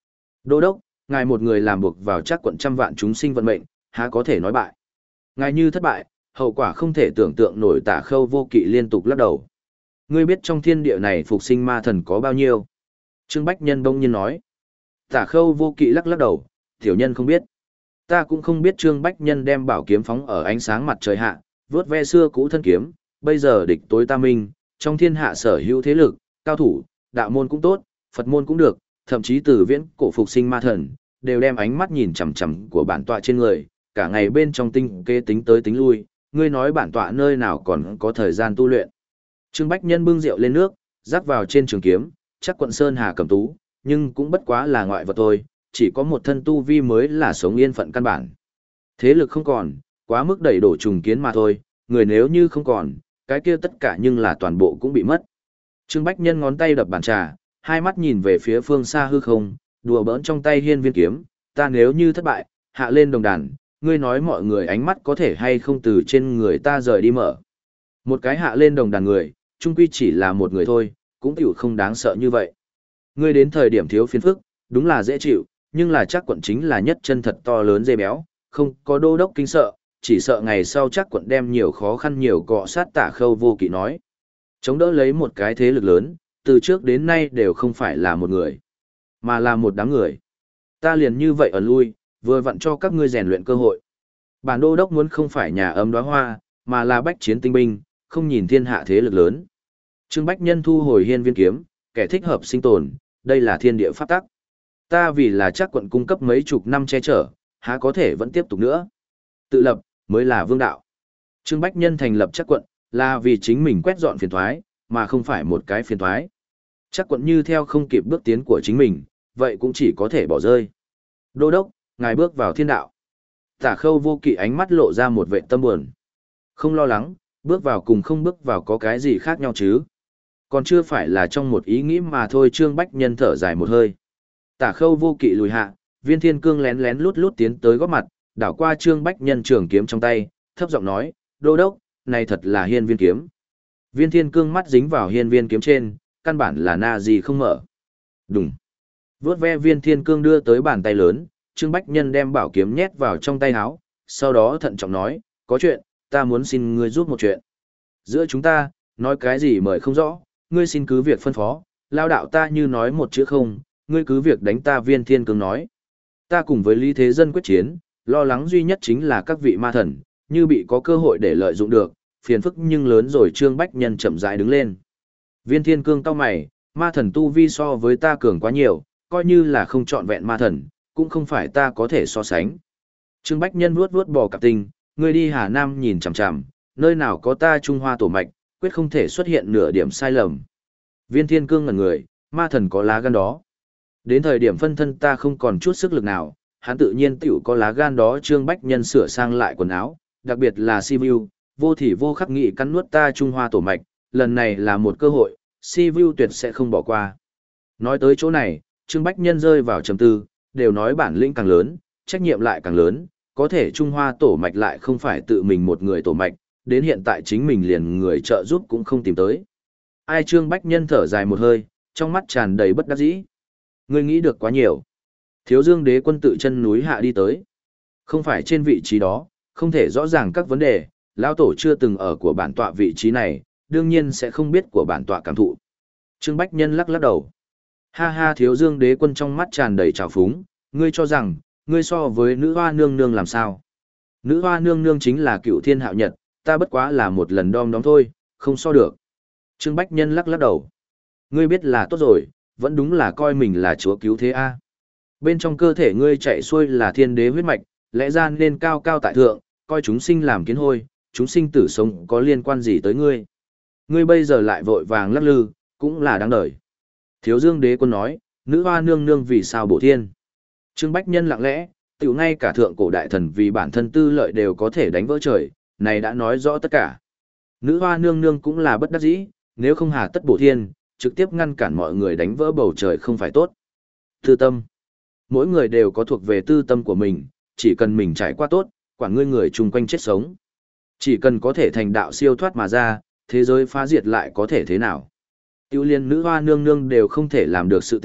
Đô đốc, ngài một người làm buộc vào chắc quận trăm vạn chúng sinh vận mệnh, há có thể nói bại. Ngài như thất bại, hậu quả không thể tưởng tượng nổi. Tả Khâu Vô Kỵ liên tục lắc đầu. Ngươi biết trong thiên địa này phục sinh ma thần có bao nhiêu? Trương Bách Nhân bỗng nhiên nói. Tả Khâu Vô Kỵ lắc lắc đầu, tiểu nhân không biết. Ta cũng không biết. Trương Bách Nhân đem bảo kiếm phóng ở ánh sáng mặt trời hạ, vớt ve xưa cũ thân kiếm, bây giờ địch tối ta minh, trong thiên hạ sở hữu thế lực, cao thủ, đạo môn cũng tốt, Phật môn cũng được, thậm chí từ viễn cổ phục sinh ma thần, đều đem ánh mắt nhìn chằm chằm của bản tọa trên người, cả ngày bên trong tinh kê tính tới tính lui, ngươi nói bản tọa nơi nào còn có thời gian tu luyện. Trương Bách Nhân bưng rượu lên nước, rắc vào trên trường kiếm, chắc quận Sơn Hà Cẩm Tú, nhưng cũng bất quá là ngoại vật thôi, chỉ có một thân tu vi mới là sống yên phận căn bản. Thế lực không còn, quá mức đẩy đổ trùng kiến mà thôi, người nếu như không còn, cái kia tất cả nhưng là toàn bộ cũng bị mất. Trương Bách Nhân ngón tay đập bàn trà, hai mắt nhìn về phía phương xa hư không, đùa bỡn trong tay hiên viên kiếm, ta nếu như thất bại, hạ lên đồng đàn, ngươi nói mọi người ánh mắt có thể hay không từ trên người ta rời đi mở. Một cái hạ lên đồng đàn người, chung quy chỉ là một người thôi, cũng tiểu không đáng sợ như vậy. Ngươi đến thời điểm thiếu phiền phức, đúng là dễ chịu, nhưng là chắc quận chính là nhất chân thật to lớn dê béo, không có đô đốc kinh sợ, chỉ sợ ngày sau chắc quận đem nhiều khó khăn nhiều cọ sát. Tả Khâu Vô Kỵ nói. Chống đỡ lấy một cái thế lực lớn, từ trước đến nay đều không phải là một người, mà là một đám người. Ta liền như vậy ở lui, vừa vặn cho các ngươi rèn luyện cơ hội. Bản đô đốc muốn không phải nhà ấm đóa hoa, mà là bách chiến tinh binh, không nhìn thiên hạ thế lực lớn. Trương Bách Nhân thu hồi hiên viên kiếm, kẻ thích hợp sinh tồn, đây là thiên địa pháp tắc. Ta vì là chắc quận cung cấp mấy chục năm che chở, há có thể vẫn tiếp tục nữa. Tự lập, mới là vương đạo. Trương Bách Nhân thành lập chắc quận, là vì chính mình quét dọn phiền thoái, mà không phải một cái phiền thoái. Chắc quận như theo không kịp bước tiến của chính mình, vậy cũng chỉ có thể bỏ rơi. Đô đốc, ngài bước vào thiên đạo. Tả Khâu Vô Kỵ ánh mắt lộ ra một vệ tâm buồn. Không lo lắng, bước vào cùng không bước vào có cái gì khác nhau chứ. Còn chưa phải là trong một ý nghĩ mà thôi. Trương Bách Nhân thở dài một hơi. Tả Khâu Vô Kỵ lùi hạ, Viên Thiên Cương lén lén lút lút tiến tới góp mặt, đảo qua Trương Bách Nhân trường kiếm trong tay, thấp giọng nói, đô đốc, này thật là hiên viên kiếm. Viên Thiên Cương mắt dính vào hiên viên kiếm trên, căn bản là na gì không mở. Đùng. Vướt ve Viên Thiên Cương đưa tới bàn tay lớn, Trương Bách Nhân đem bảo kiếm nhét vào trong tay áo, sau đó thận trọng nói, có chuyện, ta muốn xin ngươi giúp một chuyện. Giữa chúng ta, nói cái gì mời không rõ, ngươi xin cứ việc phân phó, lao đạo ta như nói một chữ không, ngươi cứ việc đánh ta. Viên Thiên Cương nói. Ta cùng với Lý Thế Dân quyết chiến, lo lắng duy nhất chính là các vị ma thần, như bị có cơ hội để lợi dụng được, phiền phức nhưng lớn rồi. Trương Bách Nhân chậm rãi đứng lên. Viên Thiên Cương cau mày, ma thần tu vi so với ta cường quá nhiều, coi như là không trọn vẹn ma thần, cũng không phải ta có thể so sánh. Trương Bách Nhân vuốt vuốt bò cạp tinh, ngươi đi Hà Nam nhìn chằm chằm, nơi nào có ta Trung Hoa tổ mạch, quyết không thể xuất hiện nửa điểm sai lầm. Viên Thiên Cương ngẩn người, ma thần có lá gan đó. Đến thời điểm phân thân ta không còn chút sức lực nào, hắn tự nhiên tiểu có lá gan đó. Trương Bách Nhân sửa sang lại quần áo, đặc biệt là Sivu, vô thì vô khắc nghị cắn nuốt ta Trung Hoa tổ mạch, lần này là một cơ hội, Sivu tuyệt sẽ không bỏ qua. Nói tới chỗ này, Trương Bách Nhân rơi vào trầm tư, đều nói bản lĩnh càng lớn, trách nhiệm lại càng lớn, có thể Trung Hoa tổ mạch lại không phải tự mình một người tổ mạch, đến hiện tại chính mình liền người trợ giúp cũng không tìm tới. Ai? Trương Bách Nhân thở dài một hơi, trong mắt tràn đầy bất đắc dĩ. Ngươi nghĩ được quá nhiều. Thiếu Dương Đế quân tự chân núi hạ đi tới. Không phải trên vị trí đó, không thể rõ ràng các vấn đề, lão tổ chưa từng ở của bản tọa vị trí này, đương nhiên sẽ không biết của bản tọa cảm thụ. Trương Bách Nhân lắc lắc đầu. Ha ha. Thiếu Dương Đế quân trong mắt tràn đầy trào phúng, ngươi cho rằng, ngươi so với nữ hoa nương nương làm sao? Nữ hoa nương nương chính là cựu thiên hạo nhật, ta bất quá là một lần đom đóm thôi, không so được. Trương Bách Nhân lắc lắc đầu. Ngươi biết là tốt rồi, vẫn đúng là coi mình là chúa cứu thế a. Bên trong cơ thể ngươi chạy xuôi là thiên đế huyết mạch, lẽ ra nên cao cao tại thượng, coi chúng sinh làm kiến hôi, chúng sinh tử sống có liên quan gì tới ngươi. Ngươi bây giờ lại vội vàng lắc lư, cũng là đáng đời. Thiếu Dương Đế quân nói, nữ hoa nương nương vì sao bổ thiên. Trương Bách Nhân lặng lẽ, tiểu ngay cả thượng cổ đại thần vì bản thân tư lợi đều có thể đánh vỡ trời, này đã nói rõ tất cả. Nữ hoa nương nương cũng là bất đắc dĩ, nếu không hà tất bổ thiên, trực tiếp ngăn cản mọi người đánh vỡ bầu trời không phải tốt. Tư tâm. Mỗi người đều có thuộc về tư tâm của mình, chỉ cần mình trải qua tốt, quản ngươi người chung quanh chết sống. Chỉ cần có thể thành đạo siêu thoát mà ra, thế giới phá diệt lại có thể thế nào. Tiêu liên nữ hoa nương nương đều không thể làm được sự tình,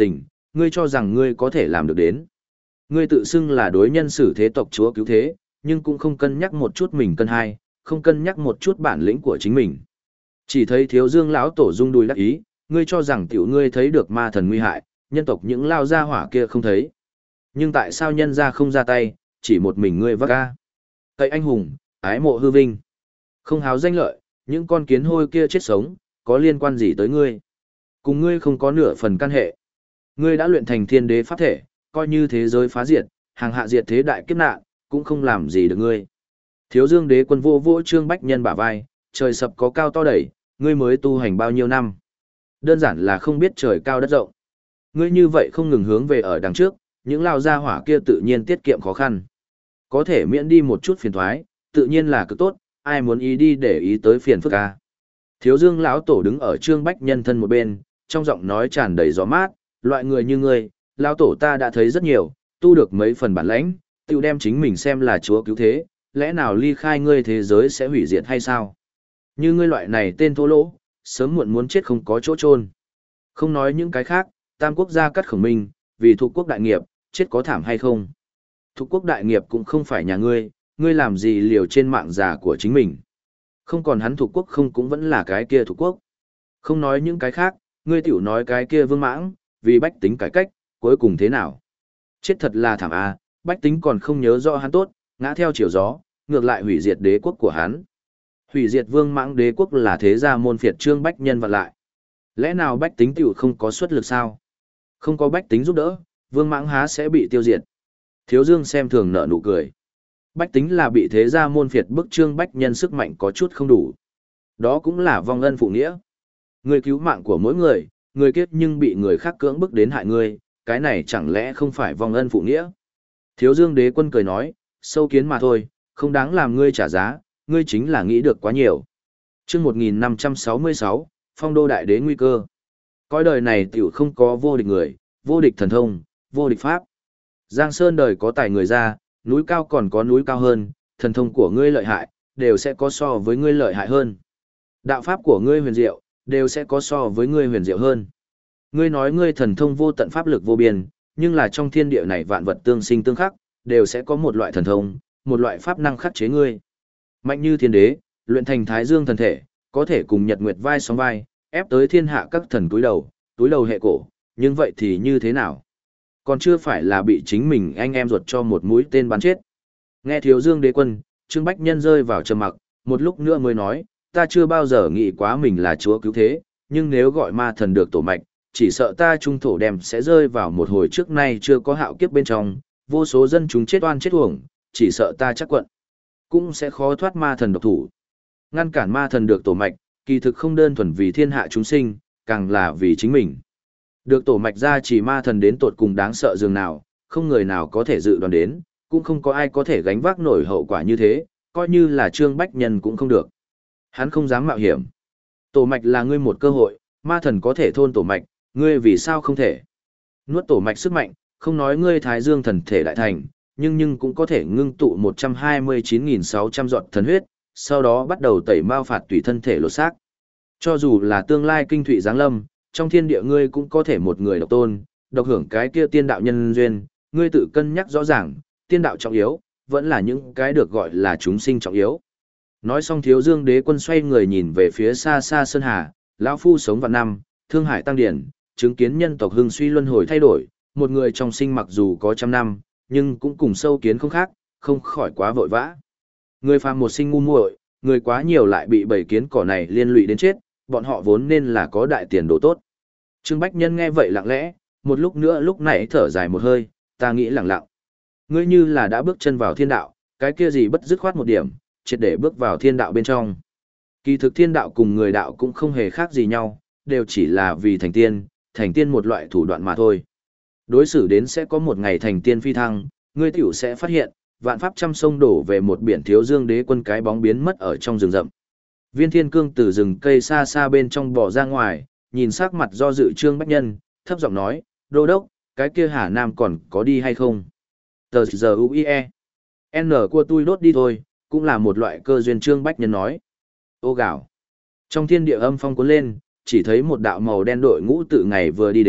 ngươi cho rằng ngươi có thể làm được đến. Ngươi tự xưng là đối nhân xử thế tộc chúa cứu thế, nhưng cũng không cân nhắc một chút mình cân hai, không cân nhắc một chút bản lĩnh của chính mình. Chỉ thấy Thiếu Dương lão tổ rung đùi đắc ý, ngươi cho rằng tiểu ngươi thấy được ma thần nguy hại, nhân tộc những lao gia hỏa kia không thấy. Nhưng tại sao nhân gia không ra tay, chỉ một mình ngươi vác ca? Cậy anh hùng, ái mộ hư vinh, không háo danh lợi, những con kiến hôi kia chết sống, có liên quan gì tới ngươi? Cùng ngươi không có nửa phần căn hệ. Ngươi đã luyện thành thiên đế pháp thể, coi như thế giới phá diệt, hàng hạ diệt thế đại kiếp nạn, cũng không làm gì được ngươi. Thiếu Dương đế quân vô vô Trương Bách Nhân bả vai, trời sập có cao to đẩy, ngươi mới tu hành bao nhiêu năm? Đơn giản là không biết trời cao đất rộng. Ngươi như vậy không ngừng hướng về ở đằng trước, những lao gia hỏa kia tự nhiên tiết kiệm khó khăn. Có thể miễn đi một chút phiền thoái, tự nhiên là cực tốt, ai muốn ý đi để ý tới phiền phức ca. Thiếu Dương lão tổ đứng ở Trương Bách Nhân thân một bên, trong giọng nói tràn đầy gió mát, loại người như ngươi, lão tổ ta đã thấy rất nhiều, tu được mấy phần bản lãnh, tự đem chính mình xem là chúa cứu thế, lẽ nào ly khai ngươi thế giới sẽ hủy diệt hay sao? Như ngươi loại này tên thô lỗ, sớm muộn muốn chết không có chỗ chôn. Không nói những cái khác, tam quốc gia cắt khổng minh, vì thuộc quốc đại nghiệp, chết có thảm hay không? Thuộc quốc đại nghiệp cũng không phải nhà ngươi, ngươi làm gì liều trên mạng già của chính mình. Không còn hắn thuộc quốc không cũng vẫn là cái kia thuộc quốc. Không nói những cái khác, ngươi tiểu nói cái kia vương mãng, vì bách tính cải cách, cuối cùng thế nào? Chết thật là thảm à, bách tính còn không nhớ rõ hắn tốt, ngã theo chiều gió, ngược lại hủy diệt đế quốc của hắn. Hủy diệt vương mãng đế quốc là thế gia môn phiệt Trương Bách Nhân vặn lại. Lẽ nào bách tính tiểu không có xuất lực sao? Không có bách tính giúp đỡ, vương mãng há sẽ bị tiêu diệt. Thiếu Dương xem thường nở nụ cười. Bách tính là bị thế gia môn phiệt bức Trương Bách Nhân sức mạnh có chút không đủ. Đó cũng là vong ân phụ nghĩa. Người cứu mạng của mỗi người, người kết nhưng bị người khác cưỡng bức đến hại người, cái này chẳng lẽ không phải vong ân phụ nghĩa? Thiếu Dương đế quân cười nói, sâu kiến mà thôi, không đáng làm ngươi trả giá, ngươi chính là nghĩ được quá nhiều. Chương một nghìn năm trăm sáu mươi sáu, Phong đô đại đế nguy cơ. Cõi đời này tiểu không có vô địch người, vô địch thần thông, vô địch pháp. Giang Sơn đời có tài người ra, núi cao còn có núi cao hơn, thần thông của ngươi lợi hại, đều sẽ có so với ngươi lợi hại hơn. Đạo pháp của ngươi huyền diệu, đều sẽ có so với ngươi huyền diệu hơn. Ngươi nói ngươi thần thông vô tận pháp lực vô biên, nhưng là trong thiên địa này vạn vật tương sinh tương khắc, đều sẽ có một loại thần thông, một loại pháp năng khắc chế ngươi. Mạnh như thiên đế, luyện thành thái dương thần thể, có thể cùng nhật nguyệt vai sóng vai, ép tới thiên hạ các thần túi đầu, túi đầu hệ cổ, nhưng vậy thì như thế nào? Còn chưa phải là bị chính mình anh em ruột cho một mũi tên bắn chết. Nghe Thiếu Dương đế quân, Trương Bách Nhân rơi vào trầm mặc, một lúc nữa mới nói, ta chưa bao giờ nghĩ quá mình là chúa cứu thế, nhưng nếu gọi ma thần được tổ mạch, chỉ sợ ta trung thổ đem sẽ rơi vào một hồi trước nay chưa có hạo kiếp bên trong, vô số dân chúng chết oan chết uổng, chỉ sợ ta chắc quận, cũng sẽ khó thoát ma thần độc thủ. Ngăn cản ma thần được tổ mạch, kỳ thực không đơn thuần vì thiên hạ chúng sinh, càng là vì chính mình. Được tổ mạch ra chỉ ma thần đến tột cùng đáng sợ dường nào, không người nào có thể dự đoán đến, cũng không có ai có thể gánh vác nổi hậu quả như thế, coi như là Trương Bách Nhân cũng không được. Hắn không dám mạo hiểm. Tổ mạch là ngươi một cơ hội, ma thần có thể thôn tổ mạch, ngươi vì sao không thể? Nuốt tổ mạch sức mạnh, không nói ngươi Thái Dương thần thể đại thành, nhưng nhưng cũng có thể ngưng tụ một trăm hai mươi chín nghìn sáu trăm giọt thần huyết, sau đó bắt đầu tẩy mao phạt tùy thân thể lột xác. Cho dù là tương lai kinh thụy giáng lâm, trong thiên địa ngươi cũng có thể một người độc tôn, độc hưởng cái kia tiên đạo nhân duyên, ngươi tự cân nhắc rõ ràng, tiên đạo trọng yếu, vẫn là những cái được gọi là chúng sinh trọng yếu. Nói xong Thiếu Dương đế quân xoay người nhìn về phía xa xa Sơn Hà, lão phu sống vạn năm, thương hải tăng điển, chứng kiến nhân tộc hưng suy luân hồi thay đổi, một người trong sinh mặc dù có trăm năm, nhưng cũng cùng sâu kiến không khác, không khỏi quá vội vã. Người phàm một sinh ngu muội, người quá nhiều lại bị bầy kiến cỏ này liên lụy đến chết, bọn họ vốn nên là có đại tiền đồ tốt. Trương Bách Nhân nghe vậy lặng lẽ, một lúc nữa lúc nãy thở dài một hơi, ta nghĩ lặng lặng. Ngươi như là đã bước chân vào thiên đạo, cái kia gì bất dứt khoát một điểm, triệt để bước vào thiên đạo bên trong. Kỳ thực thiên đạo cùng người đạo cũng không hề khác gì nhau, đều chỉ là vì thành tiên, thành tiên một loại thủ đoạn mà thôi. Đối xử đến sẽ có một ngày thành tiên phi thăng, ngươi tiểu sẽ phát hiện, vạn pháp trăm sông đổ về một biển Thiếu Dương đế quân cái bóng biến mất ở trong rừng rậm. Viên Thiên Cương từ rừng cây xa xa bên trong bò ra ngoài, nhìn sắc mặt do dự Trương Bách Nhân, thấp giọng nói, đô đốc, cái kia Hà Nam còn có đi hay không? Tờ giờ u i e. N của tôi đốt đi thôi, cũng là một loại cơ duyên. Trương Bách Nhân nói. Ô gạo. Trong thiên địa âm phong cuốn lên, chỉ thấy một đạo màu đen đội ngũ tự ngày vừa đi đến,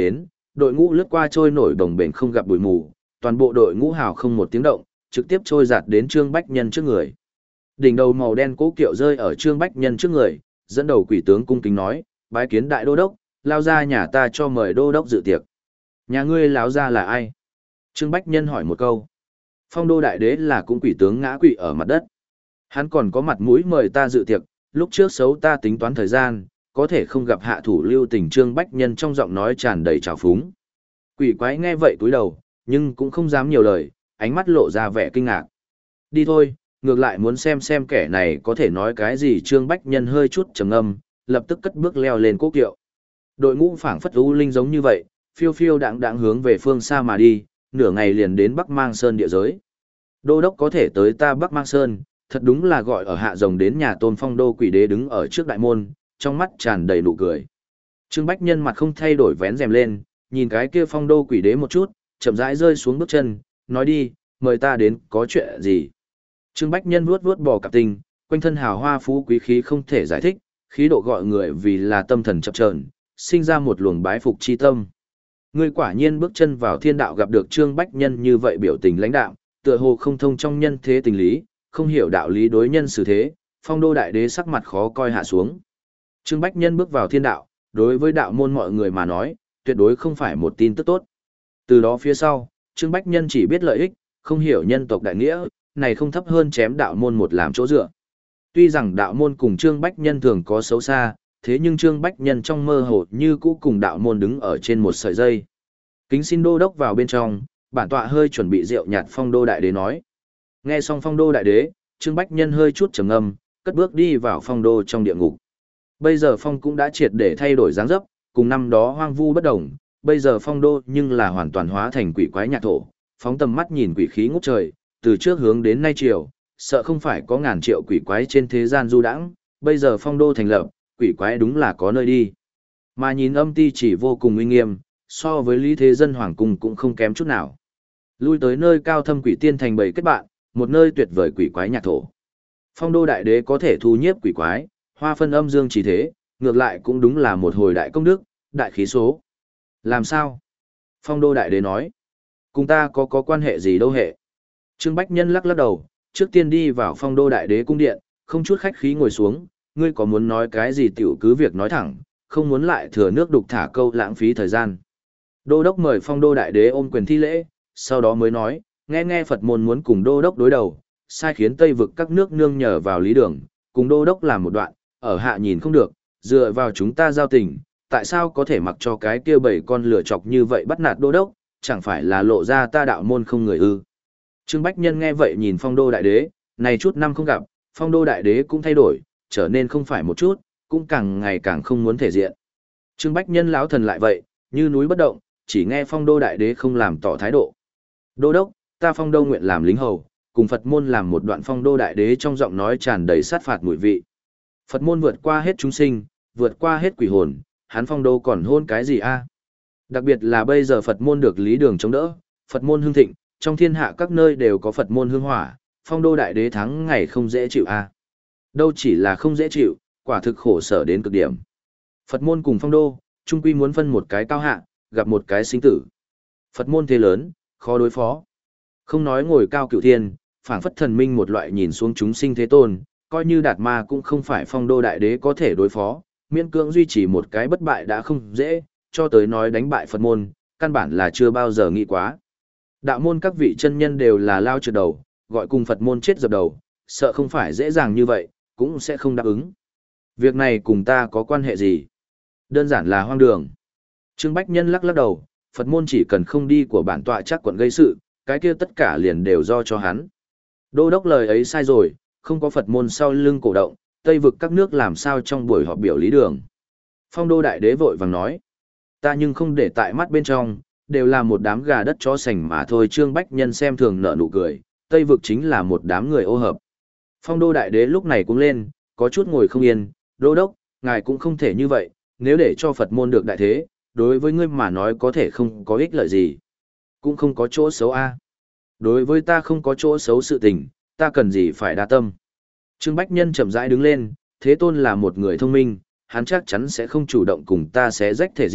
đội ngũ lướt qua trôi nổi đồng bền không gặp bụi mù, toàn bộ đội ngũ hào không một tiếng động, trực tiếp trôi giạt đến Trương Bách Nhân trước người. Đỉnh đầu màu đen cố kiệu rơi ở Trương Bách Nhân trước người, dẫn đầu quỷ tướng cung kính nói, bái kiến đại đô đốc, lao ra nhà ta cho mời đô đốc dự tiệc. Nhà ngươi láo ra là ai? Trương Bách Nhân hỏi một câu. Phong đô đại đế là cũng quỷ tướng ngã quỵ ở mặt đất. Hắn còn có mặt mũi mời ta dự tiệc, lúc trước xấu ta tính toán thời gian, có thể không gặp hạ thủ lưu tình. Trương Bách Nhân trong giọng nói tràn đầy trào phúng. Quỷ quái nghe vậy cúi đầu, nhưng cũng không dám nhiều lời, ánh mắt lộ ra vẻ kinh ngạc. Đi thôi, ngược lại muốn xem xem kẻ này có thể nói cái gì. Trương Bách Nhân hơi chút trầm ngâm, lập tức cất bước leo lên cố kiệu. Đội ngũ phảng phất u linh giống như vậy, phiêu phiêu đãng đãng hướng về phương xa mà đi, nửa ngày liền đến Bắc Mang Sơn địa giới. Đô đốc có thể tới ta Bắc Mang Sơn, thật đúng là gọi ở hạ rồng đến nhà Tôn Phong đô quỷ đế đứng ở trước đại môn, trong mắt tràn đầy nụ cười. Trương Bách Nhân mặt không thay đổi vén rèm lên, nhìn cái kia Phong đô quỷ đế một chút, chậm rãi rơi xuống bước chân, nói đi, mời ta đến, có chuyện gì? Trương Bách Nhân vuốt vuốt bò cạp tinh, quanh thân hào hoa phú quý khí không thể giải thích, khí độ gọi người vì là tâm thần chập chờn, sinh ra một luồng bái phục chi tâm. Ngươi quả nhiên bước chân vào thiên đạo gặp được Trương Bách Nhân như vậy biểu tình lãnh đạo, tựa hồ không thông trong nhân thế tình lý, không hiểu đạo lý đối nhân xử thế, Phong đô đại đế sắc mặt khó coi hạ xuống. Trương Bách Nhân bước vào thiên đạo, đối với đạo môn mọi người mà nói, tuyệt đối không phải một tin tức tốt. Từ đó phía sau, Trương Bách Nhân chỉ biết lợi ích, không hiểu nhân tộc đại nghĩa, này không thấp hơn chém đạo môn một làm chỗ dựa. Tuy rằng đạo môn cùng Trương Bách Nhân thường có xấu xa, thế nhưng Trương Bách Nhân trong mơ hồ như cũ cùng đạo môn đứng ở trên một sợi dây. Kính xin đô đốc vào bên trong, bản tọa hơi chuẩn bị rượu nhạt. Phong đô đại đế nói. Nghe xong Phong đô đại đế, Trương Bách Nhân hơi chút trầm ngâm, cất bước đi vào phong đô trong địa ngục. Bây giờ phong cũng đã triệt để thay đổi dáng dấp, cùng năm đó hoang vu bất động, bây giờ phong đô nhưng là hoàn toàn hóa thành quỷ quái nhạc thổ, phóng tầm mắt nhìn quỷ khí ngút trời, từ trước hướng đến nay chiều, sợ không phải có ngàn triệu quỷ quái trên thế gian du đãng, bây giờ phong đô thành lập, quỷ quái đúng là có nơi đi. Mà nhìn âm ti chỉ vô cùng uy nghiêm, so với Lý Thế Dân hoàng cung cũng không kém chút nào. Lui tới nơi cao thâm quỷ tiên thành bầy kết bạn, một nơi tuyệt vời quỷ quái nhạc thổ. Phong đô đại đế có thể thu nhiếp quỷ quái, hoa phân âm dương chỉ thế, ngược lại cũng đúng là một hồi đại công đức, đại khí số. Làm sao? Phong đô đại đế nói. Cùng ta có có quan hệ gì đâu hệ? Trương Bách Nhân lắc lắc đầu, trước tiên đi vào phong đô đại đế cung điện, không chút khách khí ngồi xuống, ngươi có muốn nói cái gì tiểu cứ việc nói thẳng, không muốn lại thừa nước đục thả câu lãng phí thời gian. Đô đốc mời phong đô đại đế ôm quyền thi lễ, sau đó mới nói, nghe nghe Phật môn muốn cùng đô đốc đối đầu, sai khiến Tây vực các nước nương nhờ vào lý đường, cùng đô đốc làm một đoạn, ở hạ nhìn không được, dựa vào chúng ta giao tình, tại sao có thể mặc cho cái kia bảy con lửa chọc như vậy bắt nạt đô đốc, chẳng phải là lộ ra ta đạo môn không người ư. Trương Bách Nhân nghe vậy nhìn phong đô đại đế, này chút năm không gặp, phong đô đại đế cũng thay đổi, trở nên không phải một chút, cũng càng ngày càng không muốn thể diện. Trương Bách Nhân lão thần lại vậy, như núi bất động, chỉ nghe phong đô đại đế không làm tỏ thái độ. Đô đốc, ta phong đô nguyện làm lính hầu, cùng Phật môn làm một đoạn. Phong đô đại đế trong giọng nói tràn đầy sát phạt mùi vị. Phật môn vượt qua hết chúng sinh, vượt qua hết quỷ hồn, hắn phong đô còn hôn cái gì a? Đặc biệt là bây giờ Phật môn được lý đường chống đỡ, Phật môn hưng thịnh, trong thiên hạ các nơi đều có Phật môn hương hỏa, phong đô đại đế thắng ngày không dễ chịu a. Đâu chỉ là không dễ chịu, quả thực khổ sở đến cực điểm. Phật môn cùng phong đô, chung quy muốn phân một cái cao hạ, gặp một cái sinh tử. Phật môn thế lớn, khó đối phó. Không nói ngồi cao cửu thiên, phảng phất thần minh một loại nhìn xuống chúng sinh thế tôn, coi như đạt ma cũng không phải phong đô đại đế có thể đối phó, miễn cưỡng duy trì một cái bất bại đã không dễ, cho tới nói đánh bại Phật môn, căn bản là chưa bao giờ nghĩ quá. Đạo môn các vị chân nhân đều là lao trượt đầu, gọi cùng Phật môn chết dập đầu, sợ không phải dễ dàng như vậy, cũng sẽ không đáp ứng. Việc này cùng ta có quan hệ gì? Đơn giản là hoang đường. Trương Bách Nhân lắc lắc đầu, Phật môn chỉ cần không đi của bản tọa chắc quận gây sự, cái kia tất cả liền đều do cho hắn. Đô đốc lời ấy sai rồi, không có Phật môn sau lưng cổ động, Tây vực các nước làm sao trong buổi họp biểu lý đường. Phong đô đại đế vội vàng nói, ta nhưng không để tại mắt bên trong, đều là một đám gà đất chó sành mà thôi. Trương Bách Nhân xem thường nở nụ cười, Tây vực chính là một đám người ô hợp. Phong đô đại đế lúc này cũng lên, có chút ngồi không yên, đô đốc, ngài cũng không thể như vậy, nếu để cho Phật môn được đại thế, đối với ngươi mà nói có thể không có ích lợi gì. Cũng không có chỗ xấu a. Đối với ta không có chỗ xấu sự tình, ta cần gì phải đa tâm. Trương Bách Nhân chậm rãi đứng lên, Thế Tôn là một người thông minh, hắn chắc chắn sẽ không chủ động cùng ta xé rách thể diện,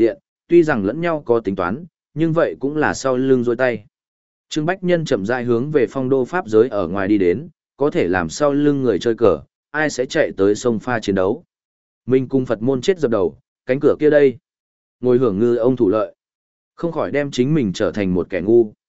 tuy rằng lẫn nhau có tính toán, nhưng vậy cũng là sau lưng dôi tay. Trương Bách Nhân chậm rãi hướng về phong đô pháp giới ở ngoài đi đến, có thể làm sau lưng người chơi cờ, ai sẽ chạy tới sông pha chiến đấu. Mình cùng Phật môn chết dập đầu, cánh cửa kia đây. Ngồi hưởng ngư ông thủ lợi. Không khỏi đem chính mình trở thành một kẻ ngu.